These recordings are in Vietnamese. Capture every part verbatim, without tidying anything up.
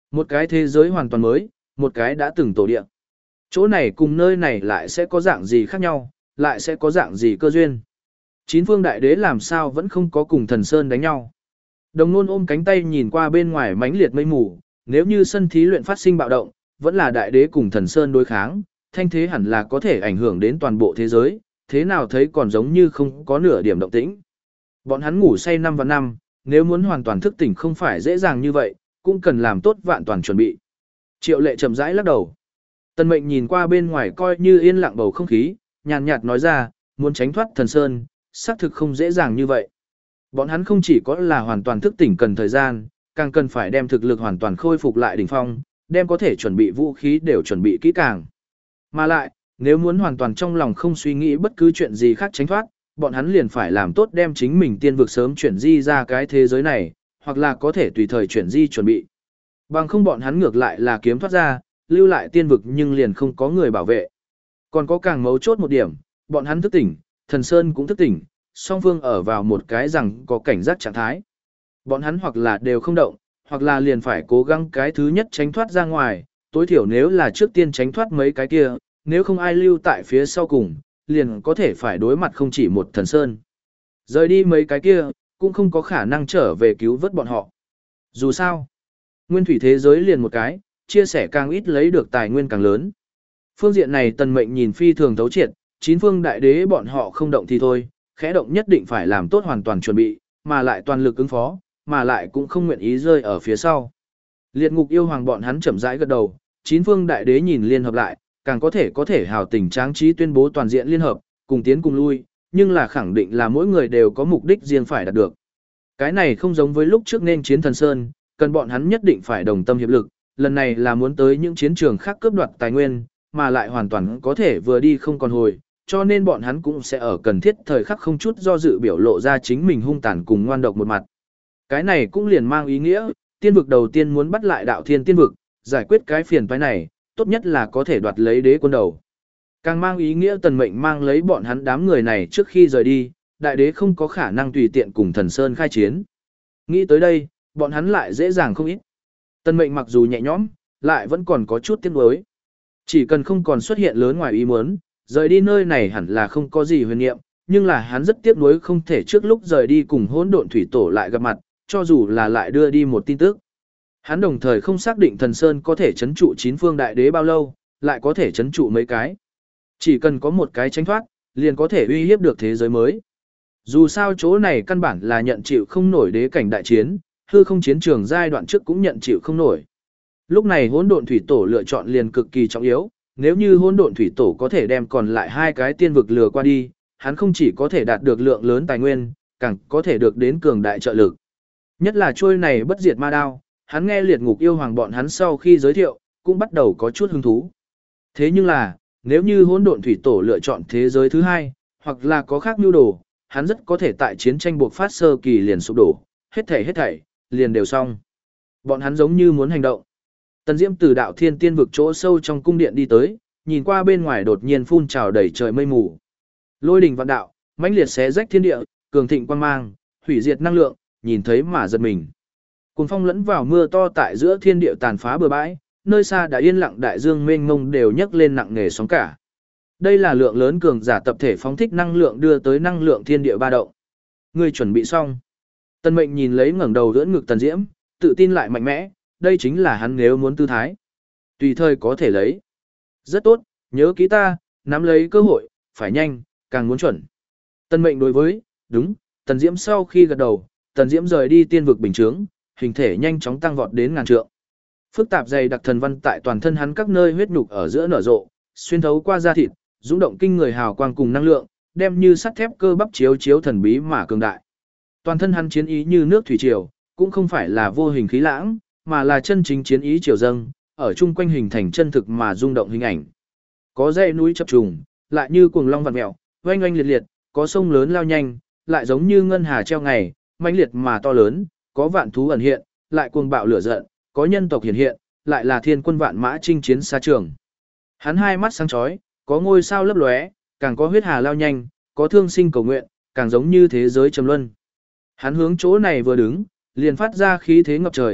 Một cái thế giới hoàn toàn mới, một cái đã từng tổ địa. Chỗ này cùng nơi này lại sẽ có dạng gì khác nhau, lại sẽ có dạng gì cơ duyên. Chín phương đại đế làm sao vẫn không có cùng thần sơn đánh nhau. Đồng nôn ôm cánh tay nhìn qua bên ngoài mãnh liệt mây mù, nếu như sân thí luyện phát sinh bạo động, vẫn là đại đế cùng thần sơn đối kháng, thanh thế hẳn là có thể ảnh hưởng đến toàn bộ thế giới, thế nào thấy còn giống như không có nửa điểm động tĩnh. Bọn hắn ngủ say năm và năm, nếu muốn hoàn toàn thức tỉnh không phải dễ dàng như vậy, cũng cần làm tốt vạn toàn chuẩn bị. Triệu lệ chậm rãi lắc đầu. Tân mệnh nhìn qua bên ngoài coi như yên lặng bầu không khí, nhàn nhạt nói ra, muốn tránh thoát thần sơn, xác thực không dễ dàng như vậy. Bọn hắn không chỉ có là hoàn toàn thức tỉnh cần thời gian, càng cần phải đem thực lực hoàn toàn khôi phục lại đỉnh phong, đem có thể chuẩn bị vũ khí đều chuẩn bị kỹ càng. Mà lại, nếu muốn hoàn toàn trong lòng không suy nghĩ bất cứ chuyện gì khác tránh thoát, bọn hắn liền phải làm tốt đem chính mình tiên vực sớm chuyển di ra cái thế giới này, hoặc là có thể tùy thời chuyển di chuẩn bị. Bằng không bọn hắn ngược lại là kiếm thoát ra, lưu lại tiên vực nhưng liền không có người bảo vệ. Còn có càng mấu chốt một điểm, bọn hắn thức tỉnh, thần sơn cũng thức tỉnh, song phương ở vào một cái rằng có cảnh giác trạng thái. Bọn hắn hoặc là đều không động, hoặc là liền phải cố gắng cái thứ nhất tránh thoát ra ngoài, tối thiểu nếu là trước tiên tránh thoát mấy cái kia, nếu không ai lưu tại phía sau cùng, liền có thể phải đối mặt không chỉ một thần sơn. Rời đi mấy cái kia, cũng không có khả năng trở về cứu vớt bọn họ. Dù sao, nguyên thủy thế giới liền một cái, chia sẻ càng ít lấy được tài nguyên càng lớn. Phương diện này tần mệnh nhìn phi thường thấu triệt, chín phương đại đế bọn họ không động thì thôi, khẽ động nhất định phải làm tốt hoàn toàn chuẩn bị, mà lại toàn lực ứng phó, mà lại cũng không nguyện ý rơi ở phía sau. Liệt ngục yêu hoàng bọn hắn chậm rãi gật đầu, chín phương đại đế nhìn liên hợp lại, càng có thể có thể hào tình tráng trí tuyên bố toàn diện liên hợp, cùng tiến cùng lui, nhưng là khẳng định là mỗi người đều có mục đích riêng phải đạt được. Cái này không giống với lúc trước nên chiến thần sơn, cần bọn hắn nhất định phải đồng tâm hiệp lực, lần này là muốn tới những chiến trường khác cướp đoạt tài nguyên, mà lại hoàn toàn có thể vừa đi không còn hồi, cho nên bọn hắn cũng sẽ ở cần thiết thời khắc không chút do dự biểu lộ ra chính mình hung tàn cùng ngoan độc một mặt. Cái này cũng liền mang ý nghĩa, tiên vực đầu tiên muốn bắt lại đạo thiên tiên vực, giải quyết cái phiền toái này, tốt nhất là có thể đoạt lấy đế quân đầu. Càng mang ý nghĩa tần mệnh mang lấy bọn hắn đám người này trước khi rời đi, đại đế không có khả năng tùy tiện cùng thần sơn khai chiến. Nghĩ tới đây, bọn hắn lại dễ dàng không ít. Tần mệnh mặc dù nhẹ nhõm, lại vẫn còn có chút tiếc nuối. Chỉ cần không còn xuất hiện lớn ngoài ý muốn, rời đi nơi này hẳn là không có gì huyền niệm, nhưng là hắn rất tiếc nuối không thể trước lúc rời đi cùng hỗn độn thủy tổ lại gặp mặt, cho dù là lại đưa đi một tin tức. Hắn đồng thời không xác định thần sơn có thể trấn trụ chín phương đại đế bao lâu, lại có thể trấn trụ mấy cái. Chỉ cần có một cái tránh thoát, liền có thể uy hiếp được thế giới mới. Dù sao chỗ này căn bản là nhận chịu không nổi đế cảnh đại chiến, hư không chiến trường giai đoạn trước cũng nhận chịu không nổi. Lúc này hỗn độn thủy tổ lựa chọn liền cực kỳ trọng yếu, nếu như hỗn độn thủy tổ có thể đem còn lại hai cái tiên vực lừa qua đi, hắn không chỉ có thể đạt được lượng lớn tài nguyên, càng có thể được đến cường đại trợ lực. Nhất là trôi này bất diệt ma đao, hắn nghe liệt ngục yêu hoàng bọn hắn sau khi giới thiệu, cũng bắt đầu có chút hứng thú. Thế nhưng là, nếu như hỗn độn thủy tổ lựa chọn thế giới thứ hai, hoặc là có khác nhu đồ, hắn rất có thể tại chiến tranh buộc phát sơ kỳ liền sụp đổ, hết thảy hết thảy, liền đều xong. Bọn hắn giống như muốn hành động. Tần Diễm từ đạo thiên tiên vực chỗ sâu trong cung điện đi tới, nhìn qua bên ngoài đột nhiên phun trào đầy trời mây mù. Lôi đình vạn đạo, mãnh liệt xé rách thiên địa, cường thịnh quang mang, hủy diệt năng lượng, nhìn thấy mà giật mình. Cuồng phong lẫn vào mưa to tại giữa thiên địa tàn phá bừa bãi, nơi xa đã yên lặng đại dương mênh mông đều nhấc lên nặng nề sóng cả. Đây là lượng lớn cường giả tập thể phóng thích năng lượng đưa tới năng lượng thiên địa ba động. Ngươi chuẩn bị xong. Tần Mệnh nhìn lấy ngẩng đầu đỡ ngực Tần Diễm, tự tin lại mạnh mẽ, đây chính là hắn nếu muốn tư thái. Tùy thời có thể lấy. Rất tốt, nhớ kỹ ta, nắm lấy cơ hội, phải nhanh, càng muốn chuẩn. Tần Mệnh đối với, đúng, Tần Diễm sau khi gật đầu, Tần Diễm rời đi tiên vực bình chướng, hình thể nhanh chóng tăng vọt đến ngàn trượng. Phức tạp dày đặc thần văn tại toàn thân hắn các nơi huyết nhục ở giữa nở rộ, xuyên thấu qua da thịt, dũng động kinh người hào quang cùng năng lượng, đem như sắt thép cơ bắp chiếu chiếu thần bí mà cường đại. Toàn thân hắn chiến ý như nước thủy triều, cũng không phải là vô hình khí lãng, mà là chân chính chiến ý triều dâng, ở chung quanh hình thành chân thực mà rung động hình ảnh. Có dãy núi chập trùng, lại như cuồng long vặn mèo, oanh oanh liệt liệt, có sông lớn lao nhanh, lại giống như ngân hà treo ngày, mãnh liệt mà to lớn, có vạn thú ẩn hiện, lại cuồng bạo lửa giận, có nhân tộc hiện hiện, lại là thiên quân vạn mã chinh chiến xa trường. Hắn hai mắt sáng chói, có ngôi sao lấp lóe, càng có huyết hà lao nhanh, có thương sinh cầu nguyện, càng giống như thế giới trầm luân. Hắn hướng chỗ này vừa đứng, liền phát ra khí thế ngập trời,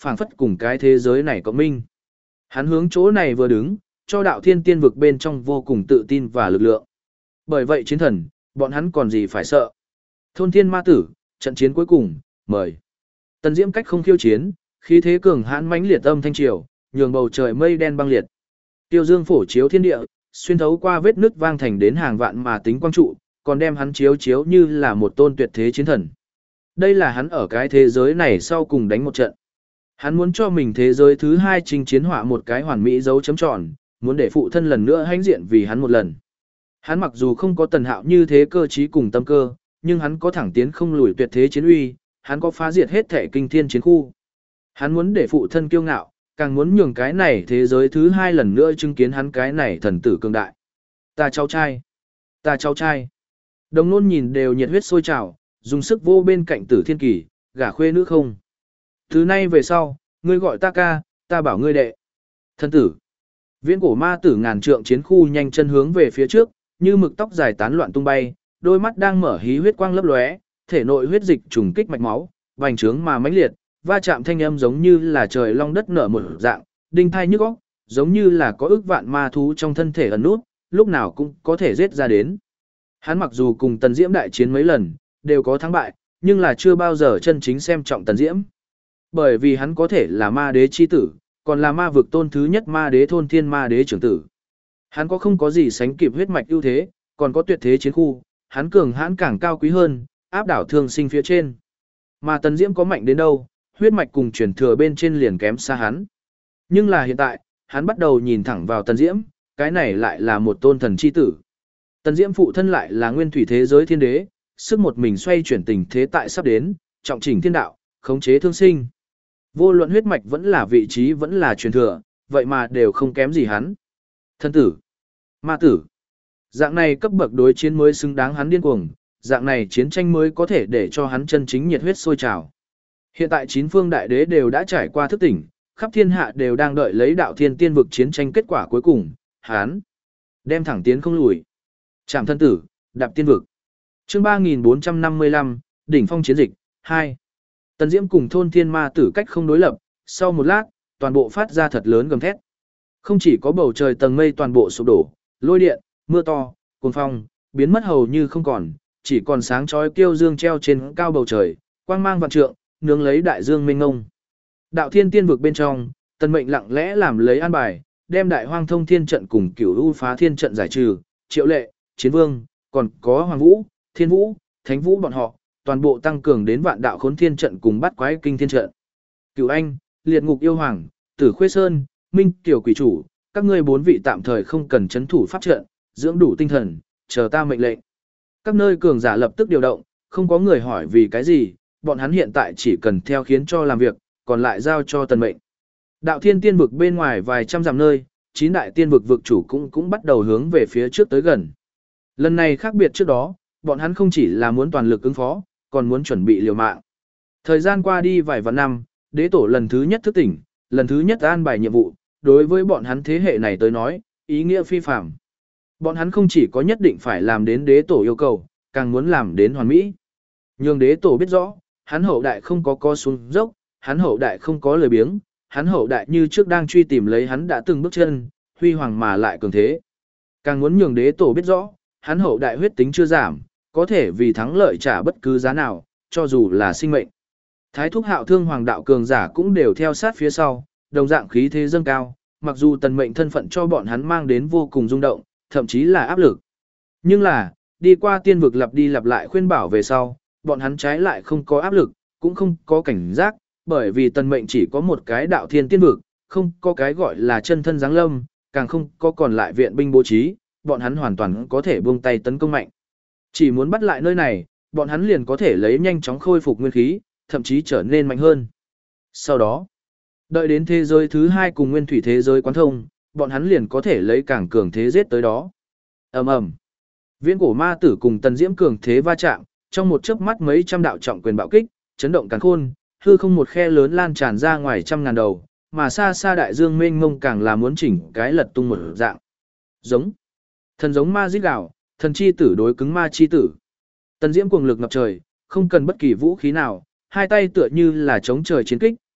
phảng phất cùng cái thế giới này cộng minh. Hắn hướng chỗ này vừa đứng, cho đạo thiên tiên vực bên trong vô cùng tự tin và lực lượng. Bởi vậy chiến thần, bọn hắn còn gì phải sợ. Thôn thiên ma tử, trận chiến cuối cùng, mời. Tần Diễm cách không khiêu chiến, khí thế cường hãn mãnh liệt âm thanh triều, nhường bầu trời mây đen băng liệt. Tiêu dương phổ chiếu thiên địa, xuyên thấu qua vết nứt vang thành đến hàng vạn mà tính quang trụ, còn đem hắn chiếu chiếu như là một tôn tuyệt thế chiến thần. Đây là hắn ở cái thế giới này sau cùng đánh một trận. Hắn muốn cho mình thế giới thứ hai chinh chiến họa một cái hoàn mỹ dấu chấm tròn, muốn để phụ thân lần nữa hãnh diện vì hắn một lần. Hắn mặc dù không có Tần Hạo như thế cơ trí cùng tâm cơ, nhưng hắn có thẳng tiến không lùi tuyệt thế chiến uy, hắn có phá diệt hết thể kinh thiên chiến khu. Hắn muốn để phụ thân kiêu ngạo, càng muốn nhường cái này thế giới thứ hai lần nữa chứng kiến hắn cái này thần tử cường đại. Ta cháu trai, ta cháu trai. Đồng nôn nhìn đều nhiệt huyết sôi trào, dùng sức vô bên cạnh Tử Thiên Kỳ, gả khuê nữ không. Từ nay về sau, ngươi gọi ta ca, ta bảo ngươi đệ. Thần tử. Viễn cổ ma tử ngàn trượng chiến khu nhanh chân hướng về phía trước, như mực tóc dài tán loạn tung bay, đôi mắt đang mở hí huyết quang lấp lóe, thể nội huyết dịch trùng kích mạch máu, bành trướng mà mãnh liệt, va chạm thanh âm giống như là trời long đất nở một dạng, đinh thai nhức óc, giống như là có ức vạn ma thú trong thân thể ẩn nút, lúc nào cũng có thể giết ra đến. Hắn mặc dù cùng Tần Diễm đại chiến mấy lần, đều có thắng bại, nhưng là chưa bao giờ chân chính xem trọng Tần Diễm. Bởi vì hắn có thể là ma đế chi tử, còn là ma vực tôn thứ nhất ma đế thôn thiên ma đế trưởng tử. Hắn có không có gì sánh kịp huyết mạch ưu thế, còn có tuyệt thế chiến khu, hắn cường hãn càng cao quý hơn, áp đảo thương sinh phía trên. Mà Tần Diễm có mạnh đến đâu, huyết mạch cùng truyền thừa bên trên liền kém xa hắn. Nhưng là hiện tại, hắn bắt đầu nhìn thẳng vào Tần Diễm, cái này lại là một tôn thần chi tử. Tần Diễm phụ thân lại là nguyên thủy thế giới thiên đế, sức một mình xoay chuyển tình thế tại sắp đến, trọng chỉnh thiên đạo, khống chế thương sinh. Vô luận huyết mạch vẫn là vị trí vẫn là truyền thừa, vậy mà đều không kém gì hắn. Thân tử, ma tử, dạng này cấp bậc đối chiến mới xứng đáng hắn điên cuồng, dạng này chiến tranh mới có thể để cho hắn chân chính nhiệt huyết sôi trào. Hiện tại chín phương đại đế đều đã trải qua thức tỉnh, khắp thiên hạ đều đang đợi lấy đạo thiên tiên vực chiến tranh kết quả cuối cùng, hắn đem thẳng tiến không lùi. Trảm thân tử, đạp tiên vực. Chương ba nghìn bốn trăm năm mươi lăm, đỉnh phong chiến dịch hai. Tần Diễm cùng thôn thiên ma tử cách không đối lập, sau một lát, toàn bộ phát ra thật lớn gầm thét. Không chỉ có bầu trời tầng mây toàn bộ sụp đổ, lôi điện, mưa to, cuồng phong, biến mất hầu như không còn, chỉ còn sáng chói kiêu dương treo trên cao bầu trời, quang mang vạn trượng, nướng lấy đại dương mênh mông. Đạo thiên tiên vực bên trong, Tần Mệnh lặng lẽ làm lấy an bài, đem đại hoang thông thiên trận cùng cửu u phá thiên trận giải trừ, Triệu Lệ, Chiến Vương, còn có Hoàng Vũ, Thiên Vũ, Thánh Vũ bọn họ, toàn bộ tăng cường đến vạn đạo khốn thiên trận cùng bắt quái kinh thiên trận. Cửu Anh, Liệt Ngục Yêu Hoàng, Tử Khuê Sơn, Minh Tiểu Quỷ Chủ, các ngươi bốn vị tạm thời không cần chấn thủ pháp trận, dưỡng đủ tinh thần, chờ ta mệnh lệnh. Các nơi cường giả lập tức điều động, không có người hỏi vì cái gì, bọn hắn hiện tại chỉ cần theo khiến cho làm việc, còn lại giao cho Tần Mệnh. Đạo thiên tiên vực bên ngoài vài trăm dặm nơi, chín đại tiên vực vực chủ cũng cũng bắt đầu hướng về phía trước tới gần. Lần này khác biệt trước đó, bọn hắn không chỉ là muốn toàn lực ứng phó, còn muốn chuẩn bị liều mạng. Thời gian qua đi vài vạn năm, đế tổ lần thứ nhất thức tỉnh, lần thứ nhất an bài nhiệm vụ, đối với bọn hắn thế hệ này tới nói, ý nghĩa phi phàm. Bọn hắn không chỉ có nhất định phải làm đến đế tổ yêu cầu, càng muốn làm đến hoàn mỹ. Nhưng đế tổ biết rõ, hắn hậu đại không có co xuống dốc, hắn hậu đại không có lười biếng, hắn hậu đại như trước đang truy tìm lấy hắn đã từng bước chân, huy hoàng mà lại cường thế. Càng muốn nhường đế tổ biết rõ, hắn hậu đại huyết tính chưa giảm, có thể vì thắng lợi trả bất cứ giá nào, cho dù là sinh mệnh. Thái thúc hạo thương hoàng đạo cường giả cũng đều theo sát phía sau, đồng dạng khí thế dâng cao, mặc dù Tần Mệnh thân phận cho bọn hắn mang đến vô cùng rung động, thậm chí là áp lực. Nhưng là, đi qua tiên vực lặp đi lặp lại khuyên bảo về sau, bọn hắn trái lại không có áp lực, cũng không có cảnh giác, bởi vì Tần Mệnh chỉ có một cái đạo thiên tiên vực, không có cái gọi là chân thân giáng lâm, càng không có còn lại viện binh bố trí, bọn hắn hoàn toàn có thể buông tay tấn công mạnh. Chỉ muốn bắt lại nơi này, bọn hắn liền có thể lấy nhanh chóng khôi phục nguyên khí, thậm chí trở nên mạnh hơn. Sau đó, đợi đến thế giới thứ hai cùng nguyên thủy thế giới quán thông, bọn hắn liền có thể lấy càng cường thế giết tới đó. Ầm ầm. Viễn cổ ma tử cùng Tần Diễm cường thế va chạm, trong một chớp mắt mấy trăm đạo trọng quyền bạo kích, chấn động càn khôn, hư không một khe lớn lan tràn ra ngoài trăm ngàn đầu, mà xa xa đại dương mênh mông càng là muốn chỉnh cái lật tung một dạng. Giống. Thần giống ma rít gào, thần chi tử đối cứng ma chi tử. Tần Diễm cuồng lực ngập trời, không cần bất kỳ vũ khí nào, hai tay tựa như là chống trời chiến kích,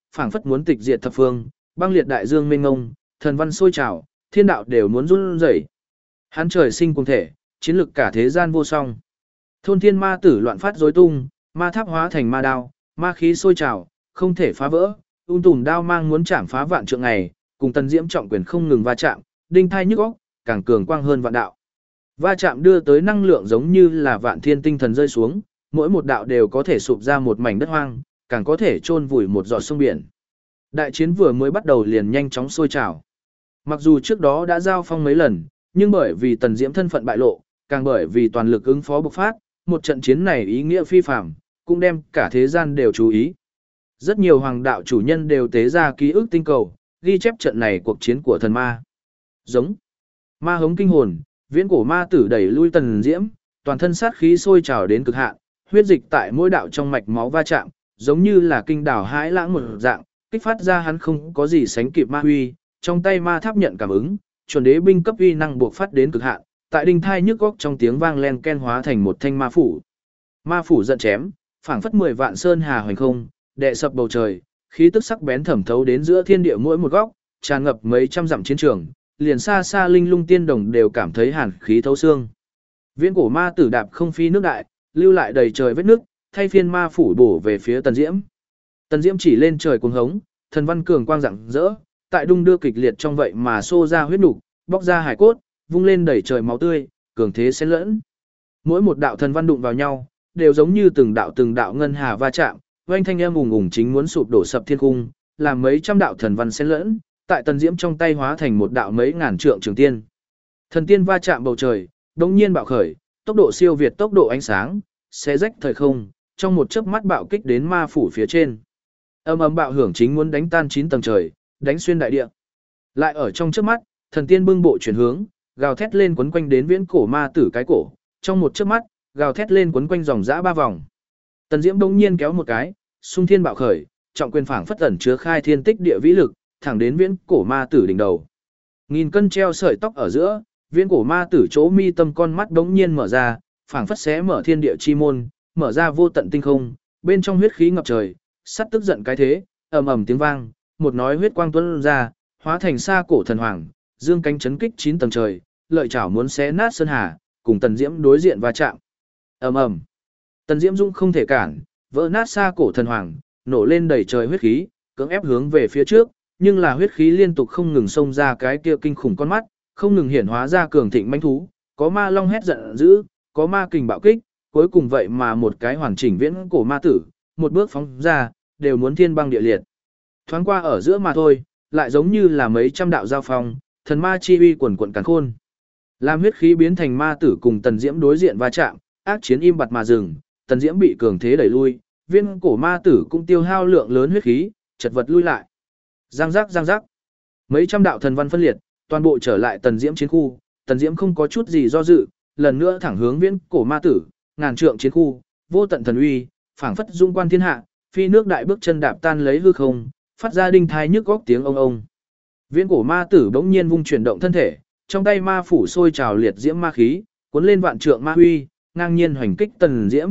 phảng phất muốn tịch diệt thập phương, băng liệt đại dương mênh mông, thần văn sôi trào, thiên đạo đều muốn run rẩy. Hắn trời sinh cùng thể, chiến lực cả thế gian vô song. Thôn thiên ma tử loạn phát rối tung, ma tháp hóa thành ma đao, ma khí sôi trào, không thể phá vỡ, ung tùm đao mang muốn chạm phá vạn trượng ngày, cùng Tần Diễm trọng quyền không ngừng va chạm, đinh thai nhức óc, càng cường quang hơn vạn đạo. Va chạm đưa tới năng lượng giống như là vạn thiên tinh thần rơi xuống, mỗi một đạo đều có thể sụp ra một mảnh đất hoang, càng có thể chôn vùi một giọt sông biển. Đại chiến vừa mới bắt đầu liền nhanh chóng sôi trào. Mặc dù trước đó đã giao phong mấy lần, nhưng bởi vì Tần Diễm thân phận bại lộ, càng bởi vì toàn lực ứng phó bộc phát, một trận chiến này ý nghĩa phi phàm, cũng đem cả thế gian đều chú ý. Rất nhiều hoàng đạo chủ nhân đều tế ra ký ức tinh cầu, ghi chép trận này cuộc chiến của thần ma. Giống ma hống kinh hồn, viễn cổ ma tử đẩy lui Tần Diễm, toàn thân sát khí sôi trào đến cực hạn, huyết dịch tại mỗi đạo trong mạch máu va chạm, giống như là kinh đảo hãi lãng một dạng, kích phát ra hắn không có gì sánh kịp ma huy, trong tay ma tháp nhận cảm ứng, chuẩn đế binh cấp uy năng buộc phát đến cực hạn, tại đinh thai nhức góc trong tiếng vang len ken hóa thành một thanh ma phủ. Ma phủ giận chém, phảng phất mười vạn sơn hà hoành không, đè sập bầu trời, khí tức sắc bén thẩm thấu đến giữa thiên địa mỗi một góc, tràn ngập mấy trăm dặm chiến trường, liền xa xa linh lung tiên đồng đều cảm thấy hàn khí thấu xương. Viễn cổ ma tử đạp không phi nước đại, lưu lại đầy trời vết nước, thay phiên ma phủ bổ về phía Tần Diễm. Tần Diễm chỉ lên trời cuồng hống, thần văn cường quang rạng rỡ, tại đung đưa kịch liệt trong vậy mà xô ra huyết nục, bóc ra hải cốt, vung lên đầy trời máu tươi, cường thế xen lẫn. Mỗi một đạo thần văn đụng vào nhau, đều giống như từng đạo từng đạo ngân hà va chạm, oanh thanh âm ùng ùng chính muốn sụp đổ sập thiên cung, làm mấy trăm đạo thần văn xen lẫn, tại Tần Diễm trong tay hóa thành một đạo mấy ngàn trượng trường tiên. Thần tiên va chạm bầu trời, đột nhiên bạo khởi, tốc độ siêu việt tốc độ ánh sáng, xé rách thời không, trong một chớp mắt bạo kích đến ma phủ phía trên. Âm ầm bạo hưởng chính muốn đánh tan chín tầng trời, đánh xuyên đại địa. Lại ở trong chớp mắt, thần tiên bưng bộ chuyển hướng, gào thét lên quấn quanh đến viễn cổ ma tử cái cổ, trong một chớp mắt, gào thét lên quấn quanh dòng dã ba vòng. Tần Diễm bỗng nhiên kéo một cái, xung thiên bạo khởi, trọng quyền phảng phất ẩn chứa khai thiên tích địa vĩ lực, thẳng đến viễn cổ ma tử đỉnh đầu. Nghìn cân treo sợi tóc ở giữa, viễn cổ ma tử chỗ mi tâm con mắt bỗng nhiên mở ra, phảng phất xé mở thiên địa chi môn, mở ra vô tận tinh không, bên trong huyết khí ngập trời, sắt tức giận cái thế, ầm ầm tiếng vang, một nói huyết quang tuôn ra, hóa thành sa cổ thần hoàng, dương cánh chấn kích chín tầng trời, lợi chảo muốn xé nát sơn hà, cùng Tần Diễm đối diện va chạm. Ầm ầm. Tần Diễm Dung không thể cản, vỡ nát sa cổ thần hoàng, nổ lên đầy trời huyết khí, cưỡng ép hướng về phía trước, nhưng là huyết khí liên tục không ngừng xông ra cái kia kinh khủng con mắt, không ngừng hiển hóa ra cường thịnh mãnh thú, có ma long hét giận dữ, có ma kình bạo kích, cuối cùng vậy mà một cái hoàn chỉnh viễn cổ ma tử, một bước phóng ra, đều muốn thiên băng địa liệt. Thoáng qua ở giữa mà thôi, lại giống như là mấy trăm đạo giao phong, thần ma chi uy quần quần càn khôn. Làm huyết khí biến thành ma tử cùng Tần Diễm đối diện va chạm, ác chiến im bặt mà dừng, Tần Diễm bị cường thế đẩy lui, viên cổ ma tử cũng tiêu hao lượng lớn huyết khí, chật vật lui lại. Giang giác giang giác. Mấy trăm đạo thần văn phân liệt, toàn bộ trở lại Tần Diễm chiến khu, Tần Diễm không có chút gì do dự, lần nữa thẳng hướng viễn cổ ma tử, ngàn trượng chiến khu, vô tận thần uy, phảng phất dung quan thiên hạ, phi nước đại bước chân đạp tan lấy hư không, phát ra đinh thai nhức góc tiếng ông ông. Viễn cổ ma tử bỗng nhiên vung chuyển động thân thể, trong tay ma phủ sôi trào liệt diễm ma khí, cuốn lên vạn trượng ma huy, ngang nhiên hoành kích Tần Diễm.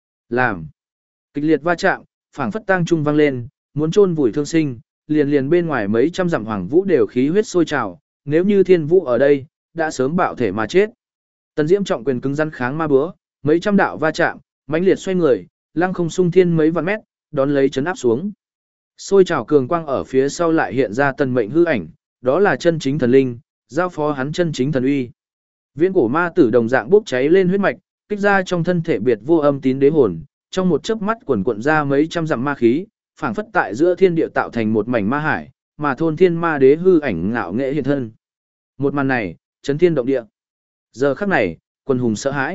Làm kịch liệt va chạm, phảng phất tang trung vang lên, muốn chôn vùi thương sinh, liền liền bên ngoài mấy trăm dặm hoàng vũ đều khí huyết sôi trào, nếu như thiên vũ ở đây, đã sớm bạo thể mà chết. Tần Diễm trọng quyền cứng rắn kháng ma búa, mấy trăm đạo va chạm, mãnh liệt xoay người, lăng không sung thiên mấy vạn mét, đón lấy chấn áp xuống. Sôi trào cường quang ở phía sau lại hiện ra tần mệnh hư ảnh, đó là chân chính thần linh, giao phó hắn chân chính thần uy. Viễn cổ ma tử đồng dạng bốc cháy lên huyết mạch, kích ra trong thân thể biệt vô âm tín đế hồn, trong một chớp mắt quần quận ra mấy trăm dặm ma khí, phảng phất tại giữa thiên địa tạo thành một mảnh ma hải, mà thôn thiên ma đế hư ảnh ngạo nghệ hiện thân. Một màn này, chấn thiên động địa. Giờ khắc này, quần hùng sợ hãi.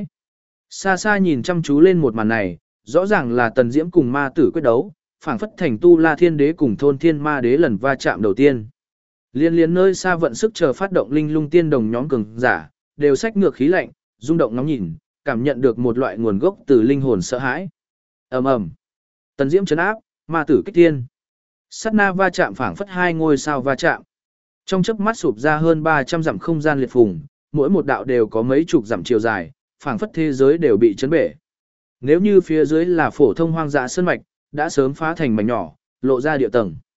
Xa xa nhìn chăm chú lên một màn này, rõ ràng là Tần Diễm cùng ma tử quyết đấu, phảng phất thành tu la thiên đế cùng thôn thiên ma đế lần va chạm đầu tiên. Liên liên nơi xa vận sức chờ phát động linh lung tiên đồng nhóm cường giả, đều xách ngược khí lạnh, rung động ngóng nhìn, cảm nhận được một loại nguồn gốc từ linh hồn sợ hãi. Ầm ầm. Tần Diễm trấn áp, ma tử kích tiên. Sát na va chạm phảng phất hai ngôi sao va chạm. Trong chớp mắt sụp ra hơn ba trăm dặm không gian liệt phùng, mỗi một đạo đều có mấy chục dặm chiều dài, phảng phất thế giới đều bị chấn bể. Nếu như phía dưới là phổ thông hoang dã sơn mạch, đã sớm phá thành mảnh nhỏ, lộ ra địa tầng.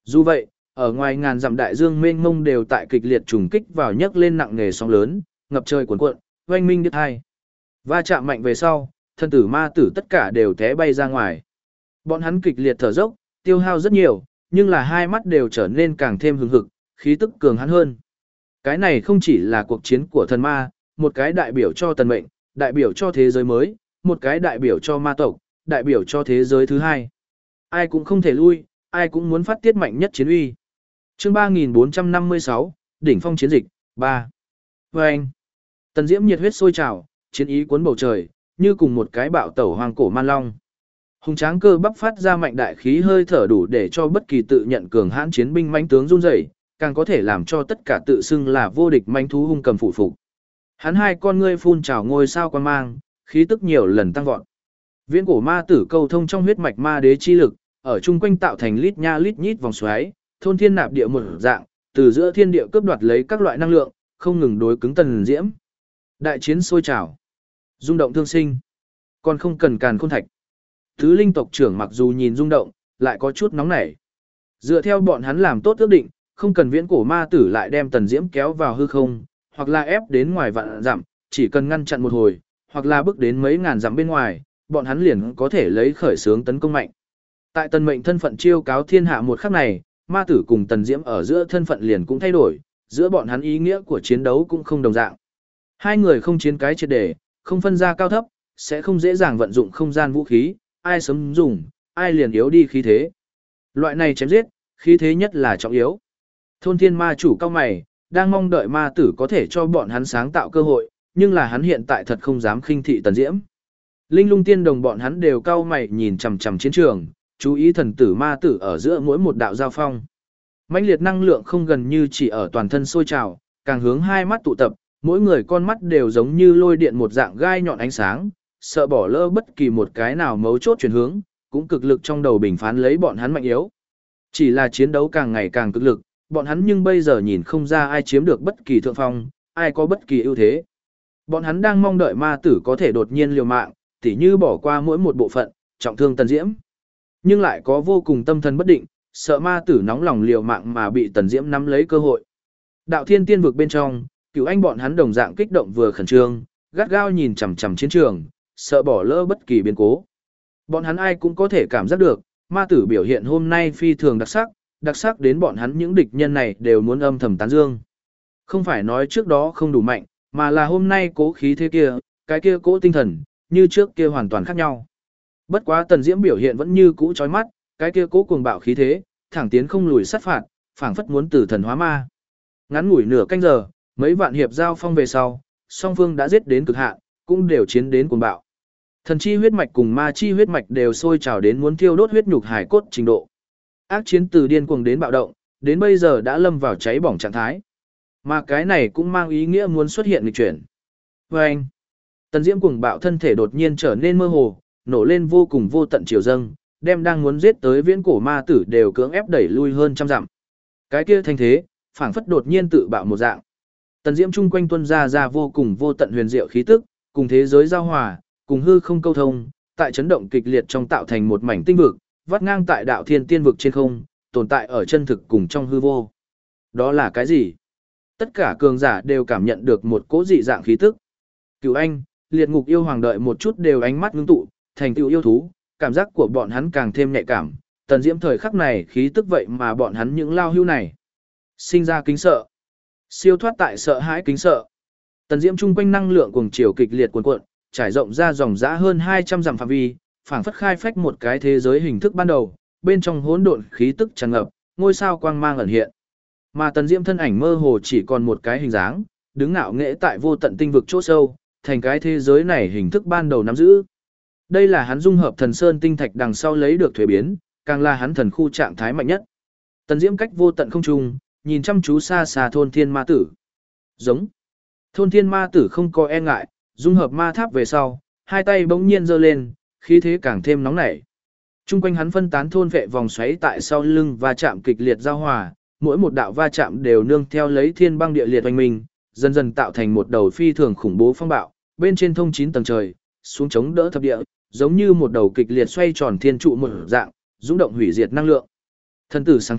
Dù vậy, ở ngoài ngàn dặm đại dương mênh mông đều tại kịch liệt trùng kích vào nhấc lên nặng nề sóng lớn, ngập trời cuồn cuộn, oanh minh điếc hai. Va chạm mạnh về sau, thân tử ma tử tất cả đều té bay ra ngoài. Bọn hắn kịch liệt thở dốc, tiêu hao rất nhiều, nhưng là hai mắt đều trở nên càng thêm hừng hực, khí tức cường hãn hơn. Cái này không chỉ là cuộc chiến của thần ma, một cái đại biểu cho tần mệnh, đại biểu cho thế giới mới, một cái đại biểu cho ma tộc, đại biểu cho thế giới thứ hai. Ai cũng không thể lui, ai cũng muốn phát tiết mạnh nhất chiến uy. Chương ba nghìn bốn trăm năm mươi sáu, đỉnh phong chiến dịch, ba. Và anh, Tần Diễm nhiệt huyết sôi trào, chiến ý cuốn bầu trời, như cùng một cái bạo tẩu hoàng cổ man long. Hùng tráng cơ bắp phát ra mạnh đại khí hơi thở đủ để cho bất kỳ tự nhận cường hãn chiến binh mãnh tướng run rẩy, càng có thể làm cho tất cả tự xưng là vô địch mãnh thú hung cầm phụ phục. Hắn hai con ngươi phun trào ngôi sao quan mang, khí tức nhiều lần tăng vọt. Viễn cổ ma tử câu thông trong huyết mạch ma đế chi lực, ở chung quanh tạo thành lít nha lít nhít vòng xoáy, thôn thiên nạp địa một dạng, từ giữa thiên địa cướp đoạt lấy các loại năng lượng, không ngừng đối cứng Tần Diễm. Đại chiến sôi trào, rung động thương sinh, còn không cần càn khôn thạch. Thứ linh tộc trưởng mặc dù nhìn rung động, lại có chút nóng nảy. Dựa theo bọn hắn làm tốt ước định, không cần viễn cổ ma tử lại đem Tần Diễm kéo vào hư không, hoặc là ép đến ngoài vạn dặm, chỉ cần ngăn chặn một hồi, hoặc là bước đến mấy ngàn dặm bên ngoài, bọn hắn liền có thể lấy khởi xướng tấn công mạnh. Tại Tần Mệnh thân phận chiêu cáo thiên hạ một khắc này, ma tử cùng Tần Diễm ở giữa thân phận liền cũng thay đổi, giữa bọn hắn ý nghĩa của chiến đấu cũng không đồng dạng. Hai người không chiến cái triệt để, không phân ra cao thấp, sẽ không dễ dàng vận dụng không gian vũ khí, ai sớm dùng, ai liền yếu đi khí thế. Loại này chém giết, khí thế nhất là trọng yếu. Thôn thiên ma chủ cao mày, đang mong đợi ma tử có thể cho bọn hắn sáng tạo cơ hội, nhưng là hắn hiện tại thật không dám khinh thị Tần Diễm. Linh lung tiên đồng bọn hắn đều cao mày nhìn chằm chằm chiến trường, chú ý thần tử ma tử ở giữa mỗi một đạo giao phong. Mãnh liệt năng lượng không gần như chỉ ở toàn thân sôi trào, càng hướng hai mắt tụ tập, mỗi người con mắt đều giống như lôi điện một dạng gai nhọn ánh sáng, sợ bỏ lỡ bất kỳ một cái nào mấu chốt chuyển hướng, cũng cực lực trong đầu bình phán lấy bọn hắn mạnh yếu. Chỉ là chiến đấu càng ngày càng cực lực, bọn hắn nhưng bây giờ nhìn không ra ai chiếm được bất kỳ thượng phong, ai có bất kỳ ưu thế. Bọn hắn đang mong đợi ma tử có thể đột nhiên liều mạng, tỉ như bỏ qua mỗi một bộ phận, trọng thương Tần Diễm. Nhưng lại có vô cùng tâm thần bất định, sợ ma tử nóng lòng liều mạng mà bị Tần Diễm nắm lấy cơ hội. Đạo Thiên Tiên vực bên trong, Cửu Anh bọn hắn đồng dạng kích động vừa khẩn trương, gắt gao nhìn chằm chằm chiến trường, sợ bỏ lỡ bất kỳ biến cố. Bọn hắn ai cũng có thể cảm giác được, ma tử biểu hiện hôm nay phi thường đặc sắc, đặc sắc đến bọn hắn những địch nhân này đều muốn âm thầm tán dương. Không phải nói trước đó không đủ mạnh, mà là hôm nay cố khí thế kia, cái kia cố tinh thần, như trước kia hoàn toàn khác nhau. Bất quá Tần Diễm biểu hiện vẫn như cũ chói mắt, cái kia cố cuồng bạo khí thế, thẳng tiến không lùi sát phạt, phảng phất muốn tử thần hóa ma. Ngắn ngủi nửa canh giờ, mấy vạn hiệp giao phong về sau, song phương đã giết đến cực hạn, cũng đều chiến đến cuồng bạo. Thần chi huyết mạch cùng ma chi huyết mạch đều sôi trào đến muốn thiêu đốt huyết nhục hải cốt trình độ. Ác chiến từ điên cuồng đến bạo động, đến bây giờ đã lâm vào cháy bỏng trạng thái. Mà cái này cũng mang ý nghĩa muốn xuất hiện nghịch chuyển. Và anh, Tần Diễm cuồng bạo thân thể đột nhiên trở nên mơ hồ, nổ lên vô cùng vô tận chiều dâng, đem đang muốn giết tới viễn cổ ma tử đều cưỡng ép đẩy lui hơn trăm dặm. Cái kia thanh thế, phảng phất đột nhiên tự bạo một dạng. Tần Diễm chung quanh tuôn ra ra vô cùng vô tận huyền diệu khí tức, cùng thế giới giao hòa, cùng hư không câu thông, tại chấn động kịch liệt trong tạo thành một mảnh tinh vực, vắt ngang tại đạo thiên tiên vực trên không, tồn tại ở chân thực cùng trong hư vô. Đó là cái gì? Tất cả cường giả đều cảm nhận được một cỗ dị dạng khí tức. Cửu Anh, Liệt Ngục yêu hoàng đợi một chút đều ánh mắt ngưng tụ, thành tựu yêu thú, cảm giác của bọn hắn càng thêm nhạy cảm. Tần Diễm thời khắc này khí tức vậy mà bọn hắn những lao hưu này sinh ra kính sợ, siêu thoát tại sợ hãi kính sợ. Tần Diễm chung quanh năng lượng cuồng chiều kịch liệt cuồn cuộn, trải rộng ra dòng dã hơn hai trăm dặm phạm vi, phảng phất khai phách một cái thế giới hình thức ban đầu, bên trong hỗn độn khí tức tràn ngập, ngôi sao quang mang ẩn hiện. Mà Tần Diễm thân ảnh mơ hồ chỉ còn một cái hình dáng, đứng ngạo nghễ tại vô tận tinh vực chỗ sâu, thành cái thế giới này hình thức ban đầu nắm giữ. Đây là hắn dung hợp thần sơn tinh thạch đằng sau lấy được thuế biến, càng là hắn thần khu trạng thái mạnh nhất. Tần Diễm cách vô tận không trung, nhìn chăm chú xa xa thôn thiên ma tử. Giống. Thôn thiên ma tử không có e ngại, dung hợp ma tháp về sau, hai tay bỗng nhiên giơ lên, khí thế càng thêm nóng nảy. Trung quanh hắn phân tán thôn vệ vòng xoáy tại sau lưng và chạm kịch liệt giao hòa, mỗi một đạo va chạm đều nương theo lấy thiên băng địa liệt oanh minh, dần dần tạo thành một đầu phi thường khủng bố phong bạo, bên trên thông chín tầng trời, xuống chống đỡ thập địa, giống như một đầu kịch liệt xoay tròn thiên trụ một dạng, dũng động hủy diệt năng lượng. Thần tử sáng thế,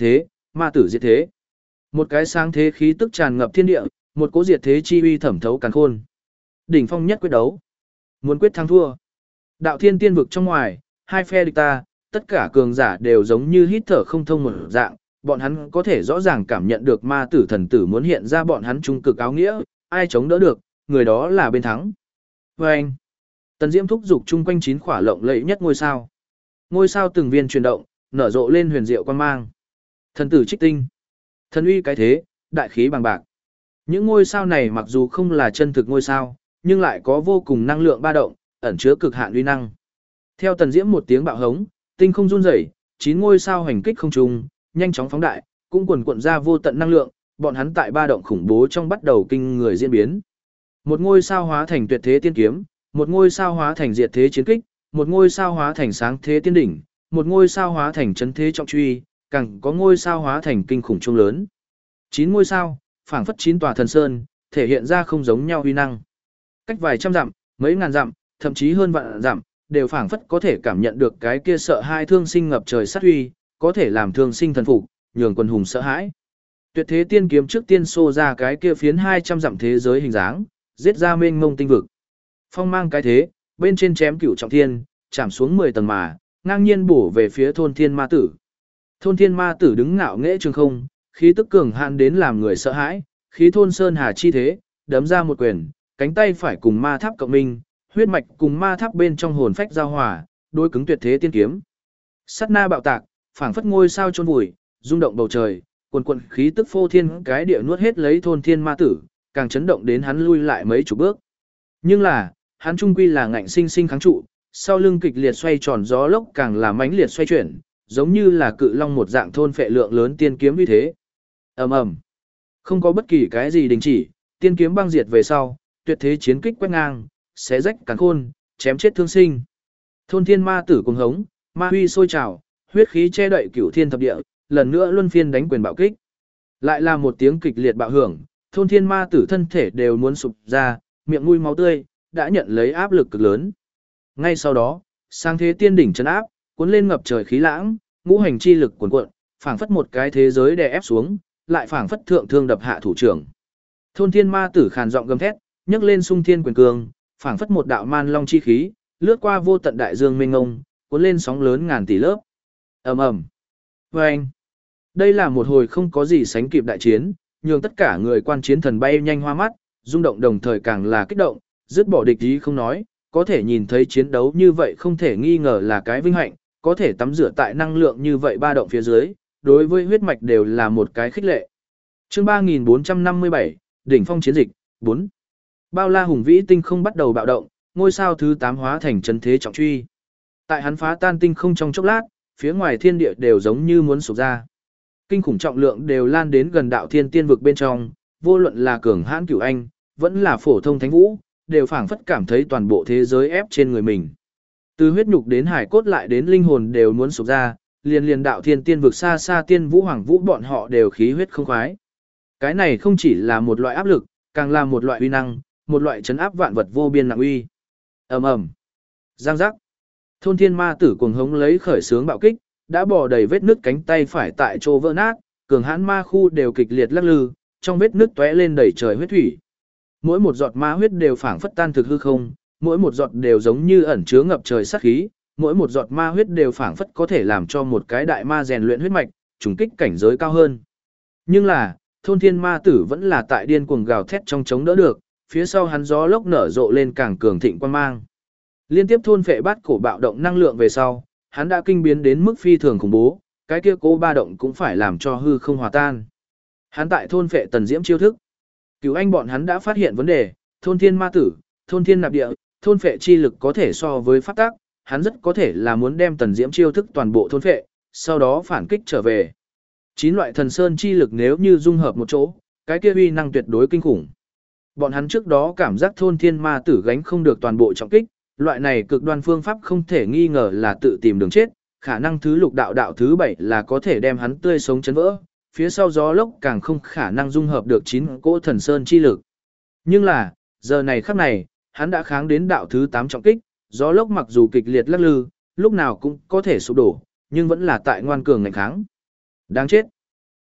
ma tử diệt thế. Một cái sáng thế khí tức tràn ngập thiên địa, một cỗ diệt thế chi uy thẩm thấu càn khôn. Đỉnh phong nhất quyết đấu. Muốn quyết thắng thua. Đạo thiên tiên vực trong ngoài, hai phe địch ta, tất cả cường giả đều giống như hít thở không thông một dạng, bọn hắn có thể rõ ràng cảm nhận được ma tử thần tử muốn hiện ra bọn hắn trung cực áo nghĩa, ai chống đỡ được, người đó là bên thắng. Và anh, Tần Diễm thúc dục chung quanh chín khỏa lộng lẫy nhất ngôi sao. Ngôi sao từng viên chuyển động, nở rộ lên huyền diệu quan mang. Thần tử trích tinh, thần uy cái thế, đại khí bằng bạc. Những ngôi sao này mặc dù không là chân thực ngôi sao, nhưng lại có vô cùng năng lượng ba động, ẩn chứa cực hạn uy năng. Theo Tần Diễm một tiếng bạo hống, tinh không run rẩy, chín ngôi sao hành kích không trung, nhanh chóng phóng đại, cũng quần cuộn ra vô tận năng lượng, bọn hắn tại ba động khủng bố trong bắt đầu kinh người diễn biến. Một ngôi sao hóa thành tuyệt thế tiên kiếm, một ngôi sao hóa thành diệt thế chiến kích, một ngôi sao hóa thành sáng thế tiên đỉnh, một ngôi sao hóa thành chấn thế trọng truy, càng có ngôi sao hóa thành kinh khủng trung lớn. Chín ngôi sao, phảng phất chín tòa thần sơn, thể hiện ra không giống nhau uy năng. Cách vài trăm dặm, mấy ngàn dặm, thậm chí hơn vạn dặm, đều phảng phất có thể cảm nhận được cái kia sợ hai thương sinh ngập trời sát uy, có thể làm thương sinh thần phục, nhường quân hùng sợ hãi. Tuyệt thế tiên kiếm trước tiên xô ra cái kia phiến hai trăm dặm thế giới hình dáng, giết ra mênh mông tinh vực. Phong mang cái thế, bên trên chém cửu trọng thiên, chạm xuống mười tầng mà, ngang nhiên bổ về phía thôn thiên ma tử. Thôn thiên ma tử đứng ngạo nghễ trường không, khí tức cường hạn đến làm người sợ hãi, khí thôn sơn hà chi thế, đấm ra một quyền, cánh tay phải cùng ma tháp cộng minh, huyết mạch cùng ma tháp bên trong hồn phách giao hòa, đôi cứng tuyệt thế tiên kiếm. Sát na bạo tạc, phảng phất ngôi sao chôn vùi, rung động bầu trời, quần quần khí tức phô thiên cái địa nuốt hết lấy thôn thiên ma tử, càng chấn động đến hắn lui lại mấy chục bước. Nhưng là, hắn trung quy là ngạnh sinh sinh kháng trụ, sau lưng kịch liệt xoay tròn gió lốc càng là mãnh liệt xoay chuyển, giống như là cự long một dạng thôn phệ lượng lớn tiên kiếm như thế. Ầm ầm. Không có bất kỳ cái gì đình chỉ, tiên kiếm băng diệt về sau, tuyệt thế chiến kích quét ngang, xé rách càn khôn, chém chết thương sinh. Thôn thiên ma tử cuồng hống, ma huy sôi trào, huyết khí che đậy cửu thiên thập địa, lần nữa luân phiên đánh quyền bạo kích. Lại là một tiếng kịch liệt bạo hưởng, thôn thiên ma tử thân thể đều muốn sụp ra, miệng mũi máu tươi, đã nhận lấy áp lực cực lớn. Ngay sau đó, sang thế tiên đỉnh chấn áp, cuốn lên ngập trời khí lãng, ngũ hành chi lực cuồn cuộn, phảng phất một cái thế giới đè ép xuống, lại phảng phất thượng thương đập hạ thủ trưởng. Thôn thiên ma tử khàn giọng gầm thét, nhấc lên sung thiên quyền cương, phảng phất một đạo man long chi khí, lướt qua vô tận đại dương mênh mông, cuốn lên sóng lớn ngàn tỷ lớp. Ầm ầm. Oeng. Đây là một hồi không có gì sánh kịp đại chiến, nhường tất cả người quan chiến thần bay nhanh hoa mắt, rung động đồng thời càng là kích động, dứt bỏ địch ý không nói, có thể nhìn thấy chiến đấu như vậy không thể nghi ngờ là cái vinh hạnh, có thể tắm rửa tại năng lượng như vậy ba động phía dưới, đối với huyết mạch đều là một cái khích lệ. Chương ba nghìn bốn trăm năm mươi bảy, đỉnh phong chiến dịch, bốn. Bao la hùng vĩ tinh không bắt đầu bạo động, ngôi sao thứ tám hóa thành chấn thế trọng truy. Tại hắn phá tan tinh không trong chốc lát, phía ngoài thiên địa đều giống như muốn sụp ra. Kinh khủng trọng lượng đều lan đến gần đạo thiên tiên vực bên trong, vô luận là cường hãn cửu anh, vẫn là phổ thông thánh vũ, đều phảng phất cảm thấy toàn bộ thế giới ép trên người mình. Từ huyết nhục đến hải cốt lại đến linh hồn đều muốn sụp ra, liền liền đạo thiên tiên vực xa xa tiên vũ hoàng vũ bọn họ đều khí huyết không khoái. Cái này không chỉ là một loại áp lực, càng là một loại uy năng, một loại chấn áp vạn vật vô biên nặng uy. Ầm ầm. Giang giác. Thôn thiên ma tử cuồng hống lấy khởi sướng bạo kích, đã bỏ đầy vết nứt cánh tay phải tại chỗ vỡ nát, cường hãn ma khu đều kịch liệt lắc lư, trong vết nứt tóe lên đầy trời huyết thủy. Mỗi một giọt ma huyết đều phảng phất tan thực hư không, mỗi một giọt đều giống như ẩn chứa ngập trời sát khí, mỗi một giọt ma huyết đều phảng phất có thể làm cho một cái đại ma rèn luyện huyết mạch, trùng kích cảnh giới cao hơn. Nhưng là, thôn thiên ma tử vẫn là tại điên cuồng gào thét trong chống đỡ được, phía sau hắn gió lốc nở rộ lên càng cường thịnh quan mang. Liên tiếp thôn phệ bát cổ bạo động năng lượng về sau, hắn đã kinh biến đến mức phi thường khủng bố, cái kia cố ba động cũng phải làm cho hư không hòa tan. Hắn tại thôn phệ tần diễm chiêu thức. Cứu anh bọn hắn đã phát hiện vấn đề, thôn thiên ma tử, thôn thiên nạp địa, thôn phệ chi lực có thể so với pháp tác, hắn rất có thể là muốn đem tần diễm chiêu thức toàn bộ thôn phệ, sau đó phản kích trở về. Chín loại thần sơn chi lực nếu như dung hợp một chỗ, cái kia uy năng tuyệt đối kinh khủng. Bọn hắn trước đó cảm giác thôn thiên ma tử gánh không được toàn bộ trọng kích, loại này cực đoan phương pháp không thể nghi ngờ là tự tìm đường chết, khả năng thứ lục đạo đạo thứ bảy là có thể đem hắn tươi sống chấn vỡ, phía sau gió lốc càng không khả năng dung hợp được chín cỗ thần sơn chi lực. Nhưng là, giờ này khắc này, hắn đã kháng đến đạo thứ tám trọng kích, gió lốc mặc dù kịch liệt lắc lư, lúc nào cũng có thể sụp đổ, nhưng vẫn là tại ngoan cường ngạnh kháng. Đáng chết.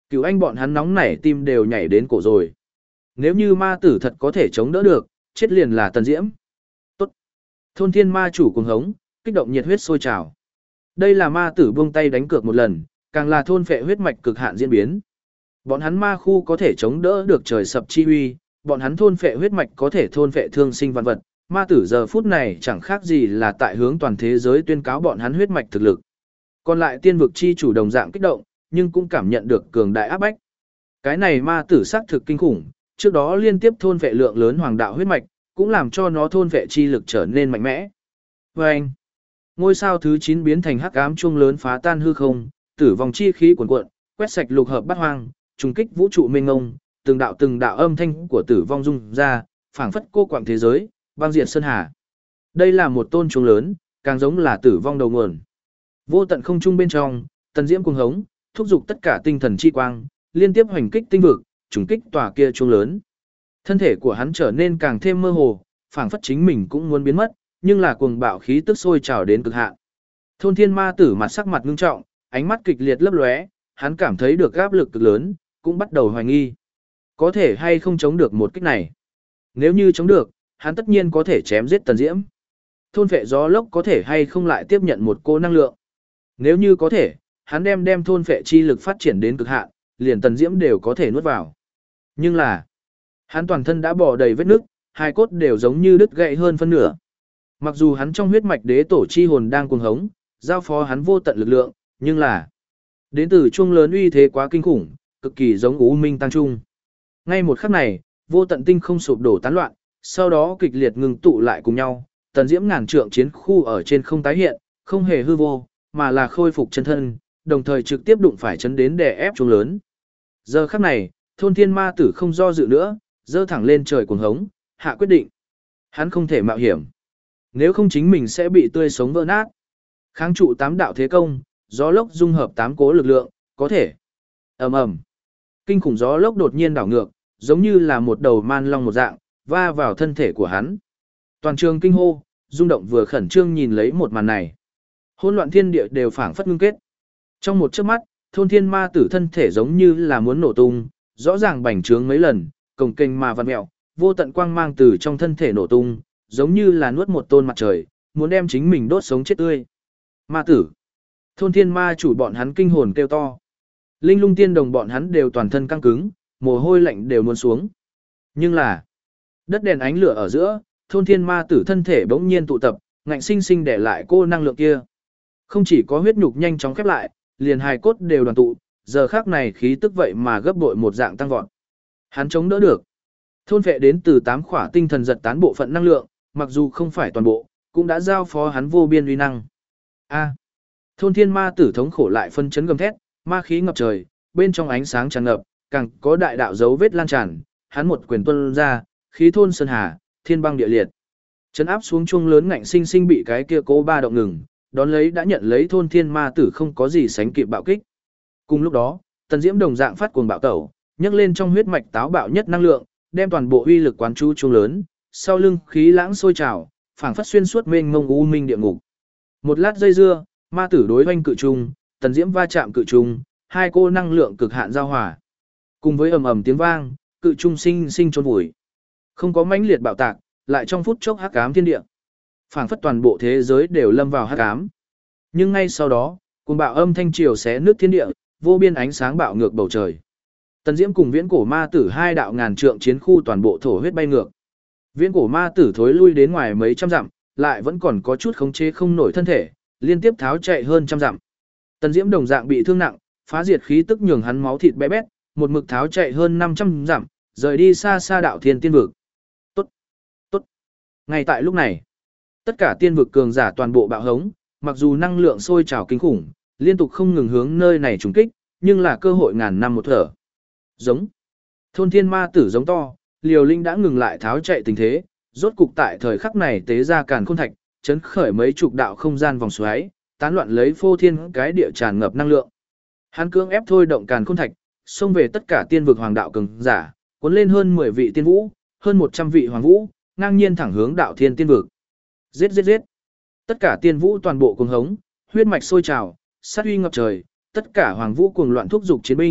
Cửu anh bọn hắn nóng nảy tim đều nhảy đến cổ rồi. Nếu như ma tử thật có thể chống đỡ được, chết liền là Tần Diễm. Tốt. Thôn thiên ma chủ cuồng hống, kích động nhiệt huyết sôi trào. Đây là ma tử buông tay đánh cược một lần, càng là thôn phệ huyết mạch cực hạn diễn biến. Bọn hắn ma khu có thể chống đỡ được trời sập chi uy, bọn hắn thôn phệ huyết mạch có thể thôn phệ thương sinh vạn vật. Ma tử giờ phút này chẳng khác gì là tại hướng toàn thế giới tuyên cáo bọn hắn huyết mạch thực lực. Còn lại tiên vực chi chủ đồng dạng kích động, nhưng cũng cảm nhận được cường đại áp bách. Cái này ma tử xác thực kinh khủng, trước đó liên tiếp thôn vệ lượng lớn hoàng đạo huyết mạch, cũng làm cho nó thôn vệ chi lực trở nên mạnh mẽ. Và anh, ngôi sao thứ chín biến thành hắc ám chuông lớn phá tan hư không, tử vong chi khí cuồn cuộn, quét sạch lục hợp bát hoang, trùng kích vũ trụ mênh mông, từng đạo từng đạo âm thanh của tử vong rung ra, phảng phất cô quạng thế giới, băng diệt sơn hà. Đây là một tôn chuông lớn, càng giống là tử vong đầu nguồn. Vô tận không trung bên trong, Tần Diễm cuồng hống, thúc giục tất cả tinh thần chi quang, liên tiếp hoành kích tinh vực, trùng kích tòa kia chuông lớn. Thân thể của hắn trở nên càng thêm mơ hồ, phảng phất chính mình cũng muốn biến mất, nhưng là cuồng bạo khí tức sôi trào đến cực hạn. Thôn Thiên Ma Tử mặt sắc mặt ngưng trọng, ánh mắt kịch liệt lấp lóe, hắn cảm thấy được áp lực cực lớn, cũng bắt đầu hoài nghi. Có thể hay không chống được một kích này? Nếu như chống được, hắn tất nhiên có thể chém giết Tần Diễm. Thôn vệ gió lốc có thể hay không lại tiếp nhận một cô năng lượng? Nếu như có thể, hắn đem đem thôn vệ chi lực phát triển đến cực hạn, liền Tần Diễm đều có thể nuốt vào. Nhưng là, hắn toàn thân đã bò đầy vết nứt, hai cốt đều giống như đứt gãy hơn phân nửa. Mặc dù hắn trong huyết mạch đế tổ chi hồn đang cuồng hống, giao phó hắn vô tận lực lượng, nhưng là đến từ chuông lớn uy thế quá kinh khủng, cực kỳ giống U Minh tăng trung. Ngay một khắc này, vô tận tinh không sụp đổ tán loạn, sau đó kịch liệt ngừng tụ lại cùng nhau, Tần Diễm ngàn trượng chiến khu ở trên không tái hiện, không hề hư vô, mà là khôi phục chân thân, đồng thời trực tiếp đụng phải chấn đến đè ép chuông lớn. Giờ khắc này, Thôn Thiên Ma Tử không do dự nữa, giơ thẳng lên trời cuồng hống, hạ quyết định. Hắn không thể mạo hiểm. Nếu không chính mình sẽ bị tươi sống vỡ nát. Kháng trụ tám đạo thế công, gió lốc dung hợp tám cố lực lượng, có thể. Ầm ầm. Kinh khủng gió lốc đột nhiên đảo ngược, giống như là một đầu man long một dạng, va vào thân thể của hắn. Toàn trường kinh hô, rung động vừa khẩn trương nhìn lấy một màn này. Hỗn loạn thiên địa đều phảng phất ngưng kết. Trong một chớp mắt, Thôn Thiên Ma Tử thân thể giống như là muốn nổ tung, rõ ràng bành trướng mấy lần, cồng kềnh mà vặn mèo, vô tận quang mang từ trong thân thể nổ tung, giống như là nuốt một tôn mặt trời, muốn đem chính mình đốt sống chết tươi. Ma tử. Thôn Thiên Ma chủ bọn hắn kinh hồn kêu to. Linh Lung Tiên Đồng bọn hắn đều toàn thân căng cứng, mồ hôi lạnh đều muốn xuống. Nhưng là, đất đèn ánh lửa ở giữa, Thôn Thiên Ma tử thân thể bỗng nhiên tụ tập, ngạnh sinh sinh để lại cô năng lượng kia. Không chỉ có huyết nhục nhanh chóng khép lại, liền hài cốt đều đoàn tụ, giờ khác này khí tức vậy mà gấp bội một dạng tăng vọt. Hắn chống đỡ được. Thôn vệ đến từ tám khỏa tinh thần giật tán bộ phận năng lượng, mặc dù không phải toàn bộ, cũng đã giao phó hắn vô biên uy năng. A. Thôn Thiên Ma tử thống khổ lại phân chấn gầm thét, ma khí ngập trời, bên trong ánh sáng tràn ngập, càng có đại đạo dấu vết lan tràn, hắn một quyền tuôn ra, khí thôn sơn hà, thiên băng địa liệt. Chấn áp xuống chuông lớn ngạnh sinh sinh bị cái kia cố ba động ngừng, đón lấy đã nhận lấy Thôn Thiên Ma tử không có gì sánh kịp bạo kích. Cùng lúc đó, Tần Diễm đồng dạng phát cuồng bạo tẩu, nhấc lên trong huyết mạch táo bạo nhất năng lượng, đem toàn bộ uy lực quán chú chuông lớn, sau lưng khí lãng sôi trào, phảng phất xuyên suốt mênh mông u minh địa ngục. Một lát dây dưa, ma tử đối hoành cự trùng, Tần Diễm va chạm cự trùng, hai cô năng lượng cực hạn giao hòa. Cùng với ầm ầm tiếng vang, cự trùng sinh sinh chôn vùi. Không có mãnh liệt bạo tạc, lại trong phút chốc hắc ám thiên địa. Phảng phất toàn bộ thế giới đều lâm vào hắc ám. Nhưng ngay sau đó, cuồng bạo âm thanh triều xé nước thiên địa, vô biên ánh sáng bạo ngược bầu trời. Tần Diễm cùng Viễn Cổ Ma Tử hai đạo ngàn trượng chiến khu toàn bộ thổ huyết bay ngược. Viễn Cổ Ma Tử thối lui đến ngoài mấy trăm dặm, lại vẫn còn có chút khống chế không nổi thân thể, liên tiếp tháo chạy hơn trăm dặm. Tần Diễm đồng dạng bị thương nặng, phá diệt khí tức nhường hắn máu thịt bé bét, một mực tháo chạy hơn năm trăm dặm, rời đi xa xa đạo thiên tiên vực. Tốt, tốt. Ngay tại lúc này, tất cả tiên vực cường giả toàn bộ bạo hống, mặc dù năng lượng sôi trào kinh khủng, liên tục không ngừng hướng nơi này trùng kích, nhưng là cơ hội ngàn năm một thở. Giống. Thôn Thiên Ma tử giống to, Liều Linh đã ngừng lại tháo chạy tình thế, rốt cục tại thời khắc này tế ra càn khôn thạch, chấn khởi mấy chục đạo không gian vòng xoáy, tán loạn lấy phô thiên cái địa tràn ngập năng lượng. Hắn cưỡng ép thôi động càn khôn thạch, xông về tất cả tiên vực hoàng đạo cường giả, cuốn lên hơn mười vị tiên vũ, hơn một trăm vị hoàng vũ, ngang nhiên thẳng hướng đạo thiên tiên vực. Giết giết giết. Tất cả tiên vũ toàn bộ cuồng hống, huyết mạch sôi trào, sát uy ngập trời, tất cả hoàng vũ cuồng loạn thúc dục chiến binh,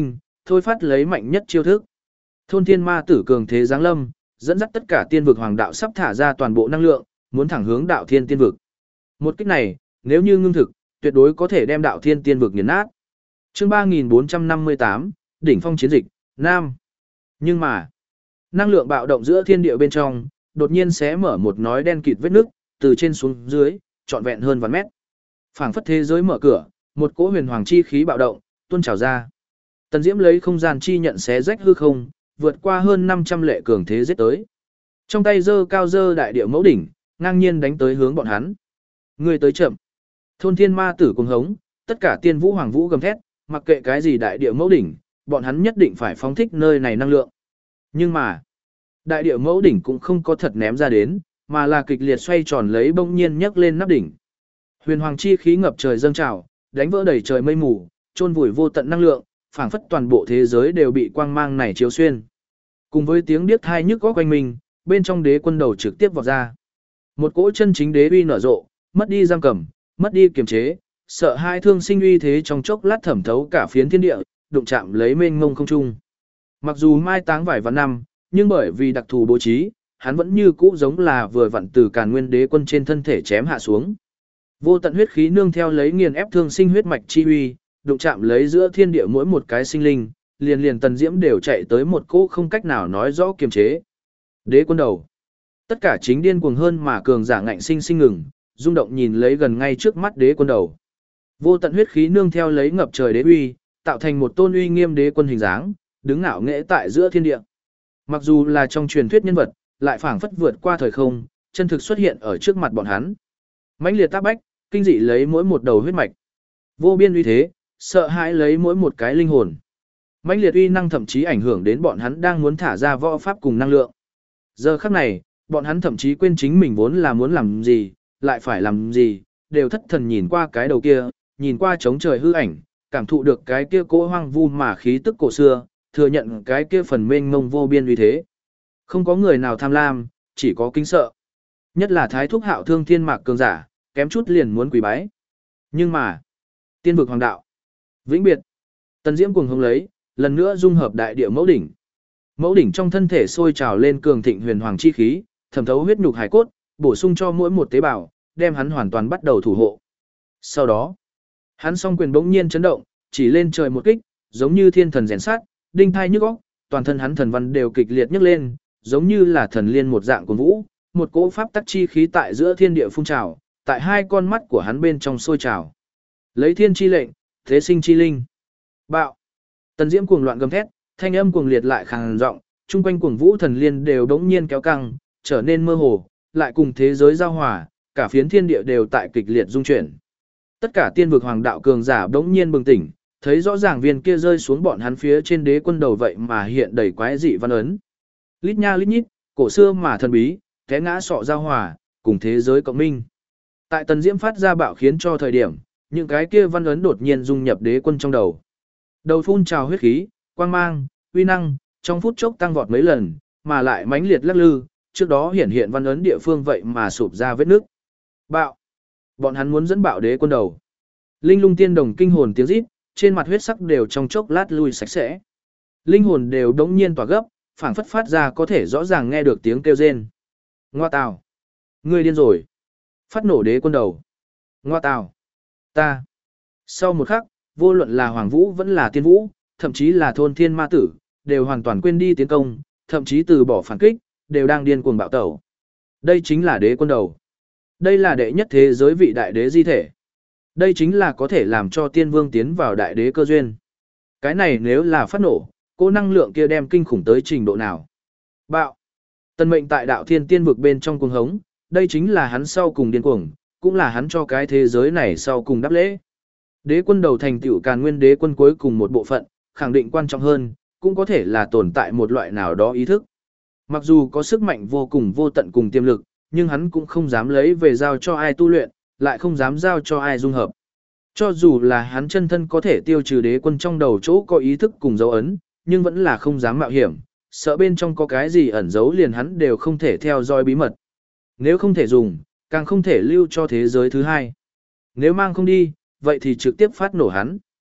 thôi phát lấy mạnh nhất chiêu thức. Thôn thiên ma tử cường thế giáng lâm, dẫn dắt tất cả tiên vực hoàng đạo sắp thả ra toàn bộ năng lượng, muốn thẳng hướng đạo thiên tiên vực. Một kích này, nếu như ngưng thực, tuyệt đối có thể đem đạo thiên tiên vực nghiền nát. Chương ba nghìn bốn trăm năm mươi tám, đỉnh phong chiến dịch, Nam. Nhưng mà, năng lượng bạo động giữa thiên địa bên trong, đột nhiên xé mở một nói đen kịt vết nước, từ trên xuống dưới, trọn vẹn hơn vạn mét. Phảng phất thế giới mở cửa, một cỗ huyền hoàng chi khí bạo động, tuôn trào ra. Tần Diễm lấy không gian chi nhận xé rách hư không, vượt qua hơn năm trăm lệ cường thế giết tới. Trong tay giơ cao giơ đại địa mẫu đỉnh, ngang nhiên đánh tới hướng bọn hắn. Người tới chậm. Thôn thiên ma tử cuồng hống, tất cả tiên vũ hoàng vũ gầm thét, mặc kệ cái gì đại địa mẫu đỉnh, bọn hắn nhất định phải phóng thích nơi này năng lượng. Nhưng mà, đại địa mẫu đỉnh cũng không có thật ném ra đến, mà là kịch liệt xoay tròn lấy bỗng nhiên nhấc lên nắp đỉnh. Huyền hoàng chi khí ngập trời dâng trào, đánh vỡ đầy trời mây mù, chôn vùi vô tận năng lượng, phảng phất toàn bộ thế giới đều bị quang mang này chiếu xuyên. Cùng với tiếng điếc tai nhức góc quanh mình, bên trong đế quân đầu trực tiếp vọt ra. Một cỗ chân chính đế uy nở rộ, mất đi giam cầm, mất đi kiềm chế, sợ hai thương sinh uy thế trong chốc lát thẩm thấu cả phiến thiên địa, đụng chạm lấy mênh mông không trung. Mặc dù mai táng vài vạn năm, nhưng bởi vì đặc thù bố trí, hắn vẫn như cũ giống là vừa vặn từ Càn Nguyên đế quân trên thân thể chém hạ xuống. Vô tận huyết khí nương theo lấy nghiền ép thương sinh huyết mạch chi uy, đụng chạm lấy giữa thiên địa mỗi một cái sinh linh, liền liền Tần Diễm đều chạy tới một cỗ không cách nào nói rõ kiềm chế. Đế quân đầu. Tất cả chính điên cuồng hơn mà cường giả ngạnh sinh sinh ngừng, rung động nhìn lấy gần ngay trước mắt đế quân đầu. Vô tận huyết khí nương theo lấy ngập trời đế uy, tạo thành một tôn uy nghiêm đế quân hình dáng, đứng ngạo nghễ tại giữa thiên địa. Mặc dù là trong truyền thuyết nhân vật, lại phảng phất vượt qua thời không, chân thực xuất hiện ở trước mặt bọn hắn. Mãnh liệt tác bách, kinh dị lấy mỗi một đầu huyết mạch. Vô biên uy thế, sợ hãi lấy mỗi một cái linh hồn. Mãnh liệt uy năng thậm chí ảnh hưởng đến bọn hắn đang muốn thả ra võ pháp cùng năng lượng. Giờ khắc này, bọn hắn thậm chí quên chính mình vốn là muốn làm gì, lại phải làm gì, đều thất thần nhìn qua cái đầu kia, nhìn qua trống trời hư ảnh, cảm thụ được cái kia cỗ hoang vu mà khí tức cổ xưa, thừa nhận cái kia phần mênh mông vô biên uy thế. Không có người nào tham lam, chỉ có kính sợ. Nhất là Thái Thúc Hạo Thương Thiên Mạc cường giả, kém chút liền muốn quỳ bái. Nhưng mà, tiên vực hoàng đạo, vĩnh biệt. Tần Diễm cuồng hống lấy, lần nữa dung hợp đại địa mẫu đỉnh. Mẫu đỉnh trong thân thể sôi trào lên cường thịnh huyền hoàng chi khí, thẩm thấu huyết nhục hải cốt, bổ sung cho mỗi một tế bào, đem hắn hoàn toàn bắt đầu thủ hộ. Sau đó, hắn song quyền bỗng nhiên chấn động, chỉ lên trời một kích, giống như thiên thần rèn sát, đinh thai nhức óc, toàn thân hắn thần văn đều kịch liệt nhấc lên, giống như là thần liên một dạng của vũ, một cỗ pháp tắc chi khí tại giữa thiên địa phun trào, tại hai con mắt của hắn bên trong sôi trào. Lấy thiên chi lệnh, thế sinh chi linh. Bạo. Tần Diễm cuồng loạn gầm thét, thanh âm cuồng liệt lại khàn giọng, chung quanh cuồng vũ thần liên đều đống nhiên kéo căng, trở nên mơ hồ, lại cùng thế giới giao hòa, cả phiến thiên địa đều tại kịch liệt dung chuyển. Tất cả tiên vực hoàng đạo cường giả đống nhiên bừng tỉnh, thấy rõ ràng viên kia rơi xuống bọn hắn phía trên đế quân đầu vậy mà hiện đầy quái dị văn ấn. Lít nha lít nhít, cổ xưa mà thần bí, té ngã sọ giao hòa, cùng thế giới cộng minh. Tại Tần Diễm phát ra bạo khiến cho thời điểm, những cái kia văn ấn đột nhiên dung nhập đế quân trong đầu. Đầu phun trào huyết khí, quang mang, uy năng, trong phút chốc tăng vọt mấy lần, mà lại mãnh liệt lắc lư, trước đó hiển hiện văn ấn địa phương vậy mà sụp ra vết nước. Bạo. Bọn hắn muốn dẫn bạo đế quân đầu. Linh Lung Tiên Đồng kinh hồn tiếng rít, trên mặt huyết sắc đều trong chốc lát lui sạch sẽ. Linh hồn đều đống nhiên tỏa gấp, phảng phất phát ra có thể rõ ràng nghe được tiếng kêu rên. Ngoa tào. Ngươi điên rồi. Phát nổ đế quân đầu. Ngoa tào. Ta. Sau một khắc, vô luận là Hoàng Vũ vẫn là Tiên Vũ, thậm chí là thôn thiên ma tử, đều hoàn toàn quên đi tiến công, thậm chí từ bỏ phản kích, đều đang điên cuồng bạo tẩu. Đây chính là đế quân đầu. Đây là đệ nhất thế giới vị đại đế di thể. Đây chính là có thể làm cho tiên vương tiến vào đại đế cơ duyên. Cái này nếu là phát nổ, cô năng lượng kia đem kinh khủng tới trình độ nào. Bạo. Tần Mệnh tại đạo thiên tiên vực bên trong cuồng hống, đây chính là hắn sau cùng điên cuồng, cũng là hắn cho cái thế giới này sau cùng đáp lễ. Đế quân đầu thành tựu Càn Nguyên đế quân cuối cùng một bộ phận, khẳng định quan trọng hơn, cũng có thể là tồn tại một loại nào đó ý thức. Mặc dù có sức mạnh vô cùng vô tận cùng tiềm lực, nhưng hắn cũng không dám lấy về giao cho ai tu luyện, lại không dám giao cho ai dung hợp. Cho dù là hắn chân thân có thể tiêu trừ đế quân trong đầu chỗ có ý thức cùng dấu ấn, nhưng vẫn là không dám mạo hiểm, sợ bên trong có cái gì ẩn giấu liền hắn đều không thể theo dõi bí mật. Nếu không thể dùng, càng không thể lưu cho thế giới thứ hai. Nếu mang không đi, vậy thì trực tiếp phát nổ hắn.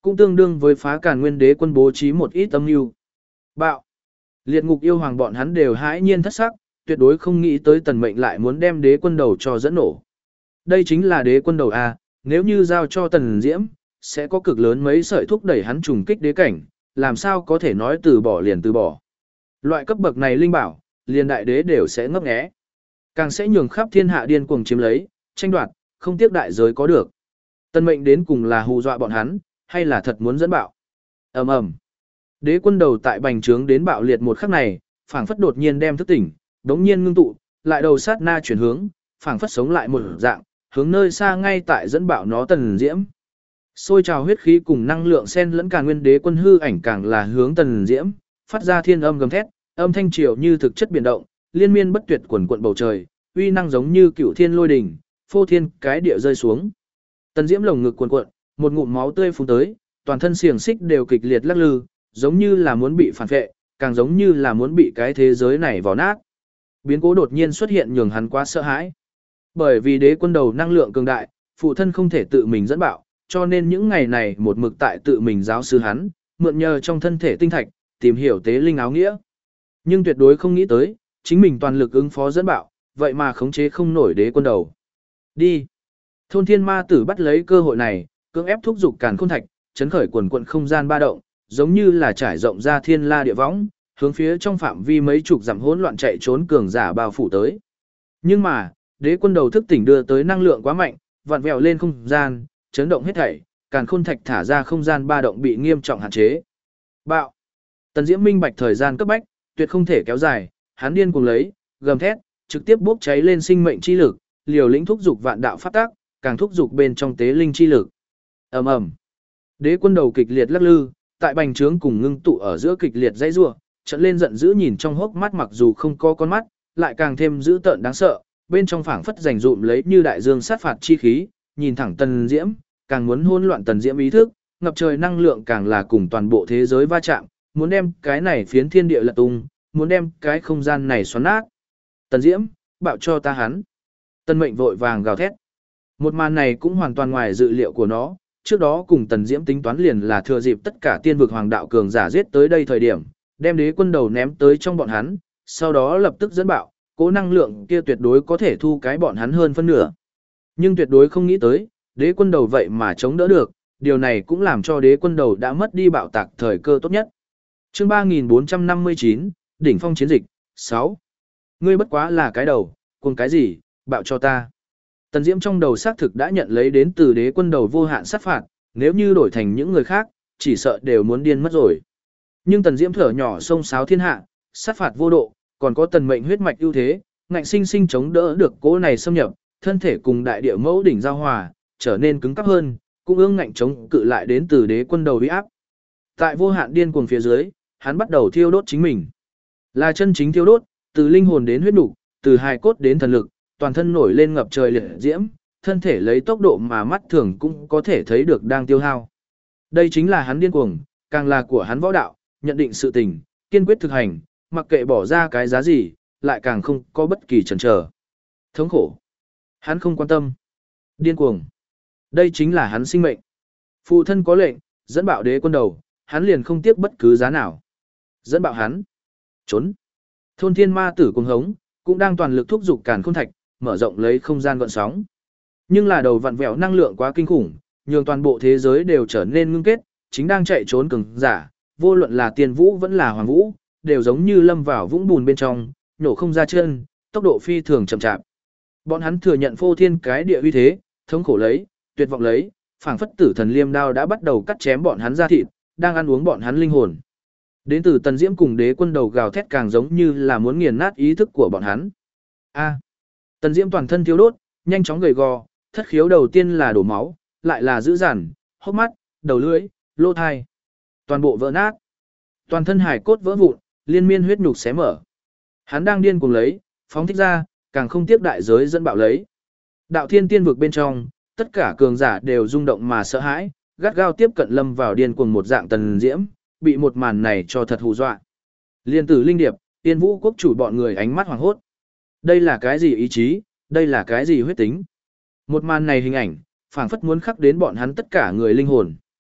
cũng tương đương với phá Càn Nguyên Đế quân bố trí một ít âm mưu. Bạo. Liệt ngục yêu hoàng bọn hắn đều hãi nhiên thất sắc, tuyệt đối không nghĩ tới Tần Mệnh lại muốn đem đế quân đầu cho dẫn nổ. Đây chính là đế quân đầu a, nếu như giao cho Tần Diễm, sẽ có cực lớn mấy sợi thúc đẩy hắn trùng kích đế cảnh, làm sao có thể nói từ bỏ liền từ bỏ. Loại cấp bậc này linh bảo, liền đại đế đều sẽ ngấp nghé. Càng sẽ nhường khắp thiên hạ điên cuồng chiếm lấy, tranh đoạt, không tiếc đại giới có được. Tần Mệnh đến cùng là hù dọa bọn hắn, hay là thật muốn dẫn bạo. Ầm ầm. Đế quân đầu tại bành trướng đến bạo liệt một khắc này, phảng phất đột nhiên đem thức tỉnh, đống nhiên ngưng tụ, lại đầu sát na chuyển hướng, phảng phất sống lại một dạng, hướng nơi xa ngay tại dẫn bạo nó Tần Diễm. Xôi trào huyết khí cùng năng lượng xen lẫn Càn Nguyên Đế quân hư ảnh càng là hướng Tần Diễm, phát ra thiên âm gầm thét, âm thanh triều như thực chất biển động, liên miên bất tuyệt quần quận bầu trời, uy năng giống như cựu thiên lôi đỉnh, phô thiên cái địa rơi xuống. Tần Diễm lồng ngực cuồn cuộn, một ngụm máu tươi phun tới, toàn thân xiềng xích đều kịch liệt lắc lư, giống như là muốn bị phản vệ, càng giống như là muốn bị cái thế giới này vò nát. Biến cố đột nhiên xuất hiện nhường hắn quá sợ hãi. Bởi vì đế quân đầu năng lượng cường đại, phụ thân không thể tự mình dẫn bạo, cho nên những ngày này một mực tại tự mình giáo sư hắn, mượn nhờ trong thân thể tinh thạch, tìm hiểu tế linh áo nghĩa. Nhưng tuyệt đối không nghĩ tới, chính mình toàn lực ứng phó dẫn bạo, vậy mà khống chế không nổi đế quân đầu. Đi. Thôn thiên ma tử bắt lấy cơ hội này, cưỡng ép thúc giục càn khôn thạch, chấn khởi quần quận không gian ba động, giống như là trải rộng ra thiên la địa võng, hướng phía trong phạm vi mấy chục dặm hỗn loạn chạy trốn cường giả bao phủ tới. Nhưng mà, đế quân đầu thức tỉnh đưa tới năng lượng quá mạnh, vặn vẹo lên không gian, chấn động hết thảy, càn khôn thạch thả ra không gian ba động bị nghiêm trọng hạn chế. Bạo. Tần Diễm minh bạch thời gian cấp bách, tuyệt không thể kéo dài, hắn điên cuồng lấy, gầm thét, trực tiếp bốc cháy lên sinh mệnh chi lực, liều lĩnh thúc dục vạn đạo pháp tác, càng thúc dục bên trong tế linh chi lực. Ầm ầm. Đế quân đầu kịch liệt lắc lư, tại bành trướng cùng ngưng tụ ở giữa kịch liệt dãy rủa, trận lên giận dữ nhìn trong hốc mắt mặc dù không có con mắt, lại càng thêm dữ tợn đáng sợ, bên trong phảng phất rành rụm lấy như đại dương sát phạt chi khí, nhìn thẳng Tần Diễm, càng muốn hỗn loạn Tần Diễm ý thức, ngập trời năng lượng càng là cùng toàn bộ thế giới va chạm, muốn đem cái này phiến thiên địa lật tung, muốn đem cái không gian này xoắn nát. Tần Diễm, bạo cho ta hắn. Tần Mệnh vội vàng gào thét. Một màn này cũng hoàn toàn ngoài dự liệu của nó, trước đó cùng Tần Diễm tính toán liền là thừa dịp tất cả tiên vực hoàng đạo cường giả giết tới đây thời điểm, đem đế quân đầu ném tới trong bọn hắn, sau đó lập tức dẫn bạo, cố năng lượng kia tuyệt đối có thể thu cái bọn hắn hơn phân nửa. Nhưng tuyệt đối không nghĩ tới, đế quân đầu vậy mà chống đỡ được, điều này cũng làm cho đế quân đầu đã mất đi bạo tạc thời cơ tốt nhất. Chương ba nghìn bốn trăm năm mươi chín, đỉnh phong chiến dịch, sáu. Ngươi bất quá là cái đầu, cùng cái gì, bạo cho ta. Tần Diễm trong đầu xác thực đã nhận lấy đến từ đế quân đầu vô hạn sát phạt, nếu như đổi thành những người khác, chỉ sợ đều muốn điên mất rồi. Nhưng Tần Diễm thở nhỏ sông sáo thiên hạ, sát phạt vô độ, còn có Tần Mệnh huyết mạch ưu thế, ngạnh sinh sinh chống đỡ được cỗ này xâm nhập, thân thể cùng đại địa mẫu đỉnh giao hòa, trở nên cứng cáp hơn, cũng ương ngạnh chống cự lại đến từ đế quân đầu uy áp. Tại vô hạn điên cuồng phía dưới, hắn bắt đầu thiêu đốt chính mình. Là chân chính thiêu đốt, từ linh hồn đến huyết nục, từ hài cốt đến thần lực, toàn thân nổi lên ngập trời liệt diễm, thân thể lấy tốc độ mà mắt thường cũng có thể thấy được đang tiêu hao. Đây chính là hắn điên cuồng, càng là của hắn võ đạo, nhận định sự tình, kiên quyết thực hành, mặc kệ bỏ ra cái giá gì, lại càng không có bất kỳ chần chờ. Thống khổ. Hắn không quan tâm. Điên cuồng. Đây chính là hắn sinh mệnh. Phụ thân có lệnh, dẫn bạo đế quân đầu, hắn liền không tiếc bất cứ giá nào. Dẫn bạo hắn. Trốn. Thôn thiên ma tử cuồng hống, cũng đang toàn lực thúc giục càn khôn thạch, mở rộng lấy không gian gợn sóng. Nhưng là đầu vặn vẹo năng lượng quá kinh khủng, nhường toàn bộ thế giới đều trở nên ngưng kết, chính đang chạy trốn cường giả, vô luận là tiên vũ vẫn là hoàng vũ, đều giống như lâm vào vũng bùn bên trong, nổ không ra chân, tốc độ phi thường chậm chạp. Bọn hắn thừa nhận phô thiên cái địa uy thế, thống khổ lấy, tuyệt vọng lấy, phảng phất tử thần liêm đao đã bắt đầu cắt chém bọn hắn ra thịt, đang ăn uống bọn hắn linh hồn. Đến từ Tần Diễm cùng đế quân đầu gào thét càng giống như là muốn nghiền nát ý thức của bọn hắn. A. Tần Diễm toàn thân thiêu đốt, nhanh chóng gầy gò, thất khiếu đầu tiên là đổ máu, lại là dữ dằn, hốc mắt, đầu lưỡi, lỗ thai. Toàn bộ vỡ nát. Toàn thân hải cốt vỡ vụn, liên miên huyết nhục xé mở. Hắn đang điên cuồng lấy, phóng thích ra, càng không tiếc đại giới dẫn bạo lấy. Đạo thiên tiên vực bên trong, tất cả cường giả đều rung động mà sợ hãi, gắt gao tiếp cận lâm vào điên cuồng một dạng Tần Diễm, bị một màn này cho thật hù dọa. Liên tử linh điệp, tiên vũ quốc chủ bọn người ánh mắt hoàng hốt. Đây là cái gì ý chí, đây là cái gì huyết tính. Một màn này hình ảnh, phảng phất muốn khắc đến bọn hắn tất cả người linh hồn.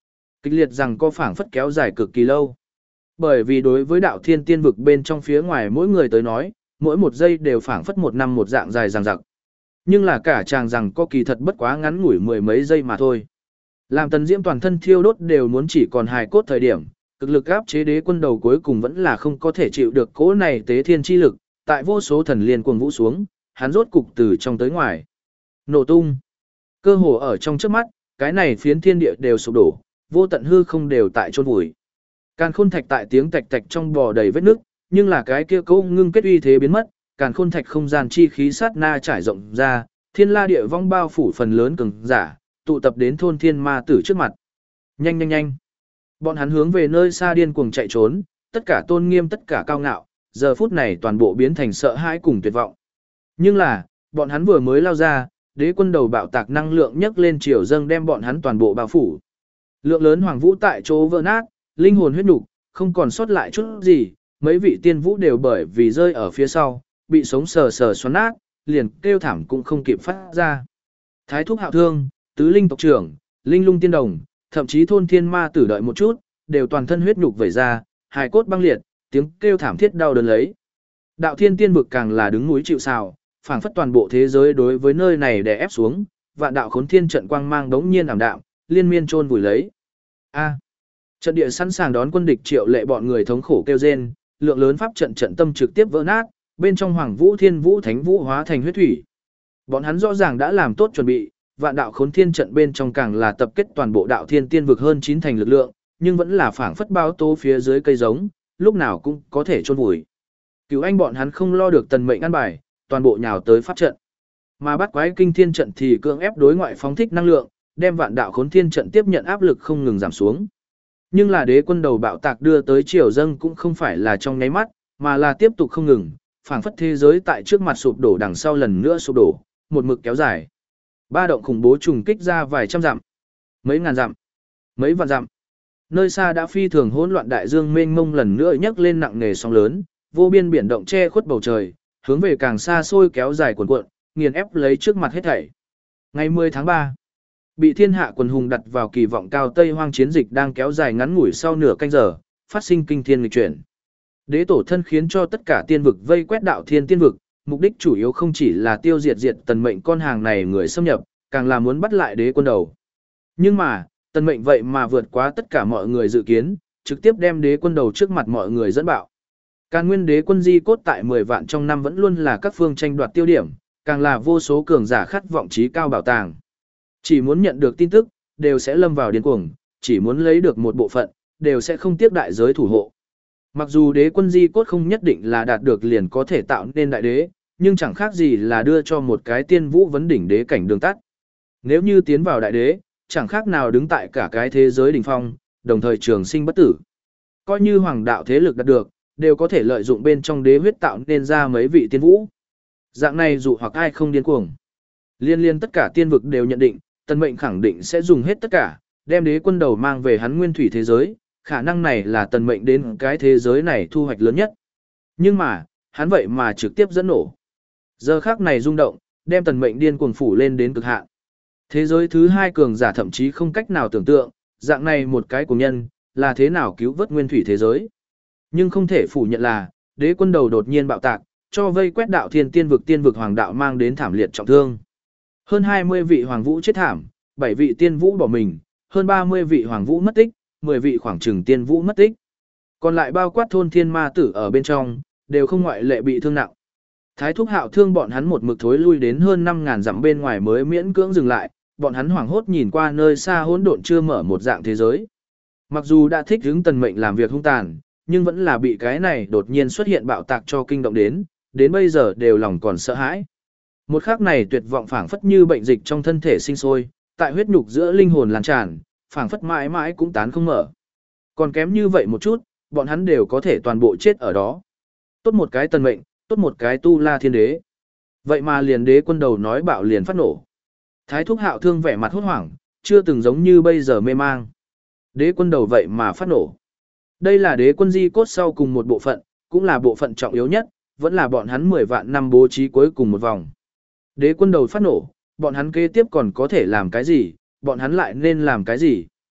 Kịch liệt rằng có phảng phất kéo dài cực kỳ lâu. Bởi vì đối với đạo thiên tiên vực bên trong phía ngoài mỗi người tới nói, mỗi một giây đều phảng phất một năm một dạng dài dằng dặc. Nhưng là cả chàng rằng có kỳ thật bất quá ngắn ngủi mười mấy giây mà thôi. Làm Tần Diễm toàn thân thiêu đốt đều muốn chỉ còn hài cốt thời điểm, cực lực áp chế đế quân đầu cuối cùng vẫn là không có thể chịu được cỗ này tế thiên chi lực, tại vô số thần liên cuồng vũ xuống, hắn rốt cục từ trong tới ngoài. Nổ tung. Cơ hồ ở trong trước mắt, cái này phiến thiên địa đều sụp đổ, vô tận hư không đều tại chôn vùi. Càn khôn thạch tại tiếng tạch tạch trong bò đầy vết nước, nhưng là cái kia câu ngưng kết uy thế biến mất, càn khôn thạch không gian chi khí sát na trải rộng ra, thiên la địa vong bao phủ phần lớn cường giả, tụ tập đến thôn thiên ma tử trước mặt. Nhanh nhanh nhanh. Bọn hắn hướng về nơi xa điên cuồng chạy trốn, tất cả tôn nghiêm tất cả cao ngạo, giờ phút này toàn bộ biến thành sợ hãi cùng tuyệt vọng. Nhưng là, bọn hắn vừa mới lao ra, đế quân đầu bạo tạc năng lượng nhấc lên chiều dâng đem bọn hắn toàn bộ bao phủ. Lượng lớn hoàng vũ tại chỗ vỡ nát, linh hồn huyết nục, không còn sót lại chút gì, mấy vị tiên vũ đều bởi vì rơi ở phía sau, bị sống sờ sờ xoắn nát, liền kêu thảm cũng không kịp phát ra. Thái thúc hạo thương, tứ linh tộc trưởng, linh lung tiên đồng, thậm chí thôn thiên ma tử đợi một chút, đều toàn thân huyết nhục vẩy ra, hài cốt băng liệt, tiếng kêu thảm thiết đau đớn lấy. Đạo thiên tiên vực càng là đứng núi chịu sào, phảng phất toàn bộ thế giới đối với nơi này đè ép xuống, vạn đạo khốn thiên trận quang mang đống nhiên ảm đạm, liên miên chôn vùi lấy. A. Trận địa sẵn sàng đón quân địch triệu lệ bọn người thống khổ kêu rên, lượng lớn pháp trận trận tâm trực tiếp vỡ nát, bên trong Hoàng Vũ Thiên Vũ Thánh Vũ hóa thành huyết thủy. Bọn hắn rõ ràng đã làm tốt chuẩn bị, vạn đạo khốn thiên trận bên trong càng là tập kết toàn bộ đạo thiên tiên vực hơn chín thành lực lượng, nhưng vẫn là phảng phất báo tố phía dưới cây giống, lúc nào cũng có thể chôn vùi. Cứu anh bọn hắn không lo được tần mệnh ăn bài, toàn bộ nhào tới pháp trận. Mà bắt quái kinh thiên trận thì cưỡng ép đối ngoại phóng thích năng lượng, đem vạn đạo khốn thiên trận tiếp nhận áp lực không ngừng giảm xuống. Nhưng là đế quân đầu bạo tạc đưa tới triều dâng cũng không phải là trong nháy mắt, mà là tiếp tục không ngừng, phảng phất thế giới tại trước mặt sụp đổ đằng sau lần nữa sụp đổ, một mực kéo dài. Ba động khủng bố trùng kích ra vài trăm dặm, mấy ngàn dặm, mấy vạn dặm. Nơi xa đã phi thường hỗn loạn đại dương mênh mông lần nữa nhấc lên nặng nề sóng lớn, vô biên biển động che khuất bầu trời, hướng về càng xa xôi kéo dài cuồn cuộn, nghiền ép lấy trước mặt hết thảy. Ngày mười tháng ba, bị thiên hạ quần hùng đặt vào kỳ vọng cao Tây Hoang chiến dịch đang kéo dài ngắn ngủi sau nửa canh giờ, phát sinh kinh thiên nghịch chuyển. Đế tổ thân khiến cho tất cả tiên vực vây quét đạo thiên tiên vực, mục đích chủ yếu không chỉ là tiêu diệt diệt tần mệnh con hàng này người xâm nhập, càng là muốn bắt lại đế quân đầu. Nhưng mà, tần mệnh vậy mà vượt quá tất cả mọi người dự kiến, trực tiếp đem đế quân đầu trước mặt mọi người dẫn bạo. Càn nguyên đế quân di cốt tại mười vạn trong năm vẫn luôn là các phương tranh đoạt tiêu điểm, càng là vô số cường giả khát vọng trí cao bảo tàng. Chỉ muốn nhận được tin tức, đều sẽ lâm vào điên cuồng, chỉ muốn lấy được một bộ phận, đều sẽ không tiếc đại giới thủ hộ. Mặc dù đế quân di cốt không nhất định là đạt được liền có thể tạo nên đại đế, nhưng chẳng khác gì là đưa cho một cái tiên vũ vấn đỉnh đế cảnh đường tắt. Nếu như tiến vào đại đế, chẳng khác nào đứng tại cả cái thế giới đỉnh phong, đồng thời trường sinh bất tử. Coi như hoàng đạo thế lực đạt được, đều có thể lợi dụng bên trong đế huyết tạo nên ra mấy vị tiên vũ. Dạng này dụ hoặc ai không điên cuồng. Liên liên tất cả tiên vực đều nhận định, tần mệnh khẳng định sẽ dùng hết tất cả, đem đế quân đầu mang về hắn nguyên thủy thế giới, khả năng này là tần mệnh đến cái thế giới này thu hoạch lớn nhất. Nhưng mà, hắn vậy mà trực tiếp dẫn nổ. Giờ khắc này rung động, đem tần mệnh điên cuồng phủ lên đến cực hạn. Thế giới thứ hai cường giả thậm chí không cách nào tưởng tượng, dạng này một cái của nhân, là thế nào cứu vớt nguyên thủy thế giới. Nhưng không thể phủ nhận là, đế quân đầu đột nhiên bạo tạc, cho vây quét đạo thiên tiên vực tiên vực hoàng đạo mang đến thảm liệt trọng thương. Hơn hai mươi vị hoàng vũ chết thảm, bảy vị tiên vũ bỏ mình, hơn ba mươi vị hoàng vũ mất tích, mười vị khoảng chừng tiên vũ mất tích. Còn lại bao quát thôn thiên ma tử ở bên trong, đều không ngoại lệ bị thương nặng. Thái thúc hạo thương bọn hắn một mực thối lui đến hơn năm ngàn dặm bên ngoài mới miễn cưỡng dừng lại, bọn hắn hoảng hốt nhìn qua nơi xa hỗn độn chưa mở một dạng thế giới. Mặc dù đã thích hứng tần mệnh làm việc hung tàn, nhưng vẫn là bị cái này đột nhiên xuất hiện bạo tạc cho kinh động đến, đến bây giờ đều lòng còn sợ hãi. Một khắc này tuyệt vọng phảng phất như bệnh dịch trong thân thể sinh sôi, tại huyết nhục giữa linh hồn lan tràn, phảng phất mãi mãi cũng tán không mở. Còn kém như vậy một chút, bọn hắn đều có thể toàn bộ chết ở đó. Tốt một cái tần mệnh, tốt một cái tu la thiên đế. Vậy mà liền đế quân đầu nói bạo liền phát nổ. Thái thúc hạo thương vẻ mặt hốt hoảng, chưa từng giống như bây giờ mê mang. Đế quân đầu vậy mà phát nổ. Đây là đế quân di cốt sau cùng một bộ phận, cũng là bộ phận trọng yếu nhất, vẫn là bọn hắn mười vạn năm bố trí cuối cùng một vòng. Đế quân đầu phát nổ, bọn hắn kế tiếp còn có thể làm cái gì, bọn hắn lại nên làm cái gì.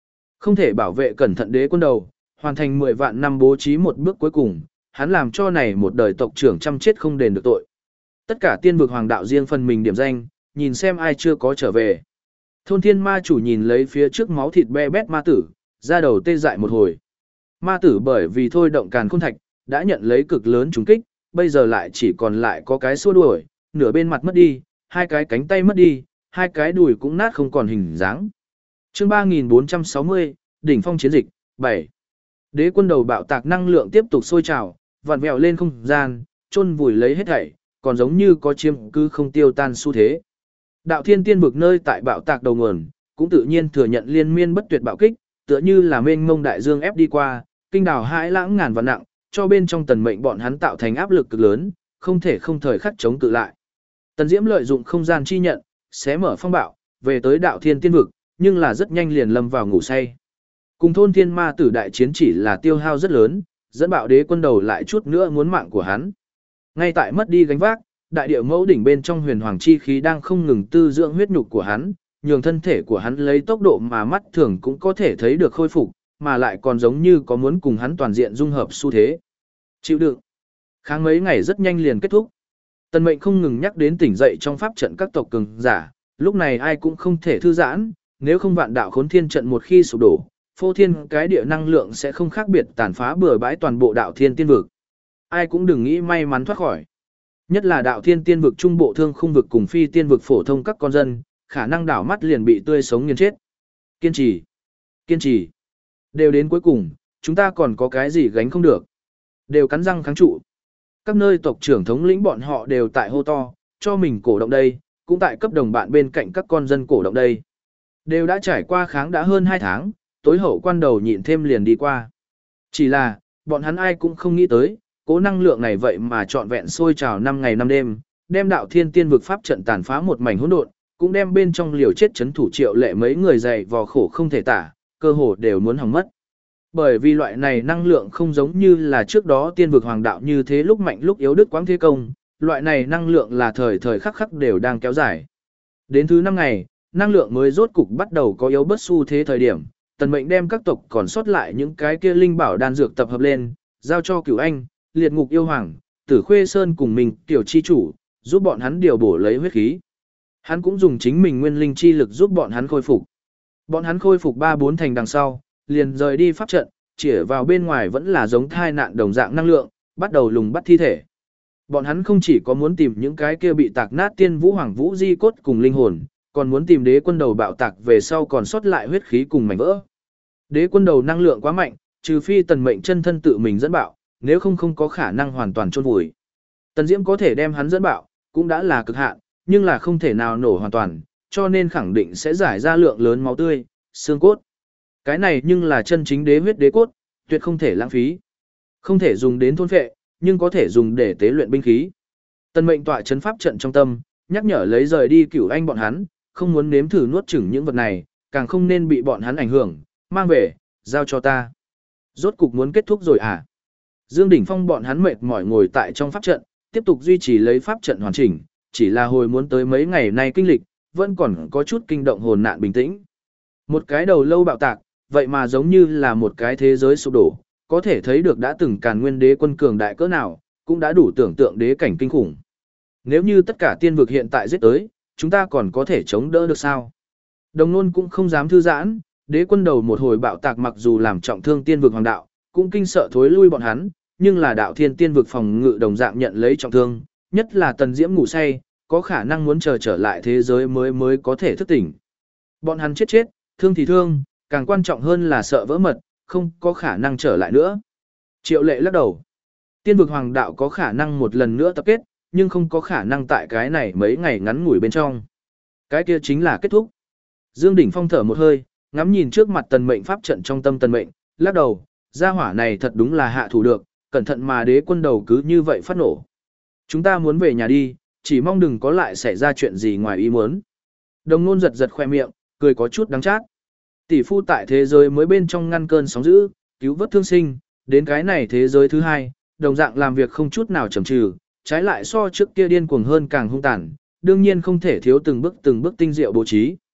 Không thể bảo vệ cẩn thận đế quân đầu, hoàn thành mười vạn năm bố trí một bước cuối cùng, hắn làm cho này một đời tộc trưởng chăm chết không đền được tội. Tất cả tiên vực hoàng đạo riêng phần mình điểm danh, nhìn xem ai chưa có trở về. Thôn thiên ma chủ nhìn lấy phía trước máu thịt be bét ma tử, ra đầu tê dại một hồi. Ma tử bởi vì thôi động càn khôn thạch, đã nhận lấy cực lớn trùng kích, bây giờ lại chỉ còn lại có cái xua đuổi, nửa bên mặt mất đi, hai cái cánh tay mất đi, hai cái đùi cũng nát không còn hình dáng. Chương ba nghìn bốn trăm sáu mươi, đỉnh phong chiến dịch, bảy. Đế quân đầu bạo tạc năng lượng tiếp tục sôi trào, vặn vẹo lên không gian, chôn vùi lấy hết thảy, còn giống như có chiêm cư không tiêu tan xu thế. Đạo thiên tiên vực nơi tại bạo tạc đầu nguồn, cũng tự nhiên thừa nhận liên miên bất tuyệt bạo kích, tựa như là mênh mông đại dương ép đi qua, kinh đảo hãi lãng ngàn vạn nặng, cho bên trong tần mệnh bọn hắn tạo thành áp lực cực lớn, không thể không thời khắc chống cự lại. Tần Diễm lợi dụng không gian chi nhận, xé mở phong bạo, về tới đạo thiên tiên vực, nhưng là rất nhanh liền lâm vào ngủ say. Cùng thôn thiên ma tử đại chiến chỉ là tiêu hao rất lớn, dẫn bạo đế quân đầu lại chút nữa muốn mạng của hắn. Ngay tại mất đi gánh vác, đại địa mẫu đỉnh bên trong huyền hoàng chi khí đang không ngừng tư dưỡng huyết nhục của hắn, nhường thân thể của hắn lấy tốc độ mà mắt thường cũng có thể thấy được khôi phục, mà lại còn giống như có muốn cùng hắn toàn diện dung hợp xu thế. Chịu đựng. Kháng mấy ngày rất nhanh liền kết thúc. Tần Mệnh không ngừng nhắc đến tỉnh dậy trong pháp trận các tộc cường giả, lúc này ai cũng không thể thư giãn, nếu không vạn đạo khốn thiên trận một khi sụp đổ, phô thiên cái địa năng lượng sẽ không khác biệt tàn phá bừa bãi toàn bộ đạo thiên tiên vực. Ai cũng đừng nghĩ may mắn thoát khỏi. Nhất là đạo thiên tiên vực trung bộ thương khung vực cùng phi tiên vực phổ thông các con dân, khả năng đảo mắt liền bị tươi sống nghiền chết. Kiên trì, kiên trì. Đều đến cuối cùng, chúng ta còn có cái gì gánh không được. Đều cắn răng kháng trụ. Các nơi tộc trưởng thống lĩnh bọn họ đều tại hô to, cho mình cổ động đây, cũng tại cấp đồng bạn bên cạnh các con dân cổ động đây. Đều đã trải qua kháng đã hơn hai tháng, tối hậu quan đầu nhịn thêm liền đi qua. Chỉ là, bọn hắn ai cũng không nghĩ tới, cố năng lượng này vậy mà trọn vẹn sôi trào năm ngày năm đêm, đem đạo thiên tiên vực pháp trận tàn phá một mảnh hỗn độn, cũng đem bên trong liều chết chấn thủ triệu lệ mấy người dày vò khổ không thể tả, cơ hồ đều muốn hỏng mất. Bởi vì loại này năng lượng không giống như là trước đó tiên vực hoàng đạo như thế lúc mạnh lúc yếu đức quãng thế công, loại này năng lượng là thời thời khắc khắc đều đang kéo dài. Đến thứ năm ngày, năng lượng mới rốt cục bắt đầu có yếu bất xu thế thời điểm, Tần Mệnh đem các tộc còn sót lại những cái kia linh bảo đan dược tập hợp lên, giao cho Cửu Anh, Liệt Ngục Yêu Hoàng, Tử Khuê Sơn cùng mình, tiểu chi chủ, giúp bọn hắn điều bổ lấy huyết khí. Hắn cũng dùng chính mình nguyên linh chi lực giúp bọn hắn khôi phục. Bọn hắn khôi phục ba bốn thành đằng sau, liền rời đi pháp trận, chỉ vào bên ngoài vẫn là giống thai nạn đồng dạng năng lượng, bắt đầu lùng bắt thi thể. Bọn hắn không chỉ có muốn tìm những cái kia bị tạc nát tiên vũ hoàng vũ di cốt cùng linh hồn, còn muốn tìm đế quân đầu bạo tạc về sau còn sót lại huyết khí cùng mảnh vỡ. Đế quân đầu năng lượng quá mạnh, trừ phi Tần Mệnh chân thân tự mình dẫn bạo, nếu không không có khả năng hoàn toàn chôn vùi. Tần Diễm có thể đem hắn dẫn bạo, cũng đã là cực hạn, nhưng là không thể nào nổ hoàn toàn, cho nên khẳng định sẽ giải ra lượng lớn máu tươi, xương cốt. Cái này nhưng là chân chính đế huyết đế cốt, tuyệt không thể lãng phí. Không thể dùng đến thôn phệ, nhưng có thể dùng để tế luyện binh khí. Tần Mệnh tọa chấn pháp trận trong tâm, nhắc nhở lấy rời đi Cửu Anh bọn hắn, không muốn nếm thử nuốt chửng những vật này, càng không nên bị bọn hắn ảnh hưởng, mang về, giao cho ta. Rốt cục muốn kết thúc rồi à? Dương Đỉnh Phong bọn hắn mệt mỏi ngồi tại trong pháp trận, tiếp tục duy trì lấy pháp trận hoàn chỉnh, chỉ là hồi muốn tới mấy ngày nay kinh lịch, vẫn còn có chút kinh động hồn nạn bình tĩnh. Một cái đầu lâu bạo tạc, vậy mà giống như là một cái thế giới sụp đổ, có thể thấy được đã từng Càn Nguyên đế quân cường đại cỡ nào, cũng đã đủ tưởng tượng đế cảnh kinh khủng. Nếu như tất cả tiên vực hiện tại giết tới, chúng ta còn có thể chống đỡ được sao? Đồng Nôn cũng không dám thư giãn, đế quân đầu một hồi bạo tạc mặc dù làm trọng thương tiên vực hoàng đạo, cũng kinh sợ thối lui bọn hắn, nhưng là đạo thiên tiên vực phòng ngự đồng dạng nhận lấy trọng thương, nhất là Tần Diễm ngủ say, có khả năng muốn chờ trở lại thế giới mới mới có thể thức tỉnh. Bọn hắn chết chết, thương thì thương, càng quan trọng hơn là sợ vỡ mật, không có khả năng trở lại nữa. Triệu Lệ lắc đầu. Tiên vực hoàng đạo có khả năng một lần nữa tập kết, nhưng không có khả năng tại cái này mấy ngày ngắn ngủi bên trong. Cái kia chính là kết thúc. Dương Đỉnh Phong thở một hơi, ngắm nhìn trước mặt Tần Mệnh pháp trận trong tâm Tần Mệnh, lắc đầu, gia hỏa này thật đúng là hạ thủ được, cẩn thận mà đế quân đầu cứ như vậy phát nổ. Chúng ta muốn về nhà đi, chỉ mong đừng có lại xảy ra chuyện gì ngoài ý muốn. Đồng Nôn giật giật khoe miệng, cười có chút đắng chát. Tỷ phu tại thế giới mới bên trong ngăn cơn sóng dữ, cứu vớt thương sinh, đến cái này thế giới thứ hai, đồng dạng làm việc không chút nào chần chừ, trái lại so trước kia điên cuồng hơn càng hung tàn, đương nhiên không thể thiếu từng bước từng bước tinh diệu bố trí.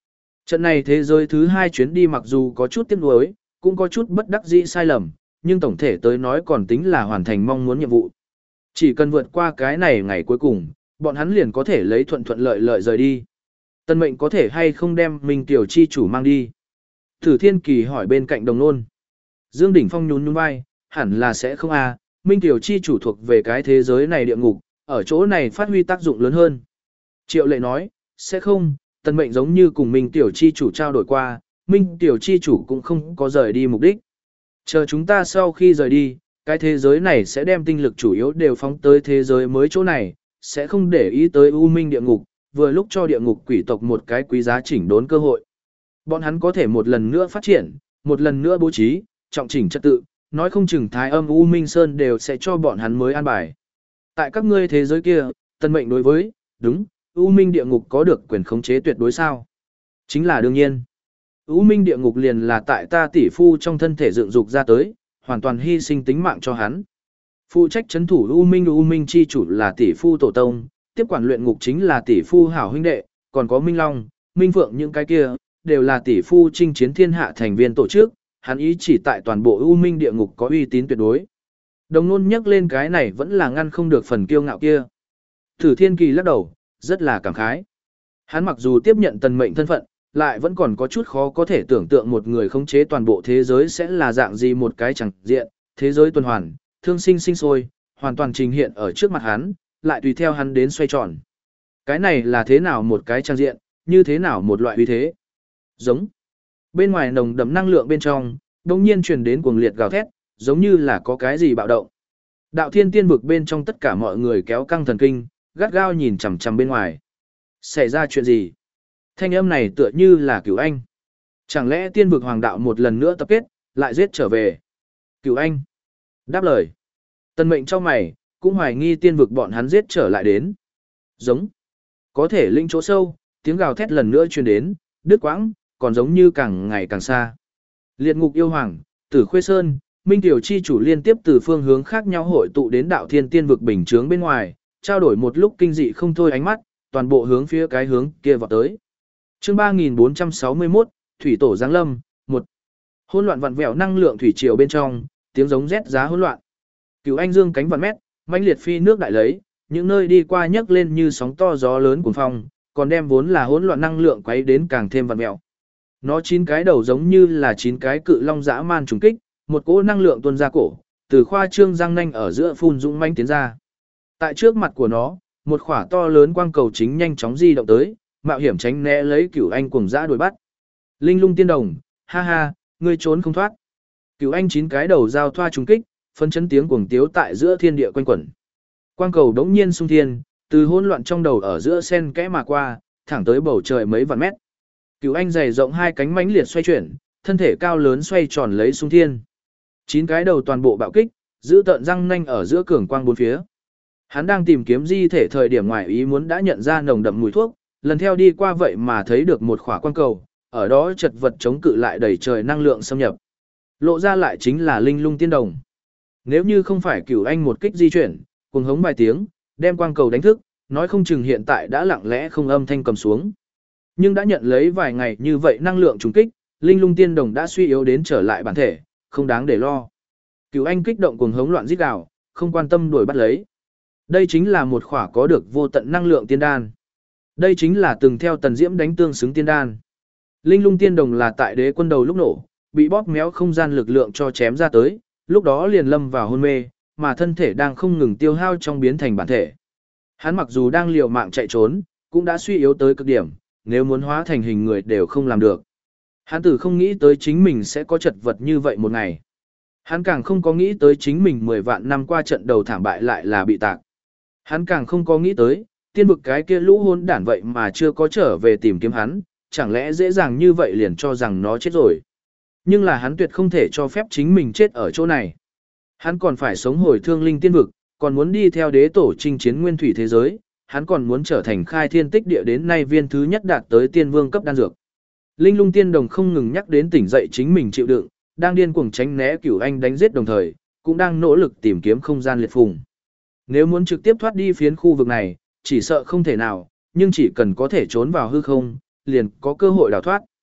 Trận này thế giới thứ hai chuyến đi mặc dù có chút tiếc nuối, cũng có chút bất đắc dĩ sai lầm, nhưng tổng thể tới nói còn tính là hoàn thành mong muốn nhiệm vụ. Chỉ cần vượt qua cái này ngày cuối cùng, bọn hắn liền có thể lấy thuận thuận lợi lợi rời đi. Tân mệnh có thể hay không đem Minh Tiểu chi chủ mang đi? Thử Thiên Kỳ hỏi bên cạnh Đồng Nôn. Dương Đỉnh Phong nhún nhún vai, hẳn là sẽ không à, Minh Tiểu chi chủ thuộc về cái thế giới này địa ngục, ở chỗ này phát huy tác dụng lớn hơn. Triệu Lệ nói, sẽ không, Tân mệnh giống như cùng Minh Tiểu chi chủ trao đổi qua, Minh Tiểu chi chủ cũng không có rời đi mục đích. Chờ chúng ta sau khi rời đi, cái thế giới này sẽ đem tinh lực chủ yếu đều phóng tới thế giới mới chỗ này, sẽ không để ý tới U Minh địa ngục, vừa lúc cho địa ngục quỷ tộc một cái quý giá chỉnh đốn cơ hội. Bọn hắn có thể một lần nữa phát triển, một lần nữa bố trí, trọng chỉnh trật tự, nói không chừng Thái Âm U Minh Sơn đều sẽ cho bọn hắn mới an bài. Tại các ngươi thế giới kia, Tân mệnh đối với, đúng, U Minh địa ngục có được quyền khống chế tuyệt đối sao? Chính là đương nhiên. U Minh địa ngục liền là tại ta tỷ phu trong thân thể dựng dục ra tới, hoàn toàn hy sinh tính mạng cho hắn. Phụ trách chấn thủ U Minh U Minh chi chủ là tỷ phu tổ tông, tiếp quản luyện ngục chính là tỷ phu hảo huynh đệ, còn có Minh Long, Minh Phượng những cái kia, đều là tỷ phu chinh chiến thiên hạ thành viên tổ chức, hắn ý chỉ tại toàn bộ U Minh địa ngục có uy tín tuyệt đối. Đồng Nôn nhắc lên cái này vẫn là ngăn không được phần kiêu ngạo kia. Thử Thiên Kỳ lắc đầu, rất là cảm khái. Hắn mặc dù tiếp nhận Tần mệnh thân phận, lại vẫn còn có chút khó có thể tưởng tượng một người khống chế toàn bộ thế giới sẽ là dạng gì một cái chẳng diện, thế giới tuần hoàn, thương sinh sinh sôi, hoàn toàn trình hiện ở trước mặt hắn, lại tùy theo hắn đến xoay tròn. Cái này là thế nào một cái trang diện, như thế nào một loại uy thế. Giống. Bên ngoài nồng đậm năng lượng bên trong, đột nhiên truyền đến cuồng liệt gào thét, giống như là có cái gì bạo động. Đạo Thiên Tiên vực bên trong tất cả mọi người kéo căng thần kinh, gắt gao nhìn chằm chằm bên ngoài. Xảy ra chuyện gì? Thanh âm này tựa như là Cửu Anh. Chẳng lẽ Tiên vực hoàng đạo một lần nữa tập kết, lại giết trở về? Cửu Anh. Đáp lời. Tần mệnh trong mày, cũng hoài nghi Tiên vực bọn hắn giết trở lại đến. Giống. Có thể linh chỗ sâu, tiếng gào thét lần nữa truyền đến, đứt quãng, còn giống như càng ngày càng xa. Liệt ngục yêu hoàng, Tử Khuê Sơn, Minh Tiểu chi chủ liên tiếp từ phương hướng khác nhau hội tụ đến đạo Thiên Tiên vực bình chướng bên ngoài, trao đổi một lúc kinh dị không thôi ánh mắt, toàn bộ hướng phía cái hướng kia vọt tới. Chương ba nghìn bốn trăm sáu mươi mốt, Thủy tổ giáng lâm, một. Hỗn loạn vặn vẹo năng lượng thủy triều bên trong, tiếng giống rét giá hỗn loạn. Cửu Anh dương cánh vạn mét, mãnh liệt phi nước đại lấy, những nơi đi qua nhấc lên như sóng to gió lớn cuồng phong, còn đem vốn là hỗn loạn năng lượng quấy đến càng thêm vặn vẹo. Nó chín cái đầu giống như là chín cái cự long dã man trùng kích, một cỗ năng lượng tuôn ra cổ, từ khoa trương răng nanh ở giữa phun dũng mãnh tiến ra. Tại trước mặt của nó, một khỏa to lớn quang cầu chính nhanh chóng di động tới, mạo hiểm tránh né lấy Cửu Anh cuồng dã đuổi bắt. Linh Lung Tiên Đồng, ha ha, ngươi trốn không thoát. Cửu Anh chín cái đầu giao thoa trùng kích, phân chấn tiếng cuồng tiếu tại giữa thiên địa quanh quẩn. Quang cầu đống nhiên xung thiên, từ hỗn loạn trong đầu ở giữa sen kẽ mà qua, thẳng tới bầu trời mấy vạn mét. Cửu Anh dày rộng hai cánh mãnh liệt xoay chuyển, thân thể cao lớn xoay tròn lấy xung thiên. Chín cái đầu toàn bộ bạo kích, giữ tợn răng nanh ở giữa cường quang bốn phía. Hắn đang tìm kiếm di thể thời điểm ngoài ý muốn đã nhận ra nồng đậm mùi thuốc, lần theo đi qua vậy mà thấy được một khỏa quang cầu, ở đó chật vật chống cự lại đầy trời năng lượng xâm nhập. Lộ ra lại chính là Linh Lung Tiên Đồng. Nếu như không phải Cửu Anh một kích di chuyển, cuồng hống vài tiếng, đem quang cầu đánh thức, nói không chừng hiện tại đã lặng lẽ không âm thanh cầm xuống. Nhưng đã nhận lấy vài ngày như vậy năng lượng trùng kích, Linh Lung Tiên Đồng đã suy yếu đến trở lại bản thể, không đáng để lo. Cửu Anh kích động cuồng hống loạn rít gào, không quan tâm đuổi bắt lấy. Đây chính là một khỏa có được vô tận năng lượng tiên đan. Đây chính là từng theo Tần Diễm đánh tương xứng tiên đan. Linh Lung Tiên Đồng là tại Đế Quân đầu lúc nổ, bị bóp méo không gian lực lượng cho chém ra tới, lúc đó liền lâm vào hôn mê, mà thân thể đang không ngừng tiêu hao trong biến thành bản thể. Hắn mặc dù đang liều mạng chạy trốn, cũng đã suy yếu tới cực điểm, nếu muốn hóa thành hình người đều không làm được. Hắn tử không nghĩ tới chính mình sẽ có chật vật như vậy một ngày. Hắn càng không có nghĩ tới chính mình mười vạn năm qua trận đầu thảm bại lại là bị tạc. Hắn càng không có nghĩ tới, tiên vực cái kia lũ hôn đản vậy mà chưa có trở về tìm kiếm hắn, chẳng lẽ dễ dàng như vậy liền cho rằng nó chết rồi. Nhưng là hắn tuyệt không thể cho phép chính mình chết ở chỗ này. Hắn còn phải sống hồi thương linh tiên vực, còn muốn đi theo đế tổ chinh chiến nguyên thủy thế giới, hắn còn muốn trở thành khai thiên tích địa đến nay viên thứ nhất đạt tới tiên vương cấp đan dược. Linh Lung Tiên Đồng không ngừng nhắc đến tỉnh dậy chính mình chịu đựng, đang điên cuồng tránh né Cửu Anh đánh giết đồng thời, cũng đang nỗ lực tìm kiếm không gian liệt phùng. Nếu muốn trực tiếp thoát đi phiến khu vực này, chỉ sợ không thể nào, nhưng chỉ cần có thể trốn vào hư không, liền có cơ hội đào thoát.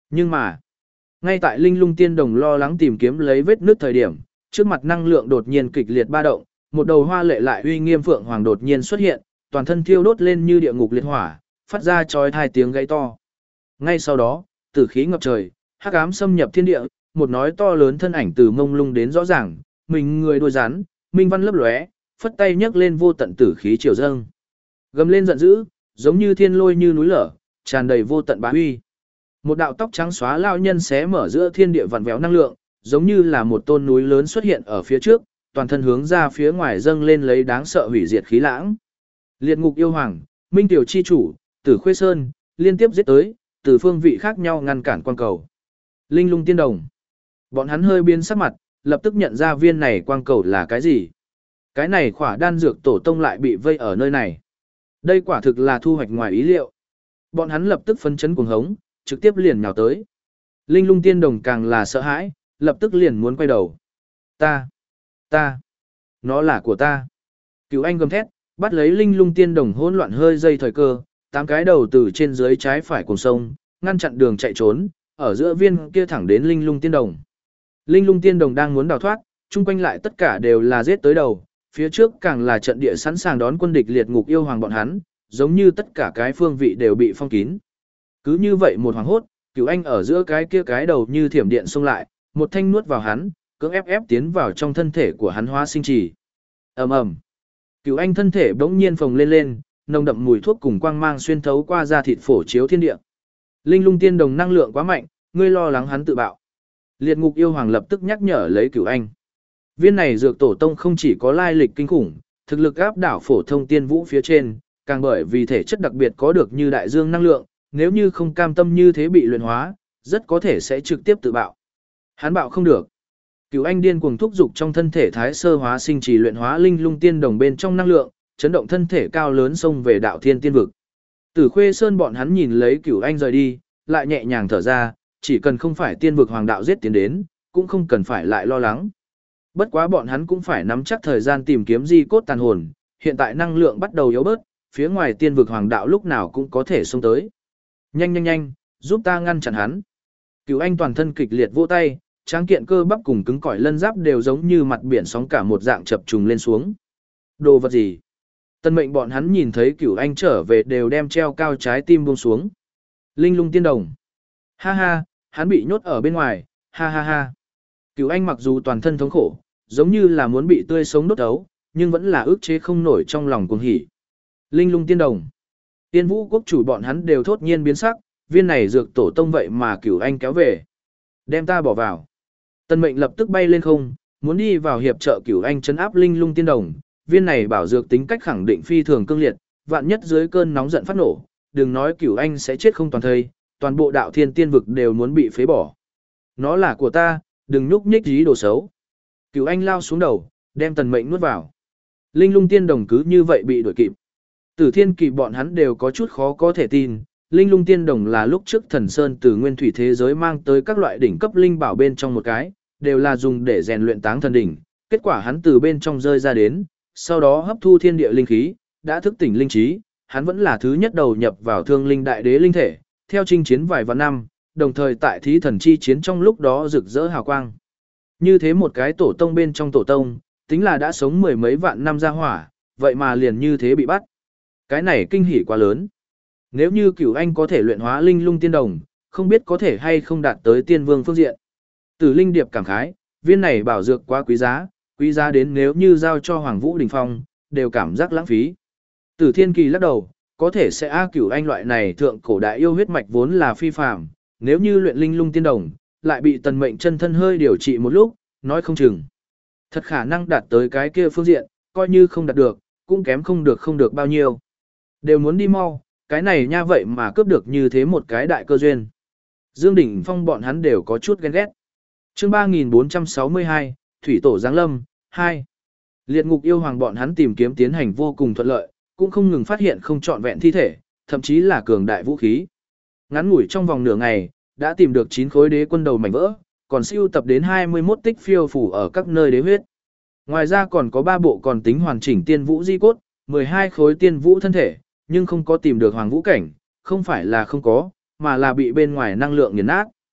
Nhưng mà, ngay tại Linh Lung Tiên Đồng lo lắng tìm kiếm lấy vết nứt thời điểm, trước mặt năng lượng đột nhiên kịch liệt ba động, một đầu hoa lệ lại uy nghiêm phượng hoàng đột nhiên xuất hiện, toàn thân thiêu đốt lên như địa ngục liệt hỏa, phát ra chói tai tiếng gãy to. Ngay sau đó, tử khí ngập trời, hắc ám xâm nhập thiên địa, một nói to lớn thân ảnh từ mông lung đến rõ ràng, mình người đuôi rắn, minh văn lấp lóe, phất tay nhấc lên vô tận tử khí triều dâng. Gầm lên giận dữ, giống như thiên lôi như núi lở, tràn đầy vô tận bá uy. Một đạo tóc trắng xóa lão nhân xé mở giữa thiên địa vặn vẹo năng lượng, giống như là một tôn núi lớn xuất hiện ở phía trước, toàn thân hướng ra phía ngoài dâng lên lấy đáng sợ hủy diệt khí lãng. Liệt ngục yêu hoàng, Minh tiểu chi chủ, Tử Khuê Sơn, liên tiếp giết tới, từ phương vị khác nhau ngăn cản quang cầu. Linh Lung Tiên Đồng. Bọn hắn hơi biến sắc mặt, lập tức nhận ra viên này quang cầu là cái gì. Cái này khỏa đan dược tổ tông lại bị vây ở nơi này. Đây quả thực là thu hoạch ngoài ý liệu. Bọn hắn lập tức phấn chấn cuồng hống, trực tiếp liền nhào tới. Linh Lung Tiên Đồng càng là sợ hãi, lập tức liền muốn quay đầu. Ta, ta, nó là của ta. Cửu Anh gầm thét, bắt lấy Linh Lung Tiên Đồng hỗn loạn hơi dây thời cơ, tám cái đầu từ trên dưới trái phải cùng sông, ngăn chặn đường chạy trốn, ở giữa viên kia thẳng đến Linh Lung Tiên Đồng. Linh Lung Tiên Đồng đang muốn đào thoát, chung quanh lại tất cả đều là giết tới đầu, phía trước càng là trận địa sẵn sàng đón quân địch liệt ngục yêu hoàng bọn hắn, giống như tất cả cái phương vị đều bị phong kín. Cứ như vậy một hoàng hốt, Cửu Anh ở giữa cái kia cái đầu như thiểm điện xông lại, một thanh nuốt vào hắn, cưỡng ép ép tiến vào trong thân thể của hắn hóa sinh trì. Ầm ầm. Cửu Anh thân thể bỗng nhiên phồng lên lên, nồng đậm mùi thuốc cùng quang mang xuyên thấu qua da thịt phổ chiếu thiên địa. Linh Lung Tiên Đồng năng lượng quá mạnh, ngươi lo lắng hắn tự bạo. Liệt ngục yêu hoàng lập tức nhắc nhở lấy Cửu Anh. Viên này dược tổ tông không chỉ có lai lịch kinh khủng, thực lực áp đảo phổ thông tiên vũ phía trên, càng bởi vì thể chất đặc biệt có được như đại dương năng lượng, nếu như không cam tâm như thế bị luyện hóa, rất có thể sẽ trực tiếp tự bạo. Hắn bạo không được. Cửu Anh điên cuồng thúc dục trong thân thể thái sơ hóa sinh trì luyện hóa Linh Lung Tiên Đồng bên trong năng lượng, chấn động thân thể cao lớn xông về đạo thiên tiên vực. Tử Khuê Sơn bọn hắn nhìn lấy Cửu Anh rời đi, lại nhẹ nhàng thở ra, chỉ cần không phải tiên vực hoàng đạo giết tiến đến, cũng không cần phải lại lo lắng. Bất quá bọn hắn cũng phải nắm chắc thời gian tìm kiếm di cốt tàn hồn, hiện tại năng lượng bắt đầu yếu bớt, phía ngoài tiên vực hoàng đạo lúc nào cũng có thể xông tới. Nhanh nhanh nhanh, giúp ta ngăn chặn hắn. Cửu Anh toàn thân kịch liệt vỗ tay, tráng kiện cơ bắp cùng cứng cỏi lân giáp đều giống như mặt biển sóng cả một dạng chập trùng lên xuống. Đồ vật gì? Tân mệnh bọn hắn nhìn thấy Cửu Anh trở về đều đem treo cao trái tim buông xuống. Linh Lung Tiên Đồng. Ha ha, hắn bị nhốt ở bên ngoài, ha ha ha. Cửu Anh mặc dù toàn thân thống khổ, giống như là muốn bị tươi sống đốt ấu, nhưng vẫn là ức chế không nổi trong lòng cuồng hỉ. Linh Lung Tiên Đồng. Tiên Vũ quốc chủ bọn hắn đều thốt nhiên biến sắc, viên này dược tổ tông vậy mà Cửu Anh kéo về. Đem ta bỏ vào. Tân mệnh lập tức bay lên không, muốn đi vào hiệp trợ Cửu Anh trấn áp Linh Lung Tiên Đồng. Viên này bảo dược tính cách khẳng định phi thường cương liệt, vạn nhất dưới cơn nóng giận phát nổ, đừng nói Cửu Anh sẽ chết không toàn thây, toàn bộ đạo thiên tiên vực đều muốn bị phế bỏ. Nó là của ta, đừng nhúc nhích ý đồ xấu. Cửu Anh lao xuống đầu, đem tần mệnh nuốt vào. Linh Lung Tiên Đồng cứ như vậy bị đuổi kịp. Tử Thiên Kỳ bọn hắn đều có chút khó có thể tin, Linh Lung Tiên Đồng là lúc trước Thần Sơn từ nguyên thủy thế giới mang tới các loại đỉnh cấp linh bảo bên trong một cái, đều là dùng để rèn luyện táng thần đỉnh, kết quả hắn từ bên trong rơi ra đến, sau đó hấp thu thiên địa linh khí, đã thức tỉnh linh trí, hắn vẫn là thứ nhất đầu nhập vào Thương Linh Đại Đế linh thể, theo chinh chiến vài vạn năm, đồng thời tại thí thần chi chiến trong lúc đó rực rỡ hào quang. Như thế một cái tổ tông bên trong tổ tông, tính là đã sống mười mấy vạn năm ra hỏa, vậy mà liền như thế bị bắt. Cái này kinh hỉ quá lớn. Nếu như Cửu Anh có thể luyện hóa Linh Lung Tiên Đồng, không biết có thể hay không đạt tới tiên vương phương diện. Tử Linh Điệp cảm khái, viên này bảo dược quá quý giá, quý giá đến nếu như giao cho Hoàng Vũ Đình Phong, đều cảm giác lãng phí. Tử Thiên Kỳ lắc đầu, có thể sẽ a Cửu Anh loại này thượng cổ đại yêu huyết mạch vốn là phi phàm, nếu như luyện Linh Lung Tiên Đồng, lại bị tần mệnh chân thân hơi điều trị một lúc, nói không chừng. Thật khả năng đạt tới cái kia phương diện, coi như không đạt được, cũng kém không được không được bao nhiêu. Đều muốn đi mau, cái này nha vậy mà cướp được như thế một cái đại cơ duyên. Dương Đỉnh Phong bọn hắn đều có chút ghen ghét. Chương ba nghìn bốn trăm sáu mươi hai, Thủy Tổ Giáng Lâm, hai. Liệt ngục yêu hoàng bọn hắn tìm kiếm tiến hành vô cùng thuận lợi, cũng không ngừng phát hiện không trọn vẹn thi thể, thậm chí là cường đại vũ khí. Ngắn ngủi trong vòng nửa ngày, đã tìm được chín khối đế quân đầu mảnh vỡ, còn siêu tập đến hai mươi mốt tích phiêu phủ ở các nơi đế huyết. Ngoài ra còn có ba bộ còn tính hoàn chỉnh tiên vũ di cốt, mười hai khối tiên vũ thân thể, nhưng không có tìm được hoàng vũ cảnh, không phải là không có, mà là bị bên ngoài năng lượng nghiền nát.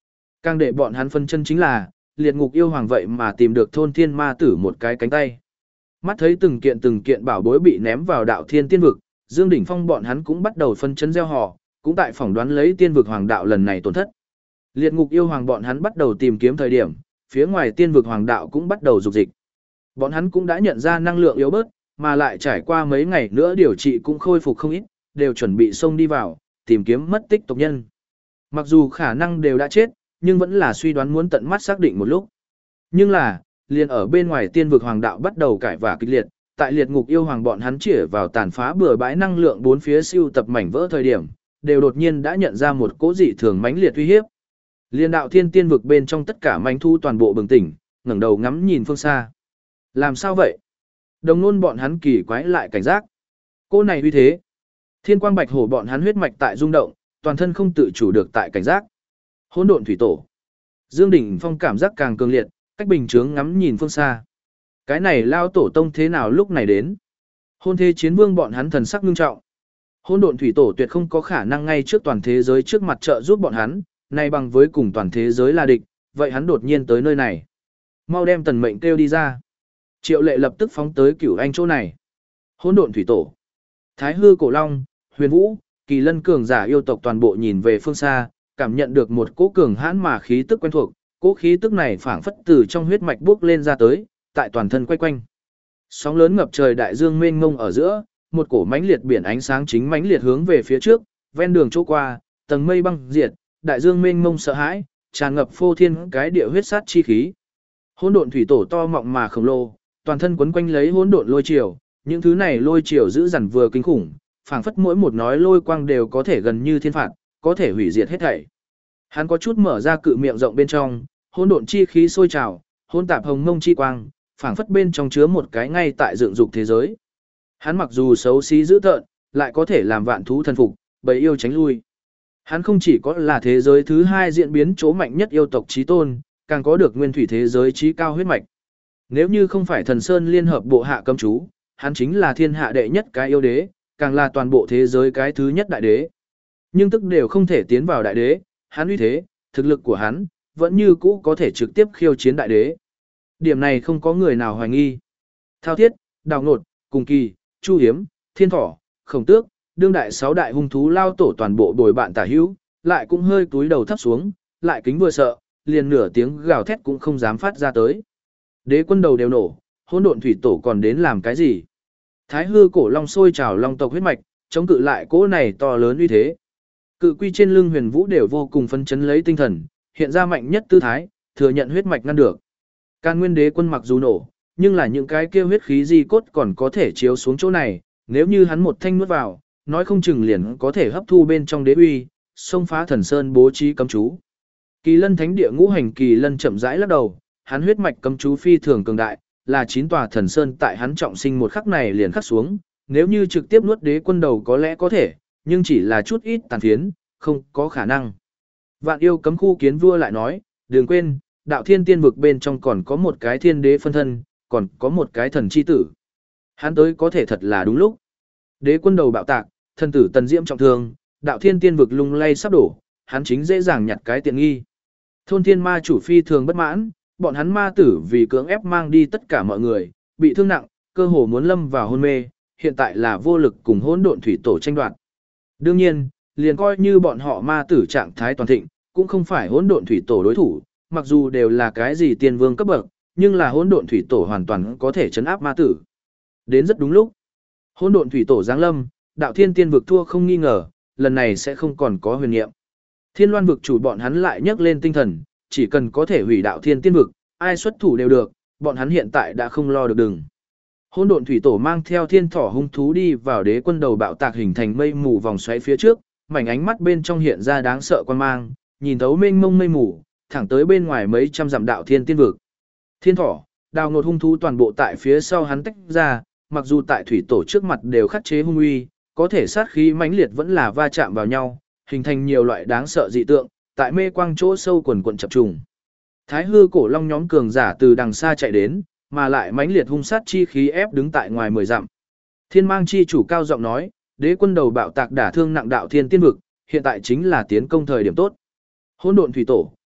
Càng để bọn hắn phân chân chính là, liệt ngục yêu hoàng vậy mà tìm được thôn thiên ma tử một cái cánh tay. Mắt thấy từng kiện từng kiện bảo bối bị ném vào đạo thiên tiên vực, Dương Đỉnh Phong bọn hắn cũng bắt đầu phân chân gieo họ, cũng tại phỏng đoán lấy tiên vực hoàng đạo lần này tổn thất. Liệt ngục yêu hoàng bọn hắn bắt đầu tìm kiếm thời điểm, phía ngoài tiên vực hoàng đạo cũng bắt đầu dục dịch. Bọn hắn cũng đã nhận ra năng lượng yếu bớt, mà lại trải qua mấy ngày nữa điều trị cũng khôi phục không ít, đều chuẩn bị xông đi vào, tìm kiếm mất tích tộc nhân. Mặc dù khả năng đều đã chết, nhưng vẫn là suy đoán muốn tận mắt xác định một lúc. Nhưng là, liền ở bên ngoài tiên vực hoàng đạo bắt đầu cãi vả kịch liệt, tại liệt ngục yêu hoàng bọn hắn chĩa vào tàn phá bừa bãi năng lượng bốn phía siêu tập mảnh vỡ thời điểm, đều đột nhiên đã nhận ra một cỗ dị thường mãnh liệt uy hiếp. Liên đạo thiên tiên vực bên trong tất cả manh thu toàn bộ bừng tỉnh, ngẩng đầu ngắm nhìn phương xa. Làm sao vậy? Đồng nôn bọn hắn kỳ quái lại cảnh giác. Cô này uy thế. Thiên quang bạch hổ bọn hắn huyết mạch tại rung động, toàn thân không tự chủ được tại cảnh giác. Hỗn độn thủy tổ. Dương Đỉnh Phong cảm giác càng cường liệt, cách bình chướng ngắm nhìn phương xa. Cái này lao tổ tông thế nào lúc này đến? Hôn thế chiến vương bọn hắn thần sắc nghiêm trọng. Hỗn độn thủy tổ tuyệt không có khả năng ngay trước toàn thế giới trước mặt trợ giúp bọn hắn, nay bằng với cùng toàn thế giới là địch, vậy hắn đột nhiên tới nơi này. Mau đem tần mệnh kêu đi ra. Triệu lệ lập tức phóng tới cửu anh chỗ này. Hỗn độn thủy tổ. Thái hư cổ long, huyền vũ, kỳ lân cường giả yêu tộc toàn bộ nhìn về phương xa, cảm nhận được một cỗ cường hãn mà khí tức quen thuộc, cỗ khí tức này phảng phất từ trong huyết mạch bốc lên ra tới, tại toàn thân quay quanh. Sóng lớn ngập trời đại dương mênh mông ở giữa, một cổ mãnh liệt biển ánh sáng chính mãnh liệt hướng về phía trước, ven đường chỗ qua, tầng mây băng diệt, đại dương mênh mông sợ hãi, tràn ngập phô thiên cái địa huyết sát chi khí. Hỗn độn thủy tổ to mọng mà khổng lồ, toàn thân quấn quanh lấy hỗn độn lôi triều, những thứ này lôi triều dữ dằn vừa kinh khủng, phảng phất mỗi một nói lôi quang đều có thể gần như thiên phạt, có thể hủy diệt hết thảy. Hắn có chút mở ra cự miệng rộng bên trong, hỗn độn chi khí sôi trào, hỗn tạp hồng mông chi quang, phảng phất bên trong chứa một cái ngay tại dựng dục thế giới. Hắn mặc dù xấu xí dữ tợn, lại có thể làm vạn thú thần phục, bầy yêu tránh lui. Hắn không chỉ có là thế giới thứ hai diễn biến chỗ mạnh nhất yêu tộc chí tôn, càng có được nguyên thủy thế giới chí cao huyết mạch. Nếu như không phải thần sơn liên hợp bộ hạ cấm chú, hắn chính là thiên hạ đệ nhất cái yêu đế, càng là toàn bộ thế giới cái thứ nhất đại đế. Nhưng tức đều không thể tiến vào đại đế, hắn uy thế, thực lực của hắn, vẫn như cũ có thể trực tiếp khiêu chiến đại đế. Điểm này không có người nào hoài nghi. Thao thiết, đào nột, cùng kỳ, chu hiếm, thiên thỏ, khổng tước, đương đại sáu đại hung thú lao tổ toàn bộ bồi bạn tả hữu, lại cũng hơi túi đầu thấp xuống, lại kính vừa sợ, liền nửa tiếng gào thét cũng không dám phát ra tới. Đế quân đầu đều nổ, hỗn độn thủy tổ còn đến làm cái gì? Thái hư cổ long sôi trào long tộc huyết mạch, chống cự lại cỗ này to lớn uy thế. Cự quy trên lưng huyền vũ đều vô cùng phấn chấn lấy tinh thần, hiện ra mạnh nhất tư thái, thừa nhận huyết mạch ngăn được. Can nguyên đế quân mặc dù nổ, nhưng là những cái kia huyết khí di cốt còn có thể chiếu xuống chỗ này, nếu như hắn một thanh nuốt vào, nói không chừng liền có thể hấp thu bên trong đế uy, xông phá thần sơn bố trí cấm chú. Kỳ lân thánh địa ngũ hành kỳ lân chậm rãi lắc đầu, hắn huyết mạch cấm chú phi thường cường đại, là chín tòa thần sơn tại hắn trọng sinh một khắc này liền khắc xuống, nếu như trực tiếp nuốt đế quân đầu có lẽ có thể, nhưng chỉ là chút ít tàn phiến, không có khả năng. Vạn yêu cấm khu kiến vua lại nói, đừng quên, đạo thiên tiên vực bên trong còn có một cái thiên đế phân thân, còn có một cái thần chi tử. Hắn tới có thể thật là đúng lúc. Đế quân đầu bạo tạc, thần tử tần diễm trọng thương, đạo thiên tiên vực lung lay sắp đổ, hắn chính dễ dàng nhặt cái tiện nghi. Thôn thiên ma chủ phi thường bất mãn, bọn hắn ma tử vì cưỡng ép mang đi tất cả mọi người, bị thương nặng, cơ hồ muốn lâm vào hôn mê, hiện tại là vô lực cùng hỗn độn thủy tổ tranh đoạt. Đương nhiên, liền coi như bọn họ ma tử trạng thái toàn thịnh, cũng không phải hỗn độn thủy tổ đối thủ, mặc dù đều là cái gì tiên vương cấp bậc, nhưng là hỗn độn thủy tổ hoàn toàn có thể chấn áp ma tử. Đến rất đúng lúc. Hỗn độn thủy tổ giáng lâm, đạo thiên tiên vực thua không nghi ngờ, lần này sẽ không còn có huyền niệm. Thiên loan vực chủ bọn hắn lại nhấc lên tinh thần, chỉ cần có thể hủy đạo thiên tiên vực, ai xuất thủ đều được, bọn hắn hiện tại đã không lo được đừng. Hỗn độn thủy tổ mang theo thiên thỏ hung thú đi vào đế quân đầu bạo tạc hình thành mây mù vòng xoáy phía trước, mảnh ánh mắt bên trong hiện ra đáng sợ quan mang, nhìn thấu mênh mông mây mù, thẳng tới bên ngoài mấy trăm dặm đạo thiên tiên vực. Thiên thỏ, đào ngột hung thú toàn bộ tại phía sau hắn tách ra, mặc dù tại thủy tổ trước mặt đều khắc chế hung uy, có thể sát khí mãnh liệt vẫn là va chạm vào nhau, hình thành nhiều loại đáng sợ dị tượng, tại mê quang chỗ sâu quần quần chập trùng. Thái hư cổ long nhóm cường giả từ đằng xa chạy đến, mà lại mãnh liệt hung sát chi khí ép đứng tại ngoài mười dặm. Thiên mang chi chủ cao giọng nói, đế quân đầu bạo tạc đả thương nặng đạo thiên tiên vực, hiện tại chính là tiến công thời điểm tốt. Hỗn độn thủy tổ,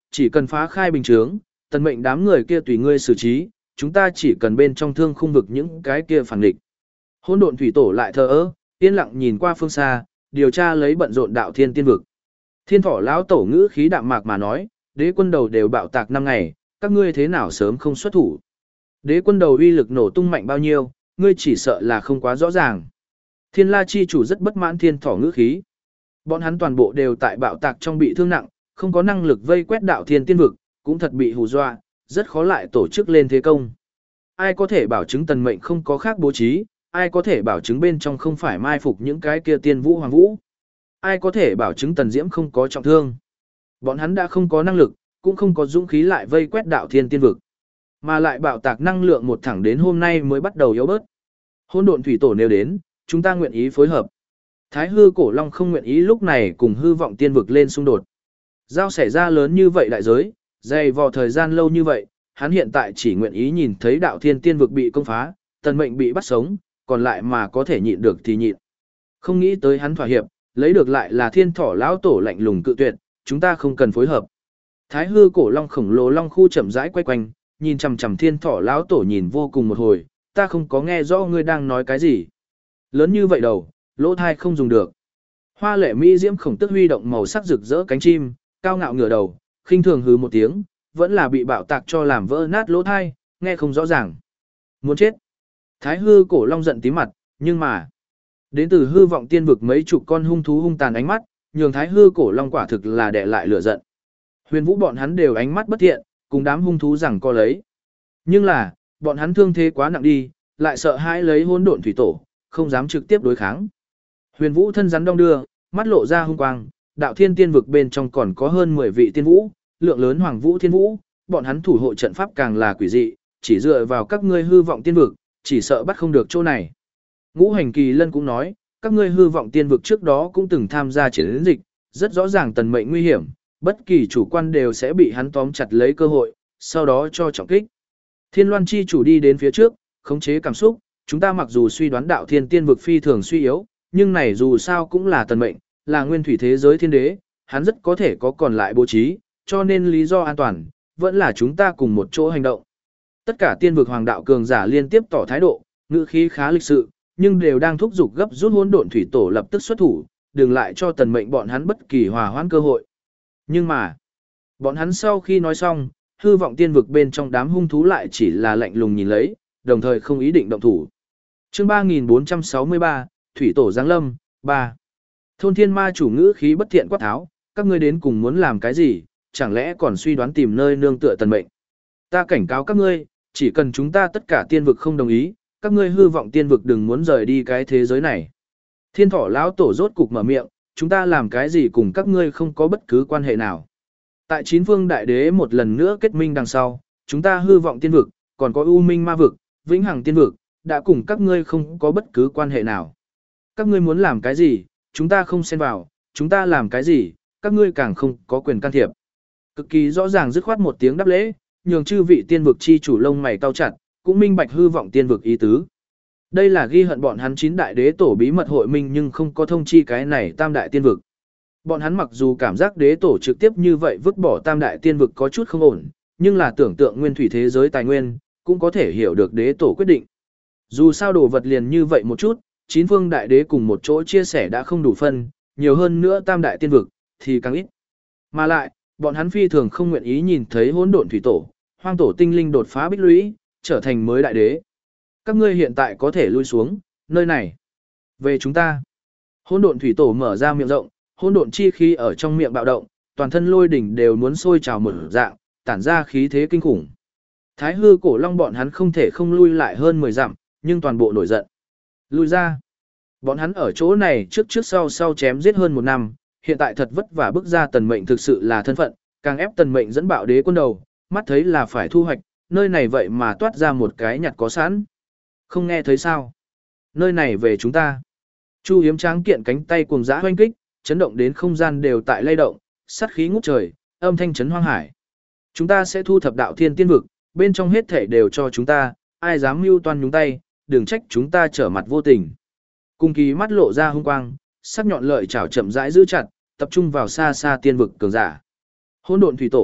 chỉ cần phá khai bình chướng, tần mệnh đám người kia tùy ngươi xử trí, chúng ta chỉ cần bên trong thương khung vực những cái kia phản địch. Hỗn độn thủy tổ lại thờ ơ, yên lặng nhìn qua phương xa, điều tra lấy bận rộn đạo thiên tiên vực. Thiên thỏ lão tổ ngữ khí đạm mạc mà nói, đế quân đầu đều bạo tạc năm ngày, các ngươi thế nào sớm không xuất thủ. Đế quân đầu uy lực nổ tung mạnh bao nhiêu, ngươi chỉ sợ là không quá rõ ràng. Thiên la chi chủ rất bất mãn thiên thỏ ngữ khí. Bọn hắn toàn bộ đều tại bạo tạc trong bị thương nặng, không có năng lực vây quét đạo thiên tiên vực, cũng thật bị hù dọa, rất khó lại tổ chức lên thế công. Ai có thể bảo chứng tần mệnh không có khác bố trí, ai có thể bảo chứng bên trong không phải mai phục những cái kia tiên vũ hoàng vũ. Ai có thể bảo chứng tần diễm không có trọng thương. Bọn hắn đã không có năng lực, cũng không có dũng khí lại vây quét đạo thiên tiên vực. Mà lại bạo tạc năng lượng một thẳng đến hôm nay mới bắt đầu yếu bớt. Hỗn độn thủy tổ nếu đến, chúng ta nguyện ý phối hợp. Thái hư cổ long không nguyện ý lúc này cùng hư vọng tiên vực lên xung đột. Giao xảy ra lớn như vậy đại giới, dày vò thời gian lâu như vậy, hắn hiện tại chỉ nguyện ý nhìn thấy đạo thiên tiên vực bị công phá, tần mệnh bị bắt sống, còn lại mà có thể nhịn được thì nhịn. Không nghĩ tới hắn thỏa hiệp, lấy được lại là thiên thỏ lão tổ lạnh lùng cự tuyệt, chúng ta không cần phối hợp. Thái hư cổ long khổng lồ long khu chậm rãi quay quanh, nhìn chằm chằm thiên thỏ lão tổ nhìn vô cùng một hồi, ta không có nghe rõ ngươi đang nói cái gì. Lớn như vậy đầu, lỗ thai không dùng được. Hoa lệ mỹ diễm khổng tức huy động màu sắc rực rỡ cánh chim, cao ngạo ngửa đầu, khinh thường hứ một tiếng, vẫn là bị bạo tạc cho làm vỡ nát lỗ thai, nghe không rõ ràng. Muốn chết. Thái hư cổ long giận tím mặt, nhưng mà đến từ hư vọng tiên vực mấy chục con hung thú hung tàn ánh mắt, nhường thái hư cổ long quả thực là đè lại lửa giận. Huyền vũ bọn hắn đều ánh mắt bất thiện, cùng đám hung thú rằng co lấy. Nhưng là, bọn hắn thương thế quá nặng đi, lại sợ hãi lấy hỗn độn thủy tổ, không dám trực tiếp đối kháng. Huyền vũ thân rắn đong đưa, mắt lộ ra hung quang, đạo thiên tiên vực bên trong còn có hơn mười vị tiên vũ, lượng lớn hoàng vũ thiên vũ, bọn hắn thủ hộ trận pháp càng là quỷ dị, chỉ dựa vào các ngươi hư vọng tiên vực, chỉ sợ bắt không được chỗ này. Ngũ hành kỳ lân cũng nói, các ngươi hư vọng tiên vực trước đó cũng từng tham gia chiến dịch, rất rõ ràng tần mệnh nguy hiểm, bất kỳ chủ quan đều sẽ bị hắn tóm chặt lấy cơ hội, sau đó cho trọng kích. Thiên Loan chi chủ đi đến phía trước, khống chế cảm xúc, chúng ta mặc dù suy đoán đạo thiên tiên vực phi thường suy yếu, nhưng này dù sao cũng là tần mệnh, là nguyên thủy thế giới thiên đế, hắn rất có thể có còn lại bố trí, cho nên lý do an toàn, vẫn là chúng ta cùng một chỗ hành động. Tất cả tiên vực hoàng đạo cường giả liên tiếp tỏ thái độ, ngữ khí khá lịch sự, nhưng đều đang thúc giục gấp rút hỗn độn thủy tổ lập tức xuất thủ, đừng lại cho tần mệnh bọn hắn bất kỳ hòa hoãn cơ hội. Nhưng mà, bọn hắn sau khi nói xong, hư vọng tiên vực bên trong đám hung thú lại chỉ là lạnh lùng nhìn lấy, đồng thời không ý định động thủ. Chương ba nghìn bốn trăm sáu mươi ba, Thủy tổ giáng lâm, ba. Thôn thiên ma chủ ngữ khí bất thiện quát tháo, các ngươi đến cùng muốn làm cái gì, chẳng lẽ còn suy đoán tìm nơi nương tựa tần mệnh. Ta cảnh cáo các ngươi, chỉ cần chúng ta tất cả tiên vực không đồng ý, các ngươi hư vọng tiên vực đừng muốn rời đi cái thế giới này. Thiên thỏ lão tổ rốt cục mở miệng, chúng ta làm cái gì cùng các ngươi không có bất cứ quan hệ nào. Tại chín phương đại đế một lần nữa kết minh đằng sau, chúng ta hư vọng tiên vực, còn có u minh ma vực, vĩnh hằng tiên vực, đã cùng các ngươi không có bất cứ quan hệ nào. Các ngươi muốn làm cái gì, chúng ta không xen vào, chúng ta làm cái gì, các ngươi càng không có quyền can thiệp. Cực kỳ rõ ràng dứt khoát một tiếng đáp lễ, nhường chư vị tiên vực chi chủ lông mày cau chặt, cũng minh bạch hư vọng tiên vực ý tứ. Đây là ghi hận bọn hắn chín đại đế tổ bí mật hội minh nhưng không có thông chi cái này tam đại tiên vực. Bọn hắn mặc dù cảm giác đế tổ trực tiếp như vậy vứt bỏ tam đại tiên vực có chút không ổn, nhưng là tưởng tượng nguyên thủy thế giới tài nguyên, cũng có thể hiểu được đế tổ quyết định. Dù sao đồ vật liền như vậy một chút, chín phương đại đế cùng một chỗ chia sẻ đã không đủ phân, nhiều hơn nữa tam đại tiên vực, thì càng ít. Mà lại, bọn hắn phi thường không nguyện ý nhìn thấy hỗn độn thủy tổ, hoang tổ tinh linh đột phá bích lũy, trở thành mới đại đế. Các ngươi hiện tại có thể lui xuống, nơi này. Về chúng ta. Hỗn độn thủy tổ mở ra miệng rộng, hỗn độn chi khí ở trong miệng bạo động, toàn thân lôi đỉnh đều muốn sôi trào mở dạng, tản ra khí thế kinh khủng. Thái hư cổ long bọn hắn không thể không lui lại hơn mười dặm, nhưng toàn bộ nổi giận. Lui ra. Bọn hắn ở chỗ này trước trước sau sau chém giết hơn một năm, hiện tại thật vất vả bước ra tần mệnh thực sự là thân phận, càng ép tần mệnh dẫn bạo đế quân đầu, mắt thấy là phải thu hoạch, nơi này vậy mà toát ra một cái nhặt có sẵn. Không nghe thấy sao? Nơi này về chúng ta. Chu Hiếm tráng kiện cánh tay cuồng dã hoanh kích, chấn động đến không gian đều tại lay động, sát khí ngút trời, âm thanh chấn hoang hải. Chúng ta sẽ thu thập đạo thiên tiên vực, bên trong hết thể đều cho chúng ta, ai dám mưu toan nhúng tay, đừng trách chúng ta trở mặt vô tình. Cung kỳ mắt lộ ra hung quang, sắc nhọn lợi chảo chậm rãi giữ chặt, tập trung vào xa xa tiên vực cường giả. Hỗn độn thủy tổ,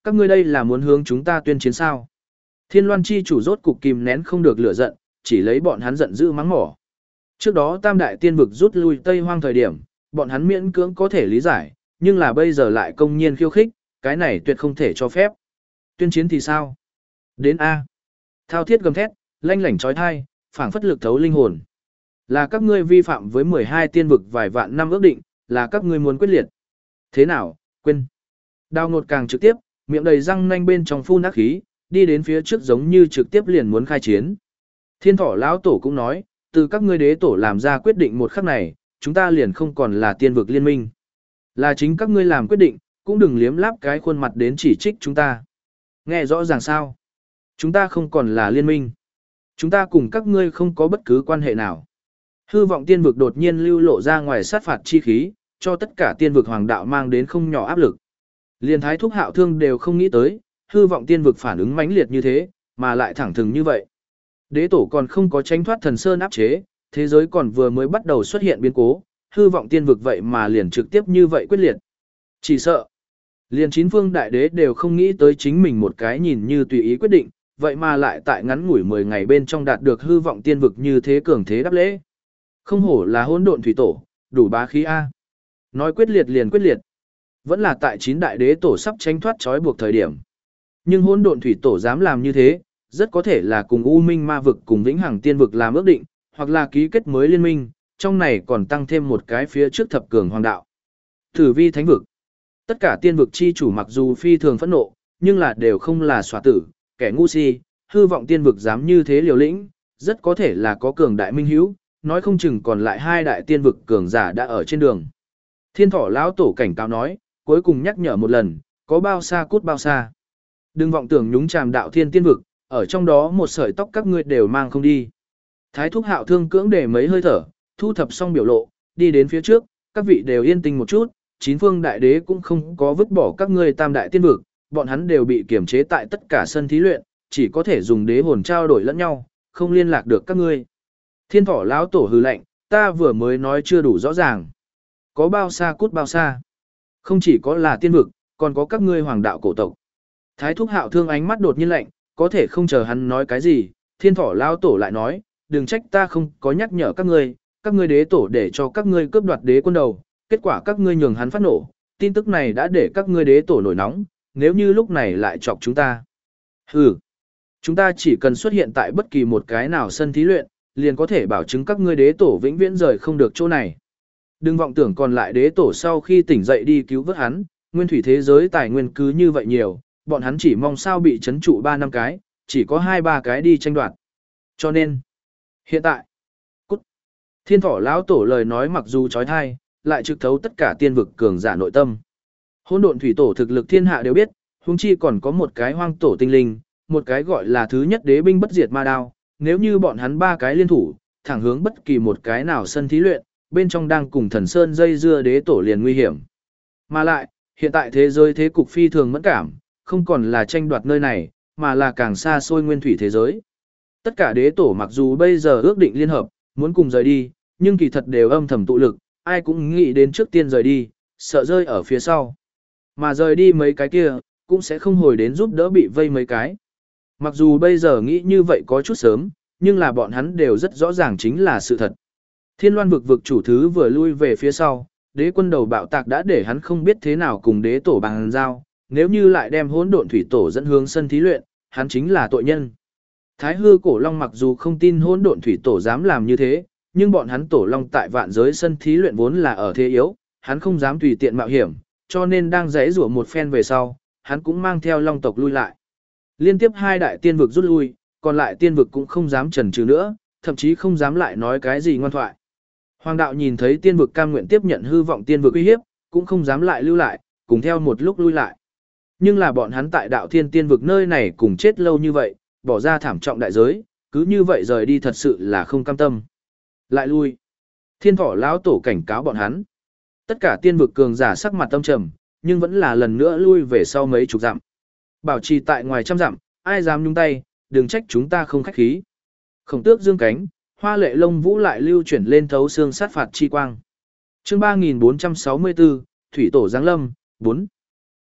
các ngươi đây là muốn hướng chúng ta tuyên chiến sao? Thiên Loan chi chủ rốt cục kìm nén không được lửa giận, chỉ lấy bọn hắn giận dữ mắng mỏ. Trước đó Tam đại tiên vực rút lui Tây Hoang thời điểm, bọn hắn miễn cưỡng có thể lý giải, nhưng là bây giờ lại công nhiên khiêu khích, cái này tuyệt không thể cho phép. Tuyên chiến thì sao? Đến A. Thao thiết gầm thét, lanh lảnh trói thai, phảng phất lực thấu linh hồn. Là các ngươi vi phạm với mười hai tiên vực vài vạn năm ước định, là các ngươi muốn quyết liệt. Thế nào, quên. Đào ngột càng trực tiếp, miệng đầy răng nanh bên trong phun ác khí, đi đến phía trước giống như trực tiếp liền muốn khai chiến. Thiên thỏ lão tổ cũng nói, từ các ngươi đế tổ làm ra quyết định một khắc này, chúng ta liền không còn là tiên vực liên minh. Là chính các ngươi làm quyết định, cũng đừng liếm láp cái khuôn mặt đến chỉ trích chúng ta. Nghe rõ ràng sao? Chúng ta không còn là liên minh. Chúng ta cùng các ngươi không có bất cứ quan hệ nào. Hư vọng tiên vực đột nhiên lưu lộ ra ngoài sát phạt chi khí, cho tất cả tiên vực hoàng đạo mang đến không nhỏ áp lực. Liên thái thúc hạo thương đều không nghĩ tới, hư vọng tiên vực phản ứng mãnh liệt như thế, mà lại thẳng thừng như vậy. Đế tổ còn không có tránh thoát thần sơn áp chế, thế giới còn vừa mới bắt đầu xuất hiện biến cố, hư vọng tiên vực vậy mà liền trực tiếp như vậy quyết liệt. Chỉ sợ, liền chín phương đại đế đều không nghĩ tới chính mình một cái nhìn như tùy ý quyết định, vậy mà lại tại ngắn ngủi mười ngày bên trong đạt được hư vọng tiên vực như thế cường thế đáp lễ. Không hổ là hỗn độn thủy tổ, đủ bá khí A. Nói quyết liệt liền quyết liệt. Vẫn là tại chín đại đế tổ sắp tránh thoát trói buộc thời điểm. Nhưng hỗn độn thủy tổ dám làm như thế, rất có thể là cùng U Minh ma vực cùng Vĩnh Hằng tiên vực làm ước định, hoặc là ký kết mới liên minh, trong này còn tăng thêm một cái phía trước thập cường hoàng đạo. Tử vi thánh vực. Tất cả tiên vực chi chủ mặc dù phi thường phẫn nộ, nhưng là đều không là xóa tử, kẻ ngu si, hư vọng tiên vực dám như thế liều lĩnh, rất có thể là có cường đại minh hữu, nói không chừng còn lại hai đại tiên vực cường giả đã ở trên đường. Thiên thỏ lão tổ cảnh cáo nói, cuối cùng nhắc nhở một lần, có bao xa cút bao xa. Đừng vọng tưởng nhúng chàm đạo thiên tiên vực, ở trong đó một sợi tóc các ngươi đều mang không đi. Thái thúc hạo thương cưỡng để mấy hơi thở, thu thập xong biểu lộ, đi đến phía trước, các vị đều yên tĩnh một chút, chín phương đại đế cũng không có vứt bỏ các ngươi tam đại tiên vực, bọn hắn đều bị kiểm chế tại tất cả sân thí luyện, chỉ có thể dùng đế hồn trao đổi lẫn nhau, không liên lạc được các ngươi. Thiên thỏ lão tổ hừ lạnh, ta vừa mới nói chưa đủ rõ ràng. Có bao xa cút bao xa. Không chỉ có là tiên vực, còn có các ngươi hoàng đạo cổ tộc. Thái thúc hạo thương ánh mắt đột nhiên lạnh, có thể không chờ hắn nói cái gì, thiên thỏ lão tổ lại nói, đừng trách ta không có nhắc nhở các ngươi, các ngươi đế tổ để cho các ngươi cướp đoạt đế quân đầu, kết quả các ngươi nhường hắn phát nổ, tin tức này đã để các ngươi đế tổ nổi nóng, nếu như lúc này lại chọc chúng ta. Hừ, chúng ta chỉ cần xuất hiện tại bất kỳ một cái nào sân thí luyện, liền có thể bảo chứng các ngươi đế tổ vĩnh viễn rời không được chỗ này. Đừng vọng tưởng còn lại đế tổ sau khi tỉnh dậy đi cứu vớt hắn, nguyên thủy thế giới tài nguyên cứ như vậy nhiều, bọn hắn chỉ mong sao bị chấn trụ ba năm cái, chỉ có hai ba cái đi tranh đoạt. Cho nên, hiện tại, cút. Thiên thỏ lão tổ lời nói mặc dù trói thai, lại trực thấu tất cả tiên vực cường giả nội tâm. Hỗn độn thủy tổ thực lực thiên hạ đều biết, huống chi còn có một cái hoang tổ tinh linh, một cái gọi là thứ nhất đế binh bất diệt ma đao, nếu như bọn hắn ba cái liên thủ, thẳng hướng bất kỳ một cái nào sân thí luyện, bên trong đang cùng thần sơn dây dưa đế tổ liền nguy hiểm. Mà lại, hiện tại thế giới thế cục phi thường mẫn cảm, không còn là tranh đoạt nơi này, mà là càng xa xôi nguyên thủy thế giới. Tất cả đế tổ mặc dù bây giờ ước định liên hợp, muốn cùng rời đi, nhưng kỳ thật đều âm thầm tụ lực, ai cũng nghĩ đến trước tiên rời đi, sợ rơi ở phía sau. Mà rời đi mấy cái kia, cũng sẽ không hồi đến giúp đỡ bị vây mấy cái. Mặc dù bây giờ nghĩ như vậy có chút sớm, nhưng là bọn hắn đều rất rõ ràng chính là sự thật. Thiên Loan vực vực chủ thứ vừa lui về phía sau, đế quân đầu bạo tạc đã để hắn không biết thế nào cùng đế tổ bằng giao, nếu như lại đem hỗn độn thủy tổ dẫn hướng sân thí luyện, hắn chính là tội nhân. Thái hư cổ long mặc dù không tin hỗn độn thủy tổ dám làm như thế, nhưng bọn hắn tổ long tại vạn giới sân thí luyện vốn là ở thế yếu, hắn không dám tùy tiện mạo hiểm, cho nên đang giãy giụa một phen về sau, hắn cũng mang theo long tộc lui lại. Liên tiếp hai đại tiên vực rút lui, còn lại tiên vực cũng không dám chần chừ nữa, thậm chí không dám lại nói cái gì ngoan thoại. Hoàng đạo nhìn thấy tiên vực cam nguyện tiếp nhận hư vọng tiên vực uy hiếp, cũng không dám lại lưu lại, cùng theo một lúc lui lại. Nhưng là bọn hắn tại đạo thiên tiên vực nơi này cùng chết lâu như vậy, bỏ ra thảm trọng đại giới, cứ như vậy rời đi thật sự là không cam tâm. Lại lui. Thiên thỏ lão tổ cảnh cáo bọn hắn. Tất cả tiên vực cường giả sắc mặt tâm trầm, nhưng vẫn là lần nữa lui về sau mấy chục dặm. Bảo trì tại ngoài trăm dặm, ai dám nhúng tay, đừng trách chúng ta không khách khí. Khổng tước dương cánh, hoa lệ lông vũ lại lưu chuyển lên thấu xương sát phạt chi quang. Chương ba nghìn bốn trăm sáu mươi bốn, Thủy tổ giáng lâm, bốn.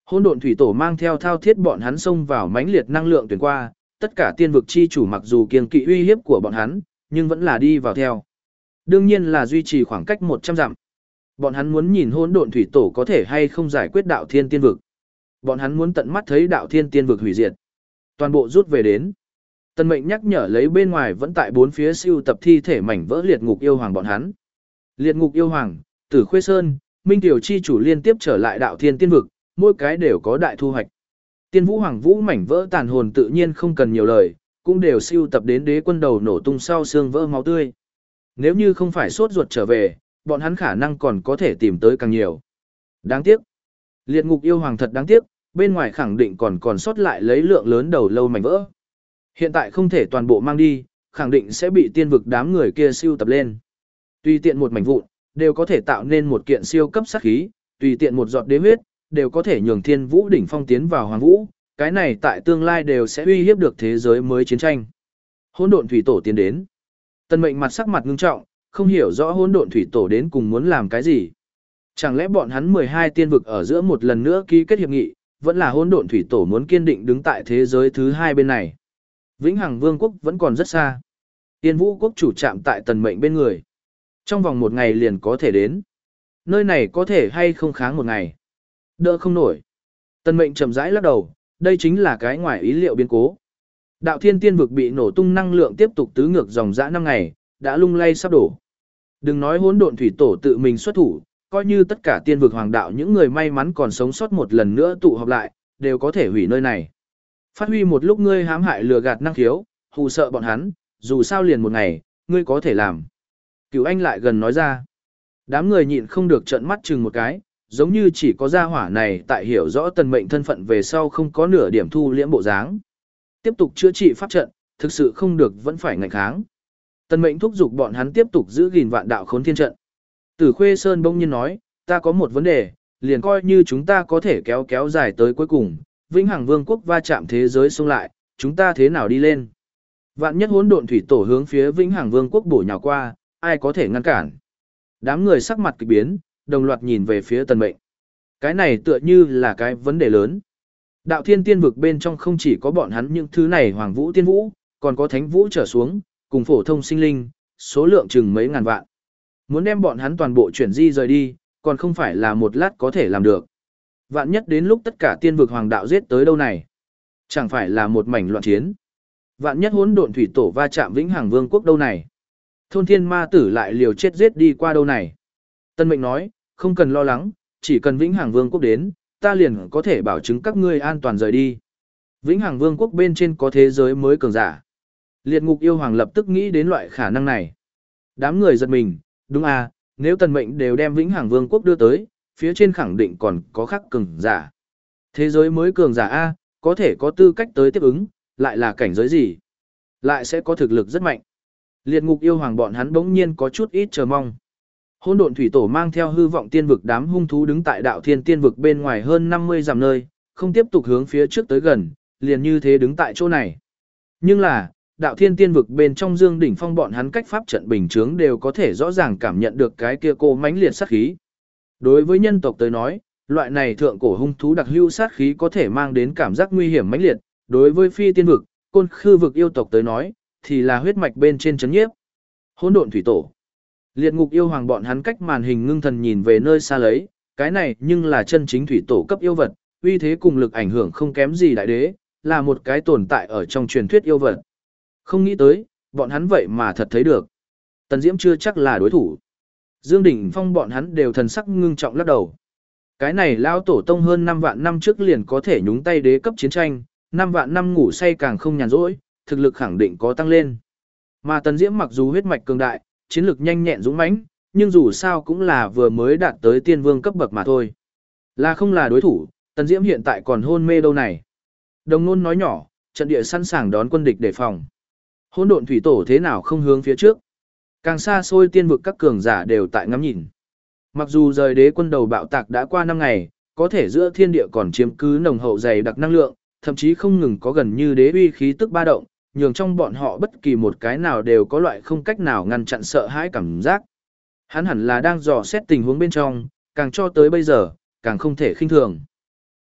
Hỗn độn thủy tổ mang theo thao thiết bọn hắn xông vào mãnh liệt năng lượng tuyển qua, tất cả tiên vực chi chủ mặc dù kiêng kỵ uy hiếp của bọn hắn, nhưng vẫn là đi vào theo. Đương nhiên là duy trì khoảng cách một trăm dặm. Bọn hắn muốn nhìn hỗn độn thủy tổ có thể hay không giải quyết đạo thiên tiên vực. Bọn hắn muốn tận mắt thấy đạo thiên tiên vực hủy diệt. Toàn bộ rút về đến. Tần Mệnh nhắc nhở lấy bên ngoài vẫn tại bốn phía siêu tập thi thể mảnh vỡ liệt ngục yêu hoàng bọn hắn. Liệt ngục yêu hoàng, Tử Khuê Sơn, Minh Tiểu chi chủ liên tiếp trở lại đạo thiên tiên vực, mỗi cái đều có đại thu hoạch. Tiên Vũ Hoàng Vũ mảnh vỡ tàn hồn tự nhiên không cần nhiều lời, cũng đều siêu tập đến đế quân đầu nổ tung sau xương vỡ máu tươi. Nếu như không phải sốt ruột trở về, bọn hắn khả năng còn có thể tìm tới càng nhiều. Đáng tiếc. Liệt ngục yêu hoàng thật đáng tiếc, bên ngoài khẳng định còn còn sót lại lấy lượng lớn đầu lâu mảnh vỡ. Hiện tại không thể toàn bộ mang đi, khẳng định sẽ bị tiên vực đám người kia siêu tập lên. Tùy tiện một mảnh vụn, đều có thể tạo nên một kiện siêu cấp sát khí, tùy tiện một giọt đế huyết, đều có thể nhường thiên vũ đỉnh phong tiến vào hoàng vũ, cái này tại tương lai đều sẽ uy hiếp được thế giới mới chiến tranh. Hỗn độn thủy tổ tiến đến. Tần Mệnh mặt sắc mặt ngưng trọng, không hiểu rõ hỗn độn thủy tổ đến cùng muốn làm cái gì. Chẳng lẽ bọn hắn mười hai tiên vực ở giữa một lần nữa ký kết hiệp nghị, vẫn là hỗn độn thủy tổ muốn kiên định đứng tại thế giới thứ hai bên này. Vĩnh Hằng Vương quốc vẫn còn rất xa. Tiên Vũ quốc chủ chạm tại Tần Mệnh bên người. Trong vòng một ngày liền có thể đến. Nơi này có thể hay không kháng một ngày. Đỡ không nổi. Tần Mệnh chậm rãi lắc đầu, đây chính là cái ngoài ý liệu biến cố. Đạo thiên tiên vực bị nổ tung năng lượng tiếp tục tứ ngược dòng dã năm ngày, đã lung lay sắp đổ. Đừng nói hỗn độn thủy tổ tự mình xuất thủ, coi như tất cả tiên vực hoàng đạo những người may mắn còn sống sót một lần nữa tụ họp lại, đều có thể hủy nơi này. Phát huy một lúc ngươi hãm hại lừa gạt năng khiếu, hù sợ bọn hắn, dù sao liền một ngày, ngươi có thể làm. Cửu Anh lại gần nói ra. Đám người nhịn không được trợn mắt chừng một cái, giống như chỉ có gia hỏa này tại hiểu rõ Tần Mệnh thân phận về sau không có nửa điểm thu liễm bộ dáng. Tiếp tục chữa trị pháp trận, thực sự không được vẫn phải ngạnh kháng. Tần Mệnh thúc giục bọn hắn tiếp tục giữ gìn vạn đạo khốn thiên trận. Tử Khuê Sơn bỗng nhiên nói, ta có một vấn đề, liền coi như chúng ta có thể kéo kéo dài tới cuối cùng, Vĩnh Hằng Vương quốc va chạm thế giới xông lại, chúng ta thế nào đi lên? Vạn nhất hỗn độn thủy tổ hướng phía Vĩnh Hằng Vương quốc bổ nhào qua, ai có thể ngăn cản? Đám người sắc mặt kỳ biến, đồng loạt nhìn về phía Tần Mệnh. Cái này tựa như là cái vấn đề lớn. Đạo thiên tiên vực bên trong không chỉ có bọn hắn những thứ này hoàng vũ tiên vũ, còn có thánh vũ trở xuống, cùng phổ thông sinh linh, số lượng chừng mấy ngàn vạn. Muốn đem bọn hắn toàn bộ chuyển di rời đi, còn không phải là một lát có thể làm được. Vạn nhất đến lúc tất cả tiên vực hoàng đạo giết tới đâu này, chẳng phải là một mảnh loạn chiến. Vạn nhất hỗn độn thủy tổ va chạm Vĩnh Hằng Vương quốc đâu này, thôn thiên ma tử lại liều chết giết đi qua đâu này. Tân Mệnh nói, không cần lo lắng, chỉ cần Vĩnh Hằng Vương quốc đến, ta liền có thể bảo chứng các ngươi an toàn rời đi. Vĩnh Hằng Vương quốc bên trên có thế giới mới cường giả. Liệt ngục yêu hoàng lập tức nghĩ đến loại khả năng này. Đám người giật mình, đúng à, nếu Tần Mệnh đều đem Vĩnh Hằng Vương quốc đưa tới, phía trên khẳng định còn có khắc cường giả. Thế giới mới cường giả A, có thể có tư cách tới tiếp ứng, lại là cảnh giới gì? Lại sẽ có thực lực rất mạnh. Liệt ngục yêu hoàng bọn hắn bỗng nhiên có chút ít chờ mong. Hỗn độn thủy tổ mang theo hư vọng tiên vực đám hung thú đứng tại đạo thiên tiên vực bên ngoài hơn năm mươi dặm nơi, không tiếp tục hướng phía trước tới gần, liền như thế đứng tại chỗ này. Nhưng là, đạo thiên tiên vực bên trong Dương đỉnh phong bọn hắn cách pháp trận bình chướng đều có thể rõ ràng cảm nhận được cái kia cô mãnh liệt sát khí. Đối với nhân tộc tới nói, loại này thượng cổ hung thú đặc hữu sát khí có thể mang đến cảm giác nguy hiểm mãnh liệt, đối với phi tiên vực, côn khư vực yêu tộc tới nói, thì là huyết mạch bên trên chấn nhiếp. Hỗn độn thủy tổ. Liệt ngục yêu hoàng bọn hắn cách màn hình ngưng thần nhìn về nơi xa lấy, cái này nhưng là chân chính thủy tổ cấp yêu vật, uy thế cùng lực ảnh hưởng không kém gì đại đế, là một cái tồn tại ở trong truyền thuyết yêu vật. Không nghĩ tới, bọn hắn vậy mà thật thấy được. Tần Diễm chưa chắc là đối thủ. Dương Đỉnh Phong bọn hắn đều thần sắc ngưng trọng lắc đầu. Cái này lao tổ tông hơn năm vạn năm trước liền có thể nhúng tay đế cấp chiến tranh, năm vạn năm ngủ say càng không nhàn rỗi, thực lực khẳng định có tăng lên. Mà Tần Diễm mặc dù huyết mạch cường đại, chiến lực nhanh nhẹn dũng mãnh, nhưng dù sao cũng là vừa mới đạt tới tiên vương cấp bậc mà thôi. Là không là đối thủ, Tần Diễm hiện tại còn hôn mê đâu này. Đồng Nôn nói nhỏ, trận địa sẵn sàng đón quân địch đề phòng. Hỗn độn thủy tổ thế nào không hướng phía trước. Càng xa xôi tiên vực các cường giả đều tại ngắm nhìn. Mặc dù rời đế quân đầu bạo tạc đã qua năm ngày, có thể giữa thiên địa còn chiếm cứ nồng hậu dày đặc năng lượng, thậm chí không ngừng có gần như đế uy khí tức ba động, nhường trong bọn họ bất kỳ một cái nào đều có loại không cách nào ngăn chặn sợ hãi cảm giác. Hắn hẳn là đang dò xét tình huống bên trong, càng cho tới bây giờ, càng không thể khinh thường.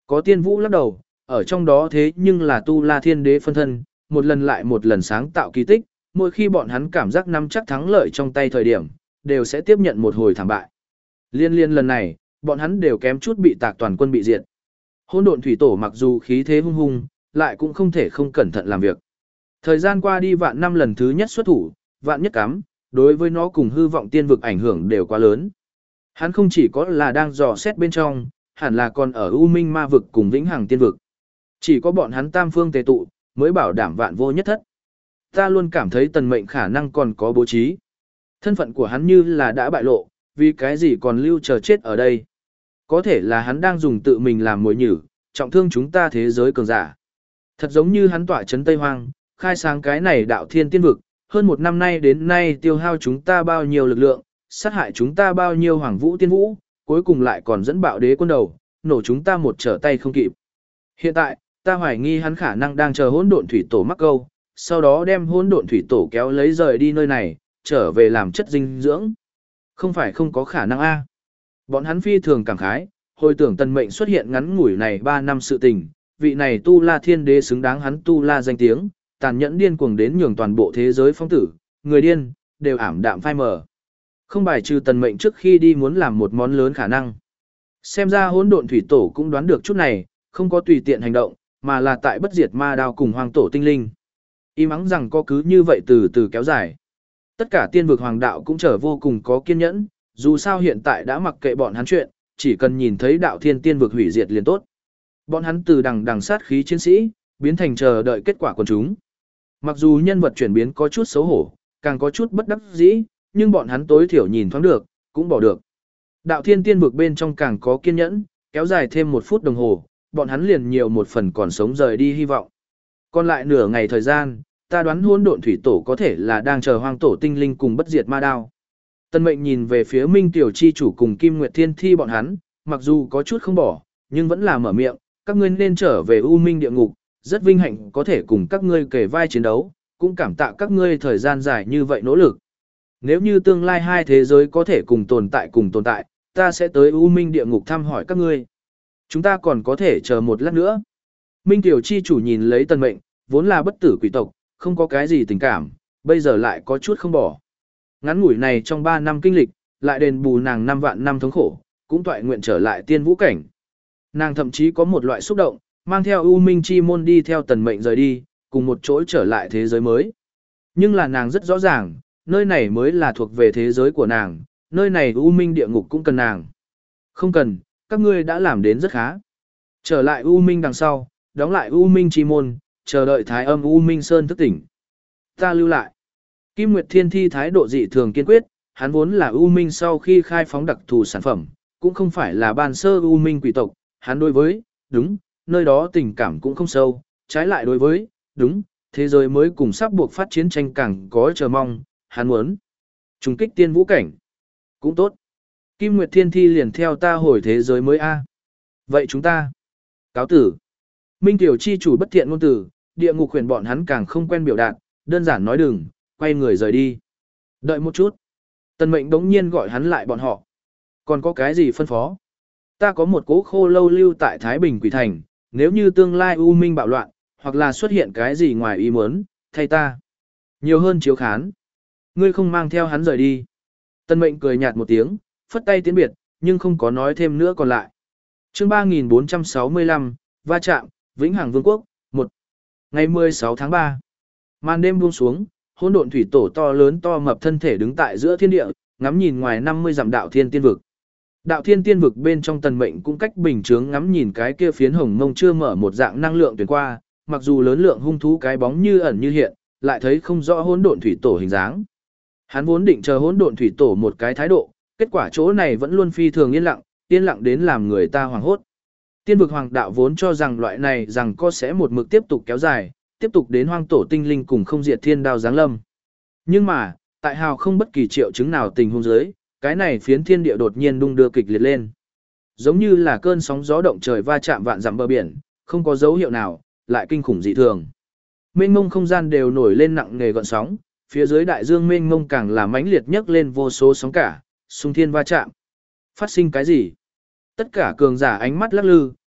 Có tiên vũ lắc đầu, ở trong đó thế nhưng là tu la thiên đế phân thân, một lần lại một lần sáng tạo kỳ tích, mỗi khi bọn hắn cảm giác nắm chắc thắng lợi trong tay thời điểm, đều sẽ tiếp nhận một hồi thảm bại. Liên liên lần này, bọn hắn đều kém chút bị tạc toàn quân bị diệt. Hỗn độn thủy tổ mặc dù khí thế hung hung, lại cũng không thể không cẩn thận làm việc. Thời gian qua đi vạn năm lần thứ nhất xuất thủ, vạn nhất cắm, đối với nó cùng hư vọng tiên vực ảnh hưởng đều quá lớn. Hắn không chỉ có là đang dò xét bên trong, hẳn là còn ở U Minh ma vực cùng Vĩnh Hằng tiên vực. Chỉ có bọn hắn tam phương tề tụ, mới bảo đảm vạn vô nhất thất. Ta luôn cảm thấy tần mệnh khả năng còn có bố trí. Thân phận của hắn như là đã bại lộ, vì cái gì còn lưu chờ chết ở đây. Có thể là hắn đang dùng tự mình làm mồi nhử, trọng thương chúng ta thế giới cường giả. Thật giống như hắn tỏa chấn Tây Hoang, khai sáng cái này đạo thiên tiên vực, hơn một năm nay đến nay tiêu hao chúng ta bao nhiêu lực lượng, sát hại chúng ta bao nhiêu hoàng vũ tiên vũ, cuối cùng lại còn dẫn bạo đế quân đầu, nổ chúng ta một trở tay không kịp. Hiện tại, ta hoài nghi hắn khả năng đang chờ hỗn độn thủy tổ mắc câu, sau đó đem hỗn độn thủy tổ kéo lấy rời đi nơi này, trở về làm chất dinh dưỡng. Không phải không có khả năng a. Bọn hắn phi thường cảm khái, hồi tưởng tần mệnh xuất hiện ngắn ngủi này ba năm sự tình, vị này tu la thiên đế xứng đáng hắn tu la danh tiếng, tàn nhẫn điên cuồng đến nhường toàn bộ thế giới phong tử, người điên, đều ảm đạm phai mờ. Không bài trừ tần mệnh trước khi đi muốn làm một món lớn khả năng. Xem ra hỗn độn thủy tổ cũng đoán được chút này, không có tùy tiện hành động, mà là tại bất diệt ma đao cùng hoàng tổ tinh linh. Im ắng rằng có cứ như vậy từ từ kéo dài. Tất cả tiên vực hoàng đạo cũng trở vô cùng có kiên nhẫn, dù sao hiện tại đã mặc kệ bọn hắn chuyện, chỉ cần nhìn thấy đạo thiên tiên vực hủy diệt liền tốt. Bọn hắn từ đằng đằng sát khí chiến sĩ, biến thành chờ đợi kết quả của chúng. Mặc dù nhân vật chuyển biến có chút xấu hổ, càng có chút bất đắc dĩ, nhưng bọn hắn tối thiểu nhìn thoáng được, cũng bỏ được. Đạo thiên tiên vực bên trong càng có kiên nhẫn, kéo dài thêm một phút đồng hồ, bọn hắn liền nhiều một phần còn sống rời đi hy vọng. Còn lại nửa ngày thời gian, ta đoán hỗn độn thủy tổ có thể là đang chờ hoang tổ tinh linh cùng bất diệt ma đao. Tân mệnh nhìn về phía Minh Tiểu Chi chủ cùng Kim Nguyệt Thiên Thi bọn hắn, mặc dù có chút không bỏ, nhưng vẫn là mở miệng, các ngươi nên trở về U Minh địa ngục, rất vinh hạnh có thể cùng các ngươi kể vai chiến đấu, cũng cảm tạ các ngươi thời gian dài như vậy nỗ lực. Nếu như tương lai hai thế giới có thể cùng tồn tại cùng tồn tại, ta sẽ tới U Minh địa ngục thăm hỏi các ngươi. Chúng ta còn có thể chờ một lát nữa. Minh Tiểu Chi chủ nhìn lấy Tân mệnh, vốn là bất tử quỷ tộc, không có cái gì tình cảm, bây giờ lại có chút không bỏ. Ngắn ngủi này trong ba năm kinh lịch, lại đền bù nàng năm vạn năm thống khổ, cũng toại nguyện trở lại tiên vũ cảnh. Nàng thậm chí có một loại xúc động, mang theo U Minh chi môn đi theo tần mệnh rời đi, cùng một chỗ trở lại thế giới mới. Nhưng là nàng rất rõ ràng, nơi này mới là thuộc về thế giới của nàng, nơi này U Minh địa ngục cũng cần nàng. Không cần, các ngươi đã làm đến rất khá. Trở lại U Minh đằng sau, đóng lại U Minh chi môn, chờ đợi thái âm U Minh Sơn thức tỉnh. Ta lưu lại. Kim Nguyệt Thiên Thi thái độ dị thường kiên quyết, hắn vốn là U Minh sau khi khai phóng đặc thù sản phẩm, cũng không phải là ban sơ U Minh quỷ tộc, hắn đối với, đúng, nơi đó tình cảm cũng không sâu, trái lại đối với, đúng, thế giới mới cùng sắp buộc phát chiến tranh càng có chờ mong, hắn muốn trùng kích tiên vũ cảnh. Cũng tốt. Kim Nguyệt Thiên Thi liền theo ta hồi thế giới mới a. Vậy chúng ta cáo tử. Minh Tiểu Chi chủ bất thiện ngôn từ, địa ngục khuyển bọn hắn càng không quen biểu đạt, đơn giản nói đừng, quay người rời đi. Đợi một chút. Tần mệnh đống nhiên gọi hắn lại bọn họ. Còn có cái gì phân phó? Ta có một cố khô lâu lưu tại Thái Bình Quỷ Thành, nếu như tương lai U Minh bạo loạn, hoặc là xuất hiện cái gì ngoài ý muốn, thay ta. Nhiều hơn chiếu khán. Ngươi không mang theo hắn rời đi. Tần mệnh cười nhạt một tiếng, phất tay tiến biệt, nhưng không có nói thêm nữa còn lại. Chương ba nghìn bốn trăm sáu mươi lăm, va chạm, Vĩnh Hằng Vương quốc, một. Ngày mười sáu tháng ba. Màn đêm buông xuống, hỗn độn thủy tổ to lớn to mập thân thể đứng tại giữa thiên địa, ngắm nhìn ngoài năm mươi dặm đạo thiên tiên vực. Đạo thiên tiên vực bên trong tần mệnh cũng cách bình chướng ngắm nhìn cái kia phiến hồng mông chưa mở một dạng năng lượng tuyển qua, mặc dù lớn lượng hung thú cái bóng như ẩn như hiện, lại thấy không rõ hỗn độn thủy tổ hình dáng. Hắn vốn định chờ hỗn độn thủy tổ một cái thái độ, kết quả chỗ này vẫn luôn phi thường yên lặng, yên lặng đến làm người ta hoảng hốt. Tiên vực hoàng đạo vốn cho rằng loại này rằng có sẽ một mực tiếp tục kéo dài, tiếp tục đến hoang tổ tinh linh cùng không diệt thiên đao giáng lâm. Nhưng mà, tại hào không bất kỳ triệu chứng nào tình huống dưới, cái này phiến thiên địa đột nhiên đung đưa kịch liệt lên. Giống như là cơn sóng gió động trời va chạm vạn dặm bờ biển, không có dấu hiệu nào, lại kinh khủng dị thường. Mênh mông không gian đều nổi lên nặng nề gợn sóng, phía dưới đại dương mênh mông càng là mãnh liệt nhấc lên vô số sóng cả, xung thiên va chạm. Phát sinh cái gì? Tất cả cường giả ánh mắt lắc lư,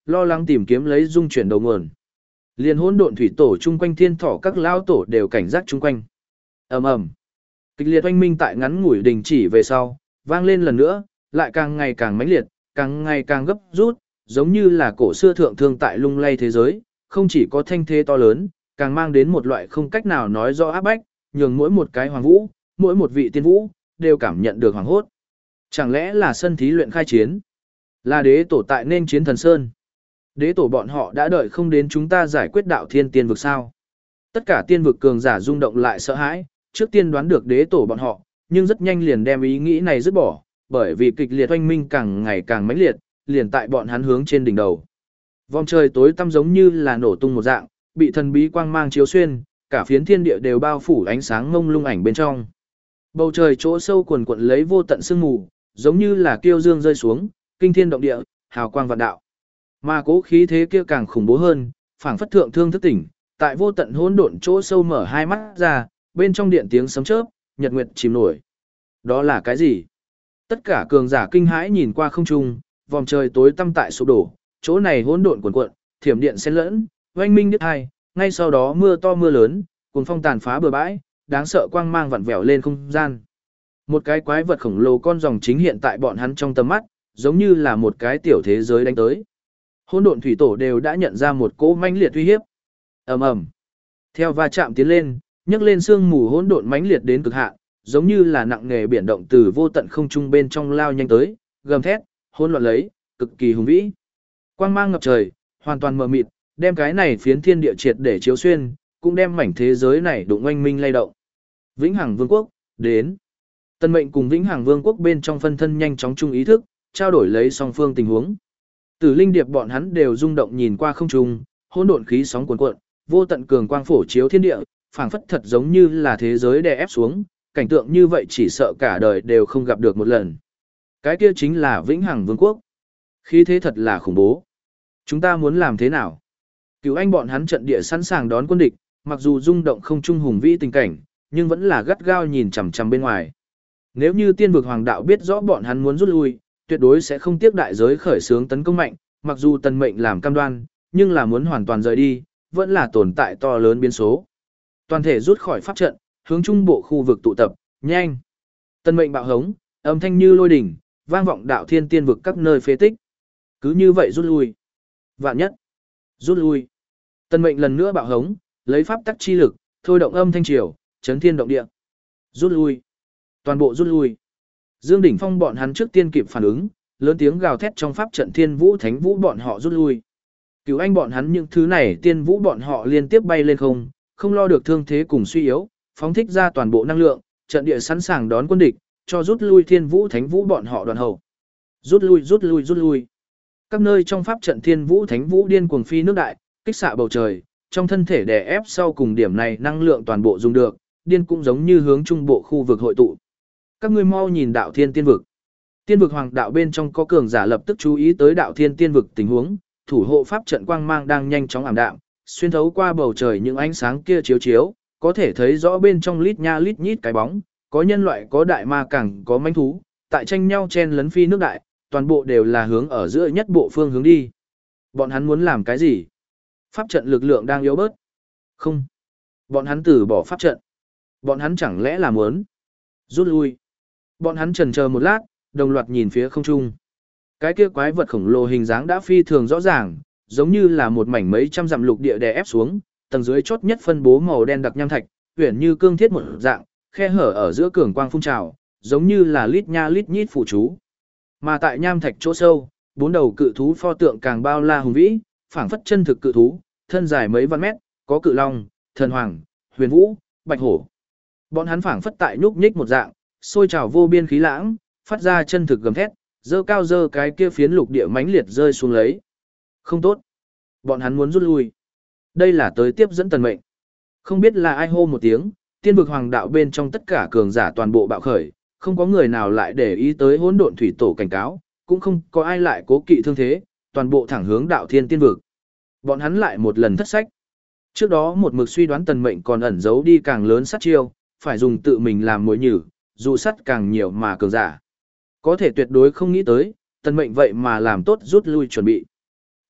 lo lắng tìm kiếm lấy dung chuyển đầu nguồn. Liền hỗn độn thủy tổ chung quanh thiên thỏ các lao tổ đều cảnh giác chung quanh. Ầm ầm. Kịch liệt oanh minh tại ngắn ngủi đình chỉ về sau, vang lên lần nữa, lại càng ngày càng mãnh liệt, càng ngày càng gấp rút, giống như là cổ xưa thượng thương tại lung lay thế giới, không chỉ có thanh thế to lớn, càng mang đến một loại không cách nào nói rõ áp bách, nhường mỗi một cái hoàng vũ, mỗi một vị tiên vũ, đều cảm nhận được hoàng hốt. Chẳng lẽ là sân thí luyện khai chiến? Là đế tổ tại nên chiến thần sơn? Đế tổ bọn họ đã đợi không đến chúng ta giải quyết đạo thiên tiên vực sao? Tất cả tiên vực cường giả rung động lại sợ hãi, trước tiên đoán được đế tổ bọn họ, nhưng rất nhanh liền đem ý nghĩ này dứt bỏ, bởi vì kịch liệt oanh minh càng ngày càng mãnh liệt, liền tại bọn hắn hướng trên đỉnh đầu. Vòng trời tối tăm giống như là nổ tung một dạng, bị thần bí quang mang chiếu xuyên, cả phiến thiên địa đều bao phủ ánh sáng ngông lung ảnh bên trong. Bầu trời chỗ sâu quần quận lấy vô tận sương mù, giống như là kiêu dương rơi xuống, kinh thiên động địa, hào quang vạn đạo. Mà cố khí thế kia càng khủng bố hơn, phảng phất thượng thương thức tỉnh, tại vô tận hỗn độn chỗ sâu mở hai mắt ra, bên trong điện tiếng sấm chớp, nhật nguyệt chìm nổi. Đó là cái gì? Tất cả cường giả kinh hãi nhìn qua không trung, vòng trời tối tăm tại sụp đổ, chỗ này hỗn độn cuồn cuộn, thiểm điện xen lẫn, oanh minh điếc hai, ngay sau đó mưa to mưa lớn, cuồng phong tàn phá bờ bãi, đáng sợ quang mang vặn vẹo lên không gian. Một cái quái vật khổng lồ con rồng chính hiện tại bọn hắn trong tầm mắt, giống như là một cái tiểu thế giới đánh tới. Hỗn độn thủy tổ đều đã nhận ra một cỗ mãnh liệt uy hiếp. Ầm ầm. Theo va chạm tiến lên, nhấc lên sương mù hỗn độn mãnh liệt đến cực hạn, giống như là nặng nghề biển động từ vô tận không trung bên trong lao nhanh tới, gầm thét, hỗn loạn lấy, cực kỳ hùng vĩ. Quang mang ngập trời, hoàn toàn mờ mịt, đem cái này phiến thiên địa triệt để chiếu xuyên, cũng đem mảnh thế giới này đụng oanh minh lay động. Vĩnh Hằng Vương quốc, đến. Tân Mệnh cùng Vĩnh Hằng Vương quốc bên trong phân thân nhanh chóng chung ý thức, trao đổi lấy song phương tình huống. Tử Linh Điệp bọn hắn đều rung động nhìn qua không trung, hỗn độn khí sóng cuồn cuộn, vô tận cường quang phổ chiếu thiên địa, phảng phất thật giống như là thế giới đè ép xuống, cảnh tượng như vậy chỉ sợ cả đời đều không gặp được một lần. Cái kia chính là Vĩnh Hằng Vương quốc. Khí thế thật là khủng bố. Chúng ta muốn làm thế nào? Cửu Anh bọn hắn trận địa sẵn sàng đón quân địch, mặc dù rung động không trung hùng vĩ tình cảnh, nhưng vẫn là gắt gao nhìn chằm chằm bên ngoài. Nếu như Tiên vực Hoàng đạo biết rõ bọn hắn muốn rút lui, tuyệt đối sẽ không tiếc đại giới khởi xướng tấn công mạnh, mặc dù Tần Mệnh làm cam đoan, nhưng là muốn hoàn toàn rời đi, vẫn là tồn tại to lớn biến số. Toàn thể rút khỏi pháp trận, hướng trung bộ khu vực tụ tập, nhanh. Tần Mệnh bạo hống, âm thanh như lôi đỉnh, vang vọng đạo thiên tiên vực các nơi phế tích. Cứ như vậy rút lui. Vạn nhất, rút lui. Tần Mệnh lần nữa bạo hống, lấy pháp tắc chi lực, thôi động âm thanh triều, chấn thiên động địa. Rút lui. Toàn bộ rút lui. Dương Đỉnh Phong bọn hắn trước tiên kịp phản ứng, lớn tiếng gào thét trong pháp trận Thiên Vũ Thánh Vũ bọn họ rút lui. Cửu Anh bọn hắn những thứ này Tiên Vũ bọn họ liên tiếp bay lên không, không lo được thương thế cùng suy yếu, phóng thích ra toàn bộ năng lượng, trận địa sẵn sàng đón quân địch, cho rút lui Thiên Vũ Thánh Vũ bọn họ đoàn hậu. Rút lui rút lui rút lui. Các nơi trong pháp trận Thiên Vũ Thánh Vũ điên cuồng phi nước đại, kích xạ bầu trời, trong thân thể đè ép sau cùng điểm này năng lượng toàn bộ dùng được, điên cũng giống như hướng trung bộ khu vực hội tụ. Các ngươi mau nhìn đạo thiên tiên vực. Tiên vực hoàng đạo bên trong có cường giả lập tức chú ý tới đạo thiên tiên vực tình huống, thủ hộ pháp trận quang mang đang nhanh chóng ảm đạm, xuyên thấu qua bầu trời những ánh sáng kia chiếu chiếu, có thể thấy rõ bên trong lít nha lít nhít cái bóng, có nhân loại có đại ma càng có manh thú, tại tranh nhau chen lấn phi nước đại, toàn bộ đều là hướng ở giữa nhất bộ phương hướng đi. Bọn hắn muốn làm cái gì? Pháp trận lực lượng đang yếu bớt. Không. Bọn hắn từ bỏ pháp trận. Bọn hắn chẳng lẽ là muốn rút lui. Bọn hắn chần chờ một lát, đồng loạt nhìn phía không trung. Cái kia quái vật khổng lồ hình dáng đã phi thường rõ ràng, giống như là một mảnh mấy trăm dặm lục địa đè ép xuống, tầng dưới chốt nhất phân bố màu đen đặc nham thạch, huyền như cương thiết một dạng, khe hở ở giữa cường quang phun trào, giống như là lít nha lít nhít phù chú. Mà tại nham thạch chỗ sâu, bốn đầu cự thú pho tượng càng bao la hùng vĩ, phảng phất chân thực cự thú, thân dài mấy vạn mét, có cự long, thần hoàng, huyền vũ, bạch hổ. Bọn hắn phảng phất tại nhúc nhích một dạng, sôi trào vô biên khí lãng, phát ra chân thực gầm thét, dơ cao dơ cái kia phiến lục địa mãnh liệt rơi xuống lấy. Không tốt. Bọn hắn muốn rút lui. Đây là tới tiếp dẫn Tần Mệnh. Không biết là ai hô một tiếng, tiên vực hoàng đạo bên trong tất cả cường giả toàn bộ bạo khởi, không có người nào lại để ý tới hỗn độn thủy tổ cảnh cáo, cũng không có ai lại cố kỵ thương thế, toàn bộ thẳng hướng đạo thiên tiên vực. Bọn hắn lại một lần thất sách. Trước đó một mực suy đoán Tần Mệnh còn ẩn giấu đi càng lớn sát chiêu, phải dùng tự mình làm mồi nhử, dù sắt càng nhiều mà cường giả. Có thể tuyệt đối không nghĩ tới, Tần Mệnh vậy mà làm tốt rút lui chuẩn bị.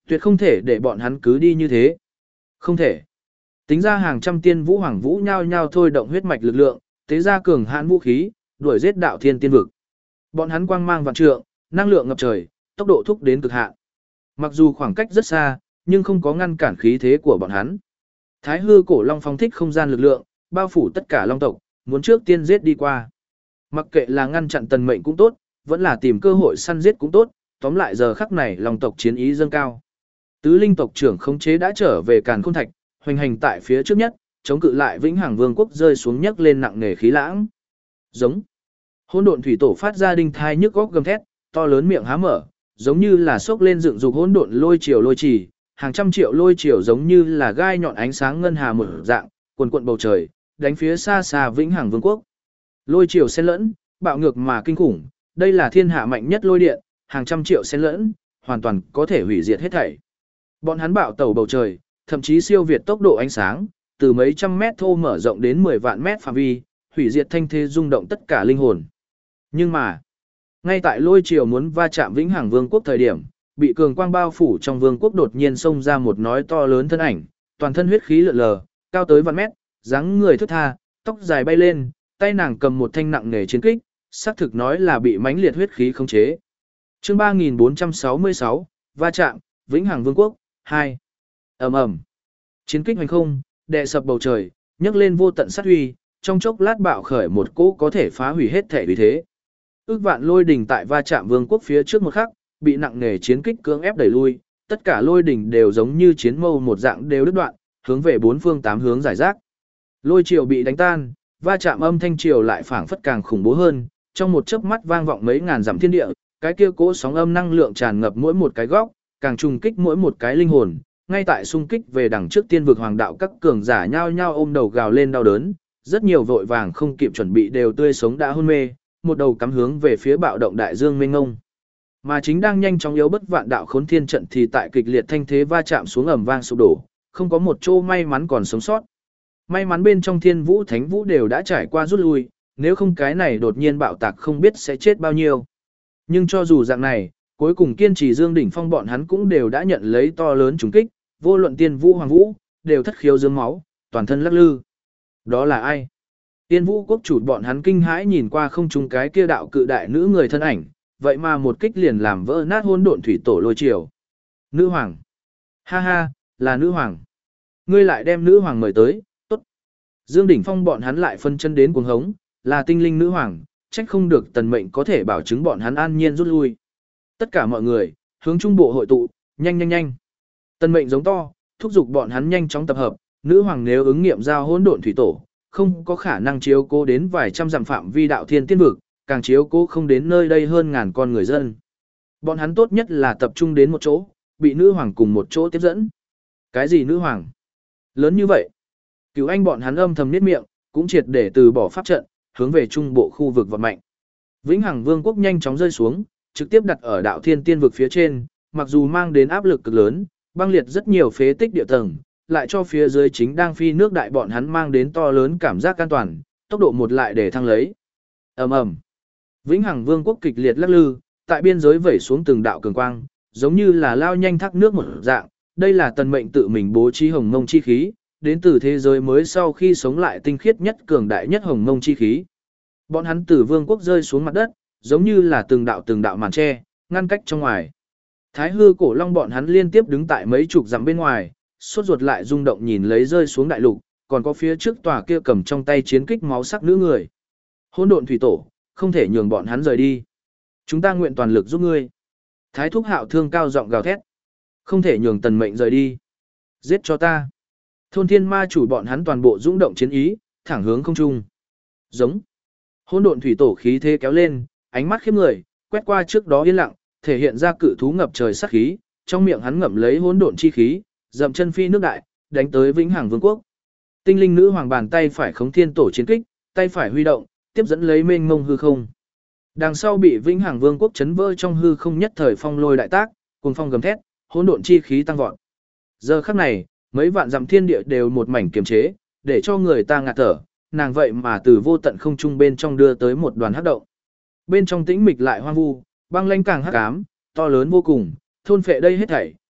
Tuyệt không thể để bọn hắn cứ đi như thế. Không thể. Tính ra hàng trăm tiên vũ hoàng vũ nhao nhao thôi động huyết mạch lực lượng, tế ra cường hãn vũ khí, đuổi giết đạo thiên tiên vực. Bọn hắn quang mang vạn trượng, năng lượng ngập trời, tốc độ thúc đến cực hạn. Mặc dù khoảng cách rất xa, nhưng không có ngăn cản khí thế của bọn hắn. Thái hư cổ long phong thích không gian lực lượng, bao phủ tất cả long tộc, muốn trước tiên giết đi qua. Mặc kệ là ngăn chặn tần mệnh cũng tốt, vẫn là tìm cơ hội săn giết cũng tốt, tóm lại giờ khắc này long tộc chiến ý dâng cao. Tứ linh tộc trưởng khống chế đã trở về Càn Khôn Thạch, hoành hành tại phía trước nhất, chống cự lại Vĩnh Hằng Vương quốc rơi xuống nhấc lên nặng nề khí lãng. Giống. Hỗn độn thủy tổ phát ra đinh thai nhức góc gầm thét, to lớn miệng há mở, giống như là sốc lên dựng dục hỗn độn lôi triều lôi trì, hàng trăm triệu lôi triều giống như là gai nhọn ánh sáng ngân hà mở dạng, cuồn cuộn bầu trời, đánh phía xa xa Vĩnh Hằng Vương quốc. Lôi triều xen lẫn, bạo ngược mà kinh khủng, đây là thiên hạ mạnh nhất lôi điện, hàng trăm triệu xen lẫn, hoàn toàn có thể hủy diệt hết thảy. Bọn hắn bạo tẩu bầu trời, thậm chí siêu việt tốc độ ánh sáng, từ mấy trăm mét thô mở rộng đến mười vạn mét phạm vi, hủy diệt thanh thế rung động tất cả linh hồn. Nhưng mà, ngay tại lôi triều muốn va chạm Vĩnh Hằng Vương quốc thời điểm, bị cường quang bao phủ trong vương quốc đột nhiên xông ra một nói to lớn thân ảnh, toàn thân huyết khí lượn lờ, cao tới vạn mét, dáng người thướt tha, tóc dài bay lên, tay nàng cầm một thanh nặng nề chiến kích, xác thực nói là bị mãnh liệt huyết khí khống chế. Chương ba nghìn bốn trăm sáu mươi sáu, va chạm, Vĩnh Hằng Vương quốc, hai. Ầm ầm. Chiến kích hoành không, đè sập bầu trời, nhấc lên vô tận sát huy, trong chốc lát bạo khởi một cỗ có thể phá hủy hết thể uy thế. Ước vạn lôi đỉnh tại va chạm vương quốc phía trước một khắc, bị nặng nề chiến kích cưỡng ép đẩy lui, tất cả lôi đỉnh đều giống như chiến mâu một dạng đều đứt đoạn, hướng về bốn phương tám hướng giải rác. Lôi triều bị đánh tan, va chạm âm thanh triều lại phảng phất càng khủng bố hơn, trong một chớp mắt vang vọng mấy ngàn dặm thiên địa, cái kia cỗ sóng âm năng lượng tràn ngập mỗi một cái góc, càng trùng kích mỗi một cái linh hồn, ngay tại xung kích về đằng trước tiên vực hoàng đạo các cường giả nhao nhao ôm đầu gào lên đau đớn, rất nhiều vội vàng không kịp chuẩn bị đều tươi sống đã hôn mê, một đầu cắm hướng về phía bạo động đại dương mênh ngông. Mà chính đang nhanh chóng yếu bất vạn đạo khốn thiên trận thì tại kịch liệt thanh thế va chạm xuống ầm vang sụp đổ, không có một chỗ may mắn còn sống sót. May mắn bên trong thiên vũ thánh vũ đều đã trải qua rút lui, nếu không cái này đột nhiên bạo tạc không biết sẽ chết bao nhiêu. Nhưng cho dù dạng này, cuối cùng kiên trì Dương Đỉnh Phong bọn hắn cũng đều đã nhận lấy to lớn trùng kích, vô luận tiên vũ hoàng vũ, đều thất khiếu dương máu, toàn thân lắc lư. Đó là ai? Tiên vũ quốc chủ bọn hắn kinh hãi nhìn qua không trung cái kia đạo cự đại nữ người thân ảnh, vậy mà một kích liền làm vỡ nát hỗn độn thủy tổ lôi triều. Nữ hoàng. Ha ha, là nữ hoàng. Ngươi lại đem nữ hoàng mời tới, tốt. Dương Đỉnh Phong bọn hắn lại phân chân đến cuồng hống, là tinh linh nữ hoàng, trách không được tần mệnh có thể bảo chứng bọn hắn an nhiên rút lui. Tất cả mọi người, hướng trung bộ hội tụ, nhanh nhanh nhanh. Tần mệnh giống to, thúc giục bọn hắn nhanh chóng tập hợp, nữ hoàng nếu ứng nghiệm giao hỗn độn thủy tổ, không có khả năng chiếu cố đến vài trăm dặm phạm vi đạo thiên tiên vực, càng chiếu cố không đến nơi đây hơn ngàn con người dân. Bọn hắn tốt nhất là tập trung đến một chỗ, bị nữ hoàng cùng một chỗ tiếp dẫn. Cái gì nữ hoàng? Lớn như vậy. Cứu anh bọn hắn âm thầm niết miệng, cũng triệt để từ bỏ pháp trận, hướng về trung bộ khu vực vọt mạnh. Vĩnh Hằng Vương quốc nhanh chóng rơi xuống, trực tiếp đặt ở đạo thiên tiên vực phía trên, mặc dù mang đến áp lực cực lớn, băng liệt rất nhiều phế tích địa tầng, lại cho phía dưới chính đang phi nước đại bọn hắn mang đến to lớn cảm giác an toàn, tốc độ một lại để thăng lấy. Ầm ầm. Vĩnh Hằng Vương quốc kịch liệt lắc lư, tại biên giới vẩy xuống từng đạo cường quang, giống như là lao nhanh thác nước một dạng, đây là tần mệnh tự mình bố trí hồng mông chi khí, đến từ thế giới mới sau khi sống lại tinh khiết nhất cường đại nhất hồng mông chi khí. Bọn hắn từ vương quốc rơi xuống mặt đất, giống như là từng đạo từng đạo màn che, ngăn cách trong ngoài. Thái hư cổ long bọn hắn liên tiếp đứng tại mấy chục dặm bên ngoài, sốt ruột lại rung động nhìn lấy rơi xuống đại lục, còn có phía trước tòa kia cầm trong tay chiến kích máu sắc nữ người. Hỗn độn thủy tổ, không thể nhường bọn hắn rời đi. Chúng ta nguyện toàn lực giúp ngươi. Thái thúc hạo thương cao giọng gào thét. Không thể nhường tần mệnh rời đi. Giết cho ta. Thôn thiên ma chủ bọn hắn toàn bộ dũng động chiến ý, thẳng hướng không trung. Giống. Hỗn độn thủy tổ khí thế kéo lên, ánh mắt khiếp người, quét qua trước đó yên lặng, thể hiện ra cự thú ngập trời sát khí, trong miệng hắn ngậm lấy hỗn độn chi khí, dậm chân phi nước đại, đánh tới Vĩnh Hằng Vương quốc. Tinh linh nữ hoàng bàn tay phải khống thiên tổ chiến kích, tay phải huy động, tiếp dẫn lấy mênh mông hư không. Đằng sau bị Vĩnh Hằng Vương quốc chấn vỡ trong hư không nhất thời phong lôi đại tác, cuồng phong gầm thét, hỗn độn chi khí tăng vọt. Giờ khắc này, mấy vạn dặm thiên địa đều một mảnh kiềm chế, để cho người ta ngạt thở, nàng vậy mà từ vô tận không trung bên trong đưa tới một đoàn hắc động. Bên trong tĩnh mịch lại hoang vu, băng lãnh càng hắc ám, to lớn vô cùng, thôn phệ đây hết thảy,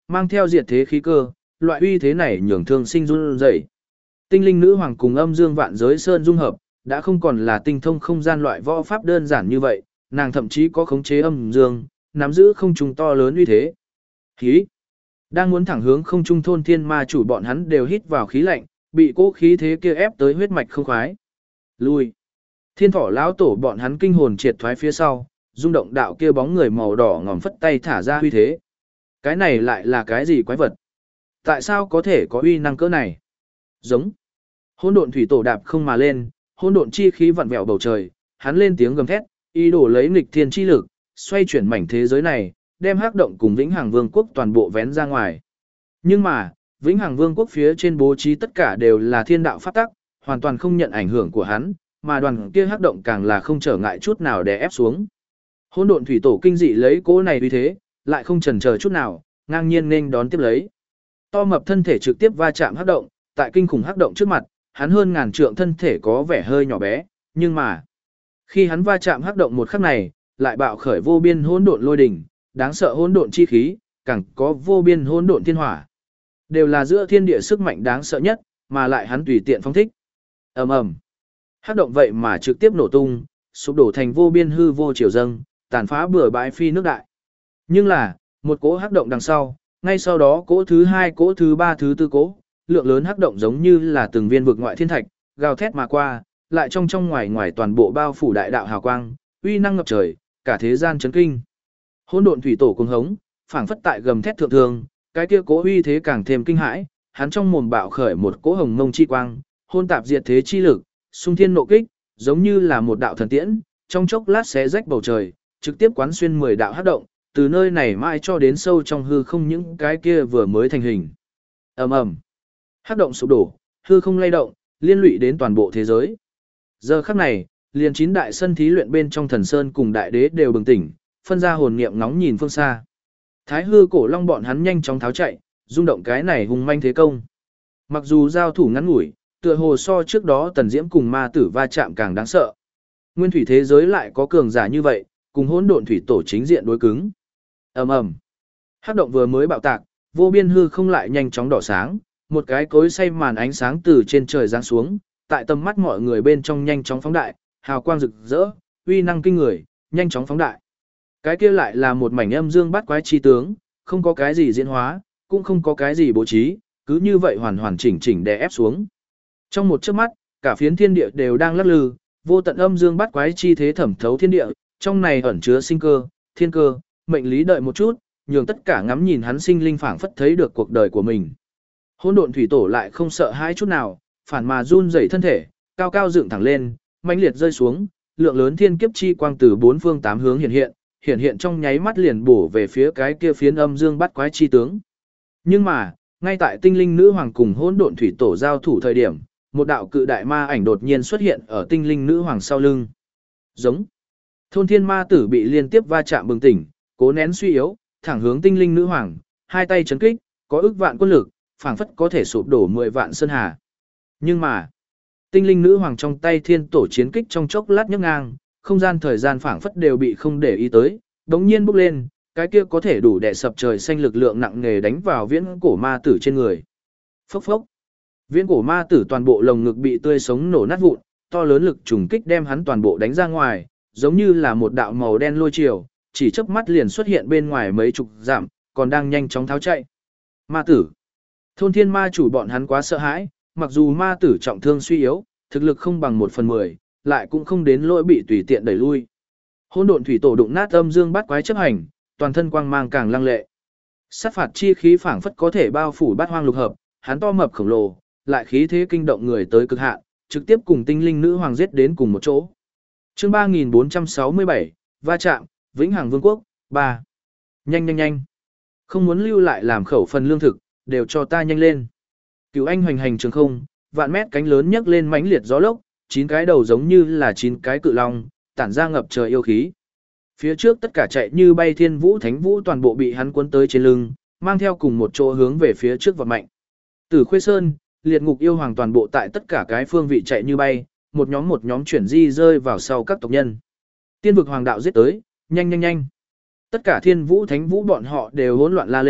mang theo diệt thế khí cơ, loại uy thế này nhường thương sinh run rẩy. Tinh linh nữ hoàng cùng âm dương vạn giới sơn dung hợp, đã không còn là tinh thông không gian loại võ pháp đơn giản như vậy, nàng thậm chí có khống chế âm dương, nắm giữ không trung to lớn uy thế. Khí. Đang muốn thẳng hướng không trung thôn thiên ma chủ bọn hắn đều hít vào khí lạnh, bị cố khí thế kia ép tới huyết mạch không khoái. Lui. Thiên thỏ lão tổ bọn hắn kinh hồn triệt thoái phía sau, rung động đạo kia bóng người màu đỏ ngòm phất tay thả ra uy thế. Cái này lại là cái gì quái vật? Tại sao có thể có uy năng cỡ này? Giống. Hỗn độn thủy tổ đạp không mà lên, hỗn độn chi khí vặn vẹo bầu trời, hắn lên tiếng gầm thét, ý đồ lấy nghịch thiên chi lực, xoay chuyển mảnh thế giới này, đem hắc động cùng Vĩnh Hằng Vương quốc toàn bộ vén ra ngoài. Nhưng mà, Vĩnh Hằng Vương quốc phía trên bố trí tất cả đều là thiên đạo pháp tắc, hoàn toàn không nhận ảnh hưởng của hắn, mà đoàn kia hắc động càng là không trở ngại chút nào để ép xuống. Hỗn độn thủy tổ kinh dị lấy cỗ này uy thế, lại không chần chờ chút nào, ngang nhiên nên đón tiếp lấy. To mập thân thể trực tiếp va chạm hắc động, tại kinh khủng hắc động trước mặt, hắn hơn ngàn trượng thân thể có vẻ hơi nhỏ bé, nhưng mà khi hắn va chạm hắc động một khắc này, lại bạo khởi vô biên hỗn độn lôi đỉnh, đáng sợ hỗn độn chi khí, càng có vô biên hỗn độn thiên hỏa. Đều là giữa thiên địa sức mạnh đáng sợ nhất, mà lại hắn tùy tiện phóng thích. Ầm ầm. Hắc động vậy mà trực tiếp nổ tung, sụp đổ thành vô biên hư vô triều dâng, tàn phá bừa bãi phi nước đại. Nhưng là, một cỗ hắc động đằng sau, ngay sau đó cỗ thứ hai, cỗ thứ ba, thứ tư cỗ, lượng lớn hắc động giống như là từng viên vực ngoại thiên thạch, gào thét mà qua, lại trong trong ngoài ngoài toàn bộ bao phủ đại đạo hào quang, uy năng ngập trời, cả thế gian chấn kinh. Hỗn độn thủy tổ cuồng hống, phảng phất tại gầm thét thượng thường, cái kia cỗ uy thế càng thêm kinh hãi, hắn trong mồm bạo khởi một cỗ hồng mông chi quang, hôn tạp diệt thế chi lực, xung thiên nộ kích, giống như là một đạo thần tiễn, trong chốc lát xé rách bầu trời, trực tiếp quán xuyên mười đạo hắc động, từ nơi này mãi cho đến sâu trong hư không những cái kia vừa mới thành hình. Ầm ầm. Hắc động sụp đổ, hư không lay động, liên lụy đến toàn bộ thế giới. Giờ khắc này, liền chín đại sân thí luyện bên trong thần sơn cùng đại đế đều bừng tỉnh, phân ra hồn niệm ngóng nhìn phương xa. Thái hư cổ long bọn hắn nhanh chóng tháo chạy, rung động cái này hùng manh thế công. Mặc dù giao thủ ngắn ngủi, tựa hồ so trước đó tần diễm cùng ma tử va chạm càng đáng sợ. Nguyên thủy thế giới lại có cường giả như vậy, cùng hỗn độn thủy tổ chính diện đối cứng. Ầm ầm. Hắc động vừa mới bạo tạc, vô biên hư không lại nhanh chóng đỏ sáng, một cái cối xay màn ánh sáng từ trên trời giáng xuống, tại tầm mắt mọi người bên trong nhanh chóng phóng đại, hào quang rực rỡ, uy năng kinh người, nhanh chóng phóng đại. Cái kia lại là một mảnh âm dương bát quái chi tướng, không có cái gì diễn hóa, cũng không có cái gì bố trí, cứ như vậy hoàn hoàn chỉnh chỉnh đè ép xuống. Trong một chớp mắt, cả phiến thiên địa đều đang lắc lư, vô tận âm dương bát quái chi thế thẩm thấu thiên địa, trong này ẩn chứa sinh cơ, thiên cơ, mệnh lý đợi một chút, nhường tất cả ngắm nhìn hắn sinh linh phảng phất thấy được cuộc đời của mình. Hỗn độn thủy tổ lại không sợ hãi chút nào, phản mà run rẩy thân thể, cao cao dựng thẳng lên, mãnh liệt rơi xuống, lượng lớn thiên kiếp chi quang từ bốn phương tám hướng hiện hiện, hiện hiện trong nháy mắt liền bổ về phía cái kia phiến âm dương bắt quái chi tướng. Nhưng mà, ngay tại tinh linh nữ hoàng cùng hỗn độn thủy tổ giao thủ thời điểm, một đạo cự đại ma ảnh đột nhiên xuất hiện ở tinh linh nữ hoàng sau lưng. Giống. Thôn thiên ma tử bị liên tiếp va chạm bừng tỉnh, cố nén suy yếu, thẳng hướng tinh linh nữ hoàng, hai tay chấn kích, có ức vạn quân lực, phảng phất có thể sụp đổ mười vạn sơn hà. Nhưng mà, tinh linh nữ hoàng trong tay thiên tổ chiến kích trong chốc lát nhấc ngang, không gian thời gian phảng phất đều bị không để ý tới, đống nhiên bốc lên, cái kia có thể đủ đè sập trời xanh lực lượng nặng nề đánh vào viễn cổ ma tử trên người. Phốc phốc. Viễn cổ ma tử toàn bộ lồng ngực bị tươi sống nổ nát vụn, to lớn lực trùng kích đem hắn toàn bộ đánh ra ngoài, giống như là một đạo màu đen lôi chiều, chỉ chớp mắt liền xuất hiện bên ngoài mấy chục dặm, còn đang nhanh chóng tháo chạy. Ma tử. Thôn thiên ma chủ bọn hắn quá sợ hãi, mặc dù ma tử trọng thương suy yếu, thực lực không bằng một phần mười, lại cũng không đến lỗi bị tùy tiện đẩy lui. Hỗn độn thủy tổ đụng nát âm dương bát quái chấp hành, toàn thân quang mang càng lăng lệ. Sát phạt chi khí phảng phất có thể bao phủ bát hoang lục hợp, hắn to mập khổng lồ, lại khí thế kinh động người tới cực hạn, trực tiếp cùng tinh linh nữ hoàng giết đến cùng một chỗ. Chương ba nghìn bốn trăm sáu mươi bảy, va chạm, Vĩnh Hằng Vương quốc, ba. Nhanh nhanh nhanh. Không muốn lưu lại làm khẩu phần lương thực, đều cho ta nhanh lên. Cửu anh hoành hành trường không, vạn mét cánh lớn nhấc lên mãnh liệt gió lốc, chín cái đầu giống như là chín cái cự long, tản ra ngập trời yêu khí. Phía trước tất cả chạy như bay thiên vũ thánh vũ toàn bộ bị hắn cuốn tới trên lưng, mang theo cùng một chỗ hướng về phía trước vọt mạnh. Tử Khuê Sơn, liệt ngục yêu hoàng toàn bộ tại tất cả cái phương vị chạy như bay, một nhóm một nhóm chuyển di rơi vào sau các tộc nhân. Tiên vực hoàng đạo giết tới, nhanh nhanh nhanh. Tất cả thiên vũ thánh vũ bọn họ đều hỗn loạn la lên,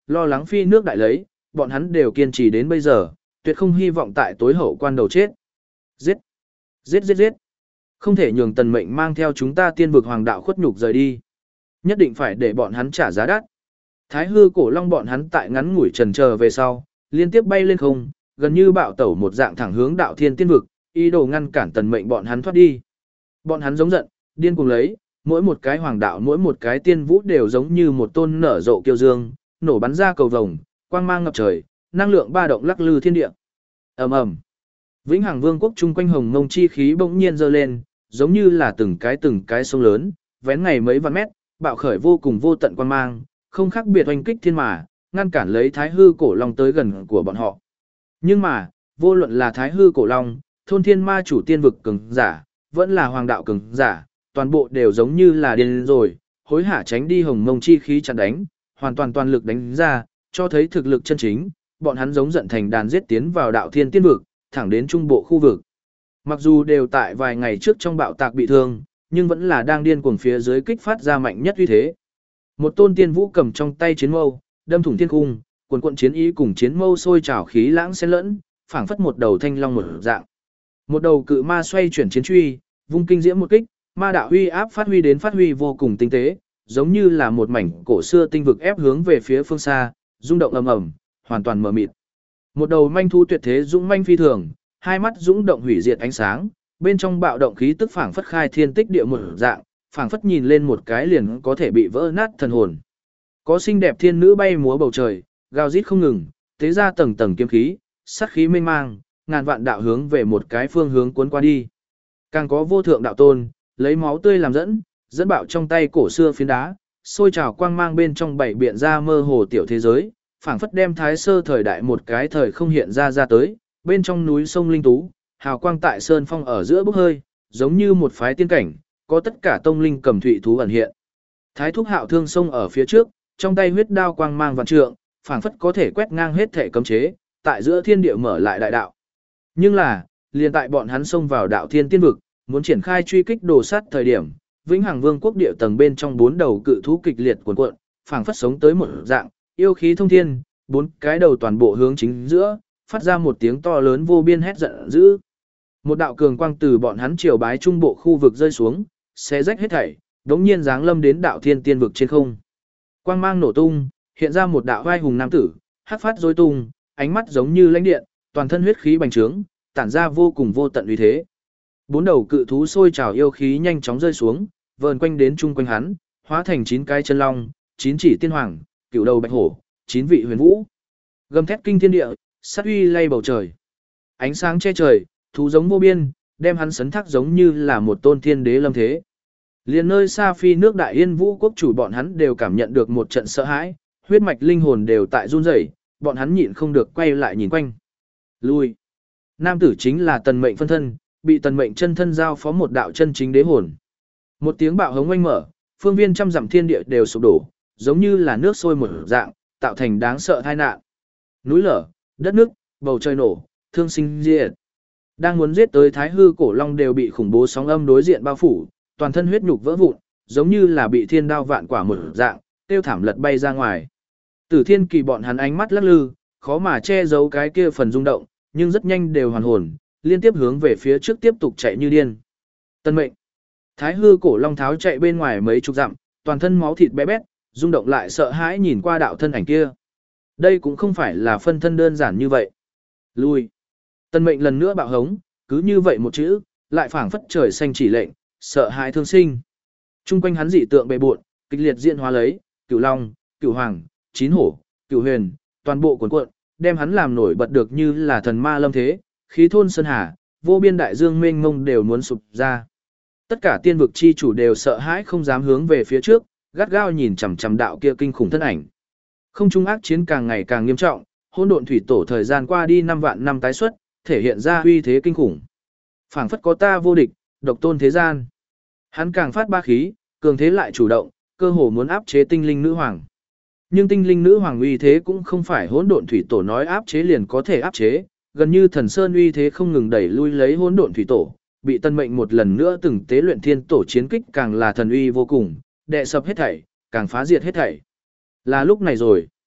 lo lắng phi nước đại lấy, bọn hắn đều kiên trì đến bây giờ, tuyệt không hy vọng tại tối hậu quan đầu chết. Giết! Giết giết giết! Không thể nhường tần mệnh mang theo chúng ta tiên vực hoàng đạo khuất nhục rời đi. Nhất định phải để bọn hắn trả giá đắt. Thái hư cổ long bọn hắn tại ngắn ngủi trần chờ về sau, liên tiếp bay lên không, gần như bạo tẩu một dạng thẳng hướng đạo thiên tiên vực, ý đồ ngăn cản tần mệnh bọn hắn thoát đi. Bọn hắn giống giận, điên cuồng lấy, mỗi một cái hoàng đạo mỗi một cái tiên vũ đều giống như một tôn nở rộ kiêu dương, nổ bắn ra cầu vồng, quang mang ngập trời, năng lượng ba động lắc lư thiên địa. Ầm ầm. Vĩnh Hằng Vương quốc chung quanh hồng mông chi khí bỗng nhiên giơ lên, giống như là từng cái từng cái sông lớn, vén ngày mấy vạn mét, bạo khởi vô cùng vô tận quang mang, không khác biệt oanh kích thiên mà, ngăn cản lấy Thái hư cổ long tới gần của bọn họ. Nhưng mà, vô luận là Thái hư cổ long, thôn thiên ma chủ tiên vực cường giả, vẫn là hoàng đạo cường giả, toàn bộ đều giống như là điên rồi, hối hả tránh đi hồng mông chi khí chặn đánh, hoàn toàn toàn lực đánh ra, cho thấy thực lực chân chính, bọn hắn giống giận thành đàn giết tiến vào đạo thiên tiên vực, thẳng đến trung bộ khu vực. Mặc dù đều tại vài ngày trước trong bạo tạc bị thương, nhưng vẫn là đang điên cuồng phía dưới kích phát ra mạnh nhất uy thế. Một tôn tiên vũ cầm trong tay chiến mâu, đâm thủng thiên cung, cuồn cuộn chiến ý cùng chiến mâu sôi trào khí lãng xen lẫn, phảng phất một đầu thanh long một dạng. Một đầu cự ma xoay chuyển chiến truy, vung kinh diễm một kích, ma đạo uy áp phát huy đến phát huy vô cùng tinh tế, giống như là một mảnh cổ xưa tinh vực ép hướng về phía phương xa, rung động ầm ầm, hoàn toàn mờ mịt. Một đầu manh thu tuyệt thế dũng manh phi thường, hai mắt dũng động hủy diệt ánh sáng, bên trong bạo động khí tức phảng phất khai thiên tích địa một dạng, phảng phất nhìn lên một cái liền có thể bị vỡ nát thần hồn. Có xinh đẹp thiên nữ bay múa bầu trời, gào rít không ngừng, tế ra tầng tầng kiếm khí, sát khí mênh mang, ngàn vạn đạo hướng về một cái phương hướng cuốn qua đi. Càng có vô thượng đạo tôn, lấy máu tươi làm dẫn, dẫn bạo trong tay cổ xưa phiến đá, sôi trào quang mang bên trong bảy biện ra mơ hồ tiểu thế giới, phảng phất đem thái sơ thời đại một cái thời không hiện ra ra tới, bên trong núi sông linh tú, hào quang tại sơn phong ở giữa bốc hơi, giống như một phái tiên cảnh, có tất cả tông linh cầm thủy thú ẩn hiện. Thái thúc hạo thương sông ở phía trước, trong tay huyết đao quang mang vạn trượng, phảng phất có thể quét ngang hết thể cấm chế, tại giữa thiên địa mở lại đại đạo. Nhưng là, liền tại bọn hắn xông vào đạo thiên tiên vực, muốn triển khai truy kích đồ sát thời điểm, Vĩnh Hằng Vương quốc địa tầng bên trong bốn đầu cự thú kịch liệt cuồn cuộn, phảng phất sống tới một dạng, yêu khí thông thiên, bốn cái đầu toàn bộ hướng chính giữa, phát ra một tiếng to lớn vô biên hét giận dữ. Một đạo cường quang từ bọn hắn triều bái trung bộ khu vực rơi xuống, xé rách hết thảy, đống nhiên giáng lâm đến đạo thiên tiên vực trên không. Quang mang nổ tung, hiện ra một đạo vai hùng nam tử, hắc phát rối tung, ánh mắt giống như lãnh điện, toàn thân huyết khí bành trướng, tản ra vô cùng vô tận uy thế. Bốn đầu cự thú sôi trào yêu khí nhanh chóng rơi xuống, vờn quanh đến chung quanh hắn, hóa thành chín cái chân long, chín chỉ tiên hoàng, cửu đầu bạch hổ, chín vị huyền vũ. Gầm thét kinh thiên địa, sát uy lay bầu trời. Ánh sáng che trời, thú giống vô biên, đem hắn sấn thác giống như là một tôn thiên đế lâm thế. Liền nơi xa phi nước Đại Yên Vũ quốc chủ bọn hắn đều cảm nhận được một trận sợ hãi, huyết mạch linh hồn đều tại run rẩy, bọn hắn nhịn không được quay lại nhìn quanh. Lui. Nam tử chính là Tần Mệnh phân thân, bị Tần Mệnh chân thân giao phó một đạo chân chính đế hồn. Một tiếng bạo hống oanh mở, phương viên trăm dặm thiên địa đều sụp đổ, giống như là nước sôi một dạng, tạo thành đáng sợ tai nạn. Núi lở, đất nước, bầu trời nổ, thương sinh diệt. Đang muốn giết tới Thái hư cổ long đều bị khủng bố sóng âm đối diện bao phủ, toàn thân huyết nhục vỡ vụn, giống như là bị thiên đao vạn quả một dạng, tiêu thảm lật bay ra ngoài. Tử Thiên Kỳ bọn hắn ánh mắt lắc lư, khó mà che giấu cái kia phần rung động, nhưng rất nhanh đều hoàn hồn, liên tiếp hướng về phía trước tiếp tục chạy như điên. Tân Mệnh. Thái hư cổ long tháo chạy bên ngoài mấy chục dặm, toàn thân máu thịt bé bét, rung động lại sợ hãi nhìn qua đạo thân ảnh kia. Đây cũng không phải là phân thân đơn giản như vậy. Lui. Tân Mệnh lần nữa bạo hống, cứ như vậy một chữ, lại phảng phất trời xanh chỉ lệnh, sợ hãi thương sinh. Trung quanh hắn dị tượng bề bộn, kịch liệt diễn hóa lấy, Cửu Long, Cửu Hoàng, Chín Hổ, Cửu Huyền, toàn bộ cuồn cuộn, đem hắn làm nổi bật được như là thần ma lâm thế, khí thôn sơn hà, vô biên đại dương mênh mông đều muốn sụp ra. Tất cả tiên vực chi chủ đều sợ hãi không dám hướng về phía trước, gắt gao nhìn chằm chằm đạo kia kinh khủng thân ảnh. Không trung ác chiến càng ngày càng nghiêm trọng, hỗn độn thủy tổ thời gian qua đi năm vạn năm tái xuất, thể hiện ra uy thế kinh khủng. Phảng phất có ta vô địch, độc tôn thế gian. Hắn càng phát ba khí, cường thế lại chủ động, cơ hồ muốn áp chế tinh linh nữ hoàng. Nhưng tinh linh nữ hoàng uy thế cũng không phải hỗn độn thủy tổ nói áp chế liền có thể áp chế, gần như thần sơn uy thế không ngừng đẩy lui lấy hỗn độn thủy tổ, bị Tân Mệnh một lần nữa từng tế luyện thiên tổ chiến kích càng là thần uy vô cùng, đè sập hết thảy, càng phá diệt hết thảy. Là lúc này rồi.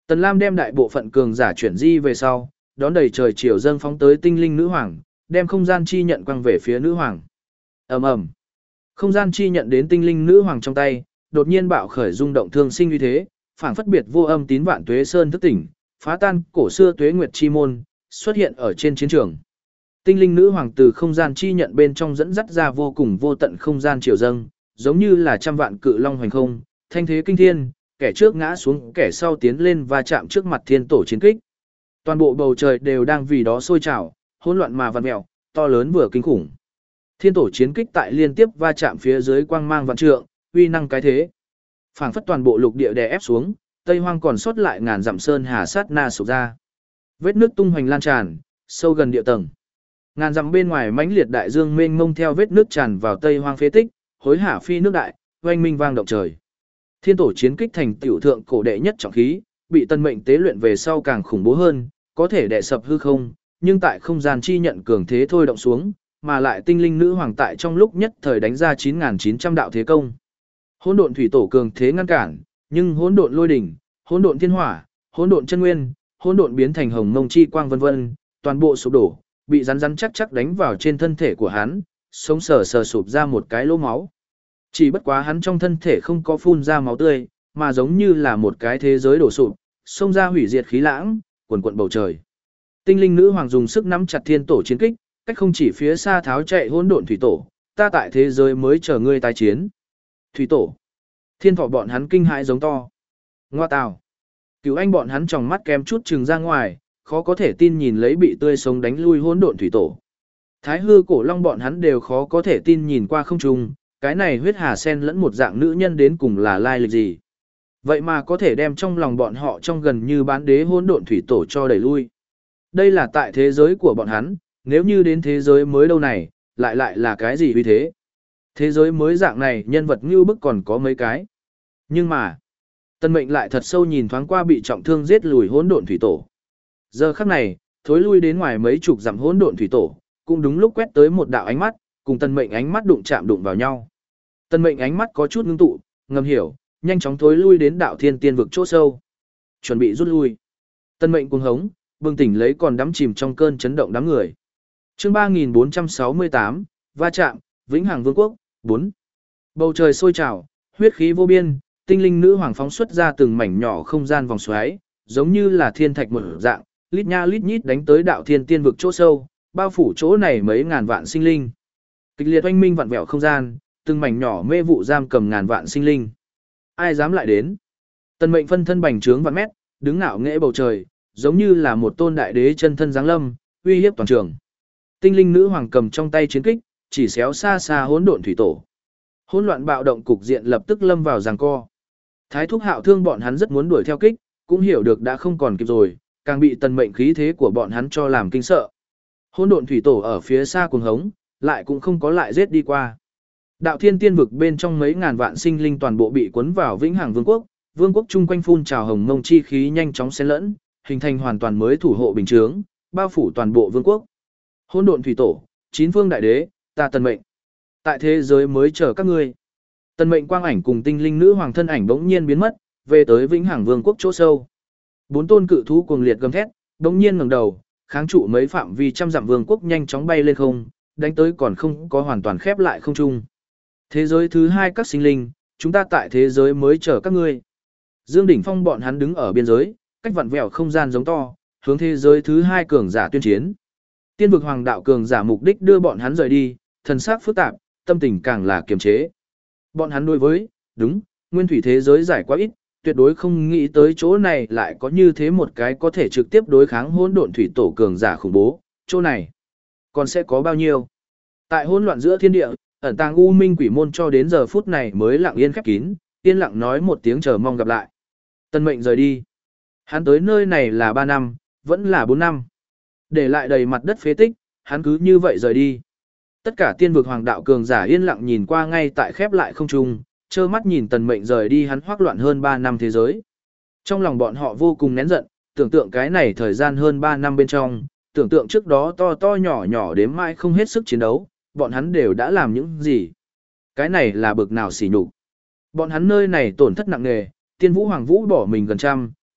Tần Lam đem đại bộ phận cường giả chuyển di về sau, đón đầy trời chiều dâng phóng tới tinh linh nữ hoàng, đem không gian chi nhận quăng về phía nữ hoàng. Ầm ầm. Không gian chi nhận đến tinh linh nữ hoàng trong tay, đột nhiên bạo khởi rung động thương sinh uy thế, phảng phất biệt vô âm tín vạn tuế sơn thức tỉnh, phá tan cổ xưa tuế nguyệt chi môn, xuất hiện ở trên chiến trường. Tinh linh nữ hoàng từ không gian chi nhận bên trong dẫn dắt ra vô cùng vô tận không gian chiều dâng, giống như là trăm vạn cự long hoành không, thanh thế kinh thiên, kẻ trước ngã xuống, kẻ sau tiến lên và chạm trước mặt thiên tổ chiến kích. Toàn bộ bầu trời đều đang vì đó sôi trào, hỗn loạn mà vặn vẹo, to lớn vừa kinh khủng. Thiên tổ chiến kích tại liên tiếp va chạm phía dưới quang mang vạn trượng, uy năng cái thế. Phảng phất toàn bộ lục địa đè ép xuống, Tây Hoang còn sót lại ngàn dặm sơn hà sát na sụp ra. Vết nước tung hoành lan tràn, sâu gần địa tầng. Ngàn dặm bên ngoài mãnh liệt đại dương mênh mông theo vết nước tràn vào Tây Hoang phế tích, hối hả phi nước đại, oanh minh vang động trời. Thiên tổ chiến kích thành tiểu thượng cổ đệ nhất trọng khí, bị tân mệnh tế luyện về sau càng khủng bố hơn, có thể đè sập hư không, nhưng tại không gian chi nhận cường thế thôi động xuống, mà lại tinh linh nữ hoàng tại trong lúc nhất thời đánh ra chín nghìn chín trăm đạo thế công. Hỗn độn thủy tổ cường thế ngăn cản, nhưng hỗn độn lôi đỉnh, hỗn độn thiên hỏa, hỗn độn chân nguyên, hỗn độn biến thành hồng mông chi quang vân vân, toàn bộ sụp đổ, bị rắn rắn chắc chắc đánh vào trên thân thể của hắn, sống sờ sờ sụp ra một cái lỗ máu. Chỉ bất quá hắn trong thân thể không có phun ra máu tươi, mà giống như là một cái thế giới đổ sụp, xông ra hủy diệt khí lãng, quần quần bầu trời. Tinh linh nữ hoàng dùng sức nắm chặt thiên tổ chiến kích, cách không chỉ phía xa tháo chạy hỗn độn thủy tổ, ta tại thế giới mới chờ ngươi tái chiến. Thủy tổ. Thiên thọ bọn hắn kinh hãi giống to. Ngoa tào. Cứu anh bọn hắn tròng mắt kém chút trừng ra ngoài, khó có thể tin nhìn lấy bị tươi sống đánh lui hỗn độn thủy tổ. Thái hư cổ long bọn hắn đều khó có thể tin nhìn qua không trung, cái này huyết hà sen lẫn một dạng nữ nhân đến cùng là lai lịch gì. Vậy mà có thể đem trong lòng bọn họ trong gần như bán đế hỗn độn thủy tổ cho đẩy lui. Đây là tại thế giới của bọn hắn, nếu như đến thế giới mới đâu này, lại lại là cái gì vì thế? Thế giới mới dạng này nhân vật như bức còn có mấy cái. Nhưng mà, tân mệnh lại thật sâu nhìn thoáng qua bị trọng thương giết lùi hỗn độn thủy tổ. Giờ khắc này, thối lui đến ngoài mấy chục dặm hỗn độn thủy tổ, cũng đúng lúc quét tới một đạo ánh mắt, cùng tân mệnh ánh mắt đụng chạm đụng vào nhau. Tân mệnh ánh mắt có chút ngưng tụ, ngầm hiểu, nhanh chóng thối lui đến đạo thiên tiên vực chỗ sâu. Chuẩn bị rút lui. Tân mệnh cuồng hống, bừng tỉnh lấy còn đắm chìm trong cơn chấn động đám người. Chương ba nghìn bốn trăm sáu mươi tám, va chạm, Vĩnh Hằng Vương quốc, bốn. Bầu trời sôi trào, huyết khí vô biên, tinh linh nữ hoàng phóng xuất ra từng mảnh nhỏ không gian vòng xoáy, giống như là thiên thạch một dạng, lít nha lít nhít đánh tới đạo thiên tiên vực chỗ sâu, bao phủ chỗ này mấy ngàn vạn sinh linh. Kịch liệt oanh minh vặn vẹo không gian, từng mảnh nhỏ mê vụ giam cầm ngàn vạn sinh linh. Ai dám lại đến? Tần mệnh phân thân bành trướng vạn mét, đứng ngạo nghễ bầu trời, giống như là một tôn đại đế chân thân giáng lâm, uy hiếp toàn trường. Tinh linh nữ hoàng cầm trong tay chiến kích, chỉ xéo xa xa hỗn độn thủy tổ. Hỗn loạn bạo động cục diện lập tức lâm vào giằng co. Thái thúc Hạo thương bọn hắn rất muốn đuổi theo kích, cũng hiểu được đã không còn kịp rồi, càng bị tần mệnh khí thế của bọn hắn cho làm kinh sợ. Hỗn độn thủy tổ ở phía xa cuồng hống, lại cũng không có lại giết đi qua. Đạo thiên tiên vực bên trong mấy ngàn vạn sinh linh toàn bộ bị cuốn vào Vĩnh Hằng Vương quốc, vương quốc chung quanh phun trào hồng mông chi khí nhanh chóng xen lẫn, hình thành hoàn toàn mới thủ hộ bình chướng, bao phủ toàn bộ vương quốc. Hỗn độn thủy tổ, chín phương đại đế, ta tần mệnh. Tại thế giới mới chờ các ngươi. Tần mệnh quang ảnh cùng tinh linh nữ hoàng thân ảnh bỗng nhiên biến mất, về tới Vĩnh Hằng Vương quốc chỗ sâu. Bốn tôn cự thú cuồng liệt gầm thét, bỗng nhiên ngẩng đầu, kháng trụ mấy phạm vi trăm dặm vương quốc nhanh chóng bay lên không, đánh tới còn không có hoàn toàn khép lại không trung. Thế giới thứ hai các sinh linh, chúng ta tại thế giới mới chờ các ngươi. Dương Đỉnh Phong bọn hắn đứng ở biên giới, cách vặn vẹo không gian giống to, hướng thế giới thứ hai cường giả tuyên chiến. Tiên vực hoàng đạo cường giả mục đích đưa bọn hắn rời đi, thần sắc phức tạp, tâm tình càng là kiềm chế. Bọn hắn đối với, đúng, nguyên thủy thế giới giải quá ít, tuyệt đối không nghĩ tới chỗ này lại có như thế một cái có thể trực tiếp đối kháng hỗn độn thủy tổ cường giả khủng bố, chỗ này còn sẽ có bao nhiêu. Tại hỗn loạn giữa thiên địa, ẩn tàng u minh quỷ môn cho đến giờ phút này mới lặng yên khép kín, yên lặng nói một tiếng chờ mong gặp lại. Tân mệnh rời đi. Hắn tới nơi này là ba năm, vẫn là bốn năm. Để lại đầy mặt đất phế tích, hắn cứ như vậy rời đi. Tất cả tiên vực hoàng đạo cường giả yên lặng nhìn qua ngay tại khép lại không trung, trơ mắt nhìn tần mệnh rời đi hắn hoắc loạn hơn ba năm thế giới. Trong lòng bọn họ vô cùng nén giận, tưởng tượng cái này thời gian hơn ba năm bên trong, tưởng tượng trước đó to to nhỏ nhỏ đếm mãi không hết sức chiến đấu, bọn hắn đều đã làm những gì. Cái này là bực nào sỉ nhục. Bọn hắn nơi này tổn thất nặng nề, tiên vũ hoàng vũ bỏ mình gần trăm,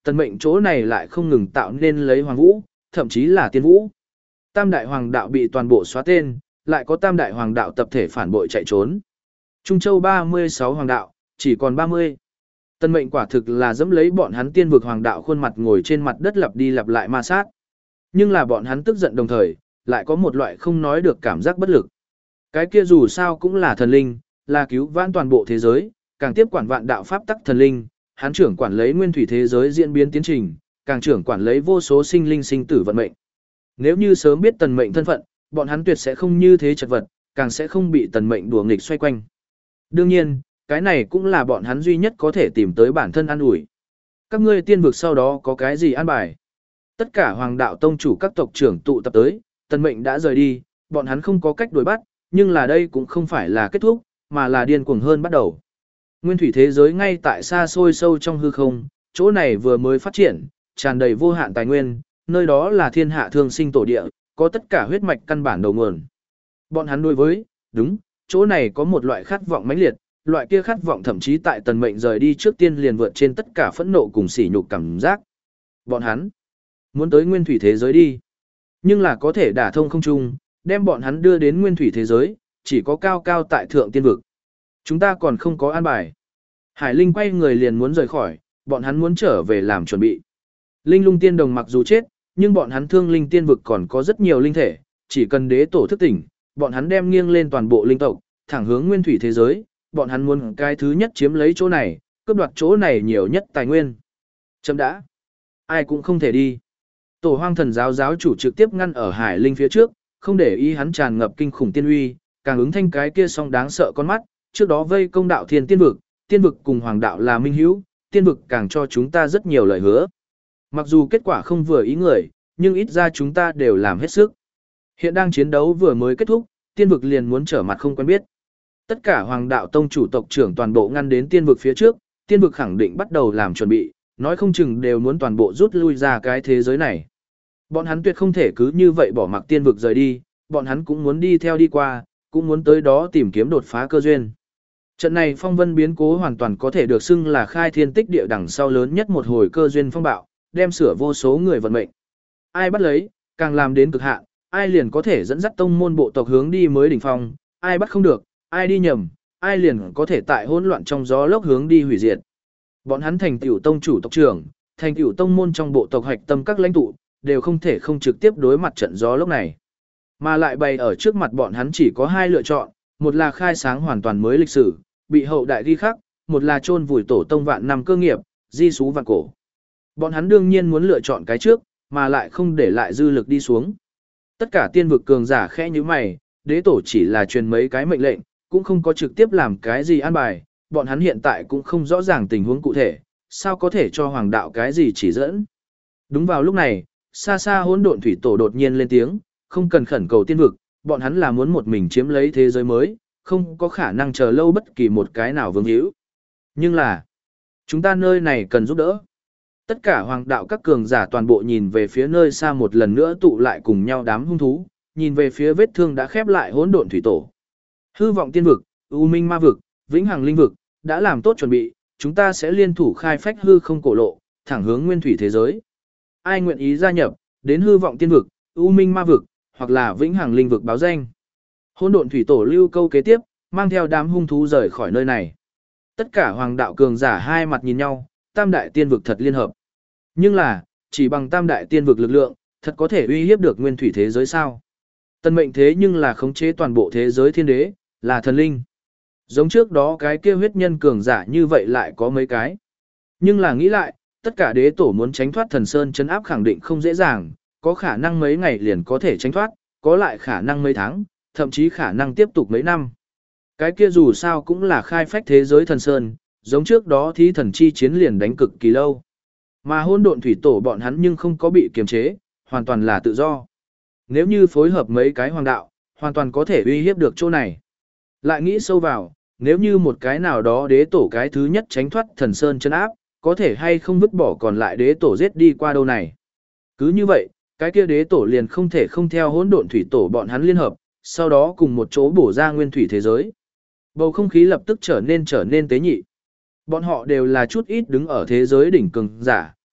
tần mệnh chỗ này lại không ngừng tạo nên lấy hoàng vũ, thậm chí là tiên vũ. Tam đại hoàng đạo bị toàn bộ xóa tên, lại có tam đại hoàng đạo tập thể phản bội chạy trốn. Trung Châu ba mươi sáu hoàng đạo, chỉ còn ba mươi. Tần mệnh quả thực là dẫm lấy bọn hắn tiên vực hoàng đạo khuôn mặt ngồi trên mặt đất lặp đi lặp lại ma sát. Nhưng là bọn hắn tức giận đồng thời, lại có một loại không nói được cảm giác bất lực. Cái kia dù sao cũng là thần linh, là cứu vãn toàn bộ thế giới, càng tiếp quản vạn đạo pháp tắc thần linh, hắn trưởng quản lấy nguyên thủy thế giới diễn biến tiến trình, càng trưởng quản lấy vô số sinh linh sinh tử vận mệnh. Nếu như sớm biết tần mệnh thân phận, bọn hắn tuyệt sẽ không như thế chật vật, càng sẽ không bị tần mệnh đùa nghịch xoay quanh. Đương nhiên, cái này cũng là bọn hắn duy nhất có thể tìm tới bản thân an ủi. Các ngươi tiên vực sau đó có cái gì an bài? Tất cả hoàng đạo tông chủ các tộc trưởng tụ tập tới, tần mệnh đã rời đi, bọn hắn không có cách đuổi bắt, nhưng là đây cũng không phải là kết thúc, mà là điên cuồng hơn bắt đầu. Nguyên thủy thế giới ngay tại xa xôi sâu trong hư không, chỗ này vừa mới phát triển, tràn đầy vô hạn tài nguyên, nơi đó là thiên hạ thương sinh tổ địa, có tất cả huyết mạch căn bản đầu nguồn. Bọn hắn đối với, đúng, chỗ này có một loại khát vọng mãnh liệt, loại kia khát vọng thậm chí tại tần mệnh rời đi trước tiên liền vượt trên tất cả phẫn nộ cùng sỉ nhục cảm giác. Bọn hắn muốn tới nguyên thủy thế giới đi, nhưng là có thể đả thông không trung, đem bọn hắn đưa đến nguyên thủy thế giới, chỉ có cao cao tại thượng tiên vực. Chúng ta còn không có an bài. Hải Linh quay người liền muốn rời khỏi, bọn hắn muốn trở về làm chuẩn bị. Linh lung tiên đồng mặc dù chết, nhưng bọn hắn thương linh tiên vực còn có rất nhiều linh thể, chỉ cần đế tổ thức tỉnh, bọn hắn đem nghiêng lên toàn bộ linh tộc, thẳng hướng nguyên thủy thế giới, bọn hắn muốn cái thứ nhất chiếm lấy chỗ này, cướp đoạt chỗ này nhiều nhất tài nguyên. Chấm đã. Ai cũng không thể đi. Tổ hoang thần giáo giáo chủ trực tiếp ngăn ở Hải Linh phía trước, không để ý hắn tràn ngập kinh khủng tiên uy, càng ứng thanh cái kia song đáng sợ con mắt, trước đó vây công đạo thiên tiên vực, tiên vực cùng hoàng đạo là minh hữu, tiên vực càng cho chúng ta rất nhiều lời hứa. Mặc dù kết quả không vừa ý người, nhưng ít ra chúng ta đều làm hết sức. Hiện đang chiến đấu vừa mới kết thúc, tiên vực liền muốn trở mặt không quen biết. Tất cả hoàng đạo tông chủ tộc trưởng toàn bộ ngăn đến tiên vực phía trước, tiên vực khẳng định bắt đầu làm chuẩn bị, nói không chừng đều muốn toàn bộ rút lui ra cái thế giới này. Bọn hắn tuyệt không thể cứ như vậy bỏ mặc tiên vực rời đi, bọn hắn cũng muốn đi theo đi qua, cũng muốn tới đó tìm kiếm đột phá cơ duyên. Trận này phong vân biến cố hoàn toàn có thể được xưng là khai thiên tích địa đằng sau lớn nhất một hồi cơ duyên phong bạo, đem sửa vô số người vận mệnh. Ai bắt lấy, càng làm đến cực hạn, ai liền có thể dẫn dắt tông môn bộ tộc hướng đi mới đỉnh phong, ai bắt không được, ai đi nhầm, ai liền có thể tại hỗn loạn trong gió lốc hướng đi hủy diệt. Bọn hắn thành tiểu tông chủ tộc trưởng, thành tiểu tông môn trong bộ tộc hoạch tâm các lãnh tụ, đều không thể không trực tiếp đối mặt trận gió lốc này. Mà lại bày ở trước mặt bọn hắn chỉ có hai lựa chọn, một là khai sáng hoàn toàn mới lịch sử, bị hậu đại ghi khắc, một là chôn vùi tổ tông vạn năm cơ nghiệp, di xú vạn cổ. Bọn hắn đương nhiên muốn lựa chọn cái trước, mà lại không để lại dư lực đi xuống. Tất cả tiên vực cường giả khẽ như mày, đế tổ chỉ là truyền mấy cái mệnh lệnh, cũng không có trực tiếp làm cái gì an bài, bọn hắn hiện tại cũng không rõ ràng tình huống cụ thể, sao có thể cho hoàng đạo cái gì chỉ dẫn. Đúng vào lúc này, xa xa hỗn độn thủy tổ đột nhiên lên tiếng, không cần khẩn cầu tiên vực, bọn hắn là muốn một mình chiếm lấy thế giới mới, không có khả năng chờ lâu bất kỳ một cái nào vương hữu. Nhưng là, chúng ta nơi này cần giúp đỡ. Tất cả hoàng đạo các cường giả toàn bộ nhìn về phía nơi xa một lần nữa tụ lại cùng nhau đám hung thú, nhìn về phía vết thương đã khép lại hỗn độn thủy tổ. Hư vọng tiên vực, U Minh ma vực, Vĩnh Hằng linh vực, đã làm tốt chuẩn bị, chúng ta sẽ liên thủ khai phách hư không cổ lộ, thẳng hướng nguyên thủy thế giới. Ai nguyện ý gia nhập, đến hư vọng tiên vực, U Minh ma vực, hoặc là Vĩnh Hằng linh vực báo danh. Hỗn độn thủy tổ lưu câu kế tiếp, mang theo đám hung thú rời khỏi nơi này. Tất cả hoàng đạo cường giả hai mặt nhìn nhau, tam đại tiên vực thật liên hợp. Nhưng là, chỉ bằng tam đại tiên vực lực lượng, thật có thể uy hiếp được nguyên thủy thế giới sao? Tần mệnh thế nhưng là khống chế toàn bộ thế giới thiên đế, là thần linh. Giống trước đó cái kia huyết nhân cường giả như vậy lại có mấy cái. Nhưng là nghĩ lại, tất cả đế tổ muốn tránh thoát thần sơn trấn áp khẳng định không dễ dàng, có khả năng mấy ngày liền có thể tránh thoát, có lại khả năng mấy tháng, thậm chí khả năng tiếp tục mấy năm. Cái kia dù sao cũng là khai phách thế giới thần sơn, giống trước đó thí thần chi chiến liền đánh cực kỳ lâu. Mà hỗn độn thủy tổ bọn hắn nhưng không có bị kiềm chế, hoàn toàn là tự do. Nếu như phối hợp mấy cái hoàng đạo, hoàn toàn có thể uy hiếp được chỗ này. Lại nghĩ sâu vào, nếu như một cái nào đó đế tổ cái thứ nhất tránh thoát thần sơn chân áp, có thể hay không vứt bỏ còn lại đế tổ giết đi qua đâu này. Cứ như vậy, cái kia đế tổ liền không thể không theo hỗn độn thủy tổ bọn hắn liên hợp, sau đó cùng một chỗ bổ ra nguyên thủy thế giới. Bầu không khí lập tức trở nên trở nên tế nhị. Bọn họ đều là chút ít đứng ở thế giới đỉnh cường giả,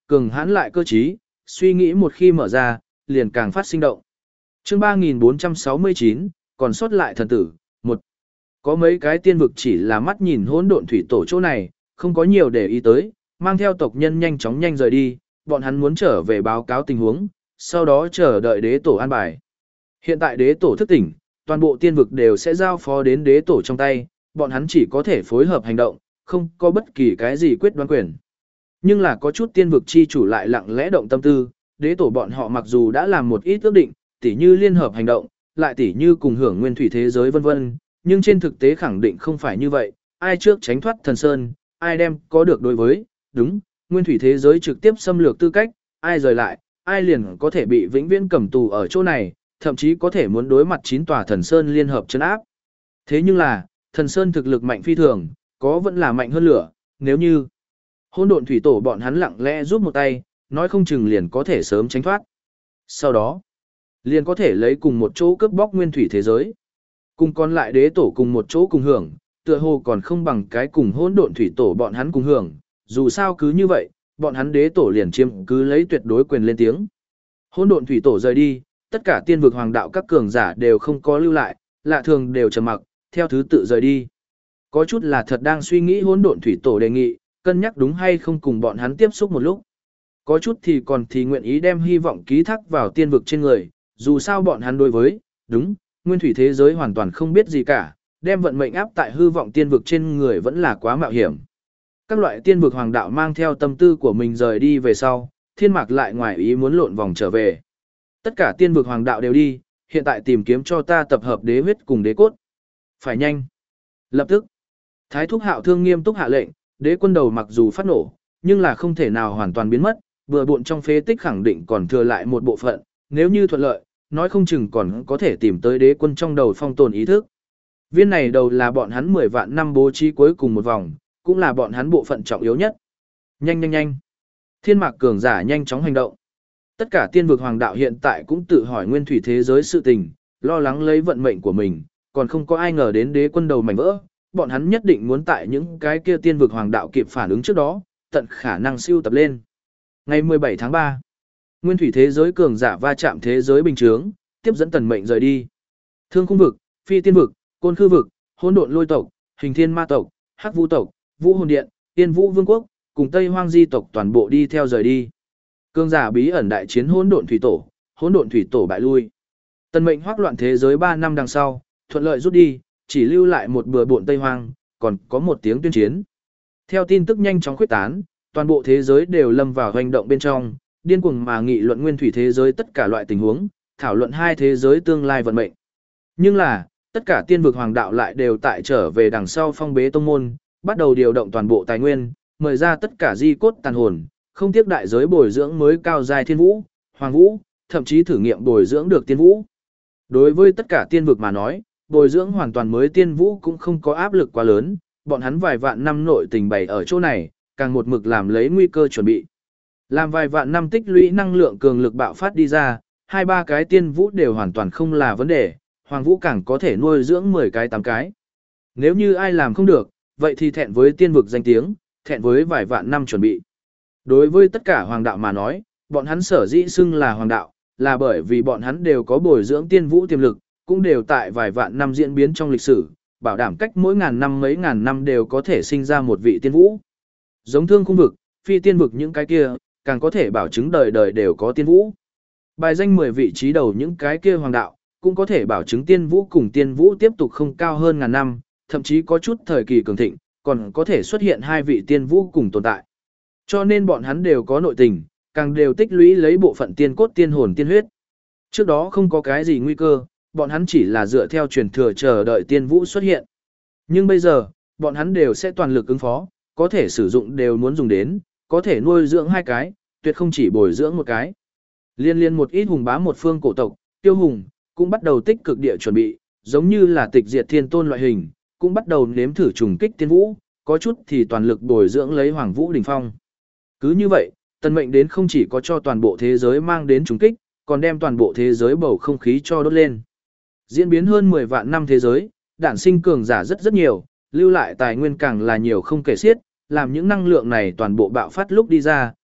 cường hãn lại cơ trí, suy nghĩ một khi mở ra, liền càng phát sinh động. Chương ba nghìn bốn trăm sáu mươi chín, còn sót lại thần tử, một. Có mấy cái tiên vực chỉ là mắt nhìn hỗn độn thủy tổ chỗ này, không có nhiều để ý tới, mang theo tộc nhân nhanh chóng nhanh rời đi, bọn hắn muốn trở về báo cáo tình huống, sau đó chờ đợi đế tổ an bài. Hiện tại đế tổ thức tỉnh, toàn bộ tiên vực đều sẽ giao phó đến đế tổ trong tay, bọn hắn chỉ có thể phối hợp hành động, không có bất kỳ cái gì quyết đoán quyền. Nhưng là có chút tiên vực chi chủ lại lặng lẽ động tâm tư, đế tổ bọn họ mặc dù đã làm một ít ước định, tỉ như liên hợp hành động, lại tỉ như cùng hưởng nguyên thủy thế giới vân vân, nhưng trên thực tế khẳng định không phải như vậy, ai trước tránh thoát thần sơn, ai đem có được đối với, đúng, nguyên thủy thế giới trực tiếp xâm lược tư cách, ai rời lại, ai liền có thể bị vĩnh viễn cầm tù ở chỗ này, thậm chí có thể muốn đối mặt chín tòa thần sơn liên hợp chấn áp. Thế nhưng là, thần sơn thực lực mạnh phi thường, có vẫn là mạnh hơn lửa, nếu như hỗn độn thủy tổ bọn hắn lặng lẽ giúp một tay, nói không chừng liền có thể sớm tránh thoát. Sau đó, liền có thể lấy cùng một chỗ cướp bóc nguyên thủy thế giới. Cùng còn lại đế tổ cùng một chỗ cùng hưởng, tựa hồ còn không bằng cái cùng hỗn độn thủy tổ bọn hắn cùng hưởng, dù sao cứ như vậy, bọn hắn đế tổ liền chiếm cứ lấy tuyệt đối quyền lên tiếng. Hỗn độn thủy tổ rời đi, tất cả tiên vực hoàng đạo các cường giả đều không có lưu lại, lạ thường đều trầm mặc, theo thứ tự rời đi. Có chút là thật đang suy nghĩ hỗn độn thủy tổ đề nghị, cân nhắc đúng hay không cùng bọn hắn tiếp xúc một lúc. Có chút thì còn thì nguyện ý đem hy vọng ký thác vào tiên vực trên người, dù sao bọn hắn đối với, đúng, nguyên thủy thế giới hoàn toàn không biết gì cả, đem vận mệnh áp tại hư vọng tiên vực trên người vẫn là quá mạo hiểm. Các loại tiên vực hoàng đạo mang theo tâm tư của mình rời đi về sau, thiên mạc lại ngoài ý muốn lộn vòng trở về. Tất cả tiên vực hoàng đạo đều đi, hiện tại tìm kiếm cho ta tập hợp đế huyết cùng đế cốt. Phải nhanh. Lập tức, Thái Thúc Hạo Thương nghiêm túc hạ lệnh, đế quân đầu mặc dù phát nổ, nhưng là không thể nào hoàn toàn biến mất, bừa bộn trong phế tích khẳng định còn thừa lại một bộ phận, nếu như thuận lợi, nói không chừng còn có thể tìm tới đế quân trong đầu phong tồn ý thức. Viên này đầu là bọn hắn mười vạn năm bố trí cuối cùng một vòng, cũng là bọn hắn bộ phận trọng yếu nhất. Nhanh nhanh nhanh. Thiên mạc cường giả nhanh chóng hành động. Tất cả tiên vực hoàng đạo hiện tại cũng tự hỏi nguyên thủy thế giới sự tình, lo lắng lấy vận mệnh của mình, còn không có ai ngờ đến đế quân đầu mảnh vỡ. Bọn hắn nhất định muốn tại những cái kia tiên vực hoàng đạo kịp phản ứng trước đó, tận khả năng siêu tập lên. Ngày mười bảy tháng ba, nguyên thủy thế giới cường giả va chạm thế giới bình chướng, tiếp dẫn tần mệnh rời đi. Thương khung vực, phi tiên vực, côn khư vực, hỗn độn lôi tộc, hình thiên ma tộc, hắc vũ tộc, vũ hồn điện, tiên vũ vương quốc, cùng tây hoang di tộc toàn bộ đi theo rời đi. Cường giả bí ẩn đại chiến hỗn độn thủy tổ, hỗn độn thủy tổ bại lui. Tần mệnh hoắc loạn thế giới ba năm đằng sau, thuận lợi rút đi, chỉ lưu lại một bừa bộn tây hoang, còn có một tiếng tuyên chiến. Theo tin tức nhanh chóng khuyết tán, toàn bộ thế giới đều lâm vào hành động bên trong, điên cuồng mà nghị luận nguyên thủy thế giới tất cả loại tình huống, thảo luận hai thế giới tương lai vận mệnh. Nhưng là, tất cả tiên vực hoàng đạo lại đều tại trở về đằng sau phong bế tông môn, bắt đầu điều động toàn bộ tài nguyên, mời ra tất cả di cốt tàn hồn, không tiếc đại giới bồi dưỡng mới cao giai thiên vũ, hoàng vũ, thậm chí thử nghiệm bồi dưỡng được tiên vũ. Đối với tất cả tiên vực mà nói, bồi dưỡng hoàn toàn mới tiên vũ cũng không có áp lực quá lớn, bọn hắn vài vạn năm nội tình bày ở chỗ này, càng một mực làm lấy nguy cơ chuẩn bị. Làm vài vạn năm tích lũy năng lượng cường lực bạo phát đi ra, hai ba cái tiên vũ đều hoàn toàn không là vấn đề, hoàng vũ càng có thể nuôi dưỡng mười cái tám cái. Nếu như ai làm không được, vậy thì thẹn với tiên vực danh tiếng, thẹn với vài vạn năm chuẩn bị. Đối với tất cả hoàng đạo mà nói, bọn hắn sở dĩ xưng là hoàng đạo, là bởi vì bọn hắn đều có bồi dưỡng tiên vũ tiềm lực, cũng đều tại vài vạn năm diễn biến trong lịch sử, bảo đảm cách mỗi ngàn năm mấy ngàn năm đều có thể sinh ra một vị tiên vũ. Giống thương khung vực, phi tiên vực những cái kia, càng có thể bảo chứng đời đời đều có tiên vũ. Bài danh mười vị trí đầu những cái kia hoàng đạo, cũng có thể bảo chứng tiên vũ cùng tiên vũ tiếp tục không cao hơn ngàn năm, thậm chí có chút thời kỳ cường thịnh, còn có thể xuất hiện hai vị tiên vũ cùng tồn tại. Cho nên bọn hắn đều có nội tình, càng đều tích lũy lấy bộ phận tiên cốt tiên hồn tiên huyết. Trước đó không có cái gì nguy cơ, bọn hắn chỉ là dựa theo truyền thừa chờ đợi tiên vũ xuất hiện. Nhưng bây giờ, bọn hắn đều sẽ toàn lực ứng phó, có thể sử dụng đều muốn dùng đến, có thể nuôi dưỡng hai cái, tuyệt không chỉ bồi dưỡng một cái. Liên liên một ít hùng bá một phương cổ tộc, tiêu hùng, cũng bắt đầu tích cực địa chuẩn bị, giống như là tịch diệt thiên tôn loại hình, cũng bắt đầu nếm thử trùng kích tiên vũ, có chút thì toàn lực bồi dưỡng lấy hoàng vũ đỉnh phong. Cứ như vậy, tần mệnh đến không chỉ có cho toàn bộ thế giới mang đến trùng kích, còn đem toàn bộ thế giới bầu không khí cho đốt lên. Diễn biến hơn mười vạn năm thế giới, đản sinh cường giả rất rất nhiều, lưu lại tài nguyên càng là nhiều không kể xiết, làm những năng lượng này toàn bộ bạo phát lúc đi ra,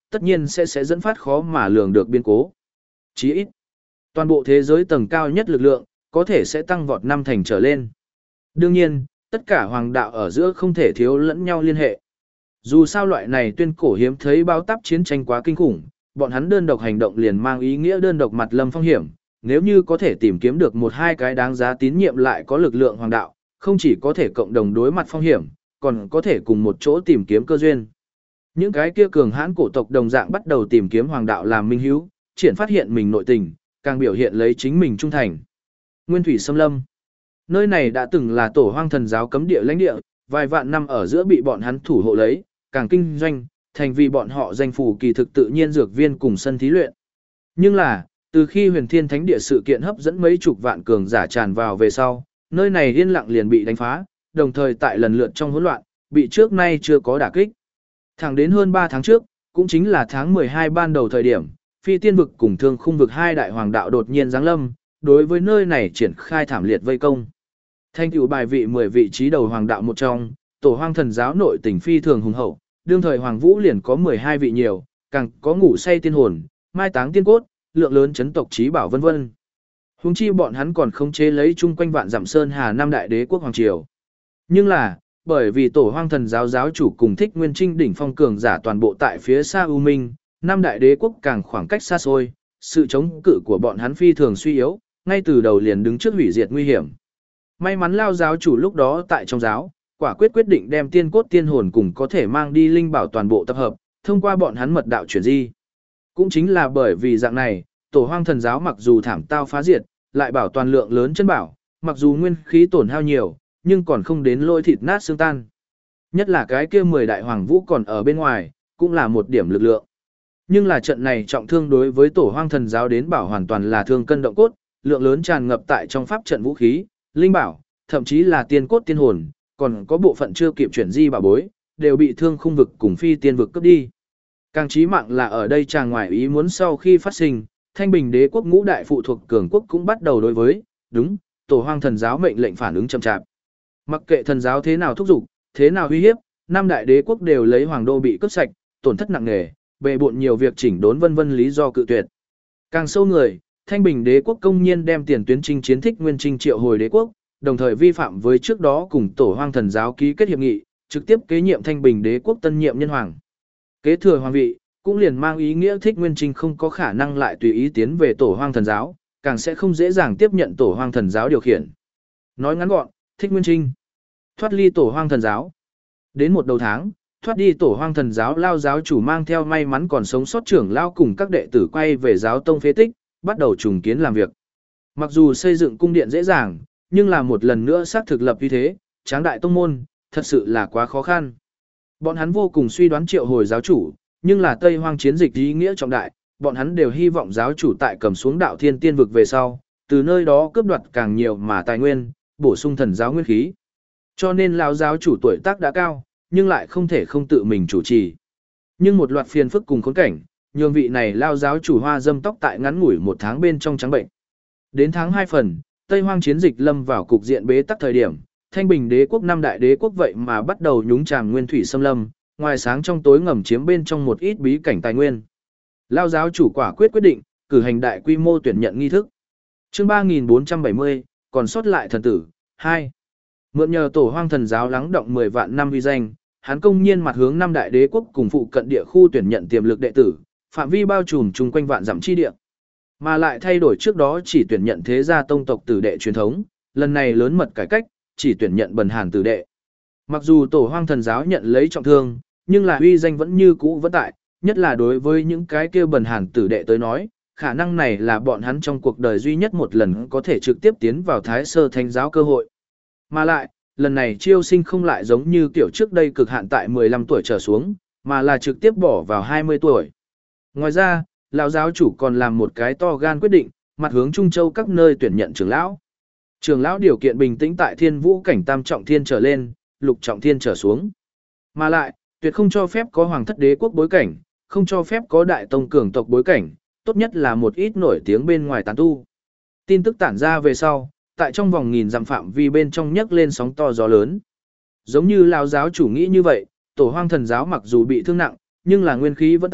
tất nhiên sẽ sẽ dẫn phát khó mà lường được biến cố. Chí ít, toàn bộ thế giới tầng cao nhất lực lượng, có thể sẽ tăng vọt năm thành trở lên. Đương nhiên, tất cả hoàng đạo ở giữa không thể thiếu lẫn nhau liên hệ. Dù sao loại này tuyên cổ hiếm thấy bao táp chiến tranh quá kinh khủng, bọn hắn đơn độc hành động liền mang ý nghĩa đơn độc mặt lâm phong hiểm, nếu như có thể tìm kiếm được một hai cái đáng giá tín nhiệm lại có lực lượng hoàng đạo, không chỉ có thể cộng đồng đối mặt phong hiểm, còn có thể cùng một chỗ tìm kiếm cơ duyên. Những cái kia cường hãn cổ tộc đồng dạng bắt đầu tìm kiếm hoàng đạo làm minh hiếu, triển phát hiện mình nội tình, càng biểu hiện lấy chính mình trung thành. Nguyên thủy xâm lâm. Nơi này đã từng là tổ hoang thần giáo cấm địa lãnh địa, vài vạn năm ở giữa bị bọn hắn thủ hộ lấy, càng kinh doanh, thành vì bọn họ danh phủ kỳ thực tự nhiên dược viên cùng sân thí luyện. Nhưng là, từ khi huyền thiên thánh địa sự kiện hấp dẫn mấy chục vạn cường giả tràn vào về sau, nơi này yên lặng liền bị đánh phá, đồng thời tại lần lượt trong hỗn loạn, bị trước nay chưa có đả kích. Thẳng đến hơn ba tháng trước, cũng chính là tháng mười hai ban đầu thời điểm, phi tiên vực cùng thương khung vực hai đại hoàng đạo đột nhiên giáng lâm, đối với nơi này triển khai thảm liệt vây công. Thanh tựu bài vị mười vị trí đầu hoàng đạo một trong, tổ hoang thần giáo nội tình phi thường hùng hậu, đương thời hoàng vũ liền có mười hai vị nhiều, càng có ngủ say tiên hồn, mai táng tiên cốt, lượng lớn chấn tộc trí bảo vân vân. Huống chi bọn hắn còn khống chế lấy chung quanh vạn dặm sơn hà năm đại đế quốc hoàng triều. Nhưng là, bởi vì tổ hoang thần giáo giáo chủ cùng thích nguyên trinh đỉnh phong cường giả toàn bộ tại phía xa U Minh, năm đại đế quốc càng khoảng cách xa xôi, sự chống cự của bọn hắn phi thường suy yếu, ngay từ đầu liền đứng trước hủy diệt nguy hiểm. May mắn Lao giáo chủ lúc đó tại trong giáo, quả quyết quyết định đem tiên cốt tiên hồn cùng có thể mang đi linh bảo toàn bộ tập hợp, thông qua bọn hắn mật đạo chuyển di. Cũng chính là bởi vì dạng này, tổ hoang thần giáo mặc dù thảm tao phá diệt, lại bảo toàn lượng lớn chân bảo, mặc dù nguyên khí tổn hao nhiều, nhưng còn không đến lôi thịt nát xương tan. Nhất là cái kia mười đại hoàng vũ còn ở bên ngoài, cũng là một điểm lực lượng. Nhưng là trận này trọng thương đối với tổ hoang thần giáo đến bảo hoàn toàn là thương cân động cốt, lượng lớn tràn ngập tại trong pháp trận vũ khí, linh bảo, thậm chí là tiên cốt tiên hồn, còn có bộ phận chưa kịp chuyển di bảo bối, đều bị thương khung vực cùng phi tiên vực cướp đi. Càng chí mạng là ở đây chàng ngoài ý muốn sau khi phát sinh, Thanh Bình đế quốc ngũ đại phụ thuộc cường quốc cũng bắt đầu đối với, đúng, tổ hoang thần giáo mệnh lệnh phản ứng chậm chạp. Mặc kệ thần giáo thế nào thúc giục, thế nào uy hiếp, năm đại đế quốc đều lấy hoàng đô bị cướp sạch, tổn thất nặng nề, bệ bộn nhiều việc chỉnh đốn vân vân lý do cự tuyệt. Càng sâu người, Thanh Bình đế quốc công nhiên đem tiền tuyến chinh chiến thích nguyên trinh triệu hồi đế quốc, đồng thời vi phạm với trước đó cùng tổ hoang thần giáo ký kết hiệp nghị, trực tiếp kế nhiệm Thanh Bình đế quốc tân nhiệm nhân hoàng. Kế thừa hoàng vị, cũng liền mang ý nghĩa thích nguyên trinh không có khả năng lại tùy ý tiến về tổ hoang thần giáo, càng sẽ không dễ dàng tiếp nhận tổ hoang thần giáo điều khiển. Nói ngắn gọn, thích nguyên trinh thoát ly tổ hoang thần giáo. Đến một đầu tháng, thoát đi tổ hoang thần giáo Lao giáo chủ mang theo may mắn còn sống sót trưởng Lao cùng các đệ tử quay về giáo tông phế tích, bắt đầu trùng kiến làm việc. Mặc dù xây dựng cung điện dễ dàng, nhưng là một lần nữa xác thực lập như thế, tráng đại tông môn, thật sự là quá khó khăn. Bọn hắn vô cùng suy đoán triệu hồi giáo chủ, nhưng là Tây Hoang chiến dịch ý nghĩa trọng đại, bọn hắn đều hy vọng giáo chủ tại cầm xuống đạo thiên tiên vực về sau, từ nơi đó cướp đoạt càng nhiều mà tài nguyên, bổ sung thần giáo nguyên khí. Cho nên lão giáo chủ tuổi tác đã cao, nhưng lại không thể không tự mình chủ trì. Nhưng một loạt phiền phức cùng khốn cảnh, nhường vị này lao giáo chủ hoa dâm tóc tại ngắn ngủi một tháng bên trong trắng bệnh. Đến tháng hai phần, Tây Hoang chiến dịch lâm vào cục diện bế tắc thời điểm, Thanh Bình đế quốc năm đại đế quốc vậy mà bắt đầu nhúng chàm nguyên thủy xâm lâm, ngoài sáng trong tối ngầm chiếm bên trong một ít bí cảnh tài nguyên. Lao giáo chủ quả quyết quyết định, cử hành đại quy mô tuyển nhận nghi thức. Chương ba nghìn bốn trăm bảy mươi, còn sót lại thần tử, hai. Mượn nhờ tổ hoang thần giáo lắng động mười vạn năm uy danh, hắn công nhiên mặt hướng năm đại đế quốc cùng phụ cận địa khu tuyển nhận tiềm lực đệ tử, phạm vi bao trùm chung quanh vạn dặm chi địa. Mà lại thay đổi trước đó chỉ tuyển nhận thế gia tông tộc tử đệ truyền thống, lần này lớn mật cải cách, chỉ tuyển nhận bần hàn tử đệ. Mặc dù tổ hoang thần giáo nhận lấy trọng thương, nhưng là uy danh vẫn như cũ vẫn tại, nhất là đối với những cái kia bần hàn tử đệ tới nói, khả năng này là bọn hắn trong cuộc đời duy nhất một lần có thể trực tiếp tiến vào Thái Sơ Thánh giáo cơ hội. Mà lại, lần này chiêu sinh không lại giống như kiểu trước đây cực hạn tại mười lăm tuổi trở xuống, mà là trực tiếp bỏ vào hai mươi tuổi. Ngoài ra, lão giáo chủ còn làm một cái to gan quyết định, mặt hướng Trung Châu các nơi tuyển nhận trưởng lão. Trưởng lão điều kiện bình tĩnh tại Thiên Vũ cảnh tam trọng thiên trở lên, lục trọng thiên trở xuống. Mà lại, tuyệt không cho phép có hoàng thất đế quốc bối cảnh, không cho phép có đại tông cường tộc bối cảnh, tốt nhất là một ít nổi tiếng bên ngoài tán tu. Tin tức tản ra về sau, tại trong vòng nghìn dặm phạm vi bên trong nhấc lên sóng to gió lớn. Giống như lão giáo chủ nghĩ như vậy, tổ hoang thần giáo mặc dù bị thương nặng, nhưng là nguyên khí vẫn tại,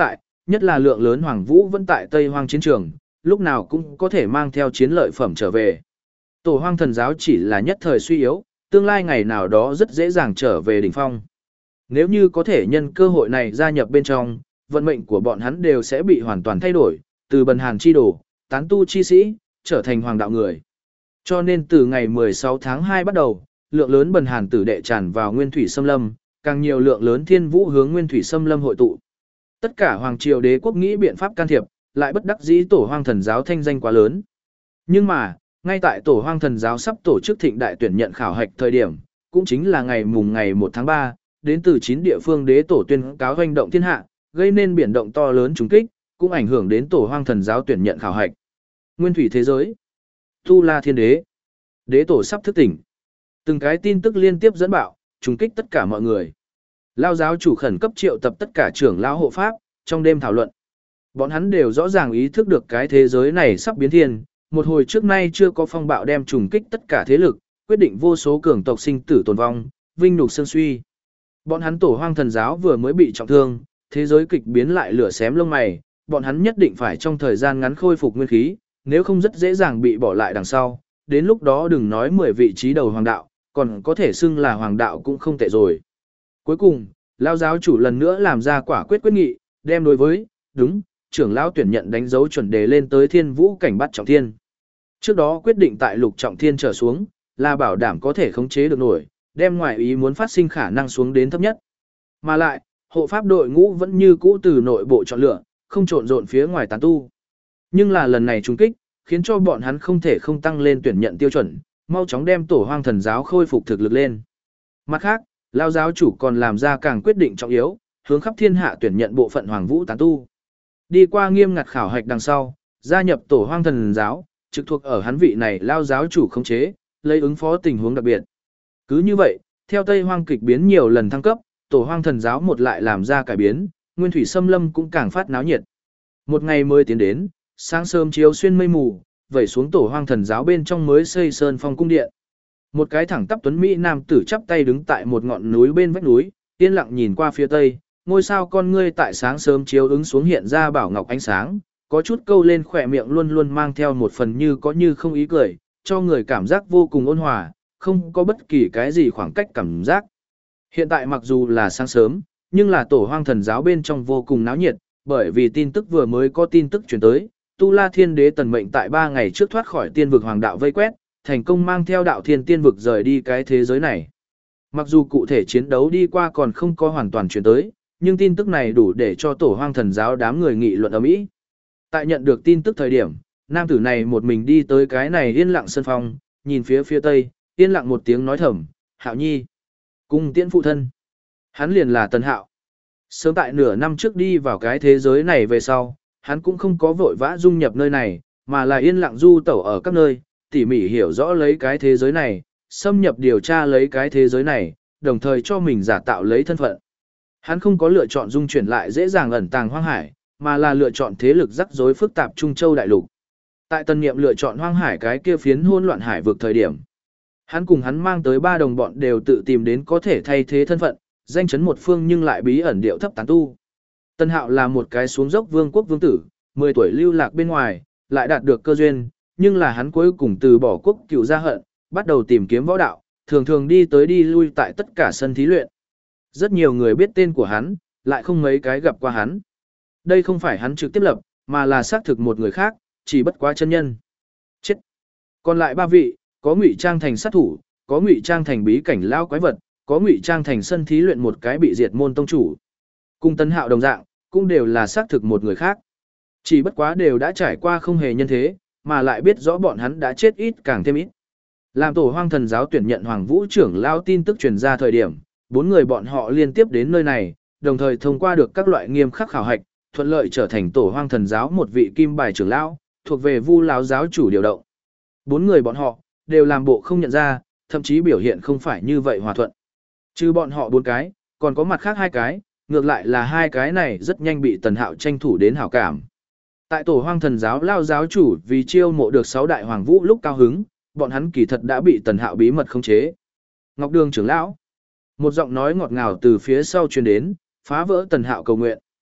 nhất là lượng lớn Hoàng Vũ vẫn tại Tây Hoang chiến trường, lúc nào cũng có thể mang theo chiến lợi phẩm trở về. Tổ Hoang thần giáo chỉ là nhất thời suy yếu, tương lai ngày nào đó rất dễ dàng trở về đỉnh phong. Nếu như có thể nhân cơ hội này gia nhập bên trong, vận mệnh của bọn hắn đều sẽ bị hoàn toàn thay đổi, từ bần hàn chi đồ, tán tu chi sĩ, trở thành hoàng đạo người. Cho nên từ ngày mười sáu tháng hai bắt đầu, lượng lớn bần hàn tử đệ tràn vào Nguyên Thủy Xâm Lâm, càng nhiều lượng lớn thiên vũ hướng Nguyên Thủy Xâm Lâm hội tụ. Tất cả hoàng triều đế quốc nghĩ biện pháp can thiệp, lại bất đắc dĩ tổ hoang thần giáo thanh danh quá lớn. Nhưng mà, ngay tại tổ hoang thần giáo sắp tổ chức thịnh đại tuyển nhận khảo hạch thời điểm, cũng chính là ngày mùng ngày một tháng ba, đến từ chín địa phương đế tổ tuyên cáo hoành động thiên hạ, gây nên biển động to lớn trùng kích, cũng ảnh hưởng đến tổ hoang thần giáo tuyển nhận khảo hạch. Nguyên thủy thế giới, Tu La Thiên Đế, đế tổ sắp thức tỉnh. Từng cái tin tức liên tiếp dẫn bạo, trùng kích tất cả mọi người. Lao giáo chủ khẩn cấp triệu tập tất cả trưởng lão hộ pháp, trong đêm thảo luận. Bọn hắn đều rõ ràng ý thức được cái thế giới này sắp biến thiên, một hồi trước nay chưa có phong bạo đem trùng kích tất cả thế lực, quyết định vô số cường tộc sinh tử tồn vong, vinh nhục xương suy. Bọn hắn tổ hoang thần giáo vừa mới bị trọng thương, thế giới kịch biến lại lửa xém lông mày, bọn hắn nhất định phải trong thời gian ngắn khôi phục nguyên khí, nếu không rất dễ dàng bị bỏ lại đằng sau, đến lúc đó đừng nói mười vị trí đầu hoàng đạo, còn có thể xưng là hoàng đạo cũng không tệ rồi. Cuối cùng, Lao giáo chủ lần nữa làm ra quả quyết quyết nghị, đem đối với, đúng, trưởng lão tuyển nhận đánh dấu chuẩn đề lên tới thiên vũ cảnh bắt trọng thiên. Trước đó quyết định tại lục trọng thiên trở xuống, là bảo đảm có thể khống chế được nổi, đem ngoại ý muốn phát sinh khả năng xuống đến thấp nhất. Mà lại, hộ pháp đội ngũ vẫn như cũ từ nội bộ chọn lựa, không trộn rộn phía ngoài tán tu. Nhưng là lần này trùng kích, khiến cho bọn hắn không thể không tăng lên tuyển nhận tiêu chuẩn, mau chóng đem tổ hoang thần giáo khôi phục thực lực lên. Mặt khác, Lao giáo chủ còn làm ra càng quyết định trọng yếu, hướng khắp thiên hạ tuyển nhận bộ phận hoàng vũ tán tu. Đi qua nghiêm ngặt khảo hạch đằng sau, gia nhập tổ hoang thần giáo, trực thuộc ở hắn vị này Lao giáo chủ khống chế, lấy ứng phó tình huống đặc biệt. Cứ như vậy, theo Tây Hoang kịch biến nhiều lần thăng cấp, tổ hoang thần giáo một lại làm ra cải biến, Nguyên Thủy Xâm Lâm cũng càng phát náo nhiệt. Một ngày mới tiến đến, sáng sớm chiếu xuyên mây mù, vẩy xuống tổ hoang thần giáo bên trong mới xây sơn phong cung điện. Một cái thẳng tắp tuấn mỹ nam tử chắp tay đứng tại một ngọn núi bên vách núi, yên lặng nhìn qua phía tây, ngôi sao con ngươi tại sáng sớm chiếu ứng xuống hiện ra bảo ngọc ánh sáng, có chút câu lên khỏe miệng luôn luôn mang theo một phần như có như không ý cười, cho người cảm giác vô cùng ôn hòa, không có bất kỳ cái gì khoảng cách cảm giác. Hiện tại mặc dù là sáng sớm, nhưng là tổ hoang thần giáo bên trong vô cùng náo nhiệt, bởi vì tin tức vừa mới có tin tức chuyển tới, Tu La Thiên Đế tần mệnh tại ba ngày trước thoát khỏi tiên vực hoàng đạo vây quét, thành công mang theo đạo thiên tiên vực rời đi cái thế giới này. Mặc dù cụ thể chiến đấu đi qua còn không có hoàn toàn chuyển tới, nhưng tin tức này đủ để cho tổ hoang thần giáo đám người nghị luận ầm ĩ. Tại nhận được tin tức thời điểm, nam tử này một mình đi tới cái này yên lặng sân phong, nhìn phía phía tây, yên lặng một tiếng nói thầm, Hạo Nhi, cung tiễn phụ thân. Hắn liền là Tần Hạo. Sớm tại nửa năm trước đi vào cái thế giới này về sau, hắn cũng không có vội vã dung nhập nơi này, mà là yên lặng du tẩu ở các nơi, tỉ mỉ hiểu rõ lấy cái thế giới này, xâm nhập điều tra lấy cái thế giới này, đồng thời cho mình giả tạo lấy thân phận. Hắn không có lựa chọn dung chuyển lại dễ dàng ẩn tàng hoang hải, mà là lựa chọn thế lực rắc rối phức tạp Trung Châu đại lục. Tại Tân Niệm lựa chọn hoang hải cái kia phiến hỗn loạn hải vực thời điểm, hắn cùng hắn mang tới ba đồng bọn đều tự tìm đến có thể thay thế thân phận, danh chấn một phương nhưng lại bí ẩn điệu thấp tán tu. Tân Hạo là một cái xuống dốc vương quốc vương tử, mười tuổi lưu lạc bên ngoài, lại đạt được cơ duyên, nhưng là hắn cuối cùng từ bỏ quốc cựu gia hận, bắt đầu tìm kiếm võ đạo, thường thường đi tới đi lui tại tất cả sân thí luyện. Rất nhiều người biết tên của hắn, lại không mấy cái gặp qua hắn. Đây không phải hắn trực tiếp lập, mà là xác thực một người khác, chỉ bất quá chân nhân. Chết. Còn lại ba vị, có ngụy trang thành sát thủ, có ngụy trang thành bí cảnh lao quái vật, có ngụy trang thành sân thí luyện một cái bị diệt môn tông chủ. Cùng Tân Hạo đồng dạng, cũng đều là xác thực một người khác. Chỉ bất quá đều đã trải qua không hề nhân thế, mà lại biết rõ bọn hắn đã chết ít càng thêm ít. Làm tổ hoang thần giáo tuyển nhận Hoàng Vũ trưởng lao tin tức truyền ra thời điểm, bốn người bọn họ liên tiếp đến nơi này, đồng thời thông qua được các loại nghiêm khắc khảo hạch, thuận lợi trở thành tổ hoang thần giáo một vị kim bài trưởng lão, thuộc về Vu lão giáo chủ điều động. Bốn người bọn họ đều làm bộ không nhận ra, thậm chí biểu hiện không phải như vậy hòa thuận. Trừ bọn họ bốn cái, còn có mặt khác hai cái, ngược lại là hai cái này rất nhanh bị Tần Hạo tranh thủ đến hảo cảm. Tại tổ hoang thần giáo lao giáo chủ vì chiêu mộ được sáu đại hoàng vũ lúc cao hứng, bọn hắn kỳ thật đã bị Tần Hạo bí mật khống chế. Ngọc Đường trưởng lão, một giọng nói ngọt ngào từ phía sau truyền đến, phá vỡ Tần Hạo cầu nguyện.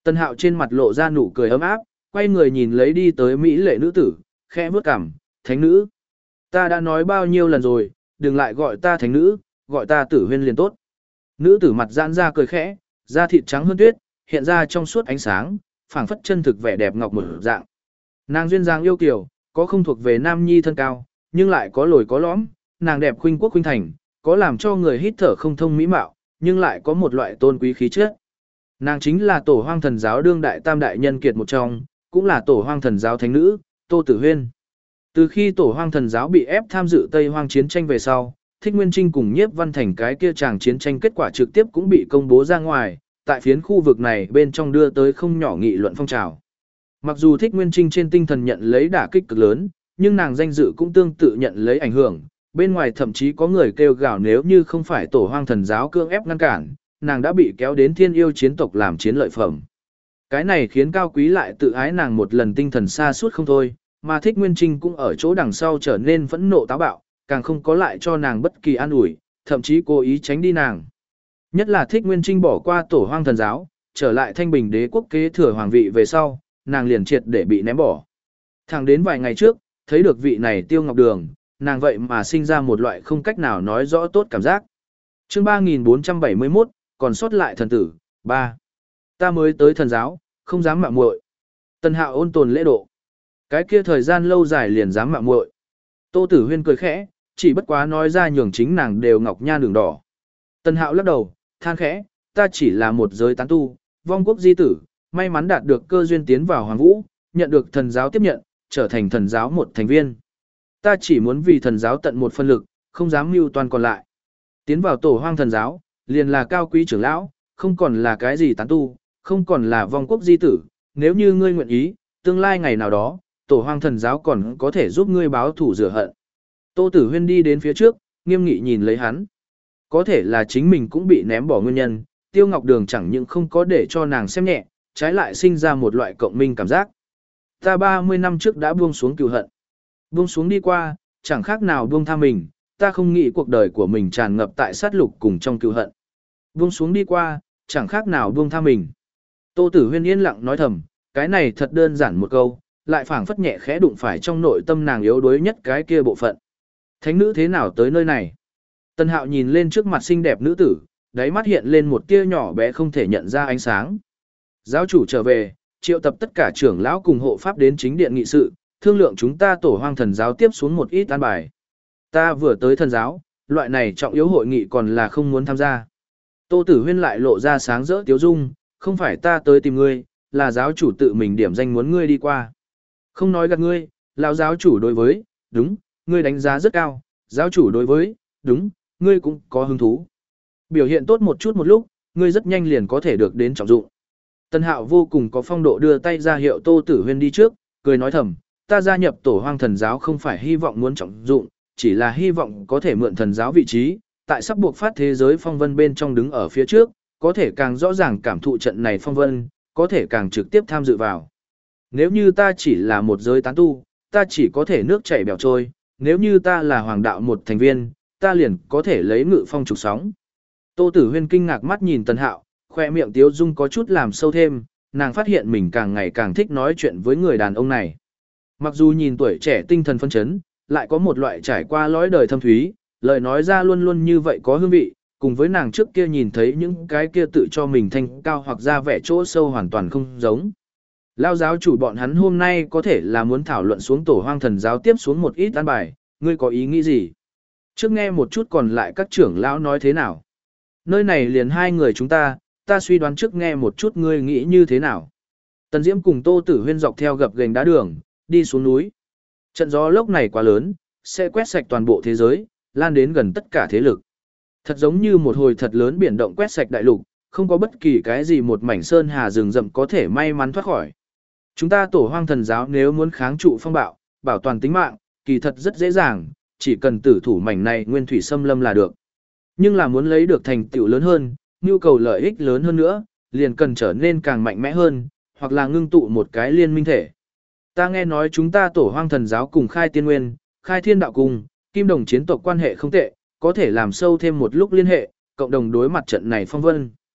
Tân Hạo trên mặt lộ ra nụ cười ấm áp, quay người nhìn lấy đi tới mỹ lệ nữ tử, khẽ bước cằm, thánh nữ. Ta đã nói bao nhiêu lần rồi, đừng lại gọi ta thánh nữ, gọi ta tử huyên liền tốt. Nữ tử mặt giãn ra cười khẽ, da thịt trắng hơn tuyết, hiện ra trong suốt ánh sáng, phảng phất chân thực vẻ đẹp ngọc một dạng. Nàng duyên dáng yêu kiều, có không thuộc về nam nhi thân cao, nhưng lại có lồi có lõm, nàng đẹp khuynh quốc khuynh thành, có làm cho người hít thở không thông mỹ mạo, nhưng lại có một loại tôn quý khí chất. Nàng chính là Tổ Hoang Thần giáo đương đại tam đại nhân kiệt một trong, cũng là Tổ Hoang Thần giáo thánh nữ, Tô Tử Huyên. Từ khi Tổ Hoang Thần giáo bị ép tham dự Tây Hoang chiến tranh về sau, Thích Nguyên Trinh cùng Nhiếp Văn Thành cái kia chàng chiến tranh kết quả trực tiếp cũng bị công bố ra ngoài, tại phiến khu vực này bên trong đưa tới không nhỏ nghị luận phong trào. Mặc dù Thích Nguyên Trinh trên tinh thần nhận lấy đả kích cực lớn, nhưng nàng danh dự cũng tương tự nhận lấy ảnh hưởng, bên ngoài thậm chí có người kêu gào nếu như không phải Tổ Hoang Thần giáo cưỡng ép ngăn cản, nàng đã bị kéo đến Thiên Yêu chiến tộc làm chiến lợi phẩm. Cái này khiến Cao Quý lại tự ái nàng một lần tinh thần xa suốt không thôi, mà Thích Nguyên Trinh cũng ở chỗ đằng sau trở nên phẫn nộ táo bạo, càng không có lại cho nàng bất kỳ an ủi, thậm chí cố ý tránh đi nàng. Nhất là Thích Nguyên Trinh bỏ qua Tổ Hoang Thần giáo, trở lại Thanh Bình Đế quốc kế thừa hoàng vị về sau, nàng liền triệt để bị ném bỏ. Thẳng đến vài ngày trước, thấy được vị này Tiêu Ngọc Đường, nàng vậy mà sinh ra một loại không cách nào nói rõ tốt cảm giác. Chương ba nghìn bốn trăm bảy mươi mốt, còn sót lại thần tử, ba. Ta mới tới thần giáo, không dám mạo muội. Tân Hạo ôn tồn lễ độ. Cái kia thời gian lâu dài liền dám mạo muội. Tô Tử Huyên cười khẽ, chỉ bất quá nói ra nhường chính nàng đều ngọc nha đường đỏ. Tân Hạo lắc đầu, than khẽ, ta chỉ là một giới tán tu, vong quốc di tử, may mắn đạt được cơ duyên tiến vào Hoàng Vũ, nhận được thần giáo tiếp nhận, trở thành thần giáo một thành viên. Ta chỉ muốn vì thần giáo tận một phân lực, không dám mưu toàn còn lại. Tiến vào Tổ Hoang Thần giáo, liền là cao quý trưởng lão, không còn là cái gì tán tu, không còn là vong quốc di tử, nếu như ngươi nguyện ý, tương lai ngày nào đó, Tổ Hoang Thần giáo còn có thể giúp ngươi báo thủ rửa hận. Tô Tử Huyên đi đến phía trước, nghiêm nghị nhìn lấy hắn. Có thể là chính mình cũng bị ném bỏ nguyên nhân, Tiêu Ngọc Đường chẳng những không có để cho nàng xem nhẹ, trái lại sinh ra một loại cộng minh cảm giác. Ta ba mươi năm trước đã buông xuống cừu hận. Buông xuống đi qua, chẳng khác nào buông tha mình, ta không nghĩ cuộc đời của mình tràn ngập tại sát lục cùng trong cừu hận. Buông xuống đi qua, chẳng khác nào buông tha mình. Tô Tử Huyên yên lặng nói thầm, cái này thật đơn giản một câu, lại phảng phất nhẹ khẽ đụng phải trong nội tâm nàng yếu đuối nhất cái kia bộ phận. Thánh nữ thế nào tới nơi này? Tân Hạo nhìn lên trước mặt xinh đẹp nữ tử, đáy mắt hiện lên một tia nhỏ bé không thể nhận ra ánh sáng. Giáo chủ trở về, triệu tập tất cả trưởng lão cùng hộ pháp đến chính điện nghị sự, thương lượng chúng ta Tổ Hoang Thần giáo tiếp xuống một ít an bài. Ta vừa tới thần giáo, loại này trọng yếu hội nghị còn là không muốn tham gia. Tô Tử Huyên lại lộ ra sáng rỡ tiếu dung, không phải ta tới tìm ngươi, là giáo chủ tự mình điểm danh muốn ngươi đi qua. Không nói gạt ngươi, lão giáo chủ đối với, đúng, ngươi đánh giá rất cao, giáo chủ đối với, đúng, ngươi cũng có hứng thú. Biểu hiện tốt một chút một lúc, ngươi rất nhanh liền có thể được đến trọng dụng. Tân Hạo vô cùng có phong độ đưa tay ra hiệu Tô Tử Huyên đi trước, cười nói thầm, ta gia nhập Tổ Hoang Thần giáo không phải hy vọng muốn trọng dụng, chỉ là hy vọng có thể mượn thần giáo vị trí, tại sắp buộc phát thế giới phong vân bên trong đứng ở phía trước, có thể càng rõ ràng cảm thụ trận này phong vân, có thể càng trực tiếp tham dự vào. Nếu như ta chỉ là một giới tán tu, ta chỉ có thể nước chảy bèo trôi, nếu như ta là hoàng đạo một thành viên, ta liền có thể lấy ngự phong trục sóng. Tô Tử Huyên kinh ngạc mắt nhìn Tân Hạo, khoe miệng tiếu dung có chút làm sâu thêm, nàng phát hiện mình càng ngày càng thích nói chuyện với người đàn ông này. Mặc dù nhìn tuổi trẻ tinh thần phấn chấn, lại có một loại trải qua lõi đời thâm thúy, lời nói ra luôn luôn như vậy có hương vị, cùng với nàng trước kia nhìn thấy những cái kia tự cho mình thanh cao hoặc ra vẻ chỗ sâu hoàn toàn không giống. Lao giáo chủ bọn hắn hôm nay có thể là muốn thảo luận xuống Tổ Hoang Thần giáo tiếp xuống một ít an bài, ngươi có ý nghĩ gì? Trước nghe một chút còn lại các trưởng lão nói thế nào. Nơi này liền hai người chúng ta, ta suy đoán trước nghe một chút ngươi nghĩ như thế nào. Tần Diễm cùng Tô Tử Huyên dọc theo gập ghềnh đá đường, đi xuống núi. Trận gió lốc này quá lớn, sẽ quét sạch toàn bộ thế giới, lan đến gần tất cả thế lực. Thật giống như một hồi thật lớn biển động quét sạch đại lục, không có bất kỳ cái gì một mảnh sơn hà rừng rậm có thể may mắn thoát khỏi. Chúng ta Tổ Hoang Thần giáo nếu muốn kháng trụ phong bạo, bảo toàn tính mạng, kỳ thật rất dễ dàng, chỉ cần tử thủ mảnh này nguyên thủy xâm lâm là được. Nhưng là muốn lấy được thành tựu lớn hơn, nhu cầu lợi ích lớn hơn nữa, liền cần trở nên càng mạnh mẽ hơn, hoặc là ngưng tụ một cái liên minh thể. Ta nghe nói chúng ta Tổ Hoang Thần giáo cùng Khai Tiên Nguyên, Khai Thiên Đạo cùng, Kim Đồng chiến tộc quan hệ không tệ, có thể làm sâu thêm một lúc liên hệ, cộng đồng đối mặt trận này phong vân.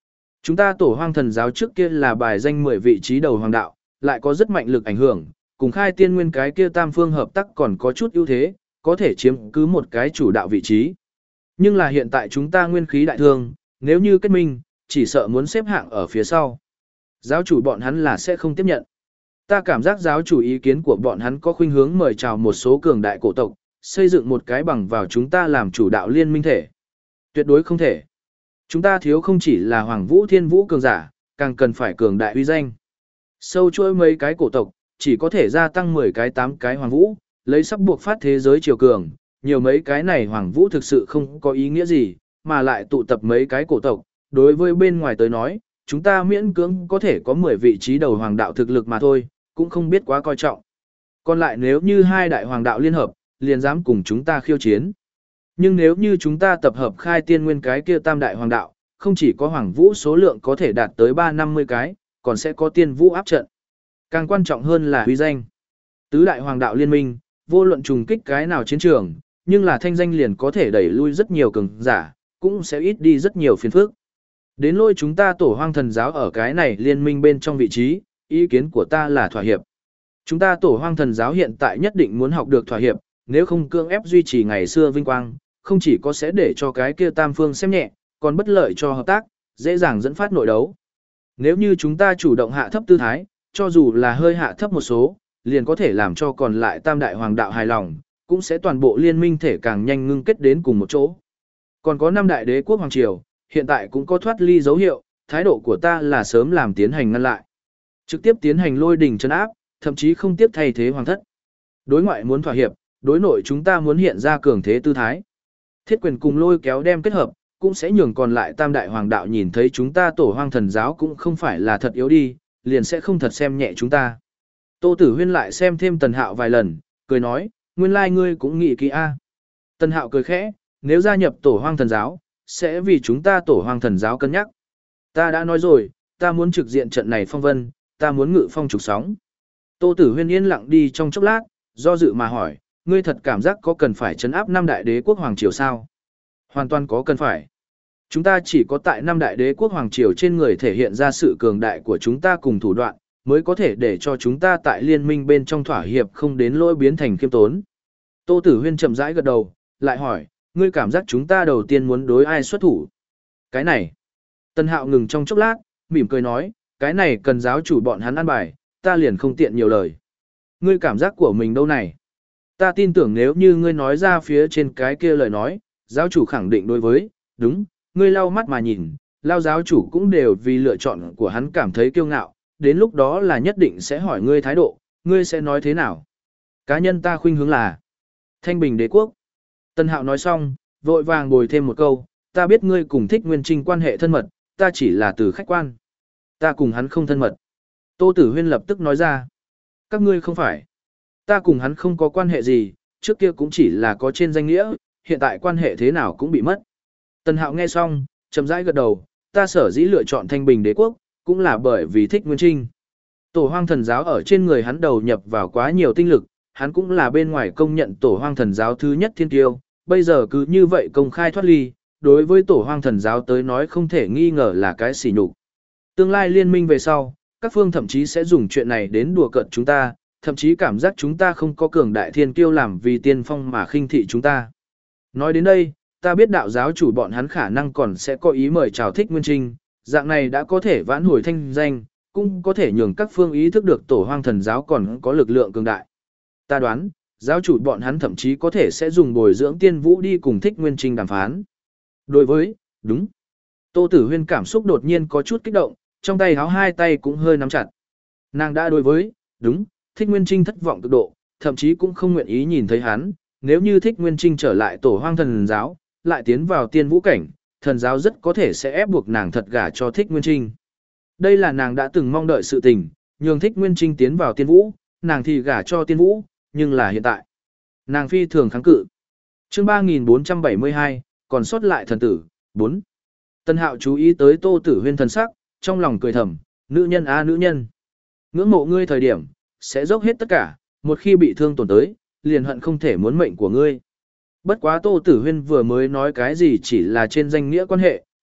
Chúng ta tổ hoang thần giáo trước kia là bài danh mười vị trí đầu hoàng đạo, lại có rất mạnh lực ảnh hưởng, cùng khai tiên nguyên cái kia tam phương hợp tác còn có chút ưu thế, có thể chiếm cứ một cái chủ đạo vị trí. Nhưng là hiện tại chúng ta nguyên khí đại thương, nếu như kết minh, chỉ sợ muốn xếp hạng ở phía sau. Giáo chủ bọn hắn là sẽ không tiếp nhận. Ta cảm giác giáo chủ ý kiến của bọn hắn có khuynh hướng mời chào một số cường đại cổ tộc, xây dựng một cái bằng vào chúng ta làm chủ đạo liên minh thể. Tuyệt đối không thể. Chúng ta thiếu không chỉ là Hoàng Vũ Thiên Vũ cường giả, càng cần phải cường đại uy danh. Sâu chuỗi mấy cái cổ tộc, chỉ có thể gia tăng mười cái tám cái Hoàng Vũ, lấy sắp buộc phát thế giới chiều cường, nhiều mấy cái này Hoàng Vũ thực sự không có ý nghĩa gì, mà lại tụ tập mấy cái cổ tộc, đối với bên ngoài tới nói, chúng ta miễn cưỡng có thể có mười vị trí đầu hoàng đạo thực lực mà thôi, cũng không biết quá coi trọng. Còn lại nếu như hai đại hoàng đạo liên hợp, liền dám cùng chúng ta khiêu chiến. Nhưng nếu như chúng ta tập hợp khai tiên nguyên cái kia tam đại hoàng đạo, không chỉ có hoàng vũ số lượng có thể đạt tới ba trăm năm mươi cái, còn sẽ có tiên vũ áp trận. Càng quan trọng hơn là uy danh. Tứ đại hoàng đạo liên minh, vô luận trùng kích cái nào chiến trường, nhưng là thanh danh liền có thể đẩy lui rất nhiều cường giả, cũng sẽ ít đi rất nhiều phiền phức. Đến lôi chúng ta tổ hoang thần giáo ở cái này liên minh bên trong vị trí, ý kiến của ta là thỏa hiệp. Chúng ta tổ hoang thần giáo hiện tại nhất định muốn học được thỏa hiệp, nếu không cưỡng ép duy trì ngày xưa vinh quang, không chỉ có sẽ để cho cái kia tam phương xem nhẹ, còn bất lợi cho hợp tác, dễ dàng dẫn phát nội đấu. Nếu như chúng ta chủ động hạ thấp tư thái, cho dù là hơi hạ thấp một số, liền có thể làm cho còn lại tam đại hoàng đạo hài lòng, cũng sẽ toàn bộ liên minh thể càng nhanh ngưng kết đến cùng một chỗ. Còn có năm đại đế quốc hoàng triều, hiện tại cũng có thoát ly dấu hiệu, thái độ của ta là sớm làm tiến hành ngăn lại. Trực tiếp tiến hành lôi đỉnh trấn áp, thậm chí không tiếp thay thế hoàng thất. Đối ngoại muốn thỏa hiệp, đối nội chúng ta muốn hiện ra cường thế tư thái. Thiết quyền cùng lôi kéo đem kết hợp, cũng sẽ nhường còn lại tam đại hoàng đạo nhìn thấy chúng ta tổ hoang thần giáo cũng không phải là thật yếu đi, liền sẽ không thật xem nhẹ chúng ta. Tô Tử Huyên lại xem thêm Tần Hạo vài lần, cười nói, nguyên lai like ngươi cũng nghĩ kỹ a. Tần Hạo cười khẽ, nếu gia nhập tổ hoang thần giáo, sẽ vì chúng ta tổ hoang thần giáo cân nhắc. Ta đã nói rồi, ta muốn trực diện trận này phong vân, ta muốn ngự phong trục sóng. Tô Tử Huyên yên lặng đi trong chốc lát, do dự mà hỏi, ngươi thật cảm giác có cần phải trấn áp năm đại đế quốc hoàng triều sao? Hoàn toàn có cần phải. Chúng ta chỉ có tại năm đại đế quốc hoàng triều trên người thể hiện ra sự cường đại của chúng ta cùng thủ đoạn, mới có thể để cho chúng ta tại liên minh bên trong thỏa hiệp không đến lỗi biến thành khiêm tốn. Tô Tử Huyên chậm rãi gật đầu, lại hỏi, ngươi cảm giác chúng ta đầu tiên muốn đối ai xuất thủ? Cái này. Tân Hạo ngừng trong chốc lát, mỉm cười nói, cái này cần giáo chủ bọn hắn ăn bài, ta liền không tiện nhiều lời. Ngươi cảm giác của mình đâu này? Ta tin tưởng nếu như ngươi nói ra phía trên cái kia lời nói, giáo chủ khẳng định đối với, đúng, ngươi lau mắt mà nhìn, lao giáo chủ cũng đều vì lựa chọn của hắn cảm thấy kiêu ngạo, đến lúc đó là nhất định sẽ hỏi ngươi thái độ, ngươi sẽ nói thế nào? Cá nhân ta khuynh hướng là Thanh Bình đế quốc. Tân Hạo nói xong, vội vàng bồi thêm một câu, ta biết ngươi cùng Thích Nguyên Trinh quan hệ thân mật, ta chỉ là từ khách quan. Ta cùng hắn không thân mật. Tô Tử Huyên lập tức nói ra. Các ngươi không phải. Ta cùng hắn không có quan hệ gì, trước kia cũng chỉ là có trên danh nghĩa, hiện tại quan hệ thế nào cũng bị mất. Tân Hạo nghe xong, chậm rãi gật đầu, ta sở dĩ lựa chọn Thanh Bình đế quốc, cũng là bởi vì Thích Nguyên Trinh. Tổ hoang thần giáo ở trên người hắn đầu nhập vào quá nhiều tinh lực, hắn cũng là bên ngoài công nhận tổ hoang thần giáo thứ nhất thiên tiêu, bây giờ cứ như vậy công khai thoát ly, đối với tổ hoang thần giáo tới nói không thể nghi ngờ là cái sỉ nhục. Tương lai liên minh về sau, các phương thậm chí sẽ dùng chuyện này đến đùa cợt chúng ta, thậm chí cảm giác chúng ta không có cường đại thiên kiêu làm vì tiên phong mà khinh thị chúng ta. Nói đến đây, ta biết đạo giáo chủ bọn hắn khả năng còn sẽ có ý mời chào Thích Nguyên Trinh, dạng này đã có thể vãn hồi thanh danh, cũng có thể nhường các phương ý thức được tổ hoang thần giáo còn có lực lượng cường đại. Ta đoán, giáo chủ bọn hắn thậm chí có thể sẽ dùng bồi dưỡng tiên vũ đi cùng Thích Nguyên Trinh đàm phán. Đối với, đúng. Tô Tử Huyên cảm xúc đột nhiên có chút kích động, trong tay háo hai tay cũng hơi nắm chặt. Nàng đã đối với, đúng, Thích Nguyên Trinh thất vọng cực độ, thậm chí cũng không nguyện ý nhìn thấy hắn, nếu như Thích Nguyên Trinh trở lại tổ hoang thần giáo, lại tiến vào tiên vũ cảnh, thần giáo rất có thể sẽ ép buộc nàng thật gả cho Thích Nguyên Trinh. Đây là nàng đã từng mong đợi sự tình, nhường Thích Nguyên Trinh tiến vào tiên vũ, nàng thì gả cho tiên vũ, nhưng là hiện tại. Nàng phi thường kháng cự. Chương ba nghìn bốn trăm bảy mươi hai, còn sót lại thần tử, bốn. Tân Hạo chú ý tới Tô Tử Huyên thần sắc, trong lòng cười thầm, nữ nhân a nữ nhân. Ngưỡng mộ ngươi thời điểm, sẽ dốc hết tất cả, một khi bị thương tổn tới, liền hận không thể muốn mệnh của ngươi. Bất quá Tô Tử Huyên vừa mới nói cái gì chỉ là trên danh nghĩa quan hệ,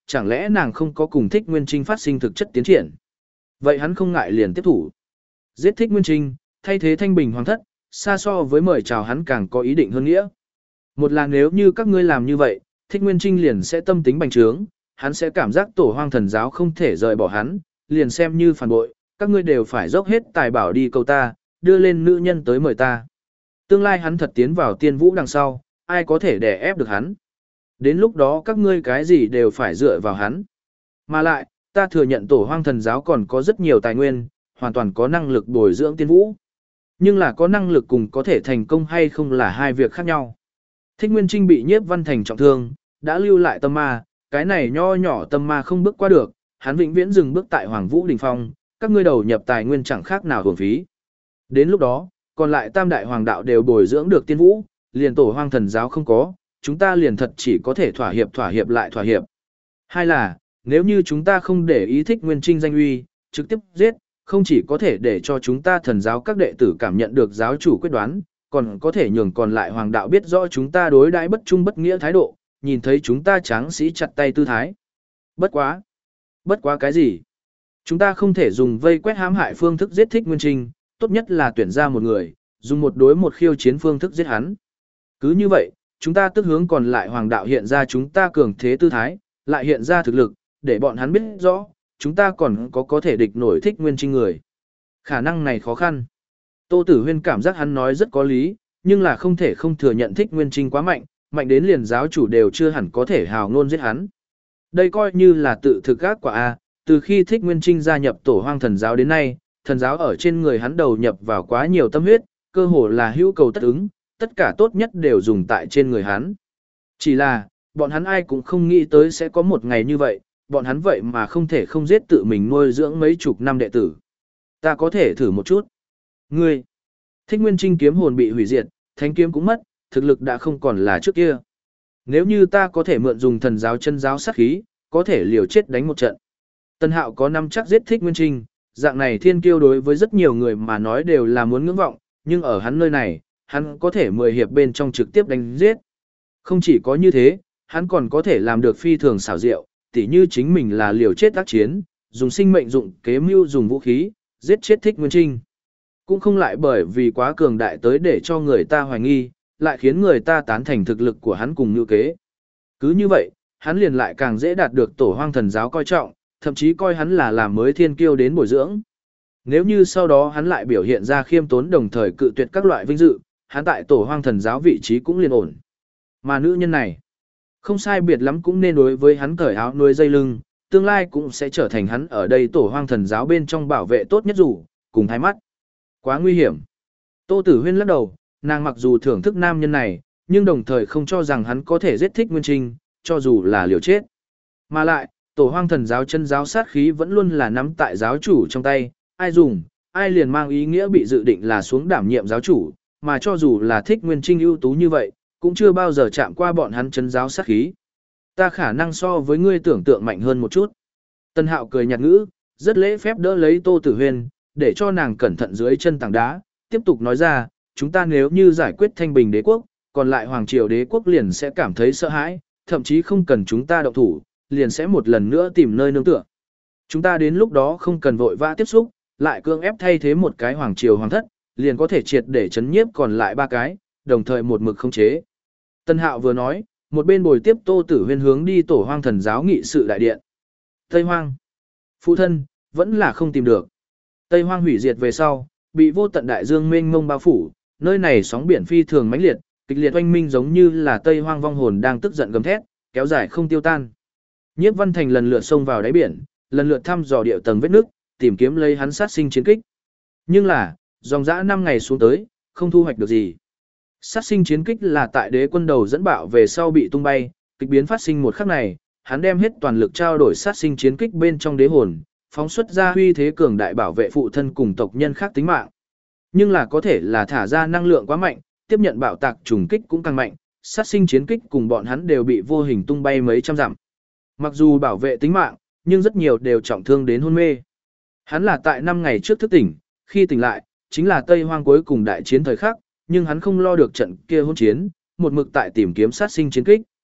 chẳng lẽ nàng không có cùng Thích Nguyên Trinh phát sinh thực chất tiến triển. Vậy hắn không ngại liền tiếp thủ. Giết Thích Nguyên Trinh, thay thế thanh bình hoàng thất, xa so với mời chào hắn càng có ý định hơn nghĩa. Một là nếu như các ngươi làm như vậy, Thích Nguyên Trinh liền sẽ tâm tính bành trướng, hắn sẽ cảm giác tổ hoang thần giáo không thể rời bỏ hắn, liền xem như phản bội, các ngươi đều phải dốc hết tài bảo đi cầu ta, đưa lên nữ nhân tới mời ta. Tương lai hắn thật tiến vào tiên vũ đằng sau, ai có thể đè ép được hắn. Đến lúc đó các ngươi cái gì đều phải dựa vào hắn. Mà lại, ta thừa nhận tổ hoang thần giáo còn có rất nhiều tài nguyên, hoàn toàn có năng lực bồi dưỡng tiên vũ. Nhưng là có năng lực cùng có thể thành công hay không là hai việc khác nhau. Thích Nguyên Trinh bị Nhiếp Văn Thành trọng thương, đã lưu lại tâm ma, cái này nho nhỏ tâm ma không bước qua được, hắn vĩnh viễn dừng bước tại Hoàng Vũ Đỉnh Phong, các ngươi đầu nhập tài nguyên chẳng khác nào uổng phí. Đến lúc đó, còn lại tam đại hoàng đạo đều bồi dưỡng được tiên vũ, liền tổ hoang thần giáo không có, chúng ta liền thật chỉ có thể thỏa hiệp thỏa hiệp lại thỏa hiệp. Hai là, nếu như chúng ta không để ý Thích Nguyên Trinh danh uy, trực tiếp giết, không chỉ có thể để cho chúng ta thần giáo các đệ tử cảm nhận được giáo chủ quyết đoán, còn có thể nhường còn lại hoàng đạo biết rõ chúng ta đối đãi bất trung bất nghĩa thái độ, nhìn thấy chúng ta tráng sĩ chặt tay tư thái. Bất quá. Bất quá cái gì? Chúng ta không thể dùng vây quét hãm hại phương thức giết Thích Nguyên Trinh, tốt nhất là tuyển ra một người, dùng một đối một khiêu chiến phương thức giết hắn. Cứ như vậy, chúng ta tức hướng còn lại hoàng đạo hiện ra chúng ta cường thế tư thái, lại hiện ra thực lực, để bọn hắn biết rõ, chúng ta còn có có thể địch nổi Thích Nguyên Trinh người. Khả năng này khó khăn. Tô Tử Huyên cảm giác hắn nói rất có lý, nhưng là không thể không thừa nhận Thích Nguyên Trinh quá mạnh, mạnh đến liền giáo chủ đều chưa hẳn có thể hào ngôn giết hắn. Đây coi như là tự thực ác quả a, từ khi Thích Nguyên Trinh gia nhập tổ hoang thần giáo đến nay, thần giáo ở trên người hắn đầu nhập vào quá nhiều tâm huyết, cơ hồ là hữu cầu tất ứng, tất cả tốt nhất đều dùng tại trên người hắn. Chỉ là, bọn hắn ai cũng không nghĩ tới sẽ có một ngày như vậy, bọn hắn vậy mà không thể không giết tự mình nuôi dưỡng mấy chục năm đệ tử. Ta có thể thử một chút. Ngươi, Thích Nguyên Trinh kiếm hồn bị hủy diệt, thánh kiếm cũng mất, thực lực đã không còn là trước kia. Nếu như ta có thể mượn dùng thần giáo chân giáo sát khí, có thể liều chết đánh một trận. Tân Hạo có năm chắc giết Thích Nguyên Trinh, dạng này thiên kiêu đối với rất nhiều người mà nói đều là muốn ngưỡng vọng, nhưng ở hắn nơi này, hắn có thể mười hiệp bên trong trực tiếp đánh giết. Không chỉ có như thế, hắn còn có thể làm được phi thường xảo diệu, tỉ như chính mình là liều chết tác chiến, dùng sinh mệnh dụng kế mưu dùng vũ khí, giết chết Thích Nguyên Trinh. Cũng không lại bởi vì quá cường đại tới để cho người ta hoài nghi, lại khiến người ta tán thành thực lực của hắn cùng như kế. Cứ như vậy, hắn liền lại càng dễ đạt được tổ hoang thần giáo coi trọng, thậm chí coi hắn là làm mới thiên kiêu đến bồi dưỡng. Nếu như sau đó hắn lại biểu hiện ra khiêm tốn đồng thời cự tuyệt các loại vinh dự, hắn tại tổ hoang thần giáo vị trí cũng liền ổn. Mà nữ nhân này, không sai biệt lắm cũng nên đối với hắn cởi áo nuôi dây lưng, tương lai cũng sẽ trở thành hắn ở đây tổ hoang thần giáo bên trong bảo vệ tốt nhất dù, cùng thái mắt. Quá nguy hiểm. Tô Tử Huyên lắc đầu, nàng mặc dù thưởng thức nam nhân này, nhưng đồng thời không cho rằng hắn có thể giết Thích Nguyên Trinh, cho dù là liều chết. Mà lại, tổ hoang thần giáo chân giáo sát khí vẫn luôn là nắm tại giáo chủ trong tay, ai dùng, ai liền mang ý nghĩa bị dự định là xuống đảm nhiệm giáo chủ, mà cho dù là Thích Nguyên Trinh ưu tú như vậy, cũng chưa bao giờ chạm qua bọn hắn chân giáo sát khí. Ta khả năng so với ngươi tưởng tượng mạnh hơn một chút. Tân Hạo cười nhạt ngữ, rất lễ phép đỡ lấy Tô Tử Huyên, để cho nàng cẩn thận dưới chân tảng đá, tiếp tục nói ra, chúng ta nếu như giải quyết Thanh Bình đế quốc, còn lại Hoàng Triều đế quốc liền sẽ cảm thấy sợ hãi, thậm chí không cần chúng ta động thủ, liền sẽ một lần nữa tìm nơi nương tựa. Chúng ta đến lúc đó không cần vội vã tiếp xúc, lại cưỡng ép thay thế một cái Hoàng Triều Hoàng thất, liền có thể triệt để chấn nhiếp còn lại ba cái, đồng thời một mực không chế. Tân Hạo vừa nói, một bên bồi tiếp Tô Tử Huyên hướng đi tổ hoang thần giáo nghị sự đại điện. Tây Hoang. Phụ thân, vẫn là không tìm được. Tây Hoang hủy diệt về sau, bị vô tận đại dương mênh mông bao phủ, nơi này sóng biển phi thường mãnh liệt, kịch liệt oanh minh giống như là Tây Hoang vong hồn đang tức giận gầm thét, kéo dài không tiêu tan. Nhiếp Văn Thành lần lượt xông vào đáy biển, lần lượt thăm dò địa tầng vết nước, tìm kiếm lấy hắn sát sinh chiến kích. Nhưng là, dòng dã năm ngày xuống tới, không thu hoạch được gì. Sát sinh chiến kích là tại đế quân đầu dẫn bạo về sau bị tung bay, kịch biến phát sinh một khắc này, hắn đem hết toàn lực trao đổi sát sinh chiến kích bên trong đế hồn, phóng xuất ra huy thế cường đại bảo vệ phụ thân cùng tộc nhân khác tính mạng. Nhưng là có thể là thả ra năng lượng quá mạnh, tiếp nhận bạo tạc trùng kích cũng càng mạnh, sát sinh chiến kích cùng bọn hắn đều bị vô hình tung bay mấy trăm dặm. Mặc dù bảo vệ tính mạng, nhưng rất nhiều đều trọng thương đến hôn mê. Hắn là tại năm ngày trước thức tỉnh, khi tỉnh lại, chính là Tây Hoang cuối cùng đại chiến thời khắc, nhưng hắn không lo được trận kia hỗn chiến, một mực tại tìm kiếm sát sinh chiến kích.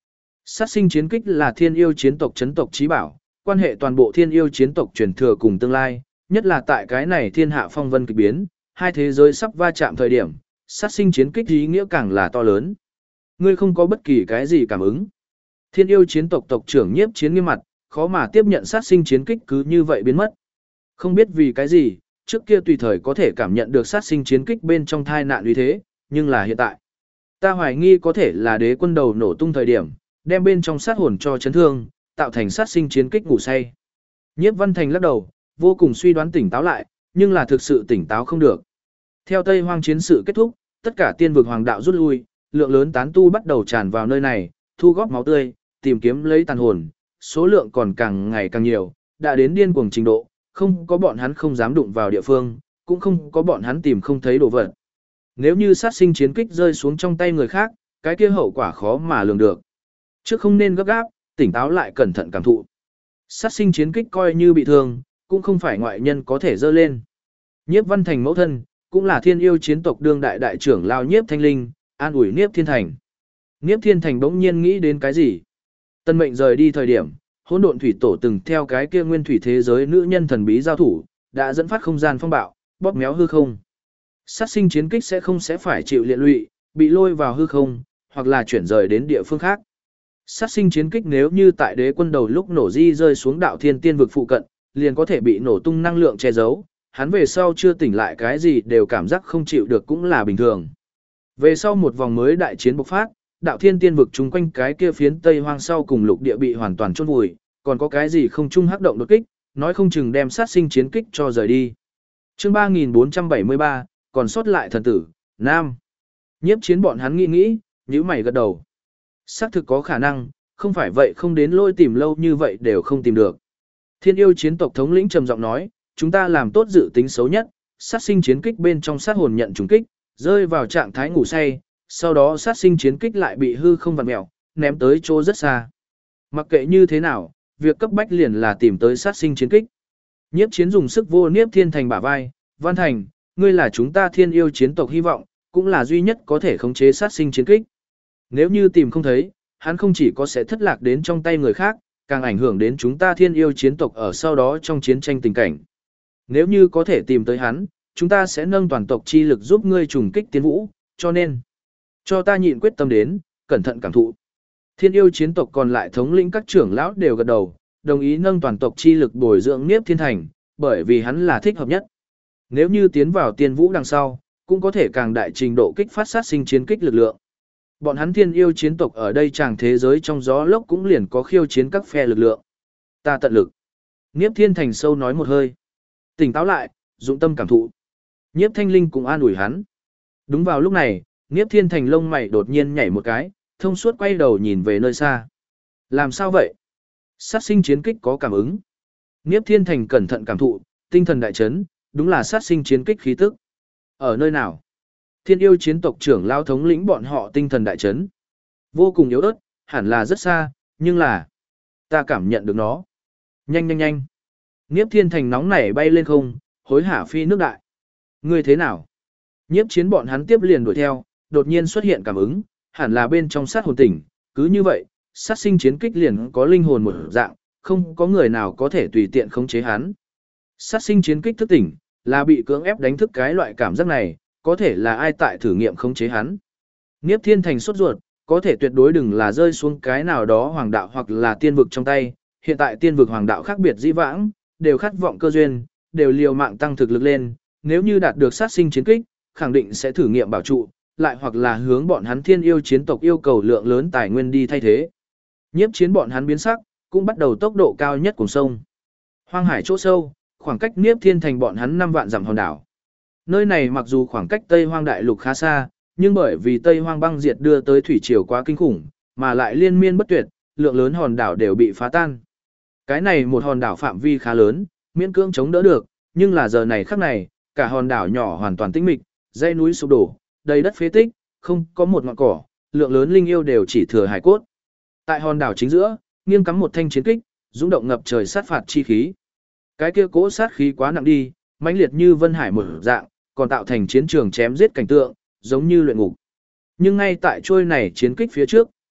Sát sinh chiến kích là thiên yêu chiến tộc chấn tộc chí bảo, quan hệ toàn bộ thiên yêu chiến tộc truyền thừa cùng tương lai, nhất là tại cái này thiên hạ phong vân kịch biến, hai thế giới sắp va chạm thời điểm, sát sinh chiến kích ý nghĩa càng là to lớn. Ngươi không có bất kỳ cái gì cảm ứng. Thiên yêu chiến tộc tộc trưởng Nhiếp Chiến nghiêm mặt, khó mà tiếp nhận sát sinh chiến kích cứ như vậy biến mất. Không biết vì cái gì, trước kia tùy thời có thể cảm nhận được sát sinh chiến kích bên trong thai nạn uy thế, nhưng là hiện tại. Ta hoài nghi có thể là đế quân đầu nổ tung thời điểm, đem bên trong sát hồn cho chấn thương, tạo thành sát sinh chiến kích ngủ say. Nhiếp Văn Thành lắc đầu, vô cùng suy đoán tỉnh táo lại, nhưng là thực sự tỉnh táo không được. Theo Tây Hoang chiến sự kết thúc, tất cả tiên vực hoàng đạo rút lui, lượng lớn tán tu bắt đầu tràn vào nơi này, thu góp máu tươi, tìm kiếm lấy tàn hồn, số lượng còn càng ngày càng nhiều, đã đến điên cuồng trình độ, không có bọn hắn không dám đụng vào địa phương, cũng không có bọn hắn tìm không thấy đồ vật. Nếu như sát sinh chiến kích rơi xuống trong tay người khác, cái kia hậu quả khó mà lường được. Trước không nên gấp gáp, tỉnh táo lại cẩn thận cảm thụ. Sát sinh chiến kích coi như bị thương, cũng không phải ngoại nhân có thể dơ lên. Nhiếp Văn Thành mẫu thân, cũng là thiên yêu chiến tộc đương đại đại trưởng lao Nhiếp Thanh Linh, an ủi Nhiếp Thiên Thành. Nhiếp Thiên Thành bỗng nhiên nghĩ đến cái gì? Tân mệnh rời đi thời điểm, hỗn độn thủy tổ từng theo cái kia nguyên thủy thế giới nữ nhân thần bí giao thủ, đã dẫn phát không gian phong bạo, bóp méo hư không. Sát sinh chiến kích sẽ không sẽ phải chịu liệt lụy, bị lôi vào hư không, hoặc là chuyển rời đến địa phương khác. Sát sinh chiến kích nếu như tại đế quân đầu lúc nổ di rơi xuống đạo thiên tiên vực phụ cận, liền có thể bị nổ tung năng lượng che giấu, hắn về sau chưa tỉnh lại cái gì đều cảm giác không chịu được cũng là bình thường. Về sau một vòng mới đại chiến bộc phát, đạo thiên tiên vực chung quanh cái kia phiến Tây Hoang sau cùng lục địa bị hoàn toàn chôn vùi, còn có cái gì không chung hắc động đột kích, nói không chừng đem sát sinh chiến kích cho rời đi. Chương ba nghìn bốn trăm bảy mươi ba, còn sót lại thần tử, Nam. Nhiếp Chiến bọn hắn nghĩ nghĩ, nhíu mày gật đầu. Xác thực có khả năng, không phải vậy không đến lôi tìm lâu như vậy đều không tìm được. Thiên yêu chiến tộc thống lĩnh trầm giọng nói, chúng ta làm tốt dự tính xấu nhất, sát sinh chiến kích bên trong sát hồn nhận trùng kích, rơi vào trạng thái ngủ say, sau đó sát sinh chiến kích lại bị hư không vặn mèo, ném tới chỗ rất xa. Mặc kệ như thế nào, việc cấp bách liền là tìm tới sát sinh chiến kích. Nhiếp Chiến dùng sức vô Nhiếp Thiên Thành bả vai, Văn Thành, ngươi là chúng ta thiên yêu chiến tộc hy vọng, cũng là duy nhất có thể khống chế sát sinh chiến kích. Nếu như tìm không thấy, hắn không chỉ có sẽ thất lạc đến trong tay người khác, càng ảnh hưởng đến chúng ta thiên yêu chiến tộc ở sau đó trong chiến tranh tình cảnh. Nếu như có thể tìm tới hắn, chúng ta sẽ nâng toàn tộc chi lực giúp ngươi trùng kích tiến vũ, cho nên, cho ta nhịn quyết tâm đến, cẩn thận cảm thụ. Thiên yêu chiến tộc còn lại thống lĩnh các trưởng lão đều gật đầu, đồng ý nâng toàn tộc chi lực bồi dưỡng Niếp Thiên Thành, bởi vì hắn là thích hợp nhất. Nếu như tiến vào tiên vũ đằng sau, cũng có thể càng đại trình độ kích phát sát sinh chiến kích lực lượng. Bọn hắn thiên yêu chiến tộc ở đây chàng thế giới trong gió lốc cũng liền có khiêu chiến các phe lực lượng. Ta tận lực. Niếp Thiên Thành sâu nói một hơi. Tỉnh táo lại, dụng tâm cảm thụ. Nhiếp Thanh Linh cũng an ủi hắn. Đúng vào lúc này, Niếp Thiên Thành lông mày đột nhiên nhảy một cái, thông suốt quay đầu nhìn về nơi xa. Làm sao vậy? Sát sinh chiến kích có cảm ứng. Niếp Thiên Thành cẩn thận cảm thụ, tinh thần đại chấn, đúng là sát sinh chiến kích khí tức. Ở nơi nào? Thiên yêu chiến tộc trưởng lao thống lĩnh bọn họ tinh thần đại chấn. Vô cùng yếu ớt, hẳn là rất xa, nhưng là ta cảm nhận được nó. Nhanh nhanh nhanh. Niếp Thiên Thành nóng nảy bay lên không, hối hả phi nước đại. Ngươi thế nào? Nhiếp Chiến bọn hắn tiếp liền đuổi theo, đột nhiên xuất hiện cảm ứng, hẳn là bên trong sát hồn tỉnh, cứ như vậy, sát sinh chiến kích liền có linh hồn một dạng, không có người nào có thể tùy tiện khống chế hắn. Sát sinh chiến kích thức tỉnh, là bị cưỡng ép đánh thức cái loại cảm giác này, có thể là ai tại thử nghiệm khống chế hắn. Niếp Thiên Thành sốt ruột, có thể tuyệt đối đừng là rơi xuống cái nào đó hoàng đạo hoặc là tiên vực trong tay, hiện tại tiên vực hoàng đạo khác biệt dĩ vãng, đều khát vọng cơ duyên, đều liều mạng tăng thực lực lên, nếu như đạt được sát sinh chiến kích, khẳng định sẽ thử nghiệm bảo trụ, lại hoặc là hướng bọn hắn thiên yêu chiến tộc yêu cầu lượng lớn tài nguyên đi thay thế. Nhiếp Chiến bọn hắn biến sắc, cũng bắt đầu tốc độ cao nhất cùng sông. Hoang hải chỗ sâu, khoảng cách Niếp Thiên Thành bọn hắn năm vạn dặm hòn đảo. Nơi này mặc dù khoảng cách Tây Hoang đại lục khá xa, nhưng bởi vì Tây Hoang băng diệt đưa tới thủy triều quá kinh khủng, mà lại liên miên bất tuyệt, lượng lớn hòn đảo đều bị phá tan. Cái này một hòn đảo phạm vi khá lớn, miễn cưỡng chống đỡ được, nhưng là giờ này khắc này, cả hòn đảo nhỏ hoàn toàn tĩnh mịch, dãy núi sụp đổ, đầy đất phế tích, không có một ngọn cỏ, lượng lớn linh yêu đều chỉ thừa hải cốt. Tại hòn đảo chính giữa, nghiêng cắm một thanh chiến kích, dũng động ngập trời sát phạt chi khí. Cái kia cỗ sát khí quá nặng đi, mãnh liệt như vân hải một dạng, còn tạo thành chiến trường chém giết cảnh tượng, giống như luyện ngục. Nhưng ngay tại trôi này chiến kích phía trước,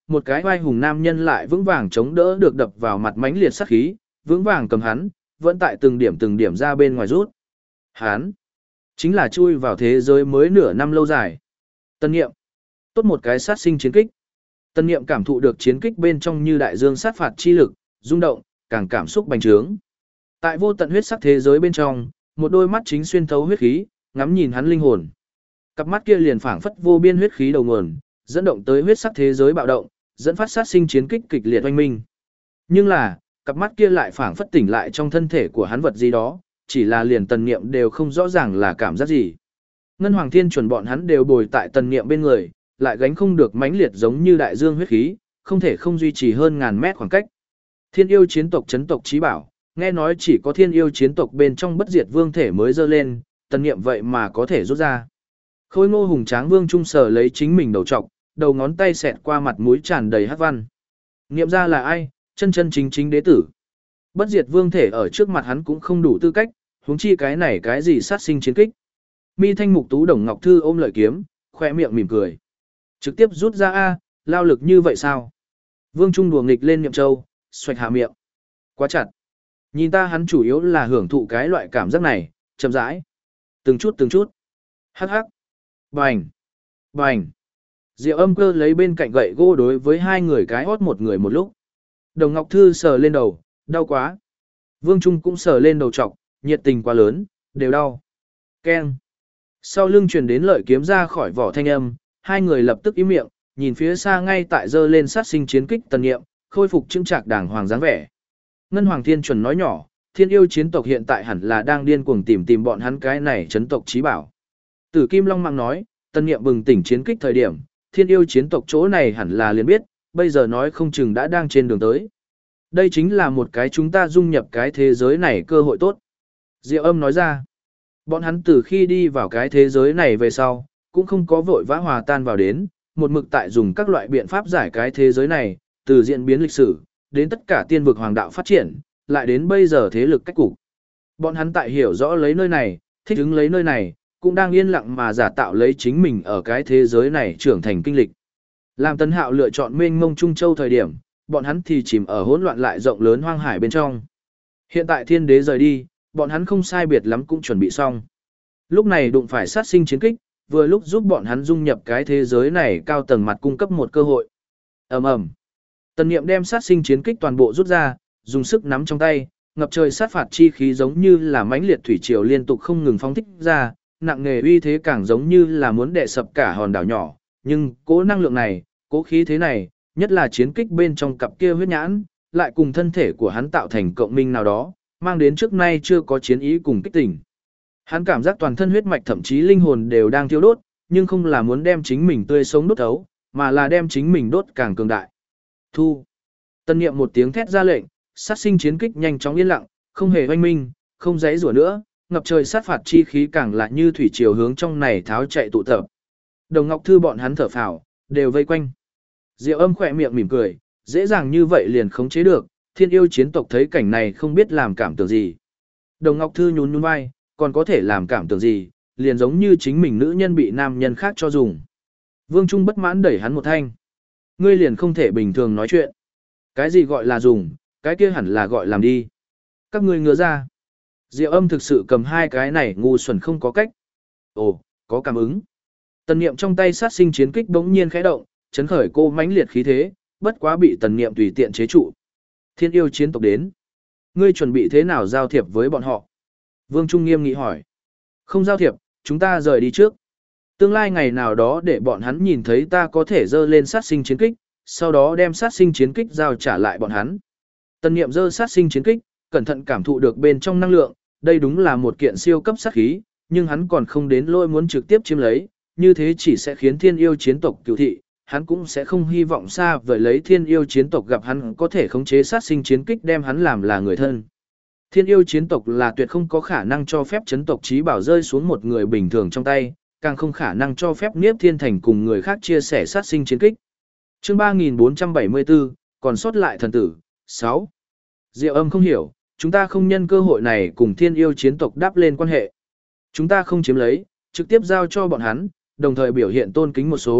một cái vai hùng nam nhân lại vững vàng chống đỡ được đập vào mặt mãnh liệt sát khí, vững vàng cầm hắn, vẫn tại từng điểm từng điểm ra bên ngoài rút. Hắn chính là chui vào thế giới mới nửa năm lâu dài. Tân Niệm, tốt một cái sát sinh chiến kích. Tân Niệm cảm thụ được chiến kích bên trong như đại dương sát phạt chi lực, rung động, càng cảm xúc bành trướng. Tại vô tận huyết sắc thế giới bên trong, một đôi mắt chính xuyên thấu huyết khí, ngắm nhìn hắn linh hồn. Cặp mắt kia liền phảng phất vô biên huyết khí đầu nguồn, dẫn động tới huyết sắc thế giới bạo động, dẫn phát sát sinh chiến kích kịch liệt oanh minh. Nhưng là, cặp mắt kia lại phảng phất tỉnh lại trong thân thể của hắn vật gì đó, chỉ là liền Tần Niệm đều không rõ ràng là cảm giác gì. Ngân Hoàng Thiên chuẩn bọn hắn đều bồi tại Tần Niệm bên người, lại gánh không được mãnh liệt giống như đại dương huyết khí, không thể không duy trì hơn ngàn mét khoảng cách. Thiên yêu chiến tộc chấn tộc chí bảo, nghe nói chỉ có thiên yêu chiến tộc bên trong bất diệt vương thể mới dơ lên, Tần Niệm vậy mà có thể rút ra. Khôi ngô hùng tráng vương trung sở lấy chính mình đầu trọc, đầu ngón tay xẹt qua mặt mũi tràn đầy hắc văn. Niệm ra là ai, chân chân chính chính đế tử. Bất diệt vương thể ở trước mặt hắn cũng không đủ tư cách, huống chi cái này cái gì sát sinh chiến kích. Mi thanh mục tú Đồng Ngọc Thư ôm lợi kiếm, khoe miệng mỉm cười. Trực tiếp rút ra A, lao lực như vậy sao? Vương Trung đùa nghịch lên Niệm Châu, xoạch hạ miệng. Quá chặt. Nhìn ta hắn chủ yếu là hưởng thụ cái loại cảm giác này, chậm rãi. Từng chút từng chút. Hắc hắc. Bành. Bành. Diệu Âm Cơ lấy bên cạnh gậy gỗ đối với hai người cái hót một người một lúc. Đồng Ngọc Thư sờ lên đầu, đau quá. Vương Trung cũng sờ lên đầu trọc, nhiệt tình quá lớn, đều đau. Keng. Sau lưng truyền đến lợi kiếm ra khỏi vỏ thanh âm, hai người lập tức im miệng, nhìn phía xa ngay tại giơ lên sát sinh chiến kích Tần Niệm, khôi phục trưng trạc đàng hoàng dáng vẻ. Ngân Hoàng Thiên chuẩn nói nhỏ, thiên yêu chiến tộc hiện tại hẳn là đang điên cuồng tìm tìm bọn hắn cái này chấn tộc chí bảo. Tử Kim Long Mạng nói, Tần Niệm bừng tỉnh chiến kích thời điểm, thiên yêu chiến tộc chỗ này hẳn là liền biết, bây giờ nói không chừng đã đang trên đường tới. Đây chính là một cái chúng ta dung nhập cái thế giới này cơ hội tốt. Diệu Âm nói ra, bọn hắn từ khi đi vào cái thế giới này về sau, cũng không có vội vã hòa tan vào đến, một mực tại dùng các loại biện pháp giải cái thế giới này, từ diễn biến lịch sử, đến tất cả tiên vực hoàng đạo phát triển, lại đến bây giờ thế lực cách cục. Bọn hắn tại hiểu rõ lấy nơi này, thích ứng lấy nơi này, cũng đang yên lặng mà giả tạo lấy chính mình ở cái thế giới này trưởng thành kinh lịch. Làm Tấn Hạo lựa chọn mênh mông Trung Châu thời điểm, bọn hắn thì chìm ở hỗn loạn lại rộng lớn hoang hải bên trong. Hiện tại thiên đế rời đi, bọn hắn không sai biệt lắm cũng chuẩn bị xong. Lúc này đụng phải sát sinh chiến kích, vừa lúc giúp bọn hắn dung nhập cái thế giới này cao tầng mặt cung cấp một cơ hội. Ầm ầm. Tần Niệm đem sát sinh chiến kích toàn bộ rút ra, dùng sức nắm trong tay, ngập trời sát phạt chi khí giống như là mãnh liệt thủy triều liên tục không ngừng phóng thích ra, nặng nề uy thế càng giống như là muốn đè sập cả hòn đảo nhỏ, nhưng cố năng lượng này, cố khí thế này, nhất là chiến kích bên trong cặp kia huyết nhãn, lại cùng thân thể của hắn tạo thành cộng minh nào đó, mang đến trước nay chưa có chiến ý cùng kích tỉnh. Hắn cảm giác toàn thân huyết mạch thậm chí linh hồn đều đang thiêu đốt, nhưng không là muốn đem chính mình tươi sống đốt thấu, mà là đem chính mình đốt càng cường đại. Thu. Tân Niệm một tiếng thét ra lệnh, sát sinh chiến kích nhanh chóng yên lặng, không hề oanh minh, không giãy giụa nữa, ngập trời sát phạt chi khí càng lại như thủy triều hướng trong này tháo chạy tụ tập. Đồng Ngọc Thư bọn hắn thở phào, đều vây quanh. Diệu Âm khỏe miệng mỉm cười, dễ dàng như vậy liền khống chế được, thiên yêu chiến tộc thấy cảnh này không biết làm cảm tưởng gì. Đồng Ngọc Thư nhún nhún vai, còn có thể làm cảm tưởng gì, liền giống như chính mình nữ nhân bị nam nhân khác cho dùng. Vương Trung bất mãn đẩy hắn một thanh. Ngươi liền không thể bình thường nói chuyện. Cái gì gọi là dùng, cái kia hẳn là gọi làm đi. Các ngươi ngứa ra. Diệu Âm thực sự cầm hai cái này ngu xuẩn không có cách. Ồ, có cảm ứng. Tần Niệm trong tay sát sinh chiến kích bỗng nhiên khẽ động, chấn khởi cô mãnh liệt khí thế, bất quá bị Tần Niệm tùy tiện chế trụ. Thiên yêu chiến tộc đến. Ngươi chuẩn bị thế nào giao thiệp với bọn họ? Vương Trung nghiêm nghị hỏi. Không giao thiệp, chúng ta rời đi trước. Tương lai ngày nào đó để bọn hắn nhìn thấy ta có thể dơ lên sát sinh chiến kích, sau đó đem sát sinh chiến kích giao trả lại bọn hắn. Tần Niệm dơ sát sinh chiến kích, cẩn thận cảm thụ được bên trong năng lượng, đây đúng là một kiện siêu cấp sát khí, nhưng hắn còn không đến lôi muốn trực tiếp chiếm lấy, như thế chỉ sẽ khiến thiên yêu chiến tộc cửu thị, hắn cũng sẽ không hy vọng xa vời lấy thiên yêu chiến tộc gặp hắn có thể khống chế sát sinh chiến kích đem hắn làm là người thân. Thiên yêu chiến tộc là tuyệt không có khả năng cho phép chấn tộc chí bảo rơi xuống một người bình thường trong tay, càng không khả năng cho phép Niếp Thiên Thành cùng người khác chia sẻ sát sinh chiến kích. Chương ba nghìn bốn trăm bảy mươi tư, còn sót lại thần tử, sáu. Diệu Âm không hiểu, chúng ta không nhân cơ hội này cùng thiên yêu chiến tộc đáp lên quan hệ. Chúng ta không chiếm lấy, trực tiếp giao cho bọn hắn, đồng thời biểu hiện tôn kính một số,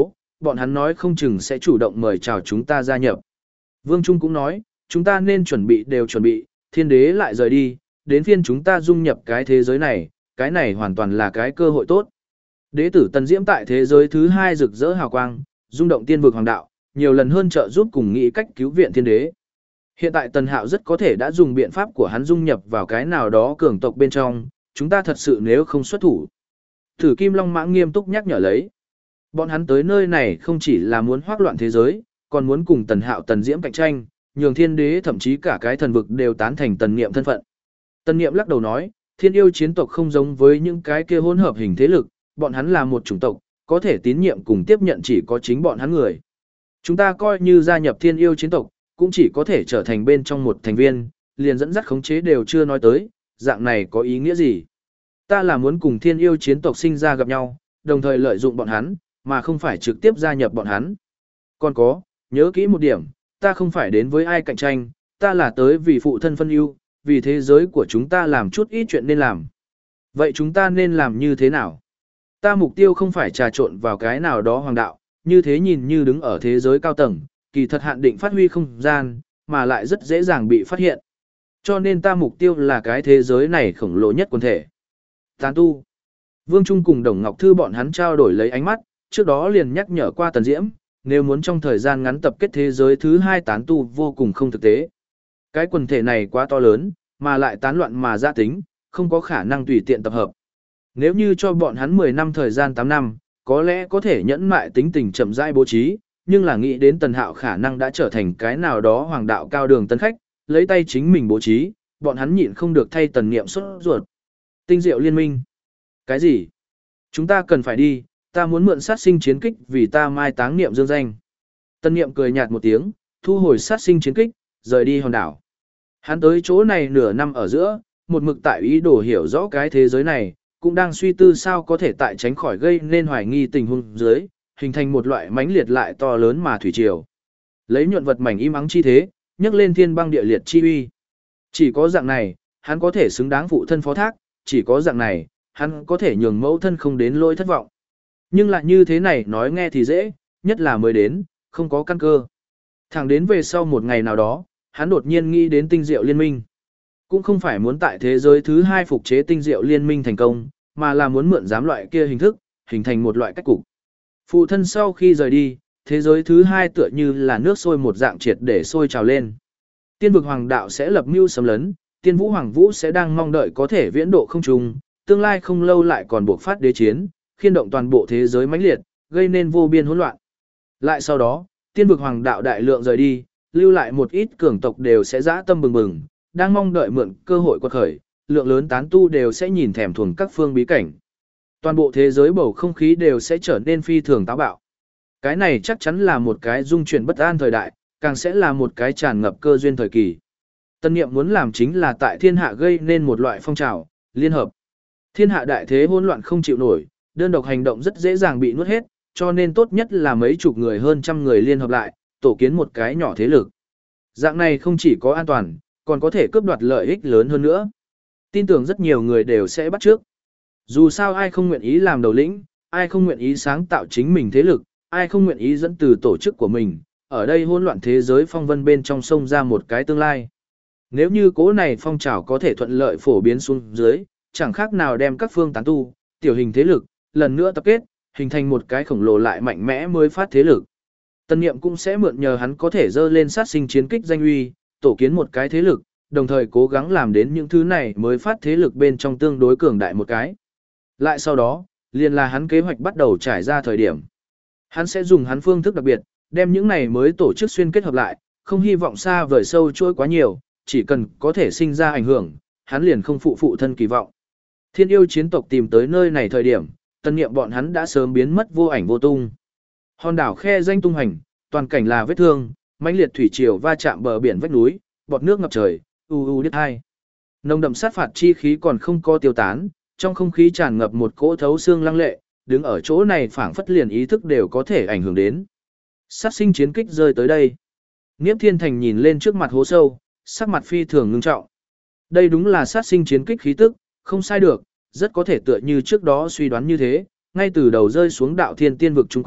bọn hắn nói không chừng sẽ chủ động mời chào chúng ta gia nhập. Vương Trung cũng nói, chúng ta nên chuẩn bị đều chuẩn bị, thiên đế lại rời đi, đến phiên chúng ta dung nhập cái thế giới này, cái này hoàn toàn là cái cơ hội tốt. Đế tử Tần Diễm tại thế giới thứ hai rực rỡ hào quang, rung động tiên vực hoàng đạo, nhiều lần hơn trợ giúp cùng nghĩ cách cứu viện thiên đế. Hiện tại Tần Hạo rất có thể đã dùng biện pháp của hắn dung nhập vào cái nào đó cường tộc bên trong, chúng ta thật sự nếu không xuất thủ. Thử Kim Long Mã nghiêm túc nhắc nhở lấy. Bọn hắn tới nơi này không chỉ là muốn hoác loạn thế giới, còn muốn cùng Tần Hạo Tần Diễm cạnh tranh, nhường thiên đế thậm chí cả cái thần vực đều tán thành Tần Niệm thân phận. Tần Niệm lắc đầu nói, thiên yêu chiến tộc không giống với những cái kia hỗn hợp hình thế lực, bọn hắn là một chủng tộc, có thể tín nhiệm cùng tiếp nhận chỉ có chính bọn hắn người. Chúng ta coi như gia nhập thiên yêu chiến tộc, cũng chỉ có thể trở thành bên trong một thành viên, liền dẫn dắt khống chế đều chưa nói tới, dạng này có ý nghĩa gì? Ta là muốn cùng thiên yêu chiến tộc sinh ra gặp nhau, đồng thời lợi dụng bọn hắn, mà không phải trực tiếp gia nhập bọn hắn. Còn có, nhớ kỹ một điểm, ta không phải đến với ai cạnh tranh, ta là tới vì phụ thân phân ưu, vì thế giới của chúng ta làm chút ít chuyện nên làm. Vậy chúng ta nên làm như thế nào? Ta mục tiêu không phải trà trộn vào cái nào đó hoàng đạo, như thế nhìn như đứng ở thế giới cao tầng, kỳ thật hạn định phát huy không gian, mà lại rất dễ dàng bị phát hiện. Cho nên ta mục tiêu là cái thế giới này khổng lồ nhất quần thể. Tán tu. Vương Trung cùng Đồng Ngọc Thư bọn hắn trao đổi lấy ánh mắt, trước đó liền nhắc nhở qua Tần Diễm, nếu muốn trong thời gian ngắn tập kết thế giới thứ hai tán tu vô cùng không thực tế. Cái quần thể này quá to lớn, mà lại tán loạn mà gia tính, không có khả năng tùy tiện tập hợp. Nếu như cho bọn hắn mười năm thời gian tám năm, có lẽ có thể nhẫn mại tính tình chậm rãi bố trí, nhưng là nghĩ đến Tần Hạo khả năng đã trở thành cái nào đó hoàng đạo cao đường tân khách, lấy tay chính mình bố trí, bọn hắn nhịn không được thay Tần Niệm sốt ruột. Tinh diệu liên minh. Cái gì? Chúng ta cần phải đi, ta muốn mượn sát sinh chiến kích vì ta mai táng niệm dương danh. Tần Niệm cười nhạt một tiếng, thu hồi sát sinh chiến kích, rời đi hòn đảo. Hắn tới chỗ này nửa năm ở giữa, một mực tại ý đồ hiểu rõ cái thế giới này, cũng đang suy tư sao có thể tại tránh khỏi gây nên hoài nghi tình huống dưới, hình thành một loại mãnh liệt lại to lớn mà thủy triều. Lấy nhuận vật mảnh im ắng chi thế, nhấc lên thiên băng địa liệt chi uy. Chỉ có dạng này, hắn có thể xứng đáng phụ thân phó thác, chỉ có dạng này, hắn có thể nhường mẫu thân không đến lỗi thất vọng. Nhưng lại như thế này nói nghe thì dễ, nhất là mới đến, không có căn cơ. Thẳng đến về sau một ngày nào đó, hắn đột nhiên nghĩ đến tinh diệu liên minh. Cũng không phải muốn tại thế giới thứ hai phục chế tinh diệu liên minh thành công, mà là muốn mượn giám loại kia hình thức, hình thành một loại cách cục. Phụ thân sau khi rời đi, thế giới thứ hai tựa như là nước sôi một dạng triệt để sôi trào lên. Tiên vực hoàng đạo sẽ lập mưu xâm lấn, tiên vũ hoàng vũ sẽ đang mong đợi có thể viễn độ không trùng, tương lai không lâu lại còn buộc phát đế chiến, khiên động toàn bộ thế giới mãnh liệt, gây nên vô biên hỗn loạn. Lại sau đó, tiên vực hoàng đạo đại lượng rời đi, lưu lại một ít cường tộc đều sẽ dã tâm bừng bừng, đang mong đợi mượn cơ hội quật khởi, lượng lớn tán tu đều sẽ nhìn thèm thuồng các phương bí cảnh. Toàn bộ thế giới bầu không khí đều sẽ trở nên phi thường táo bạo. Cái này chắc chắn là một cái dung chuyển bất an thời đại, càng sẽ là một cái tràn ngập cơ duyên thời kỳ. Tân Niệm muốn làm chính là tại thiên hạ gây nên một loại phong trào, liên hợp. Thiên hạ đại thế hỗn loạn không chịu nổi, đơn độc hành động rất dễ dàng bị nuốt hết, cho nên tốt nhất là mấy chục người hơn trăm người liên hợp lại, tổ kiến một cái nhỏ thế lực. Dạng này không chỉ có an toàn, còn có thể cướp đoạt lợi ích lớn hơn nữa. Tin tưởng rất nhiều người đều sẽ bắt trước. Dù sao ai không nguyện ý làm đầu lĩnh, ai không nguyện ý sáng tạo chính mình thế lực, ai không nguyện ý dẫn từ tổ chức của mình, ở đây hỗn loạn thế giới phong vân bên trong sông ra một cái tương lai. Nếu như cố này phong trào có thể thuận lợi phổ biến xuống dưới, chẳng khác nào đem các phương tán tu, tiểu hình thế lực, lần nữa tập kết, hình thành một cái khổng lồ lại mạnh mẽ mới phát thế lực. Tân Niệm cũng sẽ mượn nhờ hắn có thể dơ lên sát sinh chiến kích danh uy, tổ kiến một cái thế lực, đồng thời cố gắng làm đến những thứ này mới phát thế lực bên trong tương đối cường đại một cái. Lại sau đó, liền là hắn kế hoạch bắt đầu trải ra thời điểm. Hắn sẽ dùng hắn phương thức đặc biệt, đem những này mới tổ chức xuyên kết hợp lại, không hy vọng xa vời sâu trôi quá nhiều, chỉ cần có thể sinh ra ảnh hưởng, hắn liền không phụ phụ thân kỳ vọng. Thiên yêu chiến tộc tìm tới nơi này thời điểm, Tân Niệm bọn hắn đã sớm biến mất vô ảnh vô tung. Hòn đảo khe danh tung hành, toàn cảnh là vết thương, mãnh liệt thủy triều va chạm bờ biển vách núi, bọt nước ngập trời, u u điếc hai. Nồng đậm sát phạt chi khí còn không có tiêu tán, trong không khí tràn ngập một cỗ thấu xương lăng lệ, đứng ở chỗ này phảng phất liền ý thức đều có thể ảnh hưởng đến. Sát sinh chiến kích rơi tới đây. Niếp Thiên Thành nhìn lên trước mặt hố sâu, sắc mặt phi thường ngưng trọng. Đây đúng là sát sinh chiến kích khí tức, không sai được, rất có thể tựa như trước đó suy đoán như thế, ngay từ đầu rơi xuống đạo thiên tiên vực chung quanh,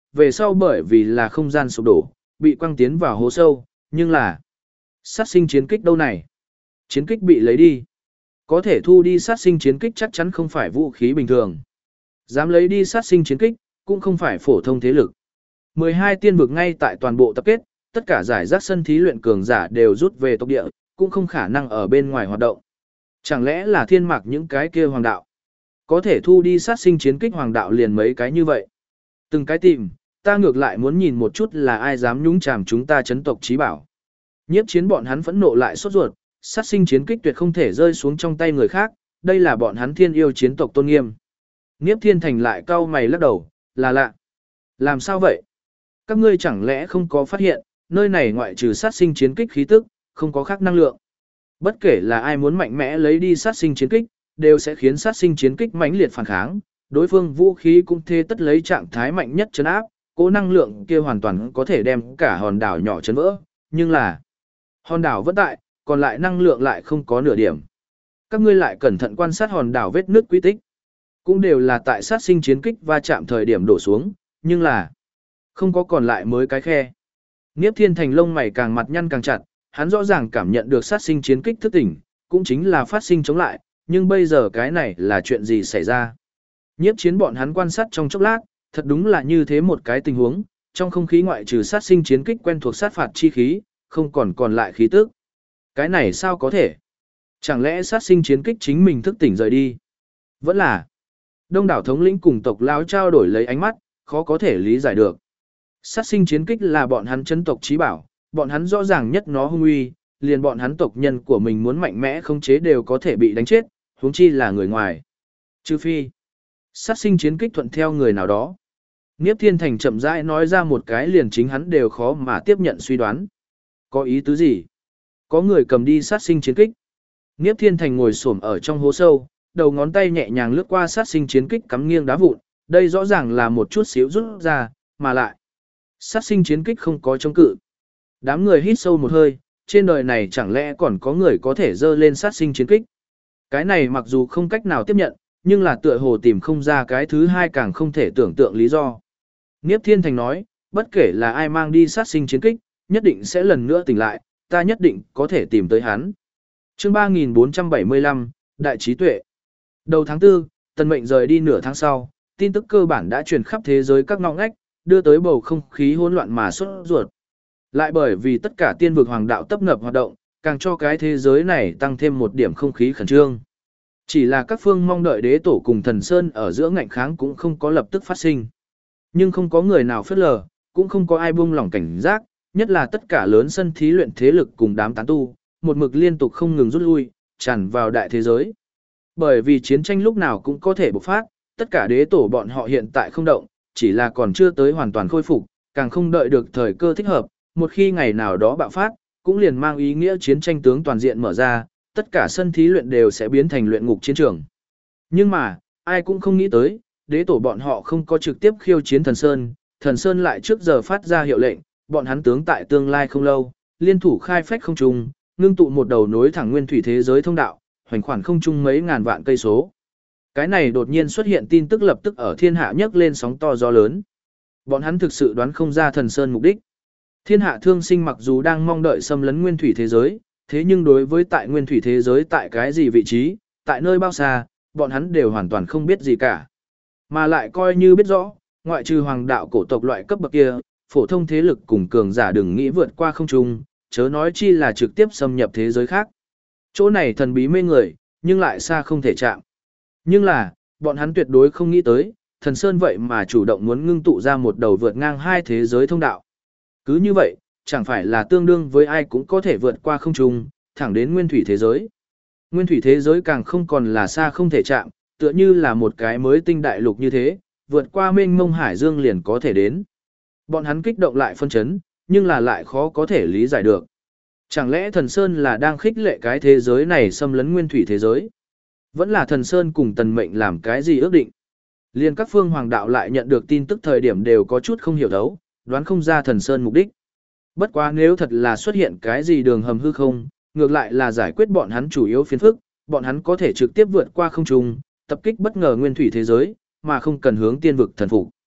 về sau bởi vì là không gian sụp đổ, bị quăng tiến vào hố sâu, nhưng là sát sinh chiến kích đâu này? Chiến kích bị lấy đi. Có thể thu đi sát sinh chiến kích chắc chắn không phải vũ khí bình thường. Dám lấy đi sát sinh chiến kích, cũng không phải phổ thông thế lực. mười hai tiên vực ngay tại toàn bộ tập kết, tất cả giải rác sân thí luyện cường giả đều rút về tộc địa, cũng không khả năng ở bên ngoài hoạt động. Chẳng lẽ là thiên mạc những cái kia hoàng đạo? Có thể thu đi sát sinh chiến kích hoàng đạo liền mấy cái như vậy. Từng cái tìm, ta ngược lại muốn nhìn một chút là ai dám nhúng chàm chúng ta chấn tộc trí bảo. Nhiếp chiến bọn hắn phẫn nộ lại sốt ruột, sát sinh chiến kích tuyệt không thể rơi xuống trong tay người khác, đây là bọn hắn thiên yêu chiến tộc tôn nghiêm. Nhiếp Thiên Thành lại cau mày lắc đầu, là lạ. Làm sao vậy? Các ngươi chẳng lẽ không có phát hiện, nơi này ngoại trừ sát sinh chiến kích khí tức, không có khác năng lượng. Bất kể là ai muốn mạnh mẽ lấy đi sát sinh chiến kích, đều sẽ khiến sát sinh chiến kích mãnh liệt phản kháng, đối phương vũ khí cũng thê tất lấy trạng thái mạnh nhất chấn áp, cố năng lượng kia hoàn toàn có thể đem cả hòn đảo nhỏ chấn vỡ, nhưng là hòn đảo vẫn tại, còn lại năng lượng lại không có nửa điểm. Các ngươi lại cẩn thận quan sát hòn đảo vết nứt quy tích, cũng đều là tại sát sinh chiến kích va chạm thời điểm đổ xuống, nhưng là không có còn lại mới cái khe. Niếp Thiên Thành lông mày càng mặt nhăn càng chặt, hắn rõ ràng cảm nhận được sát sinh chiến kích thức tỉnh, cũng chính là phát sinh chống lại, nhưng bây giờ cái này là chuyện gì xảy ra? Nhiếp chiến bọn hắn quan sát trong chốc lát, thật đúng là như thế một cái tình huống, trong không khí ngoại trừ sát sinh chiến kích quen thuộc sát phạt chi khí, không còn còn lại khí tức. Cái này sao có thể? Chẳng lẽ sát sinh chiến kích chính mình thức tỉnh rời đi? Vẫn là đông đảo thống lĩnh cùng tộc lão trao đổi lấy ánh mắt, khó có thể lý giải được. Sát sinh chiến kích là bọn hắn chấn tộc trí bảo, bọn hắn rõ ràng nhất nó hung uy, liền bọn hắn tộc nhân của mình muốn mạnh mẽ khống chế đều có thể bị đánh chết, huống chi là người ngoài. Trừ phi sát sinh chiến kích thuận theo người nào đó. Niếp Thiên Thành chậm rãi nói ra một cái liền chính hắn đều khó mà tiếp nhận suy đoán. Có ý tứ gì? Có người cầm đi sát sinh chiến kích. Niếp Thiên Thành ngồi xổm ở trong hố sâu, đầu ngón tay nhẹ nhàng lướt qua sát sinh chiến kích cắm nghiêng đá vụn, đây rõ ràng là một chút xíu rút ra, mà lại sát sinh chiến kích không có chống cự. Đám người hít sâu một hơi, trên đời này chẳng lẽ còn có người có thể dơ lên sát sinh chiến kích. Cái này mặc dù không cách nào tiếp nhận, nhưng là tựa hồ tìm không ra cái thứ hai càng không thể tưởng tượng lý do. Niếp Thiên Thành nói, bất kể là ai mang đi sát sinh chiến kích, nhất định sẽ lần nữa tỉnh lại, ta nhất định có thể tìm tới hắn. Chương ba nghìn bốn trăm bảy mươi lăm, Đại trí tuệ. Đầu tháng tư, Tần Mệnh rời đi nửa tháng sau, tin tức cơ bản đã truyền khắp thế giới các ngõ ngách, đưa tới bầu không khí hỗn loạn mà sốt ruột. Lại bởi vì tất cả tiên vực hoàng đạo tấp nập hoạt động, càng cho cái thế giới này tăng thêm một điểm không khí khẩn trương. Chỉ là các phương mong đợi đế tổ cùng thần sơn ở giữa ngạnh kháng cũng không có lập tức phát sinh. Nhưng không có người nào phớt lờ, cũng không có ai buông lỏng cảnh giác, nhất là tất cả lớn sân thí luyện thế lực cùng đám tán tu, một mực liên tục không ngừng rút lui, tràn vào đại thế giới. Bởi vì chiến tranh lúc nào cũng có thể bộc phát, tất cả đế tổ bọn họ hiện tại không động, chỉ là còn chưa tới hoàn toàn khôi phục, càng không đợi được thời cơ thích hợp, một khi ngày nào đó bạo phát, cũng liền mang ý nghĩa chiến tranh tướng toàn diện mở ra, tất cả sân thí luyện đều sẽ biến thành luyện ngục chiến trường. Nhưng mà, ai cũng không nghĩ tới, đế tổ bọn họ không có trực tiếp khiêu chiến thần Sơn, thần Sơn lại trước giờ phát ra hiệu lệnh, bọn hắn tướng tại tương lai không lâu, liên thủ khai phách không trung, ngưng tụ một đầu nối thẳng nguyên thủy thế giới thông đạo, hoành khoảng không trung mấy ngàn vạn cây số. Cái này đột nhiên xuất hiện tin tức lập tức ở thiên hạ nhấc lên sóng to gió lớn. Bọn hắn thực sự đoán không ra thần Sơn mục đích. Thiên hạ thương sinh mặc dù đang mong đợi xâm lấn nguyên thủy thế giới, thế nhưng đối với tại nguyên thủy thế giới tại cái gì vị trí, tại nơi bao xa, bọn hắn đều hoàn toàn không biết gì cả. Mà lại coi như biết rõ, ngoại trừ hoàng đạo cổ tộc loại cấp bậc kia, phổ thông thế lực cùng cường giả đừng nghĩ vượt qua không trung, chớ nói chi là trực tiếp xâm nhập thế giới khác. Chỗ này thần bí mê người, nhưng lại xa không thể chạm. Nhưng là, bọn hắn tuyệt đối không nghĩ tới, thần Sơn vậy mà chủ động muốn ngưng tụ ra một đầu vượt ngang hai thế giới thông đạo. Cứ như vậy, chẳng phải là tương đương với ai cũng có thể vượt qua không trung, thẳng đến nguyên thủy thế giới. Nguyên thủy thế giới càng không còn là xa không thể chạm, tựa như là một cái mới tinh đại lục như thế, vượt qua mênh mông hải dương liền có thể đến. Bọn hắn kích động lại phân chấn, nhưng là lại khó có thể lý giải được. Chẳng lẽ thần Sơn là đang khích lệ cái thế giới này xâm lấn nguyên thủy thế giới? Vẫn là thần Sơn cùng tần mệnh làm cái gì ước định? Liên các phương hoàng đạo lại nhận được tin tức thời điểm đều có chút không hiểu thấu, đoán không ra thần Sơn mục đích. Bất quá nếu thật là xuất hiện cái gì đường hầm hư không, ngược lại là giải quyết bọn hắn chủ yếu phiền phức, bọn hắn có thể trực tiếp vượt qua không trung, tập kích bất ngờ nguyên thủy thế giới, mà không cần hướng tiên vực thần phục.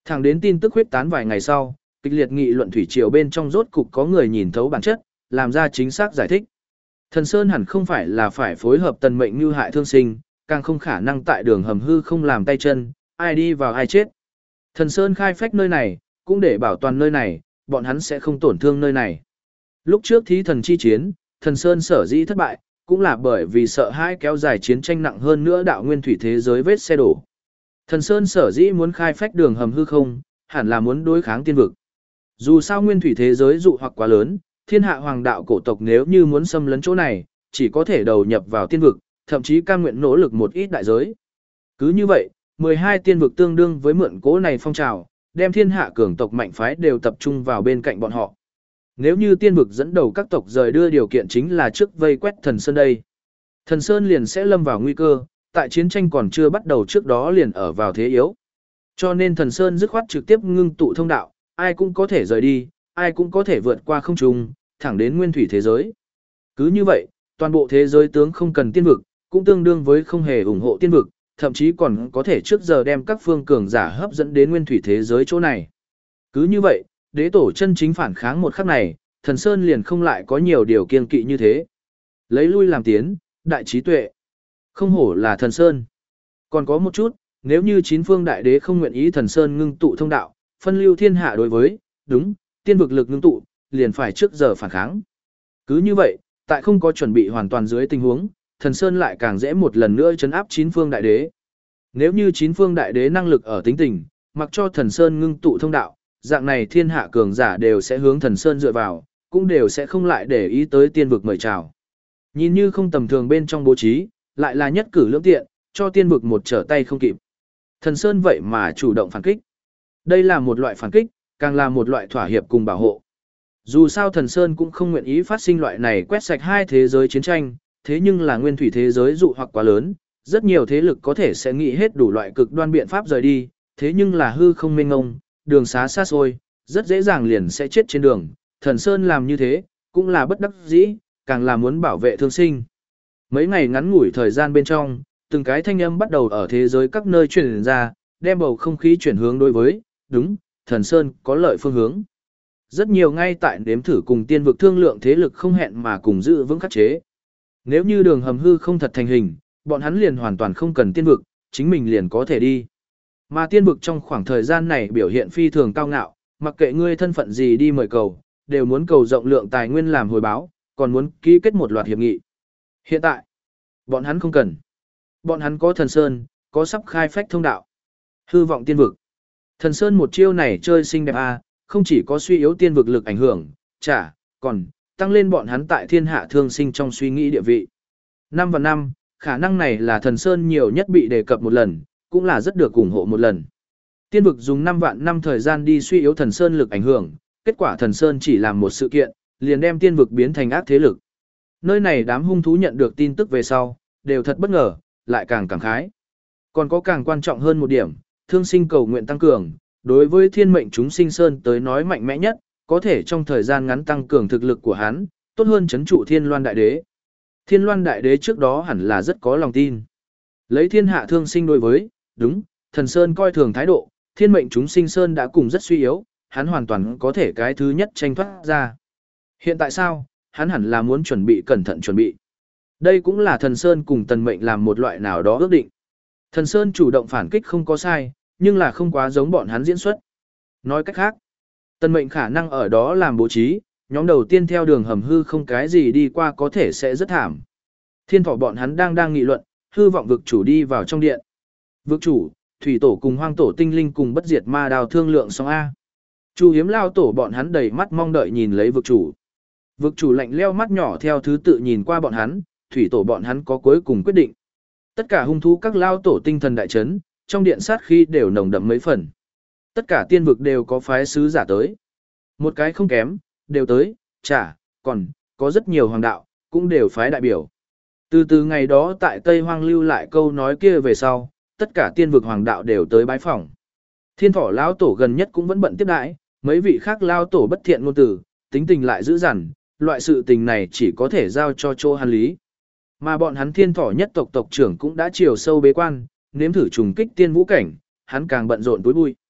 Thẳng đến tin tức huyết tán vài ngày sau, kịch liệt nghị luận thủy triều bên trong rốt cục có người nhìn thấu bản chất, làm ra chính xác giải thích. Thần Sơn hẳn không phải là phải phối hợp tần mệnh như hại thương sinh, càng không khả năng tại đường hầm hư không làm tay chân, ai đi vào ai chết. Thần Sơn khai phách nơi này, cũng để bảo toàn nơi này, bọn hắn sẽ không tổn thương nơi này. Lúc trước thí thần chi chiến, Thần Sơn sở dĩ thất bại, cũng là bởi vì sợ hãi kéo dài chiến tranh nặng hơn nữa đạo nguyên thủy thế giới vết xe đổ. Thần Sơn sở dĩ muốn khai phách đường hầm hư không, hẳn là muốn đối kháng tiên vực. Dù sao nguyên thủy thế giới dụ hoặc quá lớn, thiên hạ hoàng đạo cổ tộc nếu như muốn xâm lấn chỗ này, chỉ có thể đầu nhập vào tiên vực, thậm chí cam nguyện nỗ lực một ít đại giới. Cứ như vậy, mười hai tiên vực tương đương với mượn cố này phong trào, đem thiên hạ cường tộc mạnh phái đều tập trung vào bên cạnh bọn họ. Nếu như tiên vực dẫn đầu các tộc rời đưa điều kiện chính là trước vây quét Thần Sơn đây. Thần Sơn liền sẽ lâm vào nguy cơ, tại chiến tranh còn chưa bắt đầu trước đó liền ở vào thế yếu. Cho nên Thần Sơn dứt khoát trực tiếp ngưng tụ thông đạo, ai cũng có thể rời đi, ai cũng có thể vượt qua không trung, thẳng đến nguyên thủy thế giới. Cứ như vậy, toàn bộ thế giới tướng không cần tiên vực, cũng tương đương với không hề ủng hộ tiên vực, thậm chí còn có thể trước giờ đem các phương cường giả hấp dẫn đến nguyên thủy thế giới chỗ này. Cứ như vậy, đế tổ chân chính phản kháng một khắc này, Thần Sơn liền không lại có nhiều điều kiên kỵ như thế. Lấy lui làm tiến, đại trí tuệ. Không hổ là Thần Sơn. Còn có một chút, nếu như chín phương đại đế không nguyện ý Thần Sơn ngưng tụ thông đạo, phân lưu thiên hạ đối với, đúng, tiên vực lực ngưng tụ, liền phải trước giờ phản kháng. Cứ như vậy, tại không có chuẩn bị hoàn toàn dưới tình huống, Thần Sơn lại càng dễ một lần nữa trấn áp chín phương đại đế. Nếu như chín phương đại đế năng lực ở tính tình, mặc cho Thần Sơn ngưng tụ thông đạo, dạng này thiên hạ cường giả đều sẽ hướng Thần Sơn dựa vào, cũng đều sẽ không lại để ý tới tiên vực mời chào. Nhìn như không tầm thường bên trong bố trí, lại là nhất cử lưỡng tiện, cho tiên vực một trở tay không kịp. Thần Sơn vậy mà chủ động phản kích. Đây là một loại phản kích, càng là một loại thỏa hiệp cùng bảo hộ. Dù sao Thần Sơn cũng không nguyện ý phát sinh loại này quét sạch hai thế giới chiến tranh, thế nhưng là nguyên thủy thế giới dụ hoặc quá lớn, rất nhiều thế lực có thể sẽ nghĩ hết đủ loại cực đoan biện pháp rời đi, thế nhưng là hư không mênh ngông, đường xá xa xôi, rất dễ dàng liền sẽ chết trên đường. Thần Sơn làm như thế, cũng là bất đắc dĩ, càng là muốn bảo vệ thương sinh. Mấy ngày ngắn ngủi thời gian bên trong, từng cái thanh âm bắt đầu ở thế giới các nơi truyền ra, đem bầu không khí chuyển hướng đối với, đúng, Thần Sơn có lợi phương hướng. Rất nhiều ngay tại đếm thử cùng tiên vực thương lượng thế lực không hẹn mà cùng giữ vững khắc chế. Nếu như đường hầm hư không thật thành hình, bọn hắn liền hoàn toàn không cần tiên vực, chính mình liền có thể đi. Mà tiên vực trong khoảng thời gian này biểu hiện phi thường cao ngạo, mặc kệ ngươi thân phận gì đi mời cầu, đều muốn cầu rộng lượng tài nguyên làm hồi báo, còn muốn ký kết một loạt hiệp nghị. Hiện tại, bọn hắn không cần. Bọn hắn có Thần Sơn, có sắp khai phách thông đạo. Hư vọng tiên vực. Thần Sơn một chiêu này chơi xinh đẹp à, không chỉ có suy yếu tiên vực lực ảnh hưởng, chả, còn tăng lên bọn hắn tại thiên hạ thương sinh trong suy nghĩ địa vị. Năm và năm, khả năng này là Thần Sơn nhiều nhất bị đề cập một lần, cũng là rất được ủng hộ một lần. Tiên vực dùng năm vạn năm thời gian đi suy yếu Thần Sơn lực ảnh hưởng, kết quả Thần Sơn chỉ làm một sự kiện, liền đem tiên vực biến thành ác thế lực. Nơi này đám hung thú nhận được tin tức về sau, đều thật bất ngờ, lại càng cảm khái. Còn có càng quan trọng hơn một điểm, thương sinh cầu nguyện tăng cường, đối với thiên mệnh chúng sinh Sơn tới nói mạnh mẽ nhất, có thể trong thời gian ngắn tăng cường thực lực của hắn, tốt hơn chấn trụ Thiên Loan Đại Đế. Thiên Loan Đại Đế trước đó hẳn là rất có lòng tin. Lấy thiên hạ thương sinh đối với, đúng, Thần Sơn coi thường thái độ, thiên mệnh chúng sinh Sơn đã cùng rất suy yếu, hắn hoàn toàn có thể cái thứ nhất tranh thoát ra. Hiện tại sao, hắn hẳn là muốn chuẩn bị cẩn thận chuẩn bị. Đây cũng là Thần Sơn cùng Tần Mệnh làm một loại nào đó ước định. Thần Sơn chủ động phản kích không có sai, nhưng là không quá giống bọn hắn diễn xuất. Nói cách khác, Tần Mệnh khả năng ở đó làm bố trí, nhóm đầu tiên theo đường hầm hư không cái gì đi qua có thể sẽ rất thảm. Thiên Thọ bọn hắn đang đang nghị luận, hư vọng vực chủ đi vào trong điện. Vực chủ, thủy tổ cùng hoang tổ tinh linh cùng bất diệt ma đào thương lượng xong A. Chu Hiếm lao tổ bọn hắn đầy mắt mong đợi nhìn lấy vực chủ. Vực chủ lạnh leo mắt nhỏ theo thứ tự nhìn qua bọn hắn, thủy tổ bọn hắn có cuối cùng quyết định. Tất cả hung thú các lao tổ tinh thần đại chấn, trong điện sát khí đều nồng đậm mấy phần. Tất cả tiên vực đều có phái sứ giả tới. Một cái không kém, đều tới, chả, còn, có rất nhiều hoàng đạo, cũng đều phái đại biểu. Từ từ ngày đó tại Tây Hoang lưu lại câu nói kia về sau, tất cả tiên vực hoàng đạo đều tới bái phỏng. Thiên Thỏ lão tổ gần nhất cũng vẫn bận tiếp đãi, mấy vị khác lao tổ bất thiện ngôn từ, tính tình lại dữ dằn, loại sự tình này chỉ có thể giao cho Chỗ Hàn lý. Mà bọn hắn Thiên Thỏ nhất tộc tộc trưởng cũng đã chiều sâu bế quan, nếm thử trùng kích tiên vũ cảnh, hắn càng bận rộn túi bụi.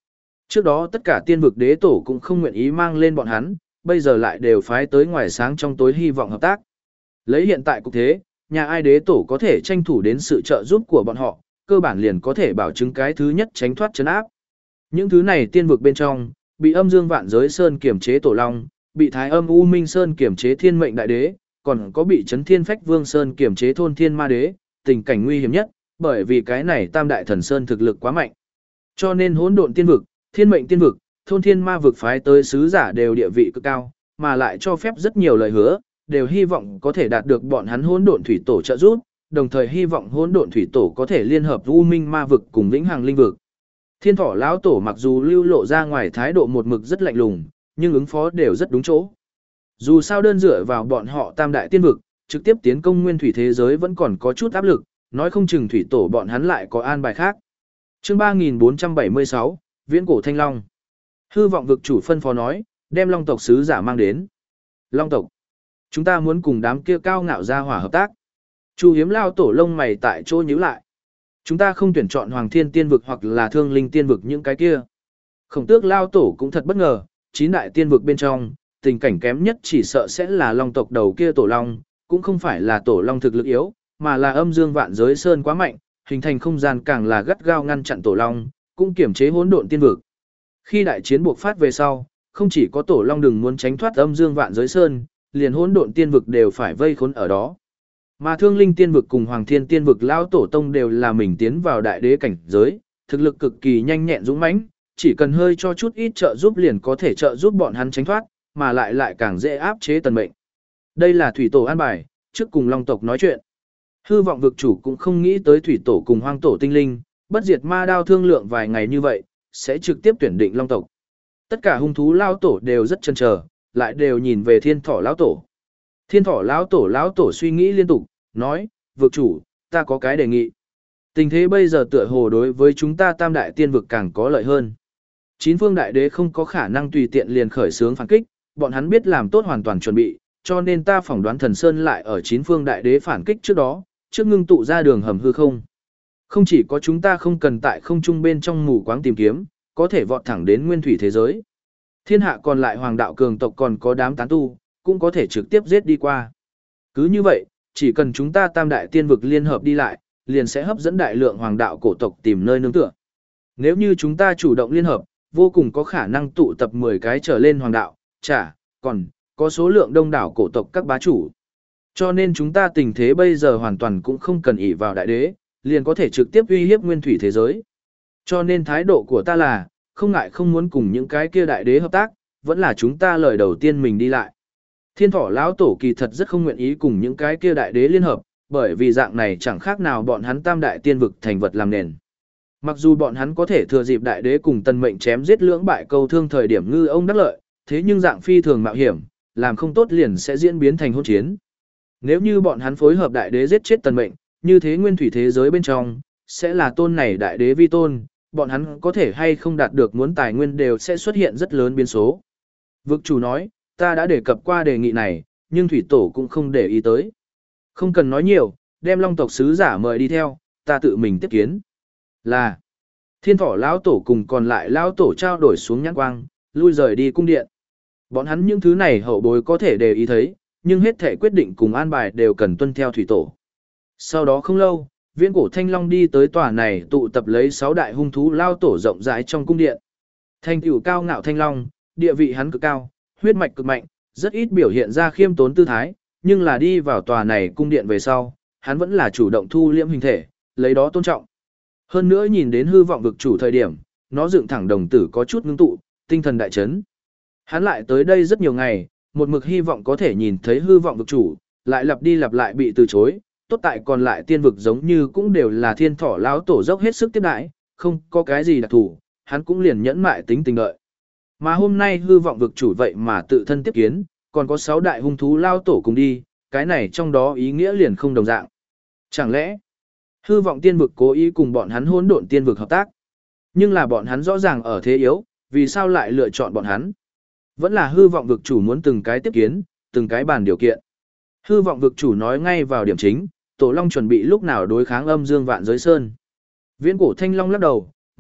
Trước đó tất cả tiên vực đế tổ cũng không nguyện ý mang lên bọn hắn, bây giờ lại đều phái tới ngoài sáng trong tối hy vọng hợp tác. Lấy hiện tại cục thế, nhà ai đế tổ có thể tranh thủ đến sự trợ giúp của bọn họ, cơ bản liền có thể bảo chứng cái thứ nhất tránh thoát trấn áp. Những thứ này tiên vực bên trong, bị âm dương vạn giới sơn kiểm chế tổ long, bị thái âm u minh sơn kiểm chế thiên mệnh đại đế, còn có bị chấn thiên phách vương sơn kiểm chế thôn thiên ma đế, tình cảnh nguy hiểm nhất, bởi vì cái này tam đại thần sơn thực lực quá mạnh. Cho nên hỗn độn tiên vực, thiên mệnh tiên vực, thôn thiên ma vực phái tới sứ giả đều địa vị cực cao, mà lại cho phép rất nhiều lời hứa, đều hy vọng có thể đạt được bọn hắn hỗn độn thủy tổ trợ giúp, đồng thời hy vọng hỗn độn thủy tổ có thể liên hợp u minh ma vực cùng vĩnh hằng linh vực. Thiên thỏ lão tổ mặc dù lưu lộ ra ngoài thái độ một mực rất lạnh lùng, nhưng ứng phó đều rất đúng chỗ. Dù sao đơn dựa vào bọn họ tam đại tiên vực, trực tiếp tiến công nguyên thủy thế giới vẫn còn có chút áp lực, nói không chừng thủy tổ bọn hắn lại có an bài khác. Chương ba nghìn bốn trăm bảy mươi sáu, Viễn cổ Thanh Long. Hư vọng vực chủ phân phó nói, đem Long tộc sứ giả mang đến. Long tộc, chúng ta muốn cùng đám kia cao ngạo gia hỏa hợp tác. Chu Hiếm lao tổ lông mày tại chỗ nhíu lại. Chúng ta không tuyển chọn Hoàng Thiên Tiên vực hoặc là Thương Linh Tiên vực những cái kia. Khổng Tước lao tổ cũng thật bất ngờ, chín đại tiên vực bên trong, tình cảnh kém nhất chỉ sợ sẽ là Long tộc đầu kia tổ long, cũng không phải là tổ long thực lực yếu, mà là âm dương vạn giới sơn quá mạnh, hình thành không gian càng là gắt gao ngăn chặn tổ long, cũng kiểm chế hỗn độn tiên vực. Khi đại chiến buộc phát về sau, không chỉ có tổ long đừng muốn tránh thoát âm dương vạn giới sơn, liền hỗn độn tiên vực đều phải vây khốn ở đó. Mà Thương Linh Tiên vực cùng Hoàng Thiên Tiên vực lão tổ tông đều là mình tiến vào đại đế cảnh giới, thực lực cực kỳ nhanh nhẹn dũng mãnh, chỉ cần hơi cho chút ít trợ giúp liền có thể trợ giúp bọn hắn tránh thoát, mà lại lại càng dễ áp chế tần mệnh. Đây là thủy tổ an bài, trước cùng Long tộc nói chuyện. Hư vọng vực chủ cũng không nghĩ tới thủy tổ cùng hoang tổ tinh linh, bất diệt ma đao thương lượng vài ngày như vậy, sẽ trực tiếp tuyển định Long tộc. Tất cả hung thú lão tổ đều rất chần chờ, lại đều nhìn về Thiên Thỏ lão tổ. Thiên Thỏ lão tổ lão tổ suy nghĩ liên tục, nói, vực chủ, ta có cái đề nghị. Tình thế bây giờ tựa hồ đối với chúng ta tam đại tiên vực càng có lợi hơn. Chín phương đại đế không có khả năng tùy tiện liền khởi xướng phản kích, bọn hắn biết làm tốt hoàn toàn chuẩn bị, cho nên ta phỏng đoán thần sơn lại ở chín phương đại đế phản kích trước đó, trước ngưng tụ ra đường hầm hư không. Không chỉ có chúng ta không cần tại không trung bên trong mù quáng tìm kiếm, có thể vọt thẳng đến nguyên thủy thế giới. Thiên hạ còn lại hoàng đạo cường tộc còn có đám tán tu, cũng có thể trực tiếp giết đi qua. Cứ như vậy, chỉ cần chúng ta tam đại tiên vực liên hợp đi lại, liền sẽ hấp dẫn đại lượng hoàng đạo cổ tộc tìm nơi nương tựa. Nếu như chúng ta chủ động liên hợp, vô cùng có khả năng tụ tập mười cái trở lên hoàng đạo, chả, còn, có số lượng đông đảo cổ tộc các bá chủ. Cho nên chúng ta tình thế bây giờ hoàn toàn cũng không cần ỷ vào đại đế, liền có thể trực tiếp uy hiếp nguyên thủy thế giới. Cho nên thái độ của ta là, không ngại không muốn cùng những cái kia đại đế hợp tác, vẫn là chúng ta lời đầu tiên mình đi lại. Thiên Thỏ lão tổ kỳ thật rất không nguyện ý cùng những cái kia đại đế liên hợp, bởi vì dạng này chẳng khác nào bọn hắn tam đại tiên vực thành vật làm nền. Mặc dù bọn hắn có thể thừa dịp đại đế cùng tần mệnh chém giết lưỡng bại câu thương thời điểm ngư ông đắc lợi, thế nhưng dạng phi thường mạo hiểm, làm không tốt liền sẽ diễn biến thành hỗn chiến. Nếu như bọn hắn phối hợp đại đế giết chết tần mệnh, như thế nguyên thủy thế giới bên trong, sẽ là tôn này đại đế vi tôn, bọn hắn có thể hay không đạt được muốn tài nguyên đều sẽ xuất hiện rất lớn biến số. Vực chủ nói, ta đã đề cập qua đề nghị này, nhưng thủy tổ cũng không để ý tới. Không cần nói nhiều, đem Long tộc sứ giả mời đi theo, ta tự mình tiếp kiến. Là, Thiên Thỏ lão tổ cùng còn lại lão tổ trao đổi xuống nhãn quang, lui rời đi cung điện. Bọn hắn những thứ này hậu bối có thể để ý thấy, nhưng hết thể quyết định cùng an bài đều cần tuân theo thủy tổ. Sau đó không lâu, Viễn cổ Thanh Long đi tới tòa này tụ tập lấy sáu đại hung thú lao tổ rộng rãi trong cung điện. Thành tựu cao ngạo Thanh Long, địa vị hắn cực cao, huyết mạch cực mạnh, rất ít biểu hiện ra khiêm tốn tư thái, nhưng là đi vào tòa này cung điện về sau, hắn vẫn là chủ động thu liễm hình thể, lấy đó tôn trọng. Hơn nữa nhìn đến hư vọng vực chủ thời điểm, nó dựng thẳng đồng tử có chút ngưng tụ, tinh thần đại chấn. Hắn lại tới đây rất nhiều ngày, một mực hy vọng có thể nhìn thấy hư vọng vực chủ, lại lặp đi lặp lại bị từ chối, tốt tại còn lại tiên vực giống như cũng đều là Thiên Thỏ lão tổ dốc hết sức tiếp đãi, không có cái gì đặc thù, hắn cũng liền nhẫn mại tính tình đợi. Mà hôm nay hư vọng vực chủ vậy mà tự thân tiếp kiến, còn có sáu đại hung thú lao tổ cùng đi, cái này trong đó ý nghĩa liền không đồng dạng. Chẳng lẽ, hư vọng tiên vực cố ý cùng bọn hắn hỗn độn tiên vực hợp tác? Nhưng là bọn hắn rõ ràng ở thế yếu, vì sao lại lựa chọn bọn hắn? Vẫn là hư vọng vực chủ muốn từng cái tiếp kiến, từng cái bàn điều kiện. Hư vọng vực chủ nói ngay vào điểm chính, Tổ Long chuẩn bị lúc nào đối kháng âm dương vạn giới sơn. Viễn cổ Thanh Long lắc đầu,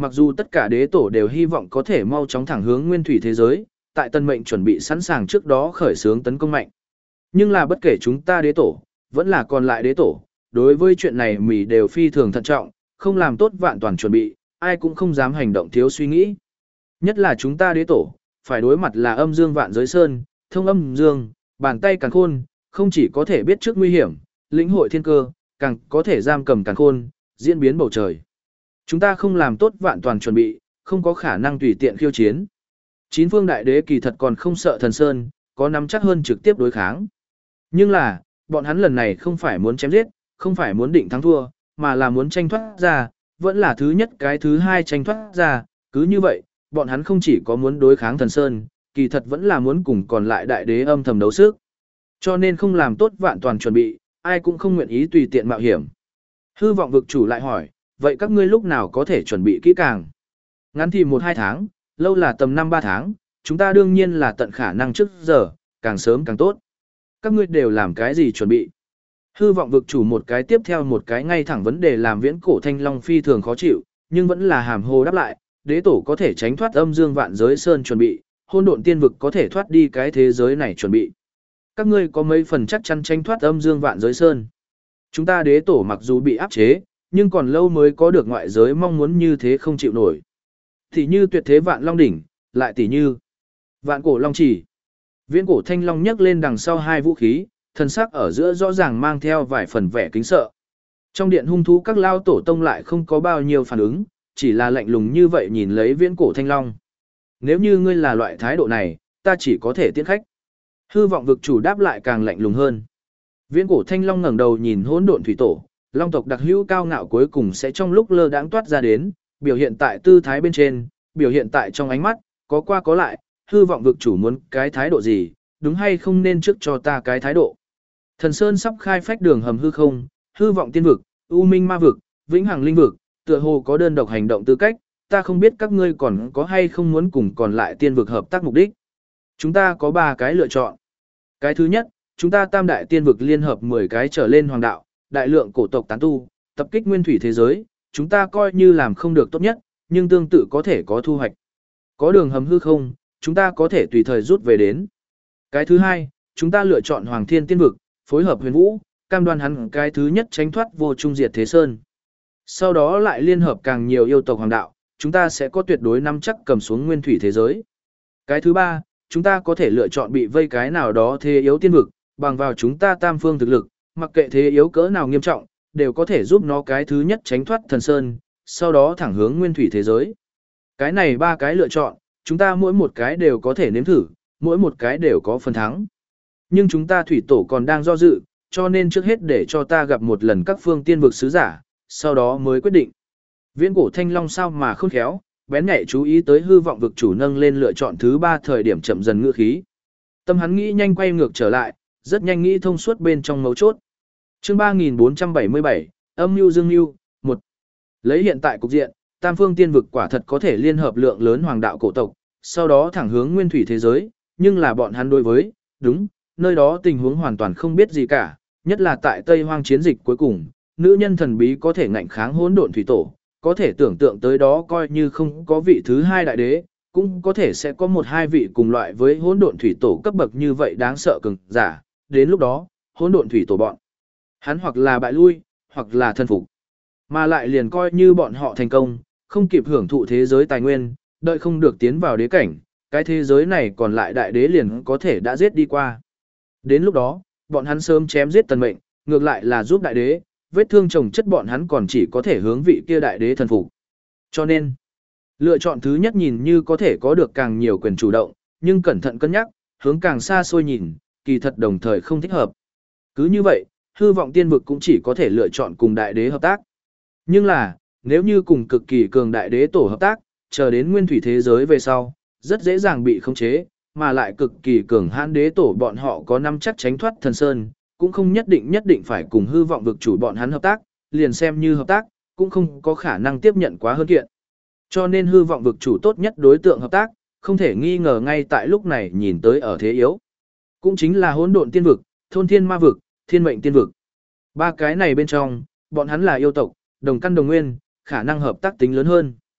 Mặc dù tất cả đế tổ đều hy vọng có thể mau chóng thẳng hướng nguyên thủy thế giới, tại tân mệnh chuẩn bị sẵn sàng trước đó khởi xướng tấn công mạnh. Nhưng là bất kể chúng ta đế tổ, vẫn là còn lại đế tổ, đối với chuyện này mỉ đều phi thường thận trọng, không làm tốt vạn toàn chuẩn bị, ai cũng không dám hành động thiếu suy nghĩ. Nhất là chúng ta đế tổ, phải đối mặt là âm dương vạn giới sơn, thông âm dương, bàn tay càn khôn, không chỉ có thể biết trước nguy hiểm, lĩnh hội thiên cơ, càng có thể giam cầm càn khôn, diễn biến bầu trời. Chúng ta không làm tốt vạn toàn chuẩn bị, không có khả năng tùy tiện khiêu chiến. Chín phương đại đế kỳ thật còn không sợ thần sơn, có nắm chắc hơn trực tiếp đối kháng. Nhưng là, bọn hắn lần này không phải muốn chém giết, không phải muốn định thắng thua, mà là muốn tranh thoát ra, vẫn là thứ nhất cái thứ hai tranh thoát ra, cứ như vậy, bọn hắn không chỉ có muốn đối kháng thần sơn, kỳ thật vẫn là muốn cùng còn lại đại đế âm thầm đấu sức. Cho nên không làm tốt vạn toàn chuẩn bị, ai cũng không nguyện ý tùy tiện mạo hiểm. Hư vọng vực chủ lại hỏi, vậy các ngươi lúc nào có thể chuẩn bị kỹ càng? Ngắn thì một hai tháng, lâu là tầm năm ba tháng, chúng ta đương nhiên là tận khả năng trước giờ, càng sớm càng tốt. Các ngươi đều làm cái gì chuẩn bị? Hư vọng vực chủ một cái tiếp theo một cái ngay thẳng vấn đề làm viễn cổ thanh long phi thường khó chịu, nhưng vẫn là hàm hồ đáp lại, đế tổ có thể tránh thoát âm dương vạn giới sơn chuẩn bị, hôn độn tiên vực có thể thoát đi cái thế giới này chuẩn bị. Các ngươi có mấy phần chắc chắn tránh thoát âm dương vạn giới sơn? Chúng ta đế tổ mặc dù bị áp chế, nhưng còn lâu mới có được ngoại giới mong muốn như thế không chịu nổi. Thì như tuyệt thế vạn long đỉnh, lại tỷ như vạn cổ long chỉ. Viễn cổ thanh long nhấc lên đằng sau hai vũ khí, thần sắc ở giữa rõ ràng mang theo vài phần vẻ kính sợ. Trong điện hung thú các lao tổ tông lại không có bao nhiêu phản ứng, chỉ là lạnh lùng như vậy nhìn lấy viễn cổ thanh long. Nếu như ngươi là loại thái độ này, ta chỉ có thể tiễn khách. Hư vọng vực chủ đáp lại càng lạnh lùng hơn. Viễn cổ thanh long ngẩng đầu nhìn hỗn độn thủy tổ, long tộc đặc hữu cao ngạo cuối cùng sẽ trong lúc lơ đãng toát ra đến, biểu hiện tại tư thái bên trên, biểu hiện tại trong ánh mắt, có qua có lại, hư vọng vực chủ muốn cái thái độ gì, đúng hay không nên trước cho ta cái thái độ. Thần Sơn sắp khai phách đường hầm hư không, hư vọng tiên vực, u minh ma vực, vĩnh hằng linh vực, tựa hồ có đơn độc hành động tư cách, ta không biết các ngươi còn có hay không muốn cùng còn lại tiên vực hợp tác mục đích. Chúng ta có ba cái lựa chọn. Cái thứ nhất, chúng ta tam đại tiên vực liên hợp mười cái trở lên hoàng đạo, đại lượng cổ tộc tán tu, tập kích nguyên thủy thế giới, chúng ta coi như làm không được tốt nhất, nhưng tương tự có thể có thu hoạch. Có đường hầm hư không, chúng ta có thể tùy thời rút về đến. Cái thứ hai, chúng ta lựa chọn Hoàng Thiên Tiên vực, phối hợp Huyền Vũ, cam đoan hắn cái thứ nhất tránh thoát vô trung diệt thế sơn. Sau đó lại liên hợp càng nhiều yêu tộc hoàng đạo, chúng ta sẽ có tuyệt đối nắm chắc cầm xuống nguyên thủy thế giới. Cái thứ ba, chúng ta có thể lựa chọn bị vây cái nào đó thế yếu tiên vực, bằng vào chúng ta tam phương thực lực, mặc kệ thế yếu cỡ nào nghiêm trọng, đều có thể giúp nó cái thứ nhất tránh thoát thần sơn, sau đó thẳng hướng nguyên thủy thế giới. Cái này ba cái lựa chọn, chúng ta mỗi một cái đều có thể nếm thử, mỗi một cái đều có phần thắng. Nhưng chúng ta thủy tổ còn đang do dự, cho nên trước hết để cho ta gặp một lần các phương tiên vực sứ giả, sau đó mới quyết định. Viễn cổ thanh long sao mà khôn khéo, bén nhạy chú ý tới hư vọng vực chủ nâng lên lựa chọn thứ ba thời điểm chậm dần ngựa khí. Tâm hắn nghĩ nhanh quay ngược trở lại, rất nhanh nghĩ thông suốt bên trong mấu chốt. Chương ba nghìn bốn trăm bảy mươi bảy, âm mưu dương mưu, một. Lấy hiện tại cục diện, tam phương tiên vực quả thật có thể liên hợp lượng lớn hoàng đạo cổ tộc, sau đó thẳng hướng nguyên thủy thế giới, nhưng là bọn hắn đối với, đúng, nơi đó tình huống hoàn toàn không biết gì cả, nhất là tại Tây Hoang chiến dịch cuối cùng, nữ nhân thần bí có thể ngạnh kháng hỗn độn thủy tổ, có thể tưởng tượng tới đó coi như không có vị thứ hai đại đế, cũng có thể sẽ có một hai vị cùng loại với hỗn độn thủy tổ cấp bậc như vậy đáng sợ cường giả, đến lúc đó, hỗn độn thủy tổ bọn hắn hoặc là bại lui, hoặc là thân phục, mà lại liền coi như bọn họ thành công, không kịp hưởng thụ thế giới tài nguyên, đợi không được tiến vào đế cảnh, cái thế giới này còn lại đại đế liền có thể đã giết đi qua. Đến lúc đó, bọn hắn sớm chém giết tần mệnh, ngược lại là giúp đại đế, vết thương chồng chất bọn hắn còn chỉ có thể hướng vị kia đại đế thần phục. Cho nên, lựa chọn thứ nhất nhìn như có thể có được càng nhiều quyền chủ động, nhưng cẩn thận cân nhắc, hướng càng xa xôi nhìn, kỳ thật đồng thời không thích hợp. Cứ như vậy, hư vọng tiên vực cũng chỉ có thể lựa chọn cùng đại đế hợp tác. Nhưng là, nếu như cùng cực kỳ cường đại đế tổ hợp tác, chờ đến nguyên thủy thế giới về sau, rất dễ dàng bị khống chế, mà lại cực kỳ cường hãn đế tổ bọn họ có năm chắc tránh thoát thần sơn, cũng không nhất định nhất định phải cùng hư vọng vực chủ bọn hắn hợp tác, liền xem như hợp tác, cũng không có khả năng tiếp nhận quá hơn kiện. Cho nên hư vọng vực chủ tốt nhất đối tượng hợp tác, không thể nghi ngờ ngay tại lúc này nhìn tới ở thế yếu. Cũng chính là hỗn độn tiên vực, thôn thiên ma vực, thiên mệnh tiên vực. Ba cái này bên trong, bọn hắn là yêu tộc, đồng căn đồng nguyên, khả năng hợp tác tính lớn hơn.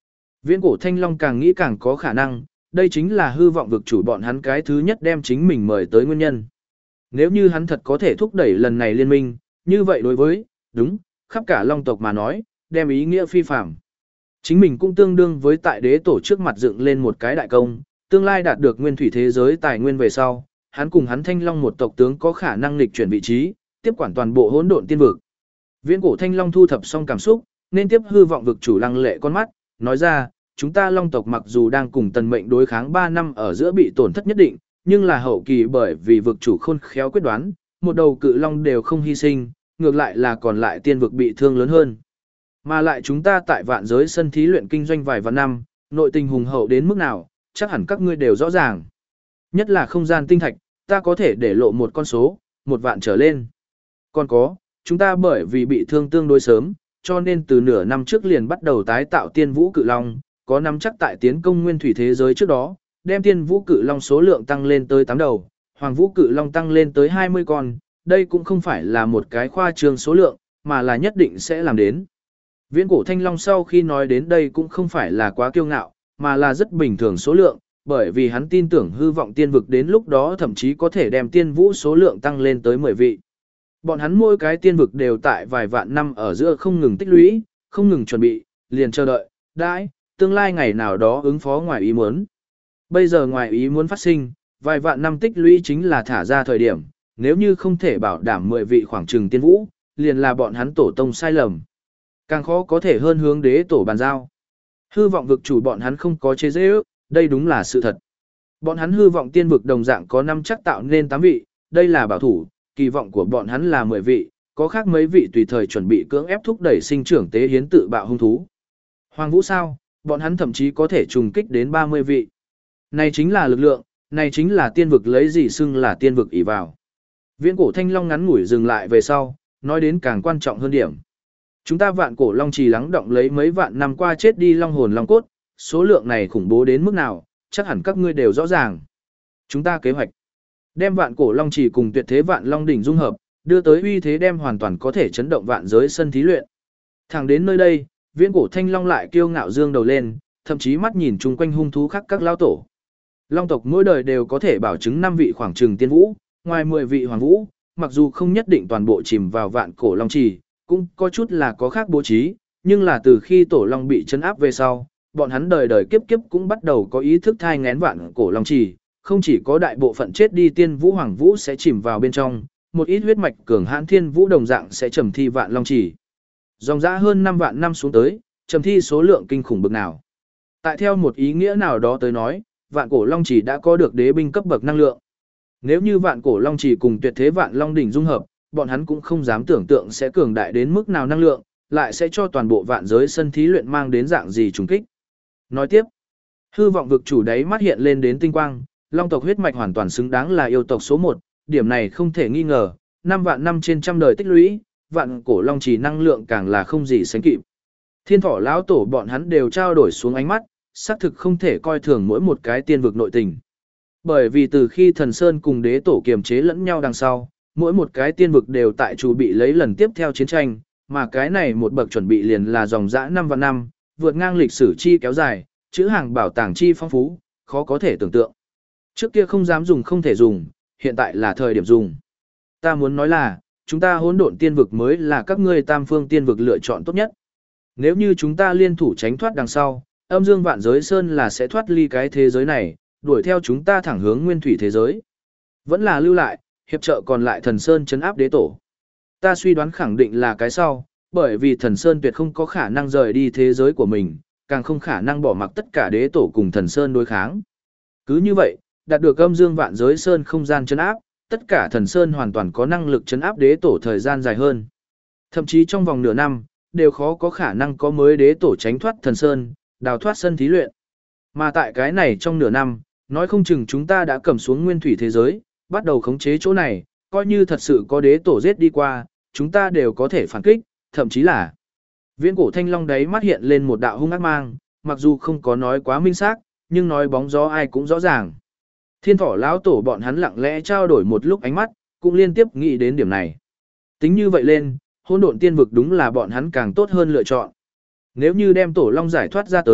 Viễn cổ thanh long càng nghĩ càng có khả năng, đây chính là hư vọng vực chủ bọn hắn cái thứ nhất đem chính mình mời tới nguyên nhân. Nếu như hắn thật có thể thúc đẩy lần này liên minh, như vậy đối với, đúng, khắp cả long tộc mà nói, đem ý nghĩa phi phạm. Chính mình cũng tương đương với tại đế tổ trước mặt dựng lên một cái đại công, tương lai đạt được nguyên thủy thế giới tài nguyên về sau, hắn cùng hắn thanh long một tộc tướng có khả năng lịch chuyển vị trí, tiếp quản toàn bộ hỗn độn tiên vực. Viễn cổ thanh long thu thập xong cảm xúc, nên tiếp hư vọng vực chủ lăng lệ con mắt, nói ra, chúng ta long tộc mặc dù đang cùng tần mệnh đối kháng ba năm ở giữa bị tổn thất nhất định, nhưng là hậu kỳ bởi vì vực chủ khôn khéo quyết đoán, một đầu cự long đều không hy sinh, ngược lại là còn lại tiên vực bị thương lớn hơn. Mà lại chúng ta tại vạn giới sân thí luyện kinh doanh vài vạn năm, nội tình hùng hậu đến mức nào, chắc hẳn các ngươi đều rõ ràng. Nhất là không gian tinh thạch, ta có thể để lộ một con số, một vạn trở lên. Còn có, chúng ta bởi vì bị thương tương đối sớm, cho nên từ nửa năm trước liền bắt đầu tái tạo tiên vũ cự long, có nắm chắc tại tiến công nguyên thủy thế giới trước đó, đem tiên vũ cự long số lượng tăng lên tới tám đầu, hoàng vũ cự long tăng lên tới hai mươi con, đây cũng không phải là một cái khoa trương số lượng, mà là nhất định sẽ làm đến. Viễn cổ thanh long sau khi nói đến đây cũng không phải là quá kiêu ngạo, mà là rất bình thường số lượng, bởi vì hắn tin tưởng hư vọng tiên vực đến lúc đó thậm chí có thể đem tiên vũ số lượng tăng lên tới mười vị. Bọn hắn mỗi cái tiên vực đều tại vài vạn năm ở giữa không ngừng tích lũy, không ngừng chuẩn bị, liền chờ đợi, đãi, tương lai ngày nào đó ứng phó ngoài ý muốn. Bây giờ ngoài ý muốn phát sinh, vài vạn năm tích lũy chính là thả ra thời điểm, nếu như không thể bảo đảm mười vị khoảng trừng tiên vũ, liền là bọn hắn tổ tông sai lầm. Càng khó có thể hơn hướng đế tổ bàn giao. Hư vọng vực chủ bọn hắn không có chế dễ ước, đây đúng là sự thật. Bọn hắn hư vọng tiên vực đồng dạng có năm chắc tạo nên tám vị, đây là bảo thủ, kỳ vọng của bọn hắn là mười vị, có khác mấy vị tùy thời chuẩn bị cưỡng ép thúc đẩy sinh trưởng tế hiến tự bạo hung thú. Hoàng vũ sao, bọn hắn thậm chí có thể trùng kích đến ba mươi vị. Này chính là lực lượng, này chính là tiên vực lấy gì xưng là tiên vực ỷ vào. Viễn cổ thanh long ngắn ngủi dừng lại về sau, nói đến càng quan trọng hơn điểm. Chúng ta vạn cổ long trì lắng động lấy mấy vạn năm qua chết đi long hồn long cốt, số lượng này khủng bố đến mức nào, chắc hẳn các ngươi đều rõ ràng. Chúng ta kế hoạch đem vạn cổ long trì cùng tuyệt thế vạn long đỉnh dung hợp, đưa tới uy thế đem hoàn toàn có thể chấn động vạn giới sân thí luyện. Thẳng đến nơi đây, viễn cổ thanh long lại kiêu ngạo dương đầu lên, thậm chí mắt nhìn chung quanh hung thú khác các lao tổ. Long tộc mỗi đời đều có thể bảo chứng năm vị khoảng trừng tiên vũ, ngoài mười vị hoàng vũ, mặc dù không nhất định toàn bộ chìm vào vạn cổ long trì, cũng có chút là có khác bố trí, nhưng là từ khi tổ long bị chấn áp về sau, bọn hắn đời đời kiếp kiếp cũng bắt đầu có ý thức thai ngén vạn cổ long trì, không chỉ có đại bộ phận chết đi tiên vũ hoàng vũ sẽ chìm vào bên trong, một ít huyết mạch cường hãn thiên vũ đồng dạng sẽ trầm thi vạn long trì. Dòng dã hơn năm vạn năm xuống tới, trầm thi số lượng kinh khủng bực nào. Tại theo một ý nghĩa nào đó tới nói, vạn cổ long trì đã có được đế binh cấp bậc năng lượng. Nếu như vạn cổ long trì cùng tuyệt thế vạn long đỉnh dung hợp, bọn hắn cũng không dám tưởng tượng sẽ cường đại đến mức nào năng lượng, lại sẽ cho toàn bộ vạn giới sân thí luyện mang đến dạng gì trùng kích. Nói tiếp, hư vọng vực chủ đấy mắt hiện lên đến tinh quang, long tộc huyết mạch hoàn toàn xứng đáng là yêu tộc số một, điểm này không thể nghi ngờ, năm vạn năm trên trăm đời tích lũy, vạn cổ long trì năng lượng càng là không gì sánh kịp. Thiên thỏ lão tổ bọn hắn đều trao đổi xuống ánh mắt, xác thực không thể coi thường mỗi một cái tiên vực nội tình. Bởi vì từ khi thần sơn cùng đế tổ kiềm chế lẫn nhau đằng sau, mỗi một cái tiên vực đều tại chủ bị lấy lần tiếp theo chiến tranh, mà cái này một bậc chuẩn bị liền là dòng dã năm vạn năm, vượt ngang lịch sử chi kéo dài, chữ hàng bảo tàng chi phong phú, khó có thể tưởng tượng. Trước kia không dám dùng không thể dùng, hiện tại là thời điểm dùng. Ta muốn nói là, chúng ta hỗn độn tiên vực mới là các ngươi tam phương tiên vực lựa chọn tốt nhất. Nếu như chúng ta liên thủ tránh thoát đằng sau, âm dương vạn giới sơn là sẽ thoát ly cái thế giới này, đuổi theo chúng ta thẳng hướng nguyên thủy thế giới. Vẫn là lưu lại, hiệp trợ còn lại thần sơn trấn áp đế tổ. Ta suy đoán khẳng định là cái sau, bởi vì thần sơn tuyệt không có khả năng rời đi thế giới của mình, càng không khả năng bỏ mặc tất cả đế tổ cùng thần sơn đối kháng. Cứ như vậy, đạt được âm dương vạn giới sơn không gian trấn áp, tất cả thần sơn hoàn toàn có năng lực trấn áp đế tổ thời gian dài hơn. Thậm chí trong vòng nửa năm, đều khó có khả năng có mới đế tổ tránh thoát thần sơn, đào thoát sân thí luyện. Mà tại cái này trong nửa năm, nói không chừng chúng ta đã cầm xuống nguyên thủy thế giới, bắt đầu khống chế chỗ này, coi như thật sự có đế tổ giết đi qua, chúng ta đều có thể phản kích, thậm chí là viễn cổ thanh long đấy mắt hiện lên một đạo hung ác mang, mặc dù không có nói quá minh xác, nhưng nói bóng gió ai cũng rõ ràng. Thiên thỏ lão tổ bọn hắn lặng lẽ trao đổi một lúc ánh mắt, cũng liên tiếp nghĩ đến điểm này. Tính như vậy lên, hỗn độn tiên vực đúng là bọn hắn càng tốt hơn lựa chọn. Nếu như đem tổ long giải thoát ra tới,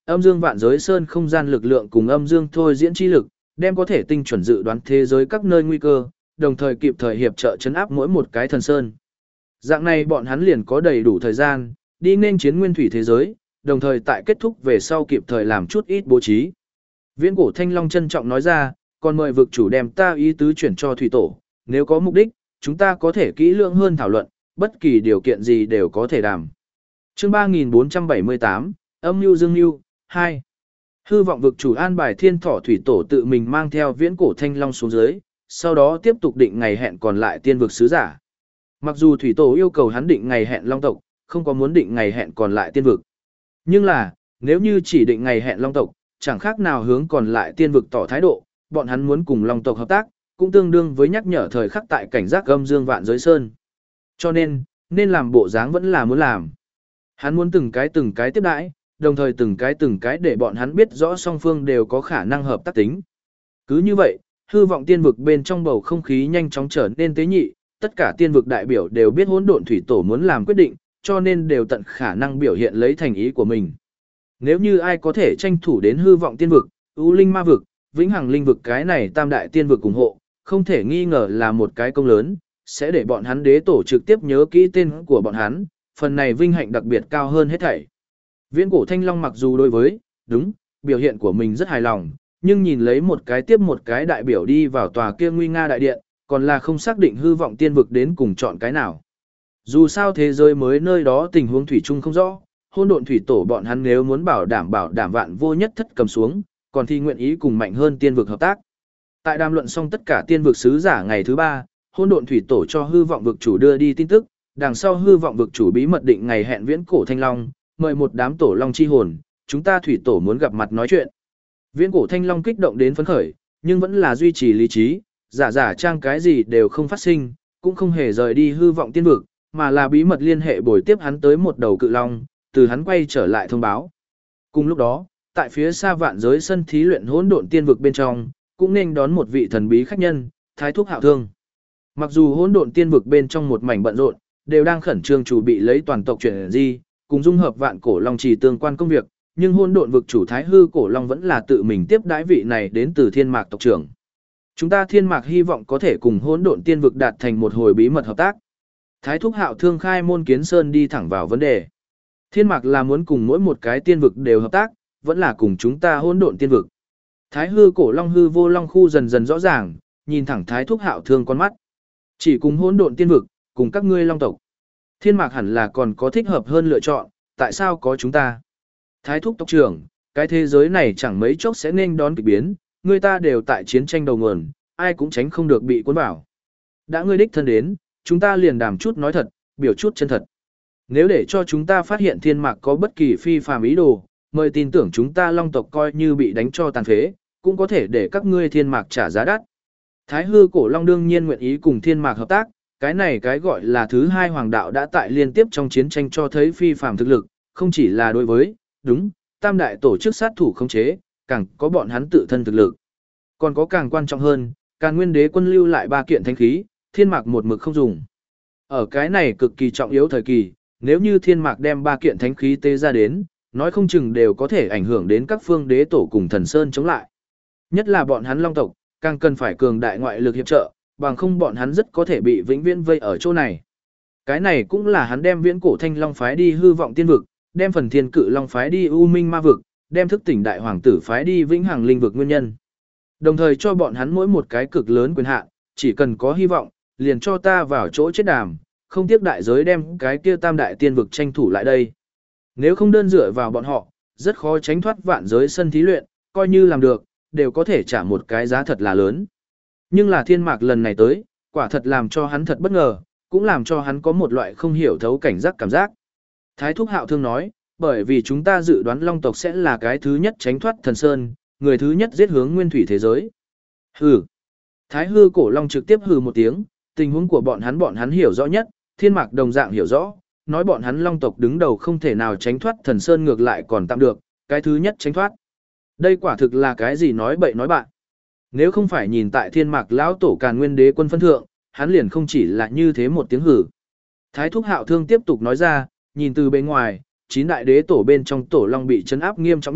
Âm dương vạn giới sơn không gian lực lượng cùng âm dương thôi diễn chi lực, đem có thể tinh chuẩn dự đoán thế giới các nơi nguy cơ, đồng thời kịp thời hiệp trợ chấn áp mỗi một cái thần sơn. Dạng này bọn hắn liền có đầy đủ thời gian, đi nên chiến nguyên thủy thế giới, đồng thời tại kết thúc về sau kịp thời làm chút ít bố trí. Viễn cổ Thanh Long trân trọng nói ra, còn mời vực chủ đem ta ý tứ chuyển cho thủy tổ, nếu có mục đích, chúng ta có thể kỹ lưỡng hơn thảo luận, bất kỳ điều kiện gì đều có thể đàm. Chương ba nghìn bốn trăm bảy mươi tám, Âm Nhu Dương Nhu, hai. Hư vọng vực chủ an bài Thiên Thỏ thủy tổ tự mình mang theo Viễn cổ Thanh Long xuống dưới, sau đó tiếp tục định ngày hẹn còn lại tiên vực sứ giả. Mặc dù thủy tổ yêu cầu hắn định ngày hẹn Long tộc, không có muốn định ngày hẹn còn lại tiên vực. Nhưng là, nếu như chỉ định ngày hẹn Long tộc, chẳng khác nào hướng còn lại tiên vực tỏ thái độ, bọn hắn muốn cùng Long tộc hợp tác, cũng tương đương với nhắc nhở thời khắc tại cảnh giác âm dương vạn giới sơn. Cho nên, nên làm bộ dáng vẫn là muốn làm. Hắn muốn từng cái từng cái tiếp đãi, đồng thời từng cái từng cái để bọn hắn biết rõ song phương đều có khả năng hợp tác tính. Cứ như vậy, hư vọng tiên vực bên trong bầu không khí nhanh chóng trở nên tế nhị, tất cả tiên vực đại biểu đều biết hỗn độn thủy tổ muốn làm quyết định, cho nên đều tận khả năng biểu hiện lấy thành ý của mình. Nếu như ai có thể tranh thủ đến hư vọng tiên vực, ưu linh ma vực, vĩnh hằng linh vực cái này tam đại tiên vực ủng hộ, không thể nghi ngờ là một cái công lớn, sẽ để bọn hắn đế tổ trực tiếp nhớ kỹ tên của bọn hắn, phần này vinh hạnh đặc biệt cao hơn hết thảy. Viễn cổ Thanh Long mặc dù đối với, đúng, biểu hiện của mình rất hài lòng, nhưng nhìn lấy một cái tiếp một cái đại biểu đi vào tòa kia nguy nga đại điện, còn là không xác định hư vọng tiên vực đến cùng chọn cái nào. Dù sao thế giới mới nơi đó tình huống thủy chung không rõ, hôn độn thủy tổ bọn hắn nếu muốn bảo đảm bảo đảm vạn vô nhất thất cầm xuống, còn thì nguyện ý cùng mạnh hơn tiên vực hợp tác. Tại đàm luận xong tất cả tiên vực sứ giả ngày thứ ba, hôn độn thủy tổ cho hư vọng vực chủ đưa đi tin tức, đằng sau hư vọng vực chủ bí mật định ngày hẹn Viễn cổ Thanh Long, mời một đám tổ long chi hồn, chúng ta thủy tổ muốn gặp mặt nói chuyện. Viễn cổ Thanh Long kích động đến phấn khởi, nhưng vẫn là duy trì lý trí, giả giả trang cái gì đều không phát sinh, cũng không hề rời đi hư vọng tiên vực, mà là bí mật liên hệ bồi tiếp hắn tới một đầu cự long, từ hắn quay trở lại thông báo. Cùng lúc đó, tại phía xa vạn giới sân thí luyện hỗn độn tiên vực bên trong, cũng nên đón một vị thần bí khách nhân, Thái Thúc Hạo Thương. Mặc dù hỗn độn tiên vực bên trong một mảnh bận rộn, đều đang khẩn trương chuẩn bị lấy toàn tộc chuyển di, cùng dung hợp vạn cổ long trì tương quan công việc, nhưng hỗn độn vực chủ Thái Hư cổ long vẫn là tự mình tiếp đãi vị này đến từ Thiên Mạc tộc trưởng. Chúng ta Thiên Mạc hy vọng có thể cùng hỗn độn tiên vực đạt thành một hồi bí mật hợp tác. Thái Thúc Hạo Thương khai môn kiến sơn đi thẳng vào vấn đề. Thiên Mạc là muốn cùng mỗi một cái tiên vực đều hợp tác, vẫn là cùng chúng ta hỗn độn tiên vực. Thái Hư cổ long hư vô long khu dần dần rõ ràng, nhìn thẳng Thái Thúc Hạo Thương con mắt. Chỉ cùng hỗn độn tiên vực, cùng các ngươi long tộc. Thiên Mạc hẳn là còn có thích hợp hơn lựa chọn, tại sao có chúng ta? Thái Thúc tộc trưởng, cái thế giới này chẳng mấy chốc sẽ nên đón kịch biến, người ta đều tại chiến tranh đầu nguồn, ai cũng tránh không được bị cuốn vào. Đã ngươi đích thân đến, chúng ta liền đàm chút nói thật, biểu chút chân thật. Nếu để cho chúng ta phát hiện Thiên Mạc có bất kỳ phi phàm ý đồ, mời tin tưởng chúng ta long tộc coi như bị đánh cho tàn phế, cũng có thể để các ngươi Thiên Mạc trả giá đắt. Thái Hư cổ long đương nhiên nguyện ý cùng Thiên Mạc hợp tác, cái này cái gọi là thứ hai hoàng đạo đã tại liên tiếp trong chiến tranh cho thấy phi phàm thực lực, không chỉ là đối với, đúng, tam đại tổ chức sát thủ khống chế, càng có bọn hắn tự thân thực lực. Còn có càng quan trọng hơn, Càn Nguyên Đế quân lưu lại ba kiện thánh khí, Thiên Mạc một mực không dùng. Ở cái này cực kỳ trọng yếu thời kỳ, nếu như Thiên Mạc đem ba kiện thánh khí tế ra đến, nói không chừng đều có thể ảnh hưởng đến các phương đế tổ cùng thần sơn chống lại. Nhất là bọn hắn long tộc, càng cần phải cường đại ngoại lực hiệp trợ, bằng không bọn hắn rất có thể bị vĩnh viễn vây ở chỗ này. Cái này cũng là hắn đem Viễn cổ Thanh Long phái đi hư vọng tiên vực, đem phần thiên cự long phái đi u minh ma vực, đem thức tỉnh đại hoàng tử phái đi vĩnh hằng linh vực nguyên nhân. Đồng thời cho bọn hắn mỗi một cái cực lớn quyền hạn, chỉ cần có hy vọng, liền cho ta vào chỗ chết đàm, không tiếc đại giới đem cái kia tam đại tiên vực tranh thủ lại đây. Nếu không đơn dựa vào bọn họ, rất khó tránh thoát vạn giới sân thí luyện, coi như làm được, đều có thể trả một cái giá thật là lớn. Nhưng là Thiên Mạc lần này tới, quả thật làm cho hắn thật bất ngờ, cũng làm cho hắn có một loại không hiểu thấu cảnh giác cảm giác. Thái Thúc Hạo Thương nói, bởi vì chúng ta dự đoán long tộc sẽ là cái thứ nhất tránh thoát thần sơn, người thứ nhất giết hướng nguyên thủy thế giới. Hừ. Thái Hư cổ long trực tiếp hừ một tiếng, tình huống của bọn hắn bọn hắn hiểu rõ nhất, Thiên Mạc đồng dạng hiểu rõ, nói bọn hắn long tộc đứng đầu không thể nào tránh thoát thần sơn ngược lại còn tạm được, cái thứ nhất tránh thoát. Đây quả thực là cái gì nói bậy nói bạn. Nếu không phải nhìn tại Thiên Mạc lão tổ Càn Nguyên Đế quân phân thượng, hắn liền không chỉ là như thế một tiếng hử. Thái Thúc Hạo Thương tiếp tục nói ra, nhìn từ bên ngoài, chín đại đế tổ bên trong tổ long bị chấn áp nghiêm trọng nhất,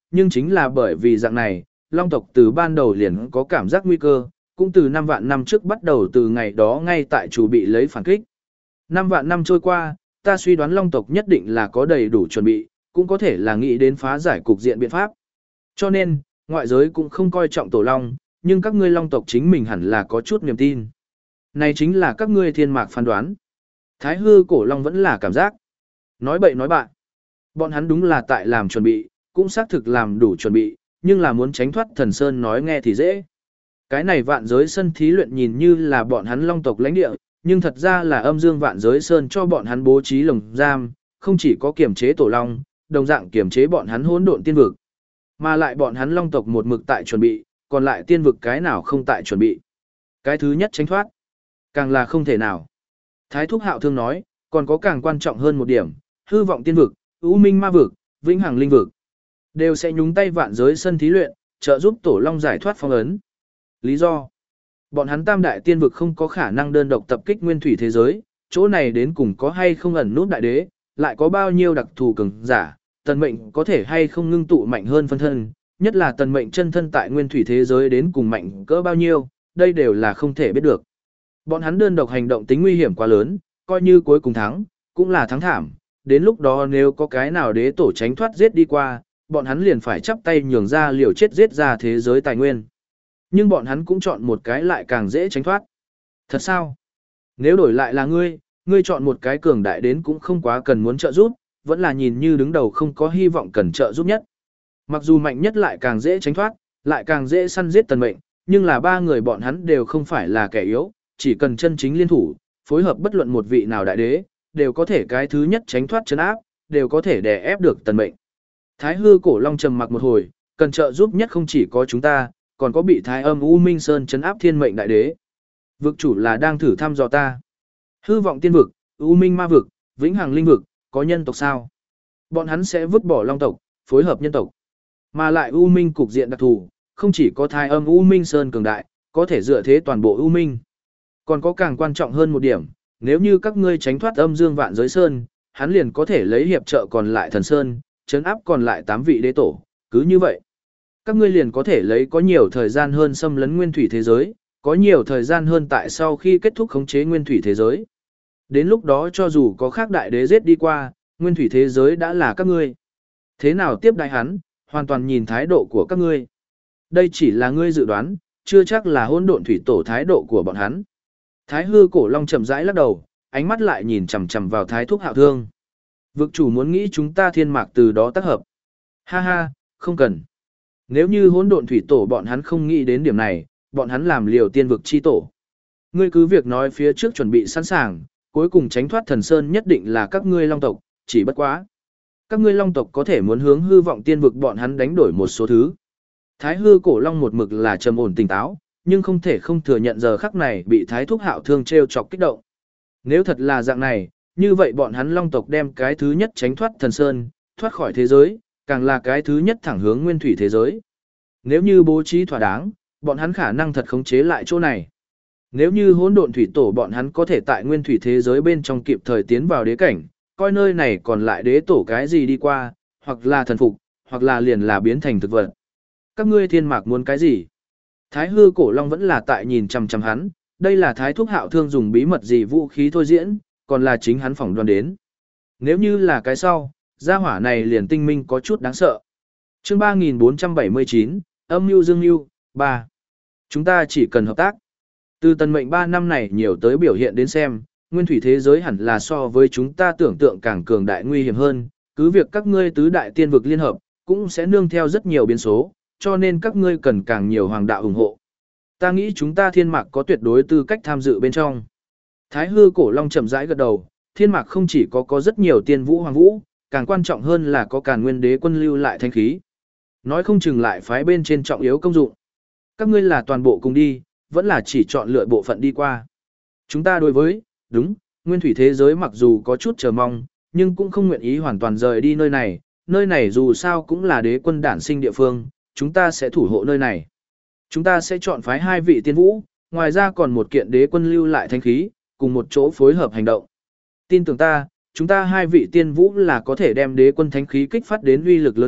nhưng chính là bởi vì dạng này, Long tộc từ ban đầu liền có cảm giác nguy cơ, cũng từ năm vạn năm trước bắt đầu từ ngày đó ngay tại chủ bị lấy phản kích. Năm vạn năm trôi qua, ta suy đoán Long tộc nhất định là có đầy đủ chuẩn bị, cũng có thể là nghĩ đến phá giải cục diện biện pháp. Cho nên, ngoại giới cũng không coi trọng Tổ Long, nhưng các ngươi Long tộc chính mình hẳn là có chút niềm tin. Này chính là các ngươi thiên mạc phán đoán. Thái hư cổ Long vẫn là cảm giác. Nói bậy nói bạn. Bọn hắn đúng là tại làm chuẩn bị, cũng xác thực làm đủ chuẩn bị, nhưng là muốn tránh thoát thần sơn nói nghe thì dễ. Cái này vạn giới sân thí luyện nhìn như là bọn hắn Long tộc lãnh địa, nhưng thật ra là âm dương vạn giới sơn cho bọn hắn bố trí lồng giam, không chỉ có kiểm chế Tổ Long, đồng dạng kiểm chế bọn hắn hỗn độn tiên vực. Mà lại bọn hắn Long tộc một mực tại chuẩn bị, còn lại tiên vực cái nào không tại chuẩn bị. Cái thứ nhất tránh thoát, càng là không thể nào. Thái Thúc Hạo Thương nói, còn có càng quan trọng hơn một điểm, hư vọng tiên vực, ưu minh ma vực, vĩnh hằng linh vực, đều sẽ nhúng tay vạn giới sân thí luyện, trợ giúp Tổ Long giải thoát phong ấn. Lý do, bọn hắn tam đại tiên vực không có khả năng đơn độc tập kích nguyên thủy thế giới, chỗ này đến cùng có hay không ẩn nút đại đế, lại có bao nhiêu đặc thù cường giả, tần mệnh có thể hay không ngưng tụ mạnh hơn phân thân, nhất là tần mệnh chân thân tại nguyên thủy thế giới đến cùng mạnh cỡ bao nhiêu, đây đều là không thể biết được. Bọn hắn đơn độc hành động tính nguy hiểm quá lớn, coi như cuối cùng thắng, cũng là thắng thảm, đến lúc đó nếu có cái nào đế tổ tránh thoát giết đi qua, bọn hắn liền phải chắp tay nhường ra liều chết giết ra thế giới tài nguyên. Nhưng bọn hắn cũng chọn một cái lại càng dễ tránh thoát. Thật sao? Nếu đổi lại là ngươi, ngươi chọn một cái cường đại đến cũng không quá cần muốn trợ giúp, vẫn là nhìn như đứng đầu không có hy vọng cần trợ giúp nhất. Mặc dù mạnh nhất lại càng dễ tránh thoát, lại càng dễ săn giết tần mệnh, nhưng là ba người bọn hắn đều không phải là kẻ yếu, chỉ cần chân chính liên thủ, phối hợp bất luận một vị nào đại đế, đều có thể cái thứ nhất tránh thoát trấn áp, đều có thể đè ép được tần mệnh. Thái hư cổ Long trầm mặc một hồi, cần trợ giúp nhất không chỉ có chúng ta, còn có bị Thái Âm U Minh Sơn trấn áp thiên mệnh đại đế. Vực chủ là đang thử thăm dò ta. Hư vọng tiên vực, U Minh ma vực, vĩnh hằng linh vực, có nhân tộc sao? Bọn hắn sẽ vứt bỏ Long tộc, phối hợp nhân tộc. Mà lại U Minh cục diện đặc thù, không chỉ có Thái Âm U Minh Sơn cường đại, có thể dựa thế toàn bộ U Minh. Còn có càng quan trọng hơn một điểm, nếu như các ngươi tránh thoát âm dương vạn giới sơn, hắn liền có thể lấy hiệp trợ còn lại thần sơn, trấn áp còn lại tám vị đế tổ, cứ như vậy. Các ngươi liền có thể lấy có nhiều thời gian hơn xâm lấn nguyên thủy thế giới, có nhiều thời gian hơn tại sau khi kết thúc khống chế nguyên thủy thế giới. Đến lúc đó cho dù có khác đại đế giết đi qua, nguyên thủy thế giới đã là các ngươi. Thế nào tiếp đại hắn, hoàn toàn nhìn thái độ của các ngươi. Đây chỉ là ngươi dự đoán, chưa chắc là hỗn độn thủy tổ thái độ của bọn hắn. Thái hư cổ Long chậm rãi lắc đầu, ánh mắt lại nhìn chằm chằm vào Thái Thúc Hạo Thương. Vực chủ muốn nghĩ chúng ta thiên mạc từ đó tác hợp. Ha ha, không cần. Nếu như hỗn độn thủy tổ bọn hắn không nghĩ đến điểm này, bọn hắn làm liều tiên vực chi tổ. Ngươi cứ việc nói phía trước chuẩn bị sẵn sàng, cuối cùng tránh thoát thần sơn nhất định là các ngươi Long tộc, chỉ bất quá. Các ngươi Long tộc có thể muốn hướng hư vọng tiên vực bọn hắn đánh đổi một số thứ. Thái hư cổ Long một mực là trầm ổn tỉnh táo, nhưng không thể không thừa nhận giờ khắc này bị Thái Thúc Hạo Thương trêu chọc kích động. Nếu thật là dạng này, như vậy bọn hắn Long tộc đem cái thứ nhất tránh thoát thần sơn, thoát khỏi thế giới, càng là cái thứ nhất thẳng hướng nguyên thủy thế giới. Nếu như bố trí thỏa đáng, bọn hắn khả năng thật khống chế lại chỗ này. Nếu như hỗn độn thủy tổ bọn hắn có thể tại nguyên thủy thế giới bên trong kịp thời tiến vào đế cảnh, coi nơi này còn lại đế tổ cái gì đi qua, hoặc là thần phục, hoặc là liền là biến thành thực vật. Các ngươi thiên mạc muốn cái gì? Thái hư cổ Long vẫn là tại nhìn chằm chằm hắn, đây là Thái Thúc Hạo Thương dùng bí mật gì vũ khí thôi diễn, còn là chính hắn phỏng đoán đến. Nếu như là cái sau, gia hỏa này liền tinh minh có chút đáng sợ. Chương ba nghìn bốn trăm bảy mươi chín, âm mưu dương mưu, ba. Chúng ta chỉ cần hợp tác. Từ tần mệnh ba năm này nhiều tới biểu hiện đến xem, nguyên thủy thế giới hẳn là so với chúng ta tưởng tượng càng cường đại nguy hiểm hơn, cứ việc các ngươi tứ đại tiên vực liên hợp, cũng sẽ nương theo rất nhiều biến số, cho nên các ngươi cần càng nhiều hoàng đạo ủng hộ. Ta nghĩ chúng ta thiên mạc có tuyệt đối tư cách tham dự bên trong. Thái hư cổ Long chậm rãi gật đầu, thiên mạc không chỉ có có rất nhiều tiên vũ hoàng vũ, càng quan trọng hơn là có Càn Nguyên Đế quân lưu lại thanh khí. Nói không chừng lại phái bên trên trọng yếu công dụng. Các ngươi là toàn bộ cùng đi, vẫn là chỉ chọn lựa bộ phận đi qua. Chúng ta đối với, đúng, nguyên thủy thế giới mặc dù có chút chờ mong, nhưng cũng không nguyện ý hoàn toàn rời đi nơi này, nơi này dù sao cũng là đế quân đản sinh địa phương, chúng ta sẽ thủ hộ nơi này. Chúng ta sẽ chọn phái hai vị tiên vũ, ngoài ra còn một kiện đế quân lưu lại thanh khí, cùng một chỗ phối hợp hành động. Tin tưởng ta, chúng ta hai vị tiên vũ là có thể đem đế quân thánh khí kích phát đến uy lực lớn nhất,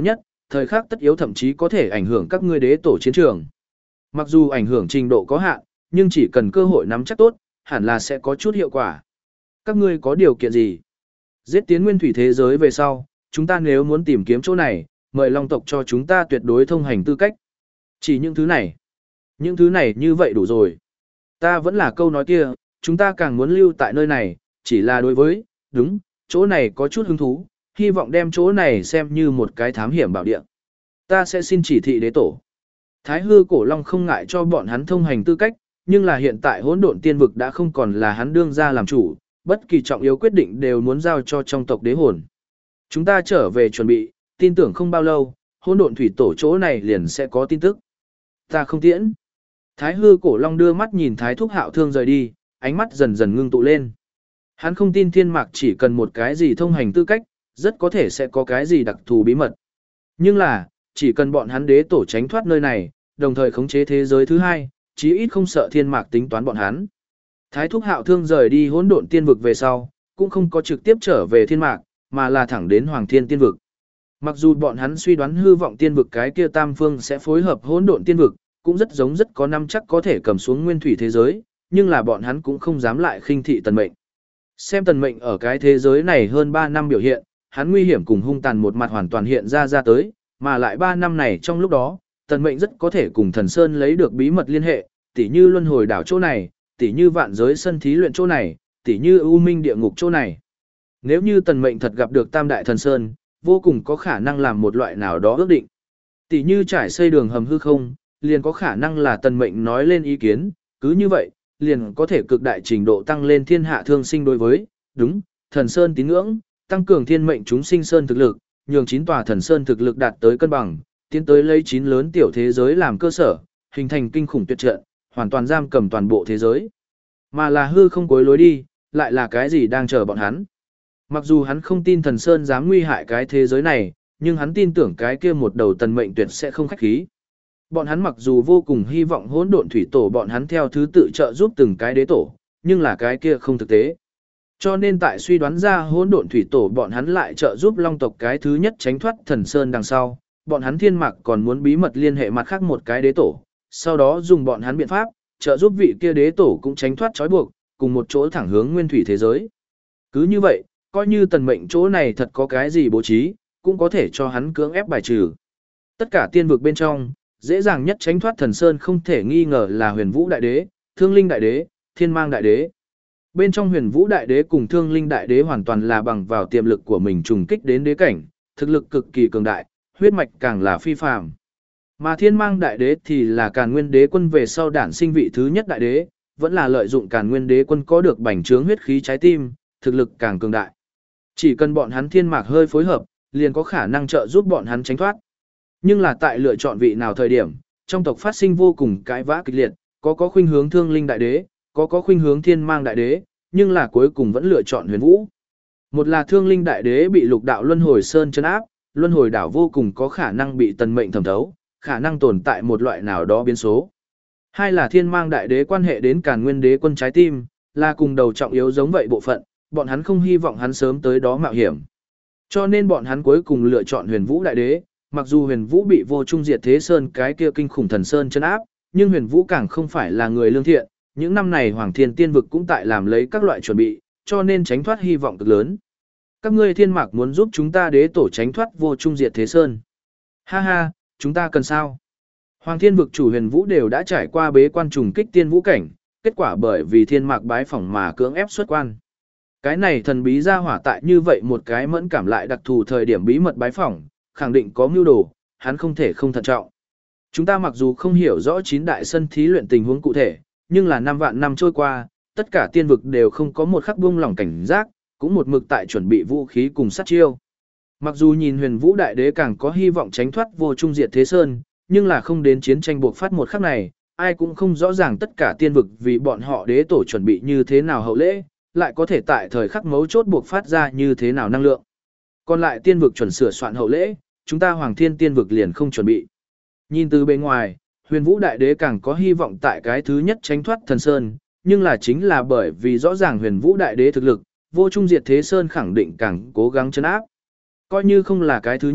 thời khắc tất yếu thậm chí có thể ảnh hưởng các ngươi đế tổ chiến trường. Mặc dù ảnh hưởng trình độ có hạn, nhưng chỉ cần cơ hội nắm chắc tốt, hẳn là sẽ có chút hiệu quả. Các ngươi có điều kiện gì? Giết tiến nguyên thủy thế giới về sau, chúng ta nếu muốn tìm kiếm chỗ này, mời Long tộc cho chúng ta tuyệt đối thông hành tư cách. Chỉ những thứ này. Những thứ này như vậy đủ rồi. Ta vẫn là câu nói kia, chúng ta càng muốn lưu tại nơi này, chỉ là đối với, đúng, chỗ này có chút hứng thú, hy vọng đem chỗ này xem như một cái thám hiểm bảo địa. Ta sẽ xin chỉ thị đế tổ. Thái hư cổ long không ngại cho bọn hắn thông hành tư cách, nhưng là hiện tại hỗn độn tiên vực đã không còn là hắn đương ra làm chủ, bất kỳ trọng yếu quyết định đều muốn giao cho trong tộc đế hồn. Chúng ta trở về chuẩn bị, tin tưởng không bao lâu, hỗn độn thủy tổ chỗ này liền sẽ có tin tức. Ta không tiễn. Thái hư cổ long đưa mắt nhìn Thái thúc Hạo Thương rời đi, ánh mắt dần dần ngưng tụ lên. Hắn không tin thiên mạc chỉ cần một cái gì thông hành tư cách, rất có thể sẽ có cái gì đặc thù bí mật. Nhưng là, chỉ cần bọn hắn đế tổ tránh thoát nơi này, đồng thời khống chế thế giới thứ hai, chí ít không sợ thiên mạc tính toán bọn hắn. Thái thúc Hạo Thương rời đi hỗn độn tiên vực về sau, cũng không có trực tiếp trở về thiên mạc, mà là thẳng đến Hoàng Thiên tiên vực. Mặc dù bọn hắn suy đoán hư vọng tiên vực cái kia tam phương sẽ phối hợp hỗn độn tiên vực, cũng rất giống rất có năm chắc có thể cầm xuống nguyên thủy thế giới, nhưng là bọn hắn cũng không dám lại khinh thị tần mệnh. Xem tần mệnh ở cái thế giới này hơn ba năm biểu hiện, hắn nguy hiểm cùng hung tàn một mặt hoàn toàn hiện ra ra tới, mà lại ba năm này trong lúc đó, tần mệnh rất có thể cùng thần Sơn lấy được bí mật liên hệ, tỉ như luân hồi đảo chỗ này, tỉ như vạn giới sân thí luyện chỗ này, tỉ như ưu minh địa ngục chỗ này. Nếu như tần mệnh thật gặp được tam đại thần Sơn, vô cùng có khả năng làm một loại nào đó ước định. Tỉ như trải xây đường hầm hư không, liền có khả năng là tần mệnh nói lên ý kiến, cứ như vậy, liền có thể cực đại trình độ tăng lên thiên hạ thương sinh đối với, đúng, thần Sơn tín ngưỡng, tăng cường thiên mệnh chúng sinh Sơn thực lực, nhường chín tòa thần Sơn thực lực đạt tới cân bằng, tiến tới lấy chín lớn tiểu thế giới làm cơ sở, hình thành kinh khủng tuyệt trận, hoàn toàn giam cầm toàn bộ thế giới. Mà là hư không cuối lối đi, lại là cái gì đang chờ bọn hắn. Mặc dù hắn không tin thần Sơn dám nguy hại cái thế giới này, nhưng hắn tin tưởng cái kia một đầu tần mệnh tuyệt sẽ không khách khí. Bọn hắn mặc dù vô cùng hy vọng hỗn độn thủy tổ bọn hắn theo thứ tự trợ giúp từng cái đế tổ, nhưng là cái kia không thực tế. Cho nên tại suy đoán ra hỗn độn thủy tổ bọn hắn lại trợ giúp long tộc cái thứ nhất tránh thoát thần Sơn đằng sau, bọn hắn thiên mạc còn muốn bí mật liên hệ mặt khác một cái đế tổ, sau đó dùng bọn hắn biện pháp, trợ giúp vị kia đế tổ cũng tránh thoát trói buộc, cùng một chỗ thẳng hướng nguyên thủy thế giới. Cứ như vậy, coi như tần mệnh chỗ này thật có cái gì bố trí, cũng có thể cho hắn cưỡng ép bài trừ. Tất cả tiên vực bên trong, dễ dàng nhất tránh thoát thần Sơn không thể nghi ngờ là huyền vũ đại đế, thương linh đại đế, thiên mang đại đế. Bên trong huyền vũ đại đế cùng thương linh đại đế hoàn toàn là bằng vào tiềm lực của mình trùng kích đến đế cảnh, thực lực cực kỳ cường đại, huyết mạch càng là phi phàm. Mà thiên mang đại đế thì là Càn Nguyên đế quân về sau đản sinh vị thứ nhất đại đế, vẫn là lợi dụng Càn Nguyên đế quân có được bành trướng huyết khí trái tim, thực lực càng cường đại. Chỉ cần bọn hắn thiên mạc hơi phối hợp, liền có khả năng trợ giúp bọn hắn tránh thoát. Nhưng là tại lựa chọn vị nào thời điểm, trong tộc phát sinh vô cùng cãi vã kịch liệt, có có khuynh hướng thương linh đại đế, có có khuynh hướng thiên mang đại đế, nhưng là cuối cùng vẫn lựa chọn huyền vũ. Một là thương linh đại đế bị lục đạo luân hồi sơn trấn áp, luân hồi đảo vô cùng có khả năng bị tần mệnh thẩm thấu, khả năng tồn tại một loại nào đó biến số. Hai là thiên mang đại đế quan hệ đến Càn Nguyên đế quân trái tim, là cùng đầu trọng yếu giống vậy bộ phận, bọn hắn không hy vọng hắn sớm tới đó mạo hiểm. Cho nên bọn hắn cuối cùng lựa chọn huyền vũ đại đế, mặc dù huyền vũ bị vô trung diệt thế sơn cái kia kinh khủng thần sơn chân áp, nhưng huyền vũ càng không phải là người lương thiện, những năm này Hoàng Thiên Tiên vực cũng tại làm lấy các loại chuẩn bị, cho nên tránh thoát hy vọng cực lớn. Các ngươi thiên mạc muốn giúp chúng ta đế tổ tránh thoát vô trung diệt thế sơn. Ha ha, chúng ta cần sao? Hoàng Thiên vực chủ huyền vũ đều đã trải qua bế quan trùng kích tiên vũ cảnh, kết quả bởi vì thiên mạc bái phỏng mà cưỡng ép xuất quan. Cái này thần bí ra hỏa tại như vậy một cái mẫn cảm lại đặc thù thời điểm bí mật bái phỏng, khẳng định có mưu đồ, hắn không thể không thận trọng. Chúng ta mặc dù không hiểu rõ chín đại sân thí luyện tình huống cụ thể, nhưng là năm vạn năm trôi qua, tất cả tiên vực đều không có một khắc buông lỏng cảnh giác, cũng một mực tại chuẩn bị vũ khí cùng sát chiêu. Mặc dù nhìn huyền vũ đại đế càng có hy vọng tránh thoát vô trung diệt thế sơn, nhưng là không đến chiến tranh buộc phát một khắc này, ai cũng không rõ ràng tất cả tiên vực vì bọn họ đế tổ chuẩn bị như thế nào hậu lễ, lại có thể tại thời khắc mấu chốt buộc phát ra như thế nào năng lượng. Còn lại tiên vực chuẩn sửa soạn hậu lễ, chúng ta Hoàng Thiên tiên vực liền không chuẩn bị. Nhìn từ bên ngoài, huyền vũ đại đế càng có hy vọng tại cái thứ nhất tránh thoát thần sơn, nhưng là chính là bởi vì rõ ràng huyền vũ đại đế thực lực, vô trung diệt thế sơn khẳng định càng cố gắng chấn áp. Coi như không là cái thứ nhất,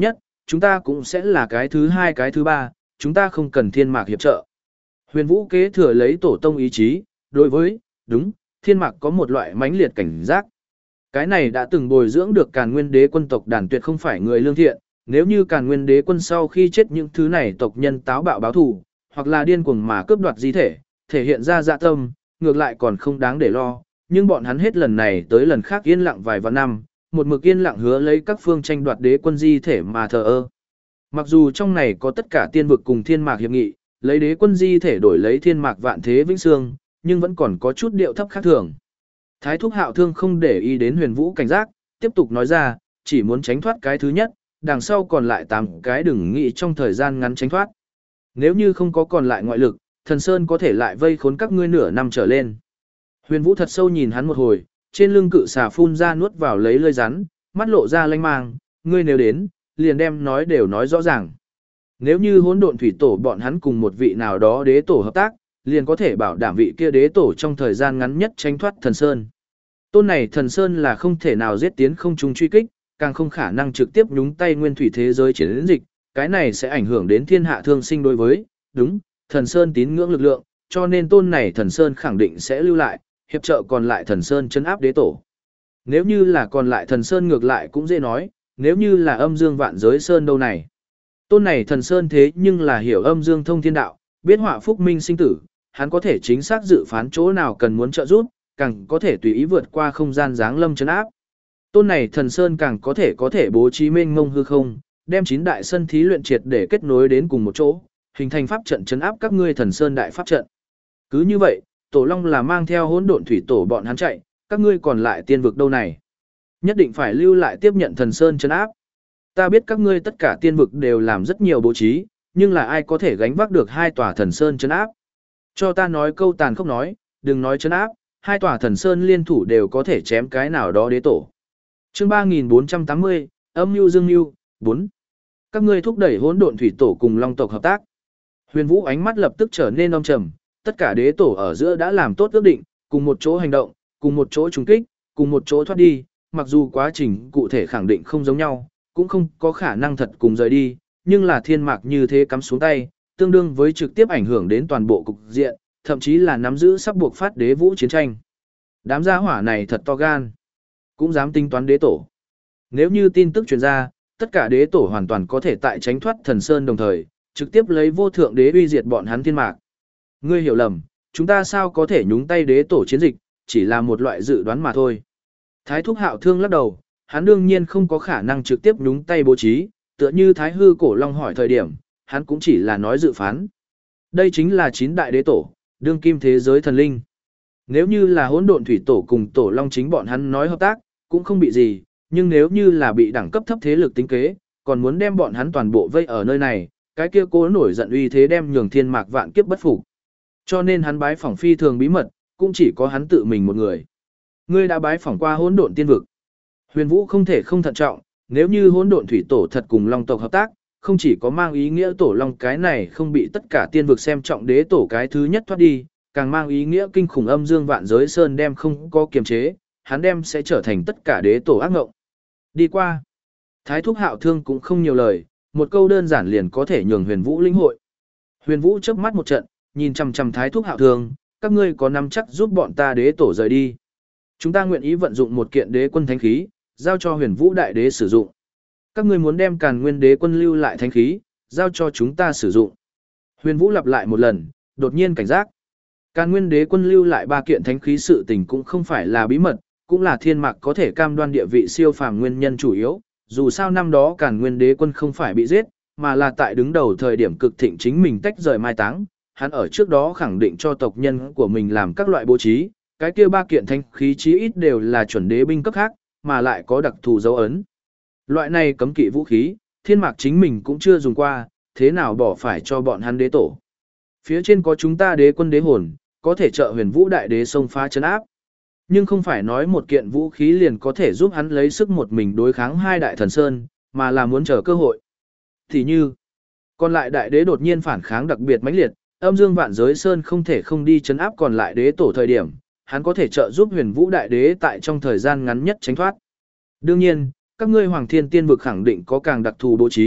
chúng ta cũng sẽ là cái thứ hai cái thứ ba, chúng ta không cần thiên mạc hiệp trợ. Huyền Vũ kế thừa lấy tổ tông ý chí, đối với, đúng, thiên mạc có một loại mãnh liệt cảnh giác. Cái này đã từng bồi dưỡng được Càn Nguyên Đế quân tộc đàn tuyệt không phải người lương thiện, nếu như Càn Nguyên Đế quân sau khi chết những thứ này tộc nhân táo bạo báo thù, hoặc là điên cuồng mà cướp đoạt di thể, thể hiện ra dạ tâm, ngược lại còn không đáng để lo, nhưng bọn hắn hết lần này tới lần khác yên lặng vài vạn năm, một mực yên lặng hứa lấy các phương tranh đoạt đế quân di thể mà thờ ơ. Mặc dù trong này có tất cả tiên vực cùng thiên mạc hiệp nghị, lấy đế quân di thể đổi lấy thiên mạc vạn thế vĩnh xương, nhưng vẫn còn có chút điệu thấp khác thường. Thái thúc Hạo Thương không để ý đến Huyền Vũ cảnh giác, tiếp tục nói ra, chỉ muốn tránh thoát cái thứ nhất, đằng sau còn lại tám cái đừng nghĩ trong thời gian ngắn tránh thoát. Nếu như không có còn lại ngoại lực, Thần Sơn có thể lại vây khốn các ngươi nửa năm trở lên. Huyền Vũ thật sâu nhìn hắn một hồi, trên lưng cự xà phun ra nuốt vào lấy lơi rắn, mắt lộ ra lanh mang, ngươi nếu đến, liền đem nói đều nói rõ ràng. Nếu như hỗn độn thủy tổ bọn hắn cùng một vị nào đó đế tổ hợp tác, liền có thể bảo đảm vị kia đế tổ trong thời gian ngắn nhất tránh thoát Thần Sơn. Tôn này Thần Sơn là không thể nào giết tiến không trung truy kích, càng không khả năng trực tiếp nhúng tay nguyên thủy thế giới chiến dịch, cái này sẽ ảnh hưởng đến thiên hạ thương sinh đối với, đúng, Thần Sơn tín ngưỡng lực lượng, cho nên tôn này Thần Sơn khẳng định sẽ lưu lại, hiệp trợ còn lại Thần Sơn trấn áp đế tổ. Nếu như là còn lại Thần Sơn ngược lại cũng dễ nói, nếu như là âm dương vạn giới Sơn đâu này. Tôn này Thần Sơn thế nhưng là hiểu âm dương thông thiên đạo, biết họa phúc minh sinh tử, hắn có thể chính xác dự phán chỗ nào cần muốn trợ giúp, càng có thể tùy ý vượt qua không gian giáng lâm trấn áp. Tôn này Thần Sơn càng có thể có thể bố trí mênh mông hư không, đem chín đại sân thí luyện triệt để kết nối đến cùng một chỗ, hình thành pháp trận trấn áp các ngươi Thần Sơn đại pháp trận. Cứ như vậy, Tổ Long là mang theo hỗn độn thủy tổ bọn hắn chạy, các ngươi còn lại tiên vực đâu này? Nhất định phải lưu lại tiếp nhận Thần Sơn trấn áp. Ta biết các ngươi tất cả tiên vực đều làm rất nhiều bố trí, nhưng là ai có thể gánh vác được hai tòa Thần Sơn trấn áp? Cho ta nói câu tàn khốc nói, đừng nói trấn áp, hai tòa Thần Sơn liên thủ đều có thể chém cái nào đó đế tổ. Chương ba nghìn bốn trăm tám mươi, Âm Mưu Dương Mưu, bốn. Các ngươi thúc đẩy hỗn độn thủy tổ cùng Long tộc hợp tác. Huyền Vũ ánh mắt lập tức trở nên âm trầm, tất cả đế tổ ở giữa đã làm tốt ước định, cùng một chỗ hành động, cùng một chỗ trùng kích, cùng một chỗ thoát đi, mặc dù quá trình cụ thể khẳng định không giống nhau, cũng không có khả năng thật cùng rời đi, nhưng là thiên mạc như thế cắm xuống tay, tương đương với trực tiếp ảnh hưởng đến toàn bộ cục diện, thậm chí là nắm giữ sắp buộc phát đế vũ chiến tranh. Đám gia hỏa này thật to gan, cũng dám tính toán đế tổ. Nếu như tin tức truyền ra, tất cả đế tổ hoàn toàn có thể tại tránh thoát Thần Sơn đồng thời, trực tiếp lấy vô thượng đế uy diệt bọn hắn thiên mạc. Ngươi hiểu lầm, chúng ta sao có thể nhúng tay đế tổ chiến dịch, chỉ là một loại dự đoán mà thôi. Thái thúc Hạo Thương lắc đầu, hắn đương nhiên không có khả năng trực tiếp nhúng tay bố trí, tựa như Thái hư cổ long hỏi thời điểm, hắn cũng chỉ là nói dự phán. Đây chính là chín đại đế tổ, đương kim thế giới thần linh. Nếu như là hỗn độn thủy tổ cùng tổ long chính bọn hắn nói hợp tác, cũng không bị gì, nhưng nếu như là bị đẳng cấp thấp thế lực tính kế, còn muốn đem bọn hắn toàn bộ vây ở nơi này, cái kia cố nổi giận uy thế đem nhường thiên mạc vạn kiếp bất phục. Cho nên hắn bái phỏng phi thường bí mật, cũng chỉ có hắn tự mình một người. Ngươi đã bái phỏng qua hỗn độn tiên vực. Huyền Vũ không thể không thận trọng, nếu như hỗn độn thủy tổ thật cùng Long tộc hợp tác, không chỉ có mang ý nghĩa tổ Long cái này không bị tất cả tiên vực xem trọng đế tổ cái thứ nhất thoát đi, càng mang ý nghĩa kinh khủng âm dương vạn giới sơn đem không có kiềm chế, hắn đem sẽ trở thành tất cả đế tổ ác ngộng. Đi qua. Thái thúc Hạo Thương cũng không nhiều lời, một câu đơn giản liền có thể nhường Huyền Vũ linh hội. Huyền Vũ chớp mắt một trận, nhìn chằm chằm Thái thúc Hạo Thương, các ngươi có nắm chắc giúp bọn ta đế tổ rời đi. Chúng ta nguyện ý vận dụng một kiện đế quân thánh khí, giao cho Huyền Vũ đại đế sử dụng. Các ngươi muốn đem Càn Nguyên đế quân lưu lại thánh khí, giao cho chúng ta sử dụng. Huyền Vũ lặp lại một lần, đột nhiên cảnh giác. Càn Nguyên đế quân lưu lại ba kiện thánh khí sự tình cũng không phải là bí mật, cũng là thiên mạc có thể cam đoan địa vị siêu phàm nguyên nhân chủ yếu. Dù sao năm đó Càn Nguyên đế quân không phải bị giết, mà là tại đứng đầu thời điểm cực thịnh chính mình tách rời mai táng. Hắn ở trước đó khẳng định cho tộc nhân của mình làm các loại bố trí, cái kia ba kiện thánh khí chí ít đều là chuẩn đế binh cấp khác, mà lại có đặc thù dấu ấn. Loại này cấm kỵ vũ khí, thiên mạc chính mình cũng chưa dùng qua, thế nào bỏ phải cho bọn hắn đế tổ. Phía trên có chúng ta đế quân đế hồn, có thể trợ Huyền Vũ đại đế xông phá trấn áp. Nhưng không phải nói một kiện vũ khí liền có thể giúp hắn lấy sức một mình đối kháng hai đại thần sơn, mà là muốn chờ cơ hội. Thì như, còn lại đại đế đột nhiên phản kháng đặc biệt mãnh liệt, âm dương vạn giới sơn không thể không đi trấn áp còn lại đế tổ thời điểm, hắn có thể trợ giúp Huyền Vũ đại đế tại trong thời gian ngắn nhất tránh thoát. Đương nhiên, các ngươi Hoàng Thiên Tiên vực khẳng định có càng đặc thù bố trí,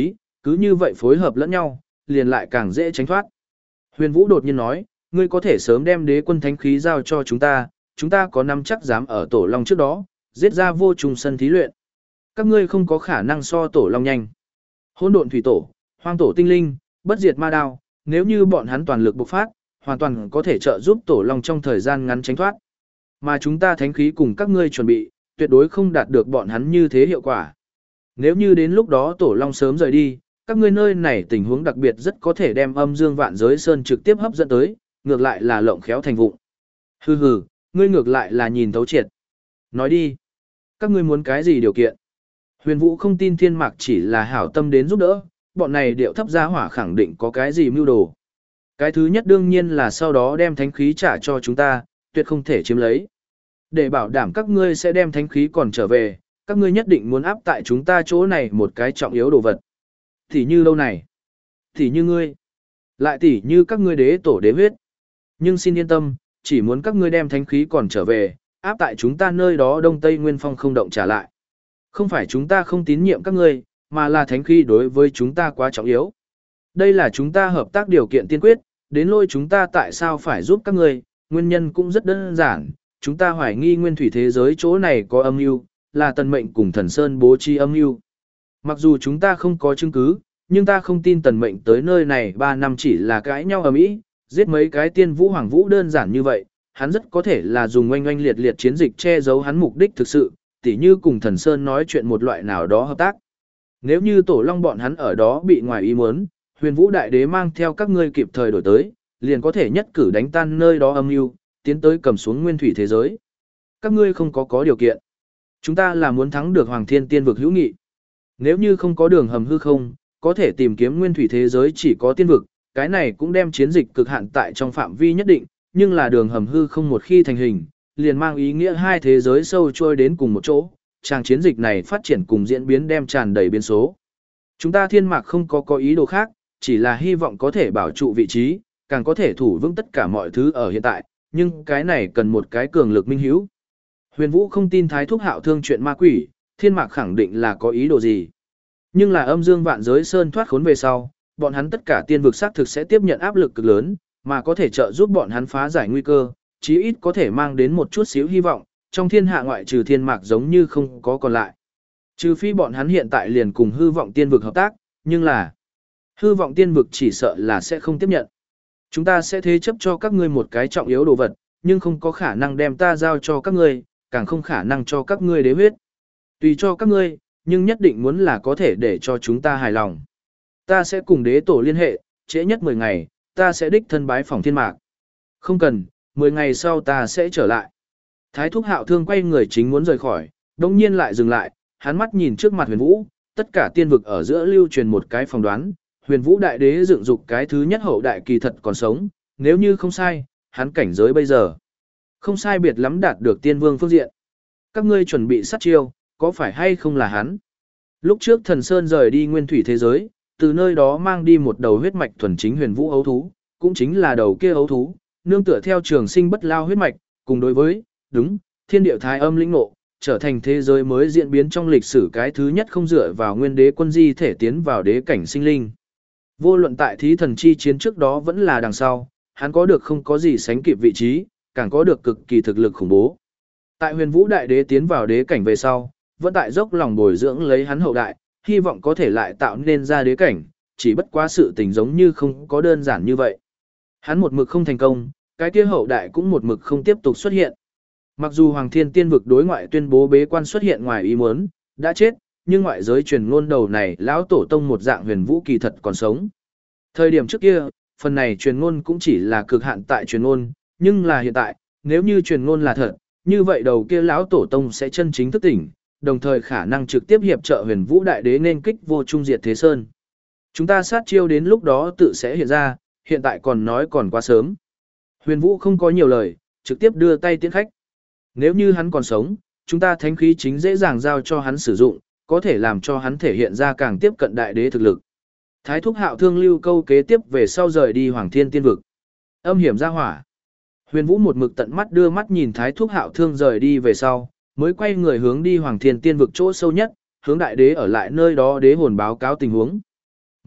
cứ như vậy phối hợp lẫn nhau, liền lại càng dễ tránh thoát. Huyền Vũ đột nhiên nói, ngươi có thể sớm đem đế quân thánh khí giao cho chúng ta, chúng ta có nắm chắc dám ở tổ long trước đó, giết ra vô trùng sân thí luyện. Các ngươi không có khả năng so tổ long nhanh. Hỗn độn thủy tổ, hoang tổ tinh linh, bất diệt ma đao, nếu như bọn hắn toàn lực bộc phát, hoàn toàn có thể trợ giúp tổ long trong thời gian ngắn tránh thoát. Mà chúng ta thánh khí cùng các ngươi chuẩn bị, tuyệt đối không đạt được bọn hắn như thế hiệu quả. Nếu như đến lúc đó tổ long sớm rời đi, các ngươi nơi này tình huống đặc biệt rất có thể đem âm dương vạn giới sơn trực tiếp hấp dẫn tới, ngược lại là lộng khéo thành vụng. Hừ hừ, ngươi ngược lại là nhìn thấu triệt. Nói đi, các ngươi muốn cái gì điều kiện? Huyền Vũ không tin Thiên Mạc chỉ là hảo tâm đến giúp đỡ, bọn này điệu thấp gia hỏa khẳng định có cái gì mưu đồ. Cái thứ nhất đương nhiên là sau đó đem thánh khí trả cho chúng ta, tuyệt không thể chiếm lấy. Để bảo đảm các ngươi sẽ đem thánh khí còn trở về, các ngươi nhất định muốn áp tại chúng ta chỗ này một cái trọng yếu đồ vật. Thì như lâu này, thì như ngươi, lại tỉ như các ngươi đế tổ đế huyết. Nhưng xin yên tâm, chỉ muốn các ngươi đem thánh khí còn trở về, áp tại chúng ta nơi đó Đông Tây Nguyên Phong không động trả lại. Không phải chúng ta không tín nhiệm các ngươi, mà là thánh khí đối với chúng ta quá trọng yếu. Đây là chúng ta hợp tác điều kiện tiên quyết, đến lôi chúng ta tại sao phải giúp các ngươi, nguyên nhân cũng rất đơn giản, chúng ta hoài nghi nguyên thủy thế giới chỗ này có âm mưu, là tần mệnh cùng thần sơn bố trí âm mưu. Mặc dù chúng ta không có chứng cứ, nhưng ta không tin tần mệnh tới nơi này ba năm chỉ là cãi nhau ầm ĩ, giết mấy cái tiên vũ hoàng vũ đơn giản như vậy, hắn rất có thể là dùng oanh oanh liệt liệt chiến dịch che giấu hắn mục đích thực sự, tỉ như cùng thần sơn nói chuyện một loại nào đó hợp tác. Nếu như tổ long bọn hắn ở đó bị ngoài ý muốn, huyền vũ đại đế mang theo các ngươi kịp thời đổi tới, liền có thể nhất cử đánh tan nơi đó âm mưu, tiến tới cầm xuống nguyên thủy thế giới. Các ngươi không có có điều kiện. Chúng ta là muốn thắng được Hoàng Thiên Tiên vực hữu nghị. Nếu như không có đường hầm hư không, có thể tìm kiếm nguyên thủy thế giới chỉ có tiên vực, cái này cũng đem chiến dịch cực hạn tại trong phạm vi nhất định, nhưng là đường hầm hư không một khi thành hình, liền mang ý nghĩa hai thế giới sâu trôi đến cùng một chỗ, tràng chiến dịch này phát triển cùng diễn biến đem tràn đầy biến số. Chúng ta Thiên Mạc không có có ý đồ khác, chỉ là hy vọng có thể bảo trụ vị trí, càng có thể thủ vững tất cả mọi thứ ở hiện tại, nhưng cái này cần một cái cường lực minh hữu. Huyền Vũ không tin Thái Thúc Hạo thương chuyện ma quỷ, Thiên Mạc khẳng định là có ý đồ gì. Nhưng là âm dương vạn giới sơn thoát khốn về sau, bọn hắn tất cả tiên vực xác thực sẽ tiếp nhận áp lực cực lớn, mà có thể trợ giúp bọn hắn phá giải nguy cơ, chí ít có thể mang đến một chút xíu hy vọng, trong thiên hạ ngoại trừ Thiên Mạc giống như không có còn lại. Trừ phi bọn hắn hiện tại liền cùng hư vọng tiên vực hợp tác, nhưng là hư vọng tiên vực chỉ sợ là sẽ không tiếp nhận. Chúng ta sẽ thế chấp cho các ngươi một cái trọng yếu đồ vật, nhưng không có khả năng đem ta giao cho các ngươi, càng không khả năng cho các ngươi đế huyết. Tùy cho các ngươi, nhưng nhất định muốn là có thể để cho chúng ta hài lòng. Ta sẽ cùng đế tổ liên hệ, trễ nhất mười ngày, ta sẽ đích thân bái phòng Thiên Mạc. Không cần, mười ngày sau ta sẽ trở lại. Thái Thúc Hạo thương quay người chính muốn rời khỏi, đồng nhiên lại dừng lại, hắn mắt nhìn trước mặt Huyền Vũ, tất cả tiên vực ở giữa lưu truyền một cái phỏng đoán, Huyền Vũ đại đế dựng dục cái thứ nhất hậu đại kỳ thật còn sống, nếu như không sai, hắn cảnh giới bây giờ không sai biệt lắm đạt được tiên vương phương diện. Các ngươi chuẩn bị sát chiêu, có phải hay không là hắn? Lúc trước Thần Sơn rời đi nguyên thủy thế giới, từ nơi đó mang đi một đầu huyết mạch thuần chính Huyền Vũ ấu thú, cũng chính là đầu kia ấu thú, nương tựa theo trường sinh bất lao huyết mạch, cùng đối với, đúng, thiên địa thái âm lĩnh ngộ, trở thành thế giới mới diễn biến trong lịch sử cái thứ nhất không dựa vào nguyên đế quân di thể tiến vào đế cảnh sinh linh. Vô luận tại thí thần chi chiến trước đó vẫn là đằng sau, hắn có được không có gì sánh kịp vị trí, càng có được cực kỳ thực lực khủng bố. Tại Huyền Vũ đại đế tiến vào đế cảnh về sau, vẫn tại dốc lòng bồi dưỡng lấy hắn hậu đại, hy vọng có thể lại tạo nên ra đế cảnh, chỉ bất quá sự tình giống như không có đơn giản như vậy. Hắn một mực không thành công, cái kia hậu đại cũng một mực không tiếp tục xuất hiện. Mặc dù Hoàng Thiên Tiên vực đối ngoại tuyên bố bế quan xuất hiện ngoài ý muốn, đã chết, nhưng ngoại giới truyền ngôn đầu này lão tổ tông một dạng Huyền Vũ kỳ thật còn sống. Thời điểm trước kia, phần này truyền ngôn cũng chỉ là cực hạn tại truyền ngôn, nhưng là hiện tại, nếu như truyền ngôn là thật, như vậy đầu kia lão tổ tông sẽ chân chính thức tỉnh, đồng thời khả năng trực tiếp hiệp trợ Huyền Vũ đại đế nên kích vô trung diệt thế sơn. Chúng ta sát chiêu đến lúc đó tự sẽ hiện ra, hiện tại còn nói còn quá sớm. Huyền Vũ không có nhiều lời, trực tiếp đưa tay tiễn khách. Nếu như hắn còn sống, chúng ta thánh khí chính dễ dàng giao cho hắn sử dụng, có thể làm cho hắn thể hiện ra càng tiếp cận đại đế thực lực. Thái Thúc Hạo thương lưu câu kế tiếp về sau rời đi Hoàng Thiên Tiên vực. Âm hiểm ra hỏa. Huyền Vũ một mực tận mắt đưa mắt nhìn Thái Thúc Hạo thương rời đi về sau, mới quay người hướng đi Hoàng Thiên Tiên vực chỗ sâu nhất, hướng đại đế ở lại nơi đó đế hồn báo cáo tình huống.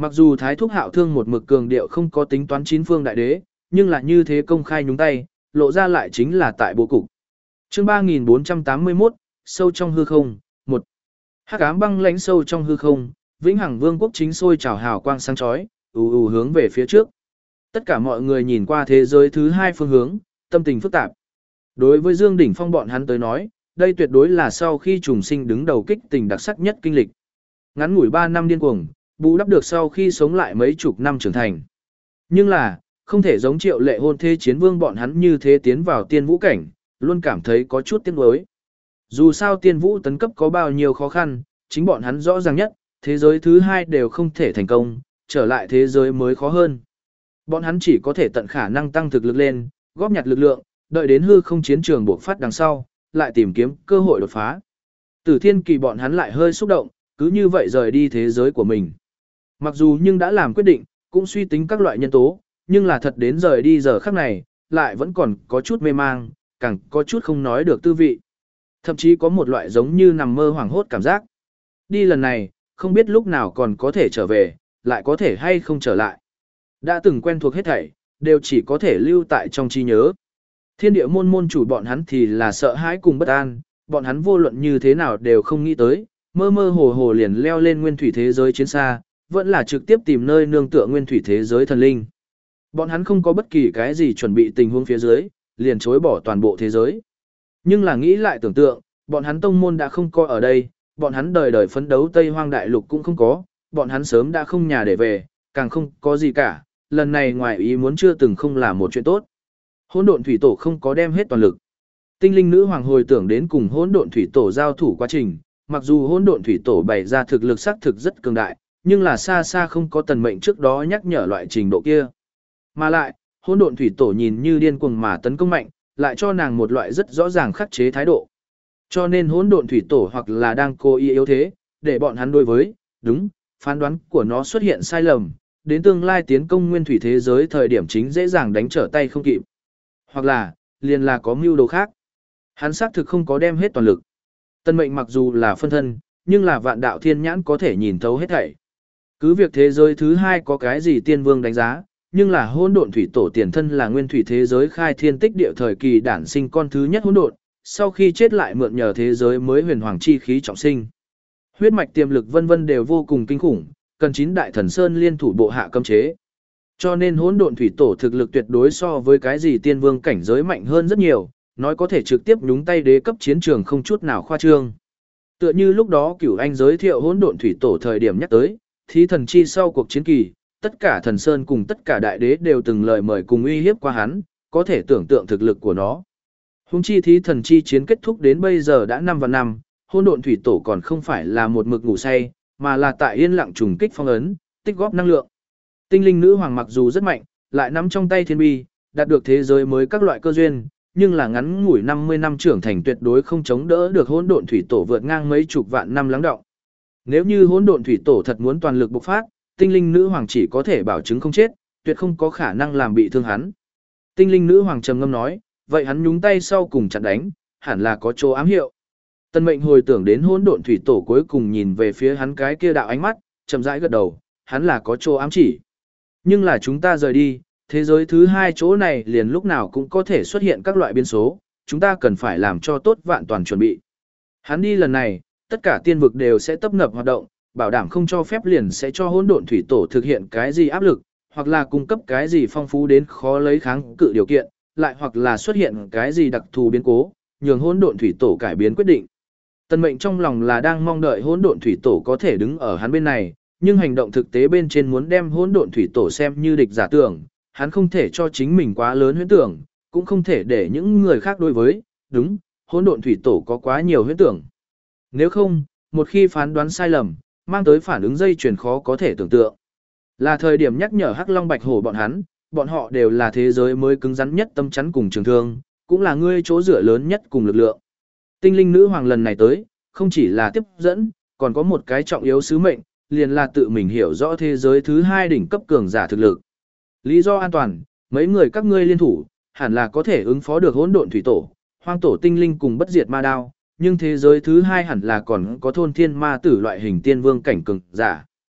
Mặc dù Thái Thúc Hạo Thương một mực cường điệu không có tính toán chín phương đại đế, nhưng là như thế công khai nhúng tay, lộ ra lại chính là tại bố cục. Chương ba nghìn bốn trăm tám mươi mốt, sâu trong hư không, một. Hắc ám băng lãnh sâu trong hư không, Vĩnh Hằng Vương quốc chính sôi trào hào quang sáng chói, ù ù hướng về phía trước. Tất cả mọi người nhìn qua thế giới thứ hai phương hướng, tâm tình phức tạp. Đối với Dương Đỉnh Phong bọn hắn tới nói, đây tuyệt đối là sau khi trùng sinh đứng đầu kích tình đặc sắc nhất kinh lịch. Ngắn ngủi ba năm điên cuồng, bù đắp được sau khi sống lại mấy chục năm trưởng thành. Nhưng là, không thể giống Triệu Lệ hôn thê chiến vương bọn hắn như thế tiến vào tiên vũ cảnh, luôn cảm thấy có chút tiếc nuối. Dù sao tiên vũ tấn cấp có bao nhiêu khó khăn, chính bọn hắn rõ ràng nhất, thế giới thứ hai đều không thể thành công, trở lại thế giới mới khó hơn. Bọn hắn chỉ có thể tận khả năng tăng thực lực lên, góp nhặt lực lượng, đợi đến hư không chiến trường buộc phát đằng sau, lại tìm kiếm cơ hội đột phá. Tử Thiên Kỳ bọn hắn lại hơi xúc động, cứ như vậy rời đi thế giới của mình. Mặc dù nhưng đã làm quyết định, cũng suy tính các loại nhân tố, nhưng là thật đến rời đi giờ khắc này, lại vẫn còn có chút mê mang, càng có chút không nói được tư vị. Thậm chí có một loại giống như nằm mơ hoảng hốt cảm giác. Đi lần này, không biết lúc nào còn có thể trở về, lại có thể hay không trở lại. Đã từng quen thuộc hết thảy, đều chỉ có thể lưu tại trong trí nhớ. Thiên địa môn môn chủ bọn hắn thì là sợ hãi cùng bất an, bọn hắn vô luận như thế nào đều không nghĩ tới, mơ mơ hồ hồ liền leo lên nguyên thủy thế giới chiến xa, vẫn là trực tiếp tìm nơi nương tựa nguyên thủy thế giới thần linh. Bọn hắn không có bất kỳ cái gì chuẩn bị tình huống phía dưới, liền chối bỏ toàn bộ thế giới. Nhưng là nghĩ lại tưởng tượng, bọn hắn tông môn đã không có ở đây, bọn hắn đời đời phấn đấu Tây Hoang Đại Lục cũng không có, bọn hắn sớm đã không nhà để về, càng không có gì cả, lần này ngoài ý muốn chưa từng không là một chuyện tốt. Hỗn độn thủy tổ không có đem hết toàn lực. Tinh linh nữ hoàng hồi tưởng đến cùng hỗn độn thủy tổ giao thủ quá trình, mặc dù hỗn độn thủy tổ bày ra thực lực xác thực rất cường đại, nhưng là xa xa không có tần mệnh trước đó nhắc nhở loại trình độ kia. Mà lại, hỗn độn thủy tổ nhìn như điên cuồng mà tấn công mạnh, lại cho nàng một loại rất rõ ràng khắc chế thái độ. Cho nên hỗn độn thủy tổ hoặc là đang cố ý yếu thế, để bọn hắn đối với, đúng, phán đoán của nó xuất hiện sai lầm, đến tương lai tiến công nguyên thủy thế giới thời điểm chính dễ dàng đánh trở tay không kịp. Hoặc là, liền là có mưu đồ khác. Hắn xác thực không có đem hết toàn lực. Tân mệnh mặc dù là phân thân, nhưng là vạn đạo thiên nhãn có thể nhìn thấu hết thảy. Cứ việc thế giới thứ hai có cái gì tiên vương đánh giá, nhưng là hỗn độn thủy tổ tiền thân là nguyên thủy thế giới khai thiên tích địa thời kỳ đản sinh con thứ nhất hỗn độn, sau khi chết lại mượn nhờ thế giới mới huyền hoàng chi khí trọng sinh. Huyết mạch tiềm lực vân vân đều vô cùng kinh khủng, cần chín đại thần sơn liên thủ bộ hạ cấm chế. Cho nên hỗn độn thủy tổ thực lực tuyệt đối so với cái gì tiên vương cảnh giới mạnh hơn rất nhiều, nói có thể trực tiếp nhúng tay đế cấp chiến trường không chút nào khoa trương. Tựa như lúc đó Cửu Anh giới thiệu hỗn độn thủy tổ thời điểm nhắc tới, thí thần chi sau cuộc chiến kỳ, tất cả thần sơn cùng tất cả đại đế đều từng lời mời cùng uy hiếp qua hắn, có thể tưởng tượng thực lực của nó. Hùng chi thí thần chi chiến kết thúc đến bây giờ đã năm và năm, hỗn độn thủy tổ còn không phải là một mực ngủ say, mà là tại yên lặng trùng kích phong ấn, tích góp năng lượng. Tinh linh nữ hoàng mặc dù rất mạnh, lại nắm trong tay thiên bi, đạt được thế giới mới các loại cơ duyên, nhưng là ngắn ngủi năm mươi năm trưởng thành tuyệt đối không chống đỡ được hỗn độn thủy tổ vượt ngang mấy chục vạn năm lắng đọng. Nếu như hỗn độn thủy tổ thật muốn toàn lực bộc phát, tinh linh nữ hoàng chỉ có thể bảo chứng không chết, tuyệt không có khả năng làm bị thương hắn. Tinh linh nữ hoàng trầm ngâm nói, vậy hắn nhúng tay sau cùng chặn đánh, hẳn là có chỗ ám hiệu. Tân mệnh hồi tưởng đến hỗn độn thủy tổ cuối cùng nhìn về phía hắn cái kia đạo ánh mắt, chậm rãi gật đầu, hắn là có chỗ ám chỉ. Nhưng là chúng ta rời đi, thế giới thứ hai chỗ này liền lúc nào cũng có thể xuất hiện các loại biến số, chúng ta cần phải làm cho tốt vạn toàn chuẩn bị. Hắn đi lần này, tất cả tiên vực đều sẽ tấp nập hoạt động, bảo đảm không cho phép liền sẽ cho hỗn độn thủy tổ thực hiện cái gì áp lực, hoặc là cung cấp cái gì phong phú đến khó lấy kháng cự điều kiện, lại hoặc là xuất hiện cái gì đặc thù biến cố, nhường hỗn độn thủy tổ cải biến quyết định. Tân mệnh trong lòng là đang mong đợi hỗn độn thủy tổ có thể đứng ở hắn bên này, nhưng hành động thực tế bên trên muốn đem hỗn độn thủy tổ xem như địch giả tưởng, hắn không thể cho chính mình quá lớn huyễn tưởng, cũng không thể để những người khác đối với, đúng, hỗn độn thủy tổ có quá nhiều huyễn tưởng. Nếu không, một khi phán đoán sai lầm, mang tới phản ứng dây chuyền khó có thể tưởng tượng. Là thời điểm nhắc nhở Hắc Long Bạch Hổ bọn hắn, bọn họ đều là thế giới mới cứng rắn nhất tâm chắn cùng trường thương, cũng là ngươi chỗ dựa lớn nhất cùng lực lượng. Tinh linh nữ hoàng lần này tới, không chỉ là tiếp dẫn, còn có một cái trọng yếu sứ mệnh, liền là tự mình hiểu rõ thế giới thứ hai đỉnh cấp cường giả thực lực. Lý do an toàn, mấy người các ngươi liên thủ, hẳn là có thể ứng phó được hỗn độn thủy tổ, hoang tổ tinh linh cùng bất diệt ma đao, nhưng thế giới thứ hai hẳn là còn có thôn thiên ma tử loại hình tiên vương cảnh cường giả.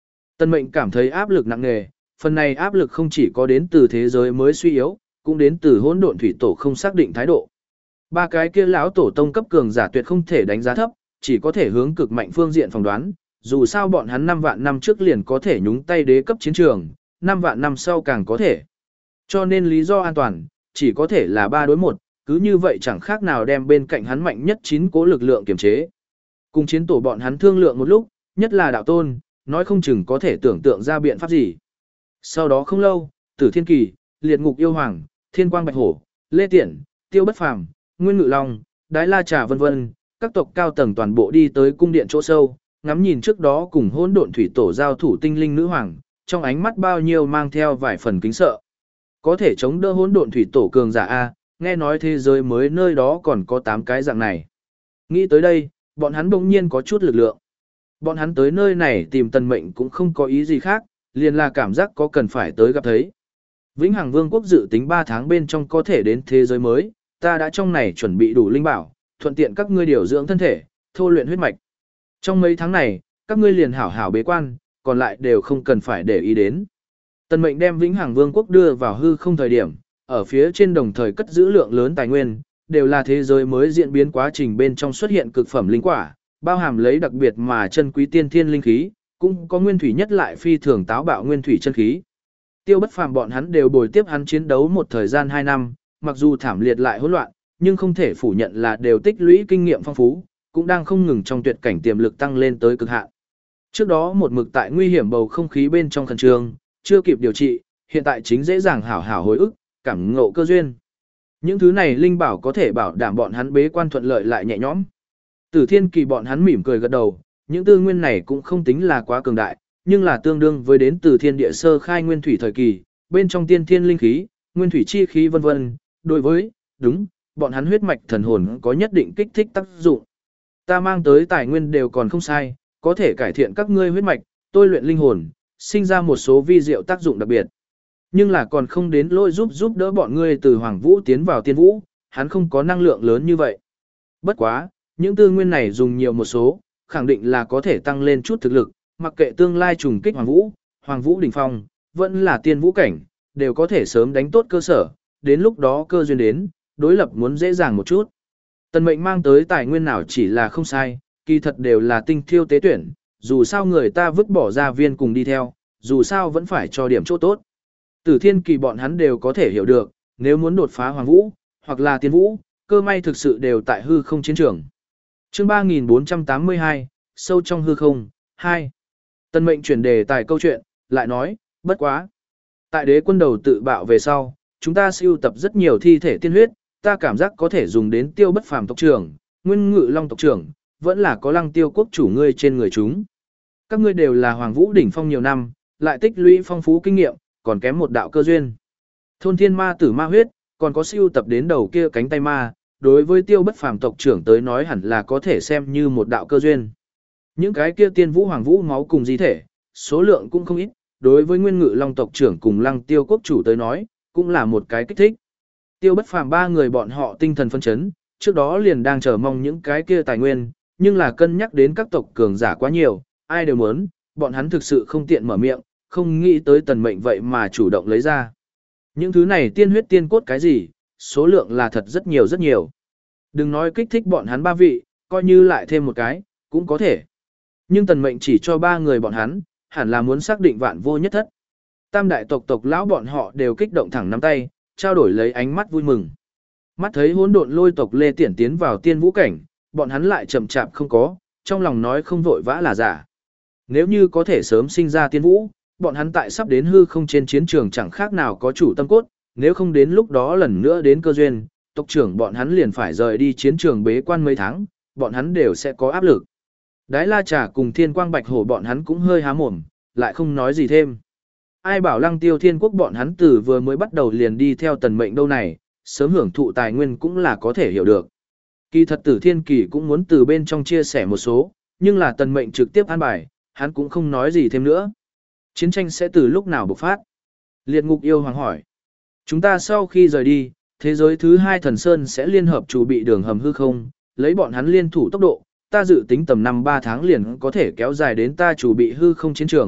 Tân mệnh cảm thấy áp lực nặng nề, phần này áp lực không chỉ có đến từ thế giới mới suy yếu, cũng đến từ hỗn độn thủy tổ không xác định thái độ. Ba cái kia lão tổ tông cấp cường giả tuyệt không thể đánh giá thấp, chỉ có thể hướng cực mạnh phương diện phỏng đoán, dù sao bọn hắn năm vạn năm trước liền có thể nhúng tay đế cấp chiến trường, năm vạn năm sau càng có thể. Cho nên lý do an toàn, chỉ có thể là ba đối một, cứ như vậy chẳng khác nào đem bên cạnh hắn mạnh nhất chín cố lực lượng kiềm chế. Cùng chiến tổ bọn hắn thương lượng một lúc, nhất là đạo tôn, nói không chừng có thể tưởng tượng ra biện pháp gì. Sau đó không lâu, Tử Thiên Kỳ, Liệt Ngục Yêu Hoàng, Thiên Quang Bạch Hổ, Lê Tiễn, Tiêu Bất Phàm, Nguyên Ngự Long, Đái La Trà vân vân, các tộc cao tầng toàn bộ đi tới cung điện chỗ sâu, ngắm nhìn trước đó cùng hỗn độn thủy tổ giao thủ tinh linh nữ hoàng, trong ánh mắt bao nhiêu mang theo vài phần kính sợ. Có thể chống đỡ hỗn độn thủy tổ cường giả a, nghe nói thế giới mới nơi đó còn có tám cái dạng này. Nghĩ tới đây, bọn hắn bỗng nhiên có chút lực lượng. Bọn hắn tới nơi này tìm Tần Mệnh cũng không có ý gì khác, liền là cảm giác có cần phải tới gặp thấy. Vĩnh Hằng Vương quốc dự tính ba tháng bên trong có thể đến thế giới mới, ta đã trong này chuẩn bị đủ linh bảo, thuận tiện các ngươi điều dưỡng thân thể, thô luyện huyết mạch. Trong mấy tháng này, các ngươi liền hảo hảo bế quan, còn lại đều không cần phải để ý đến. Tần Mệnh đem Vĩnh Hằng Vương quốc đưa vào hư không thời điểm, ở phía trên đồng thời cất giữ lượng lớn tài nguyên, đều là thế giới mới diễn biến quá trình bên trong xuất hiện cực phẩm linh quả, bao hàm lấy đặc biệt mà chân quý tiên thiên linh khí, cũng có nguyên thủy nhất lại phi thường táo bạo nguyên thủy chân khí. Tiêu Bất Phàm bọn hắn đều bồi tiếp hắn chiến đấu một thời gian hai năm, mặc dù thảm liệt lại hỗn loạn, nhưng không thể phủ nhận là đều tích lũy kinh nghiệm phong phú, cũng đang không ngừng trong tuyệt cảnh tiềm lực tăng lên tới cực hạn. Trước đó một mực tại nguy hiểm bầu không khí bên trong khẩn trương, chưa kịp điều trị, hiện tại chính dễ dàng hảo hảo hồi ức, cảm ngộ cơ duyên. Những thứ này linh bảo có thể bảo đảm bọn hắn bế quan thuận lợi lại nhẹ nhõm. Tử Thiên Kỳ bọn hắn mỉm cười gật đầu, những tư nguyên này cũng không tính là quá cường đại, nhưng là tương đương với đến từ thiên địa sơ khai nguyên thủy thời kỳ, bên trong tiên thiên linh khí, nguyên thủy chi khí vân vân, đối với, đúng, bọn hắn huyết mạch thần hồn có nhất định kích thích tác dụng. Ta mang tới tài nguyên đều còn không sai, có thể cải thiện các ngươi huyết mạch, tôi luyện linh hồn, sinh ra một số vi diệu tác dụng đặc biệt. Nhưng là còn không đến lỗi giúp giúp đỡ bọn ngươi từ Hoàng Vũ tiến vào Tiên Vũ, hắn không có năng lượng lớn như vậy. Bất quá, những tư nguyên này dùng nhiều một số, khẳng định là có thể tăng lên chút thực lực, mặc kệ tương lai trùng kích Hoàng Vũ, Hoàng Vũ đỉnh phong, vẫn là Tiên Vũ cảnh, đều có thể sớm đánh tốt cơ sở, đến lúc đó cơ duyên đến, đối lập muốn dễ dàng một chút. Tần Mệnh mang tới tài nguyên nào chỉ là không sai, kỳ thật đều là tinh thiêu tế tuyển, dù sao người ta vứt bỏ ra viên cùng đi theo, dù sao vẫn phải cho điểm chỗ tốt. Tử Thiên Kỳ bọn hắn đều có thể hiểu được, nếu muốn đột phá Hoàng Vũ, hoặc là Tiên Vũ, cơ may thực sự đều tại hư không chiến trường. Chương ba nghìn bốn trăm tám mươi hai, sâu trong hư không, hai. Tần Mệnh chuyển đề tài câu chuyện, lại nói, bất quá. Tại đế quân đầu tự bạo về sau, chúng ta sưu tập rất nhiều thi thể tiên huyết, ta cảm giác có thể dùng đến Tiêu Bất Phàm tộc trưởng, Nguyên Ngự Long tộc trưởng, vẫn là có Lăng Tiêu quốc chủ ngươi trên người chúng. Các ngươi đều là Hoàng Vũ đỉnh phong nhiều năm, lại tích lũy phong phú kinh nghiệm, còn kém một đạo cơ duyên. Thôn Thiên Ma Tử Ma huyết, còn có sưu tập đến đầu kia cánh tay ma, đối với Tiêu Bất Phàm tộc trưởng tới nói hẳn là có thể xem như một đạo cơ duyên. Những cái kia Tiên Vũ Hoàng Vũ máu cùng di thể, số lượng cũng không ít, đối với Nguyên Ngự Long tộc trưởng cùng Lăng Tiêu quốc chủ tới nói, cũng là một cái kích thích. Tiêu Bất Phàm ba người bọn họ tinh thần phân chấn, trước đó liền đang chờ mong những cái kia tài nguyên, nhưng là cân nhắc đến các tộc cường giả quá nhiều, ai đều muốn, bọn hắn thực sự không tiện mở miệng, không nghĩ tới Tần Mệnh vậy mà chủ động lấy ra. Những thứ này tiên huyết tiên cốt cái gì, số lượng là thật rất nhiều rất nhiều. Đừng nói kích thích bọn hắn ba vị, coi như lại thêm một cái, cũng có thể. Nhưng Tần Mệnh chỉ cho ba người bọn hắn, hẳn là muốn xác định vạn vô nhất thất. Tam đại tộc tộc lão bọn họ đều kích động thẳng nắm tay, trao đổi lấy ánh mắt vui mừng. Mắt thấy hỗn độn lôi tộc Lê Tiễn tiến vào tiên vũ cảnh, bọn hắn lại chậm chạp không có, trong lòng nói không vội vã là giả. Nếu như có thể sớm sinh ra tiên vũ, bọn hắn tại sắp đến hư không trên chiến trường chẳng khác nào có chủ tâm cốt, nếu không đến lúc đó lần nữa đến cơ duyên, tộc trưởng bọn hắn liền phải rời đi chiến trường bế quan mấy tháng, bọn hắn đều sẽ có áp lực. Đái La Trà cùng Thiên Quang Bạch Hổ bọn hắn cũng hơi há mồm, lại không nói gì thêm. Ai bảo Lăng Tiêu Thiên Quốc bọn hắn từ vừa mới bắt đầu liền đi theo Tần Mệnh đâu này, sớm hưởng thụ tài nguyên cũng là có thể hiểu được. Kỳ thật Tử Thiên Kỳ cũng muốn từ bên trong chia sẻ một số, nhưng là Tần Mệnh trực tiếp an bài, hắn cũng không nói gì thêm nữa. Chiến tranh sẽ từ lúc nào bộc phát? Liệt Ngục Yêu Hoàng hỏi. Chúng ta sau khi rời đi, thế giới thứ hai Thần Sơn sẽ liên hợp chủ bị đường hầm hư không, lấy bọn hắn liên thủ tốc độ, ta dự tính tầm năm ba tháng liền có thể kéo dài đến ta chủ bị hư không chiến trường,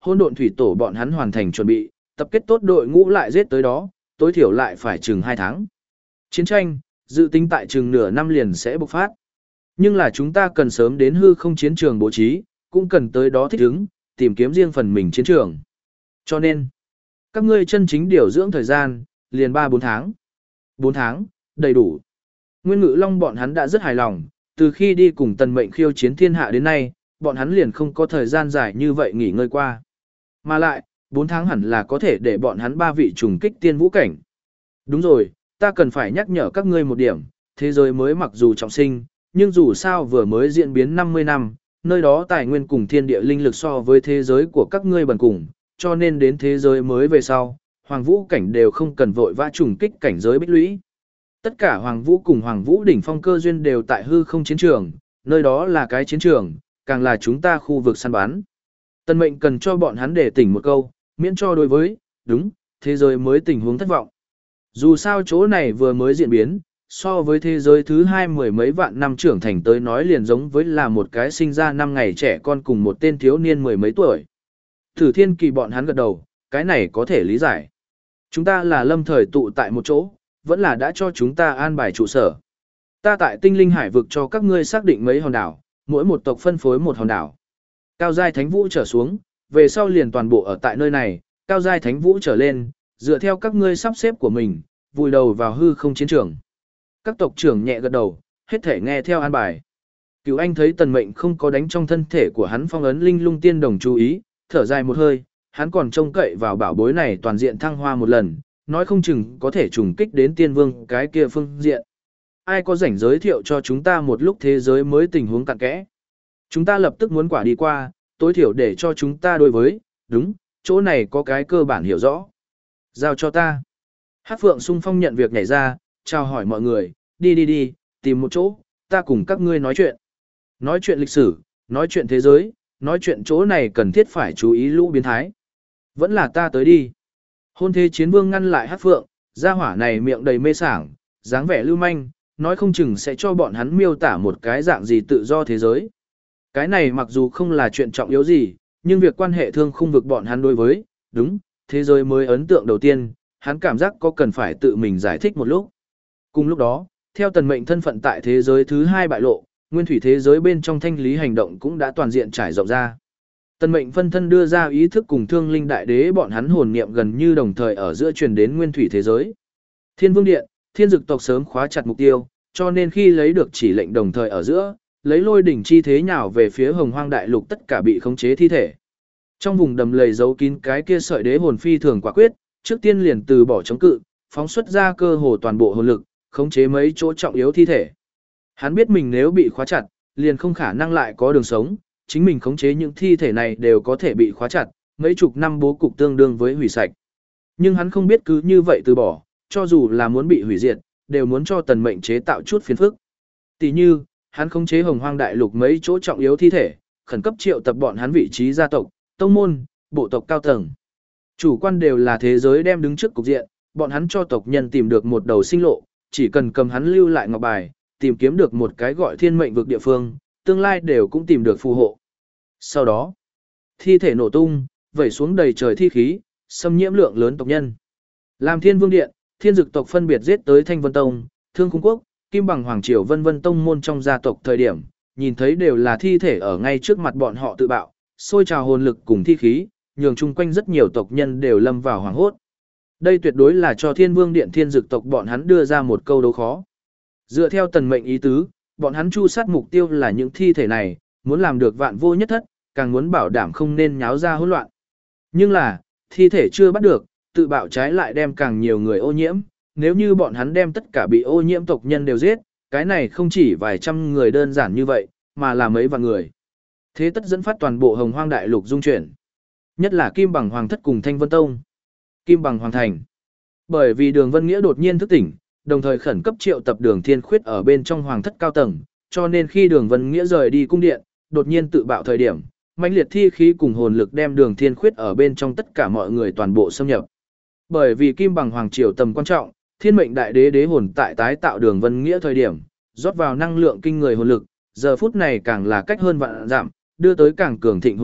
hỗn độn thủy tổ bọn hắn hoàn thành chuẩn bị, tập kết tốt đội ngũ lại giết tới đó, tối thiểu lại phải chừng hai tháng. Chiến tranh, dự tính tại chừng nửa năm liền sẽ bộc phát. Nhưng là chúng ta cần sớm đến hư không chiến trường bố trí, cũng cần tới đó thích ứng, tìm kiếm riêng phần mình chiến trường. Cho nên, các ngươi chân chính điều dưỡng thời gian, liền ba bốn tháng. bốn tháng, đầy đủ. Nguyên Ngự Long bọn hắn đã rất hài lòng, từ khi đi cùng Tần Mệnh khiêu chiến thiên hạ đến nay, bọn hắn liền không có thời gian dài như vậy nghỉ ngơi qua. Mà lại, bốn tháng hẳn là có thể để bọn hắn ba vị trùng kích tiên vũ cảnh. Đúng rồi, ta cần phải nhắc nhở các ngươi một điểm, thế giới mới mặc dù trọng sinh, nhưng dù sao vừa mới diễn biến năm mươi năm, nơi đó tài nguyên cùng thiên địa linh lực so với thế giới của các ngươi bần cùng, cho nên đến thế giới mới về sau, Hoàng Vũ cảnh đều không cần vội vã trùng kích cảnh giới bích lũy. Tất cả Hoàng Vũ cùng Hoàng Vũ đỉnh phong cơ duyên đều tại hư không chiến trường, nơi đó là cái chiến trường, càng là chúng ta khu vực săn bắn. Tần Mệnh cần cho bọn hắn để tỉnh một câu, miễn cho đối với, đúng, thế giới mới tình huống thất vọng. Dù sao chỗ này vừa mới diễn biến, so với thế giới thứ hai mười mấy vạn năm trưởng thành tới nói liền giống với là một cái sinh ra năm ngày trẻ con cùng một tên thiếu niên mười mấy tuổi. Thử Thiên Kỳ bọn hắn gật đầu, cái này có thể lý giải. Chúng ta là lâm thời tụ tại một chỗ, vẫn là đã cho chúng ta an bài trụ sở. Ta tại Tinh Linh Hải vực cho các ngươi xác định mấy hòn đảo, mỗi một tộc phân phối một hòn đảo. Cao giai thánh vũ trở xuống, về sau liền toàn bộ ở tại nơi này, cao giai thánh vũ trở lên, dựa theo các ngươi sắp xếp của mình, vùi đầu vào hư không chiến trường. Các tộc trưởng nhẹ gật đầu, hết thể nghe theo an bài. Cửu Anh thấy Tần Mệnh không có đánh trong thân thể của hắn phong ấn linh lung tiên đồng chú ý, thở dài một hơi, hắn còn trông cậy vào bảo bối này toàn diện thăng hoa một lần, nói không chừng có thể trùng kích đến tiên vương cái kia phương diện. Ai có rảnh giới thiệu cho chúng ta một lúc thế giới mới tình huống cặn kẽ. Chúng ta lập tức muốn quả đi qua, tối thiểu để cho chúng ta đối với, đúng, chỗ này có cái cơ bản hiểu rõ. Giao cho ta. Hắc Phượng Sung Phong nhận việc nhảy ra, chào hỏi mọi người, đi đi đi, tìm một chỗ, ta cùng các ngươi nói chuyện. Nói chuyện lịch sử, nói chuyện thế giới, nói chuyện chỗ này cần thiết phải chú ý lũ biến thái. Vẫn là ta tới đi. Hôn thế chiến vương ngăn lại Hắc Phượng, gia hỏa này miệng đầy mê sảng, dáng vẻ lưu manh, nói không chừng sẽ cho bọn hắn miêu tả một cái dạng gì tự do thế giới. Cái này mặc dù không là chuyện trọng yếu gì, nhưng việc quan hệ thương khung vực bọn hắn đối với, đúng, thế giới mới ấn tượng đầu tiên, hắn cảm giác có cần phải tự mình giải thích một lúc. Cùng lúc đó, theo Tần Mệnh thân phận tại thế giới thứ hai bại lộ, nguyên thủy thế giới bên trong thanh lý hành động cũng đã toàn diện trải rộng ra. Tần Mệnh phân thân đưa ra ý thức cùng Thương Linh Đại Đế bọn hắn hồn niệm gần như đồng thời ở giữa truyền đến nguyên thủy thế giới. Thiên Vương Điện, Thiên Dực tộc sớm khóa chặt mục tiêu, cho nên khi lấy được chỉ lệnh đồng thời ở giữa, lấy lôi đỉnh chi thế nhào về phía Hồng Hoang đại lục tất cả bị khống chế thi thể. Trong vùng đầm lầy giấu kín cái kia sợi đế hồn phi thường quả quyết, trước tiên liền từ bỏ chống cự, phóng xuất ra cơ hồ toàn bộ hồn lực, khống chế mấy chỗ trọng yếu thi thể. Hắn biết mình nếu bị khóa chặt, liền không khả năng lại có đường sống, chính mình khống chế những thi thể này đều có thể bị khóa chặt, mấy chục năm bố cục tương đương với hủy sạch. Nhưng hắn không biết cứ như vậy từ bỏ, cho dù là muốn bị hủy diệt, đều muốn cho Tần Mệnh chế tạo chút phiền phức. Tỷ như, hắn khống chế Hồng Hoang đại lục mấy chỗ trọng yếu thi thể, khẩn cấp triệu tập bọn hắn vị trí gia tộc, tông môn, bộ tộc cao tầng. Chủ quan đều là thế giới đem đứng trước cục diện, bọn hắn cho tộc nhân tìm được một đầu sinh lộ, chỉ cần cầm hắn lưu lại ngọc bài, tìm kiếm được một cái gọi thiên mệnh vực địa phương, tương lai đều cũng tìm được phù hộ. Sau đó, thi thể nổ tung, vẩy xuống đầy trời thi khí, xâm nhiễm lượng lớn tộc nhân. Làm Thiên Vương Điện, Thiên Dực tộc phân biệt giết tới Thanh Vân Tông, Thương Khung Quốc, Kim Bằng Hoàng Triều vân vân tông môn trong gia tộc thời điểm, nhìn thấy đều là thi thể ở ngay trước mặt bọn họ tự bạo, sôi trào hồn lực cùng thi khí, nhường chung quanh rất nhiều tộc nhân đều lâm vào hoảng hốt. Đây tuyệt đối là cho Thiên Vương Điện Thiên Dực tộc bọn hắn đưa ra một câu đấu khó. Dựa theo Tần Mệnh ý tứ, bọn hắn chu sát mục tiêu là những thi thể này, muốn làm được vạn vô nhất thất, càng muốn bảo đảm không nên nháo ra hỗn loạn. Nhưng là, thi thể chưa bắt được, tự bạo trái lại đem càng nhiều người ô nhiễm, nếu như bọn hắn đem tất cả bị ô nhiễm tộc nhân đều giết, cái này không chỉ vài trăm người đơn giản như vậy, mà là mấy vạn người. Thế tất dẫn phát toàn bộ Hồng Hoang đại lục dung chuyển. Nhất là Kim Bằng Hoàng thất cùng Thanh Vân Tông. Kim Bằng Hoàng thành. Bởi vì Đường Vân Nghĩa đột nhiên thức tỉnh, đồng thời khẩn cấp triệu tập Đường Thiên Khuyết ở bên trong hoàng thất cao tầng, cho nên khi Đường Vân Nghĩa rời đi cung điện, đột nhiên tự bạo thời điểm, mãnh liệt thi khí cùng hồn lực đem Đường Thiên Khuyết ở bên trong tất cả mọi người toàn bộ xâm nhập. Bởi vì Kim Bằng Hoàng triều tầm quan trọng, Thiên Mệnh Đại Đế đế hồn tại tái tạo Đường Vân Nghĩa thời điểm, rót vào năng lượng kinh người hồn lực, giờ phút này càng là cách hơn vạn dặm, đưa tới càng cường thịnh hồn lực,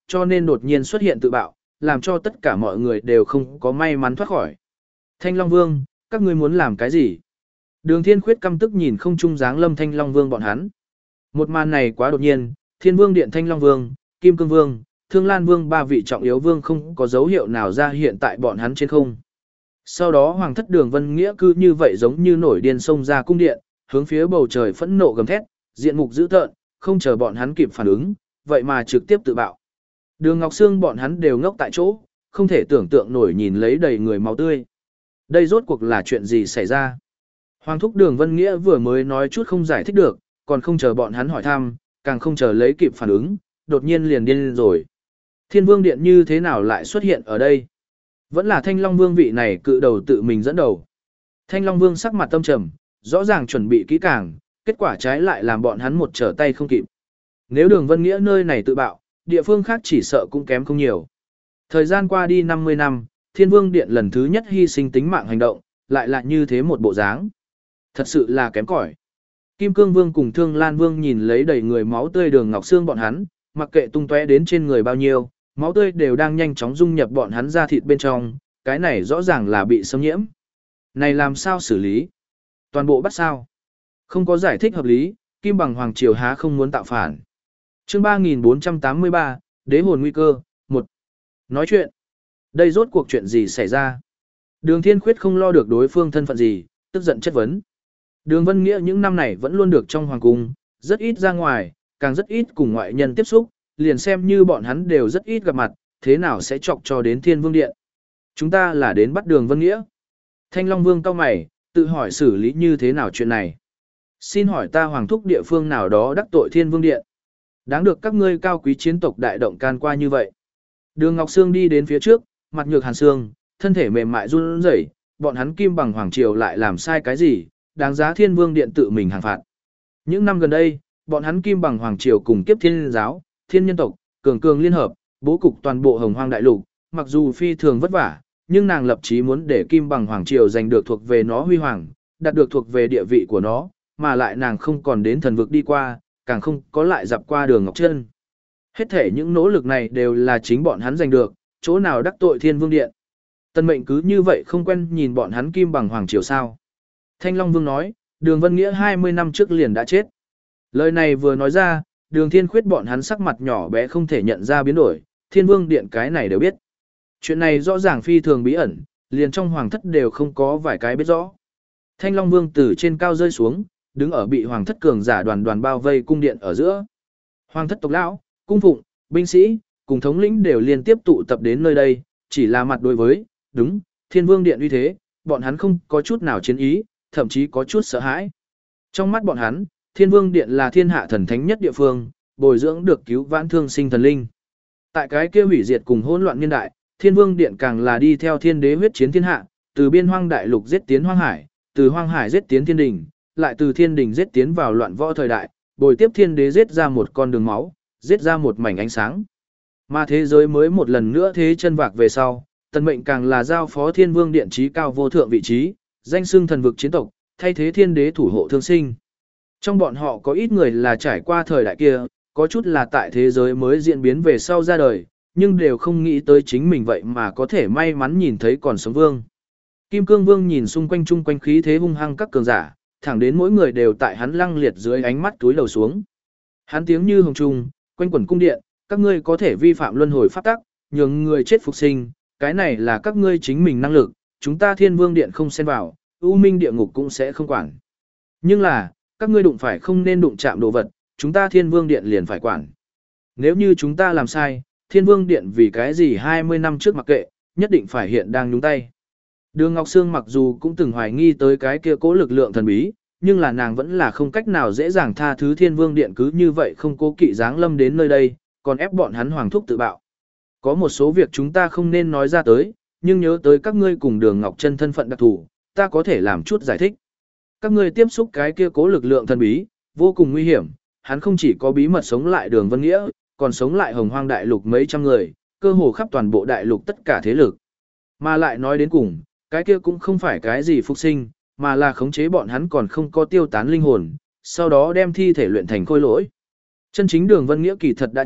cho nên đột nhiên xuất hiện tự bạo, làm cho tất cả mọi người đều không có may mắn thoát khỏi. Thanh Long Vương, các ngươi muốn làm cái gì? Đường Thiên Khuyết căm tức nhìn không trung dáng lâm Thanh Long Vương bọn hắn. Một màn này quá đột nhiên, Thiên Vương Điện Thanh Long Vương, Kim Cương Vương, Thương Lan Vương ba vị trọng yếu vương không có dấu hiệu nào ra hiện tại bọn hắn trên không. Sau đó Hoàng thất Đường Vân Nghĩa cứ như vậy giống như nổi điên xông ra cung điện, hướng phía bầu trời phẫn nộ gầm thét, diện mục dữ tợn, không chờ bọn hắn kịp phản ứng, vậy mà trực tiếp tự bạo. Đường Ngọc Sương bọn hắn đều ngốc tại chỗ, không thể tưởng tượng nổi nhìn lấy đầy người máu tươi. Đây rốt cuộc là chuyện gì xảy ra? Hoàng thúc Đường Vân Nghĩa vừa mới nói chút không giải thích được, còn không chờ bọn hắn hỏi thăm, càng không chờ lấy kịp phản ứng, đột nhiên liền điên rồi. Thiên Vương Điện như thế nào lại xuất hiện ở đây? Vẫn là Thanh Long Vương vị này cự đầu tự mình dẫn đầu. Thanh Long Vương sắc mặt tâm trầm, rõ ràng chuẩn bị kỹ càng, kết quả trái lại làm bọn hắn một trở tay không kịp. Nếu Đường Vân Nghĩa nơi này tự bạo, địa phương khác chỉ sợ cũng kém không nhiều. Thời gian qua đi năm mươi năm, Thiên Vương Điện lần thứ nhất hy sinh tính mạng hành động, lại là như thế một bộ dáng. Thật sự là kém cỏi. Kim Cương Vương cùng Thương Lan Vương nhìn lấy đầy người máu tươi Đường Ngọc Sương bọn hắn, mặc kệ tung tóe đến trên người bao nhiêu, máu tươi đều đang nhanh chóng dung nhập bọn hắn ra thịt bên trong, cái này rõ ràng là bị xâm nhiễm. Này làm sao xử lý? Toàn bộ bắt sao? Không có giải thích hợp lý, Kim Bằng Hoàng Triều há không muốn tạo phản. Chương ba nghìn bốn trăm tám mươi ba, Đế hồn nguy cơ, một. Nói chuyện. Đây rốt cuộc chuyện gì xảy ra? Đường Thiên Khuyết không lo được đối phương thân phận gì, tức giận chất vấn. Đường Vân Nghĩa những năm này vẫn luôn được trong hoàng cung, rất ít ra ngoài, càng rất ít cùng ngoại nhân tiếp xúc, liền xem như bọn hắn đều rất ít gặp mặt, thế nào sẽ chọc cho đến Thiên Vương Điện. Chúng ta là đến bắt Đường Vân Nghĩa. Thanh Long Vương cau mày, tự hỏi xử lý như thế nào chuyện này. Xin hỏi ta hoàng thúc địa phương nào đó đắc tội Thiên Vương Điện. Đáng được các ngươi cao quý chiến tộc đại động can qua như vậy. Đường Ngọc Sương đi đến phía trước, mặt nhược hàn xương, thân thể mềm mại run rẩy, bọn hắn Kim Bằng Hoàng Triều lại làm sai cái gì, đáng giá Thiên Vương Điện tự mình hàng phạt. Những năm gần đây, bọn hắn Kim Bằng Hoàng Triều cùng Kiếp Thiên giáo, Thiên nhân tộc, cường cường liên hợp, bố cục toàn bộ Hồng Hoang đại lục, mặc dù phi thường vất vả, nhưng nàng lập chí muốn để Kim Bằng Hoàng Triều giành được thuộc về nó huy hoàng, đạt được thuộc về địa vị của nó, mà lại nàng không còn đến thần vực đi qua, càng không có lại dặm qua Đường Ngọc Trân. Hết thể những nỗ lực này đều là chính bọn hắn giành được, chỗ nào đắc tội Thiên Vương Điện. Tân mệnh cứ như vậy không quen nhìn bọn hắn Kim Bằng Hoàng Triều sao. Thanh Long Vương nói, Đường Vân Nghĩa hai mươi năm trước liền đã chết. Lời này vừa nói ra, Đường Thiên Khuyết bọn hắn sắc mặt nhỏ bé không thể nhận ra biến đổi, Thiên Vương Điện cái này đều biết. Chuyện này rõ ràng phi thường bí ẩn, liền trong hoàng thất đều không có vài cái biết rõ. Thanh Long Vương từ trên cao rơi xuống, đứng ở bị hoàng thất cường giả đoàn đoàn bao vây cung điện ở giữa. Hoàng thất tộc lão, cung phụng, binh sĩ, cùng thống lĩnh đều liên tiếp tụ tập đến nơi đây, chỉ là mặt đối với, đúng, Thiên Vương Điện uy thế, bọn hắn không có chút nào chiến ý, thậm chí có chút sợ hãi. Trong mắt bọn hắn, Thiên Vương Điện là thiên hạ thần thánh nhất địa phương, bồi dưỡng được cứu vãn thương sinh thần linh. Tại cái kia hủy diệt cùng hỗn loạn niên đại, Thiên Vương Điện càng là đi theo thiên đế huyết chiến thiên hạ, từ biên hoang đại lục giết tiến hoang hải, từ hoang hải giết tiến thiên đình, lại từ thiên đình giết tiến vào loạn võ thời đại, bồi tiếp thiên đế giết ra một con đường máu, giết ra một mảnh ánh sáng. Mà thế giới mới một lần nữa thế chân vạc về sau, tần mệnh càng là giao phó Thiên Vương Điện trí cao vô thượng vị trí, danh xưng thần vực chiến tộc, thay thế thiên đế thủ hộ thương sinh. Trong bọn họ có ít người là trải qua thời đại kia, có chút là tại thế giới mới diễn biến về sau ra đời, nhưng đều không nghĩ tới chính mình vậy mà có thể may mắn nhìn thấy còn sống vương. Kim Cương Vương nhìn xung quanh chung quanh khí thế hung hăng các cường giả, thẳng đến mỗi người đều tại hắn lăng liệt dưới ánh mắt túi đầu xuống. Hắn tiếng như hồng trung, quanh quẩn cung điện, các ngươi có thể vi phạm luân hồi pháp tắc, nhường người chết phục sinh, cái này là các ngươi chính mình năng lực, chúng ta Thiên Vương Điện không xen vào, U Minh địa ngục cũng sẽ không quản. Nhưng là, các ngươi đụng phải không nên đụng chạm đồ vật, chúng ta Thiên Vương Điện liền phải quản. Nếu như chúng ta làm sai, Thiên Vương Điện vì cái gì hai mươi năm trước mặc kệ, nhất định phải hiện đang nhúng tay. Đường Ngọc Sương mặc dù cũng từng hoài nghi tới cái kia cố lực lượng thần bí, nhưng là nàng vẫn là không cách nào dễ dàng tha thứ Thiên Vương Điện cứ như vậy không cố kỵ giáng lâm đến nơi đây, còn ép bọn hắn hoàng thúc tự bạo. Có một số việc chúng ta không nên nói ra tới, nhưng nhớ tới các ngươi cùng Đường Ngọc Trân thân phận đặc thù, ta có thể làm chút giải thích. Các ngươi tiếp xúc cái kia cố lực lượng thần bí, vô cùng nguy hiểm, hắn không chỉ có bí mật sống lại Đường Vân Nghĩa, còn sống lại Hồng Hoang đại lục mấy trăm người, cơ hồ khắp toàn bộ đại lục tất cả thế lực. Mà lại nói đến cùng, cái kia cũng không phải cái gì phục sinh, mà là khống chế bọn hắn còn không có tiêu tán linh hồn, sau đó đem thi thể luyện thành khôi lỗi. Chân chính Đường Vân Nghĩa kỳ thật đã chết,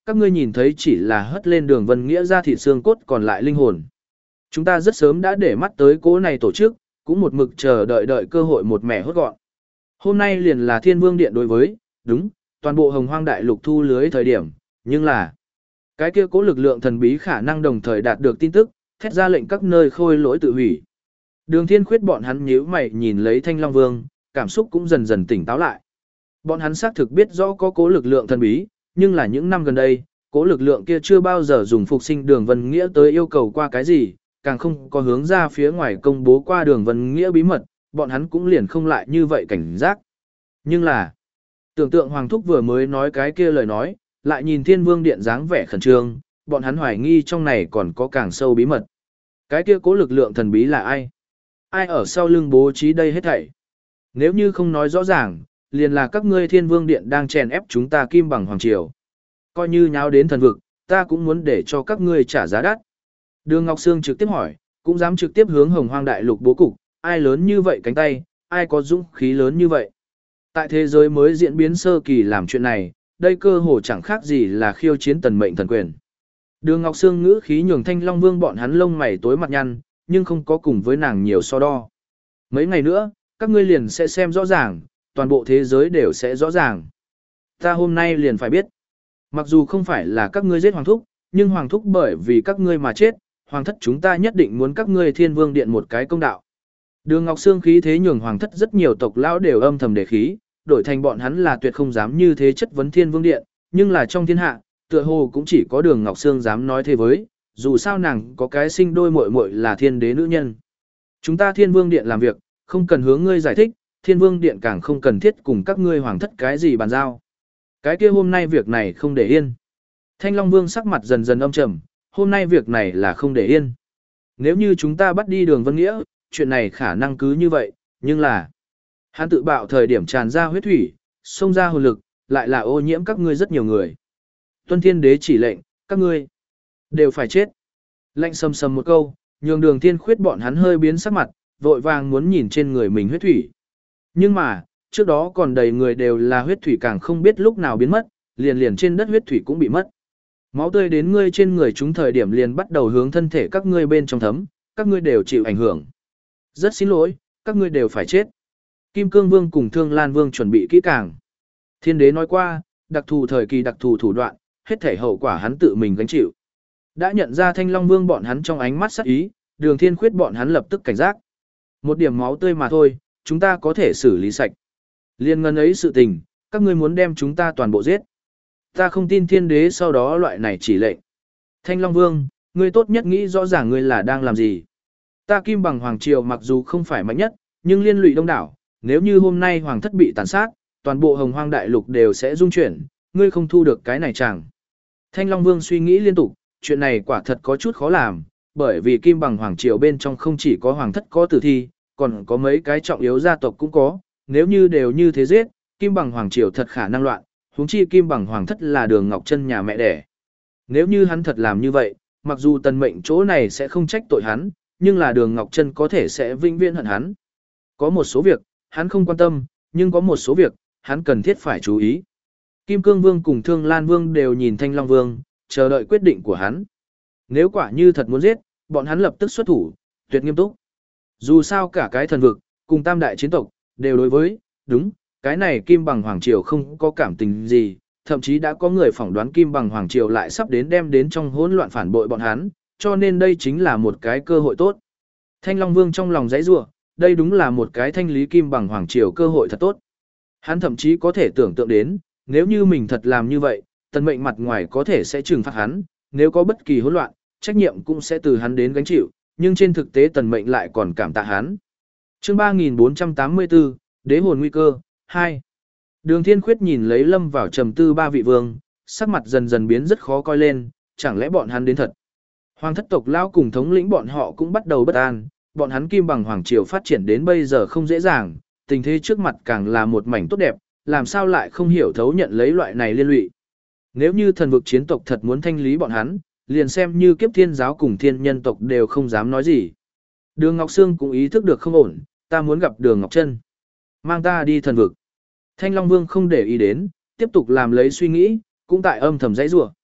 các ngươi nhìn thấy chỉ là hất lên Đường Vân Nghĩa ra thịt xương cốt còn lại linh hồn. Chúng ta rất sớm đã để mắt tới cố này tổ chức, cũng một mực chờ đợi đợi cơ hội một mẻ hốt gọn. Hôm nay liền là Thiên Vương Điện đối với, đúng, toàn bộ Hồng Hoang Đại Lục thu lưới thời điểm, nhưng là cái kia cố lực lượng thần bí khả năng đồng thời đạt được tin tức, thét ra lệnh các nơi khôi lỗi tự hủy. Đường Thiên Khuyết bọn hắn nhíu mày nhìn lấy Thanh Long Vương, cảm xúc cũng dần dần tỉnh táo lại. Bọn hắn xác thực biết rõ có cố lực lượng thần bí, nhưng là những năm gần đây, cố lực lượng kia chưa bao giờ dùng phục sinh Đường Vân Nghĩa tới yêu cầu qua cái gì, càng không có hướng ra phía ngoài công bố qua Đường Vân Nghĩa bí mật, bọn hắn cũng liền không lại như vậy cảnh giác. Nhưng là, tưởng tượng Hoàng Thúc vừa mới nói cái kia lời nói, lại nhìn Thiên Vương Điện dáng vẻ khẩn trương, bọn hắn hoài nghi trong này còn có càng sâu bí mật. Cái kia cố lực lượng thần bí là ai? Ai ở sau lưng bố trí đây hết thảy? Nếu như không nói rõ ràng, liền là các ngươi Thiên Vương Điện đang chèn ép chúng ta Kim Bằng Hoàng Triều. Coi như nháo đến thần vực, ta cũng muốn để cho các ngươi trả giá đắt. Đường Ngọc Sương trực tiếp hỏi, cũng dám trực tiếp hướng Hồng Hoang Đại Lục bố cục, ai lớn như vậy cánh tay, ai có dũng khí lớn như vậy. Tại thế giới mới diễn biến sơ kỳ làm chuyện này, đây cơ hồ chẳng khác gì là khiêu chiến tần mệnh thần quyền. Đường Ngọc Sương ngữ khí nhường Thanh Long Vương bọn hắn lông mày tối mặt nhăn, nhưng không có cùng với nàng nhiều so đo. Mấy ngày nữa, các ngươi liền sẽ xem rõ ràng, toàn bộ thế giới đều sẽ rõ ràng. Ta hôm nay liền phải biết. Mặc dù không phải là các ngươi giết Hoàng Thúc, nhưng Hoàng Thúc bởi vì các ngươi mà chết, Hoàng thất chúng ta nhất định muốn các ngươi Thiên Vương Điện một cái công đạo. Đường Ngọc Sương khí thế nhường Hoàng thất rất nhiều tộc lão đều âm thầm đề khí, đổi thành bọn hắn là tuyệt không dám như thế chất vấn Thiên Vương Điện, nhưng là trong thiên hạ, tựa hồ cũng chỉ có Đường Ngọc Sương dám nói thế với, dù sao nàng có cái sinh đôi muội muội là thiên đế nữ nhân. Chúng ta Thiên Vương Điện làm việc, không cần hướng ngươi giải thích, Thiên Vương Điện càng không cần thiết cùng các ngươi hoàng thất cái gì bàn giao. Cái kia hôm nay việc này không để yên. Thanh Long Vương sắc mặt dần dần âm trầm, hôm nay việc này là không để yên. Nếu như chúng ta bắt đi Đường Vân Nghĩa, chuyện này khả năng cứ như vậy, nhưng là hắn tự bạo thời điểm tràn ra huyết thủy, xông ra hồn lực, lại là ô nhiễm các ngươi rất nhiều người. Tuân Thiên Đế chỉ lệnh, các ngươi đều phải chết. Lệnh sầm sầm một câu, nhường Đường Thiên Khuyết bọn hắn hơi biến sắc mặt, vội vàng muốn nhìn trên người mình huyết thủy. Nhưng mà, trước đó còn đầy người đều là huyết thủy càng không biết lúc nào biến mất, liền liền trên đất huyết thủy cũng bị mất. Máu tươi đến ngươi trên người chúng thời điểm liền bắt đầu hướng thân thể các ngươi bên trong thấm, các ngươi đều chịu ảnh hưởng. Rất xin lỗi, các ngươi đều phải chết. Kim Cương Vương cùng Thương Lan Vương chuẩn bị kỹ càng. Thiên Đế nói qua, đặc thù thời kỳ đặc thù thủ đoạn, hết thể hậu quả hắn tự mình gánh chịu. Đã nhận ra Thanh Long Vương bọn hắn trong ánh mắt sắc ý, Đường Thiên Khuyết bọn hắn lập tức cảnh giác. Một điểm máu tươi mà thôi, chúng ta có thể xử lý sạch. Liên ngân ấy sự tình, các ngươi muốn đem chúng ta toàn bộ giết. Ta không tin Thiên Đế sau đó loại này chỉ lệnh. Thanh Long Vương, ngươi tốt nhất nghĩ rõ ràng ngươi là đang làm gì. Ta Kim Bằng Hoàng Triều mặc dù không phải mạnh nhất, nhưng liên lụy đông đảo, nếu như hôm nay Hoàng thất bị tàn sát, toàn bộ Hồng Hoang Đại Lục đều sẽ rung chuyển, ngươi không thu được cái này chẳng. Thanh Long Vương suy nghĩ liên tục, chuyện này quả thật có chút khó làm, bởi vì Kim Bằng Hoàng Triều bên trong không chỉ có Hoàng thất có tử thi, còn có mấy cái trọng yếu gia tộc cũng có, nếu như đều như thế giết, Kim Bằng Hoàng Triều thật khả năng loạn, huống chi Kim Bằng Hoàng thất là Đường Ngọc Chân nhà mẹ đẻ. Nếu như hắn thật làm như vậy, mặc dù tần mệnh chỗ này sẽ không trách tội hắn, nhưng là Đường Ngọc Chân có thể sẽ vĩnh viễn hận hắn. Có một số việc, hắn không quan tâm, nhưng có một số việc, hắn cần thiết phải chú ý. Kim Cương Vương cùng Thương Lan Vương đều nhìn Thanh Long Vương, chờ đợi quyết định của hắn. Nếu quả như thật muốn giết, bọn hắn lập tức xuất thủ, tuyệt nghiêm túc. Dù sao cả cái thần vực, cùng tam đại chiến tộc, đều đối với, đúng, cái này Kim Bằng Hoàng Triều không có cảm tình gì, thậm chí đã có người phỏng đoán Kim Bằng Hoàng Triều lại sắp đến đem đến trong hỗn loạn phản bội bọn hắn, cho nên đây chính là một cái cơ hội tốt. Thanh Long Vương trong lòng giãy giụa, đây đúng là một cái thanh lý Kim Bằng Hoàng Triều cơ hội thật tốt. Hắn thậm chí có thể tưởng tượng đến, nếu như mình thật làm như vậy, tần mệnh mặt ngoài có thể sẽ trừng phạt hắn, nếu có bất kỳ hỗn loạn, trách nhiệm cũng sẽ từ hắn đến gánh chịu, nhưng trên thực tế tần mệnh lại còn cảm tạ hắn. Chương ba nghìn bốn trăm tám mươi tư, Đế hồn nguy cơ, hai. Đường Thiên Khuyết nhìn lấy lâm vào trầm tư ba vị vương, sắc mặt dần dần biến rất khó coi lên, chẳng lẽ bọn hắn đến thật. Hoàng thất tộc lão cùng thống lĩnh bọn họ cũng bắt đầu bất an, bọn hắn Kim Bằng Hoàng Triều phát triển đến bây giờ không dễ dàng, tình thế trước mặt càng là một mảnh tốt đẹp, làm sao lại không hiểu thấu nhận lấy loại này liên lụy. Nếu như thần vực chiến tộc thật muốn thanh lý bọn hắn, liền xem như Kiếp Thiên giáo cùng Thiên Nhân tộc đều không dám nói gì. Đường Ngọc Sương cũng ý thức được không ổn, ta muốn gặp Đường Ngọc Chân. Mang ta đi thần vực. Thanh Long Vương không để ý đến, tiếp tục làm lấy suy nghĩ, cũng tại âm thầm dãy rủa.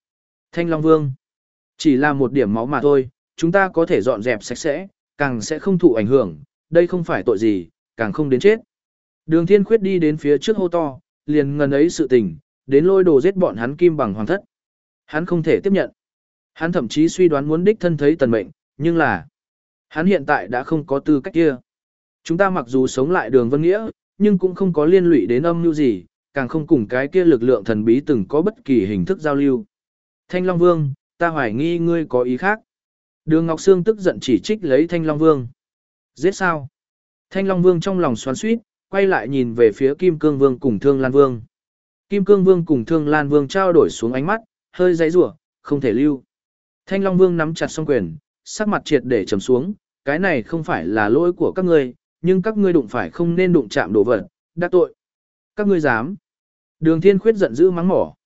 Thanh Long Vương, chỉ là một điểm máu mà thôi, chúng ta có thể dọn dẹp sạch sẽ, càng sẽ không thụ ảnh hưởng, đây không phải tội gì, càng không đến chết. Đường Thiên Khuyết đi đến phía trước hô to, liền ngần ấy sự tình, đến lôi đồ giết bọn hắn kim bằng hoàng thất. Hắn không thể tiếp nhận. Hắn thậm chí suy đoán muốn đích thân thấy tần mệnh, nhưng là hắn hiện tại đã không có tư cách kia. Chúng ta mặc dù sống lại đường Vân Nghĩa, nhưng cũng không có liên lụy đến âm mưu gì, càng không cùng cái kia lực lượng thần bí từng có bất kỳ hình thức giao lưu. Thanh Long Vương, ta hoài nghi ngươi có ý khác. Đường Ngọc Sương tức giận chỉ trích lấy Thanh Long Vương. Giết sao? Thanh Long Vương trong lòng xoắn xuýt, quay lại nhìn về phía Kim Cương Vương cùng Thương Lan Vương. Kim Cương Vương cùng Thương Lan Vương trao đổi xuống ánh mắt, hơi giãy giụa, không thể lưu. Thanh Long Vương nắm chặt song quyền, sắc mặt triệt để trầm xuống, cái này không phải là lỗi của các ngươi, nhưng các ngươi đụng phải không nên đụng chạm đồ vật, đắc tội. Các ngươi dám? Đường Thiên Khuyết giận dữ mắng mỏ,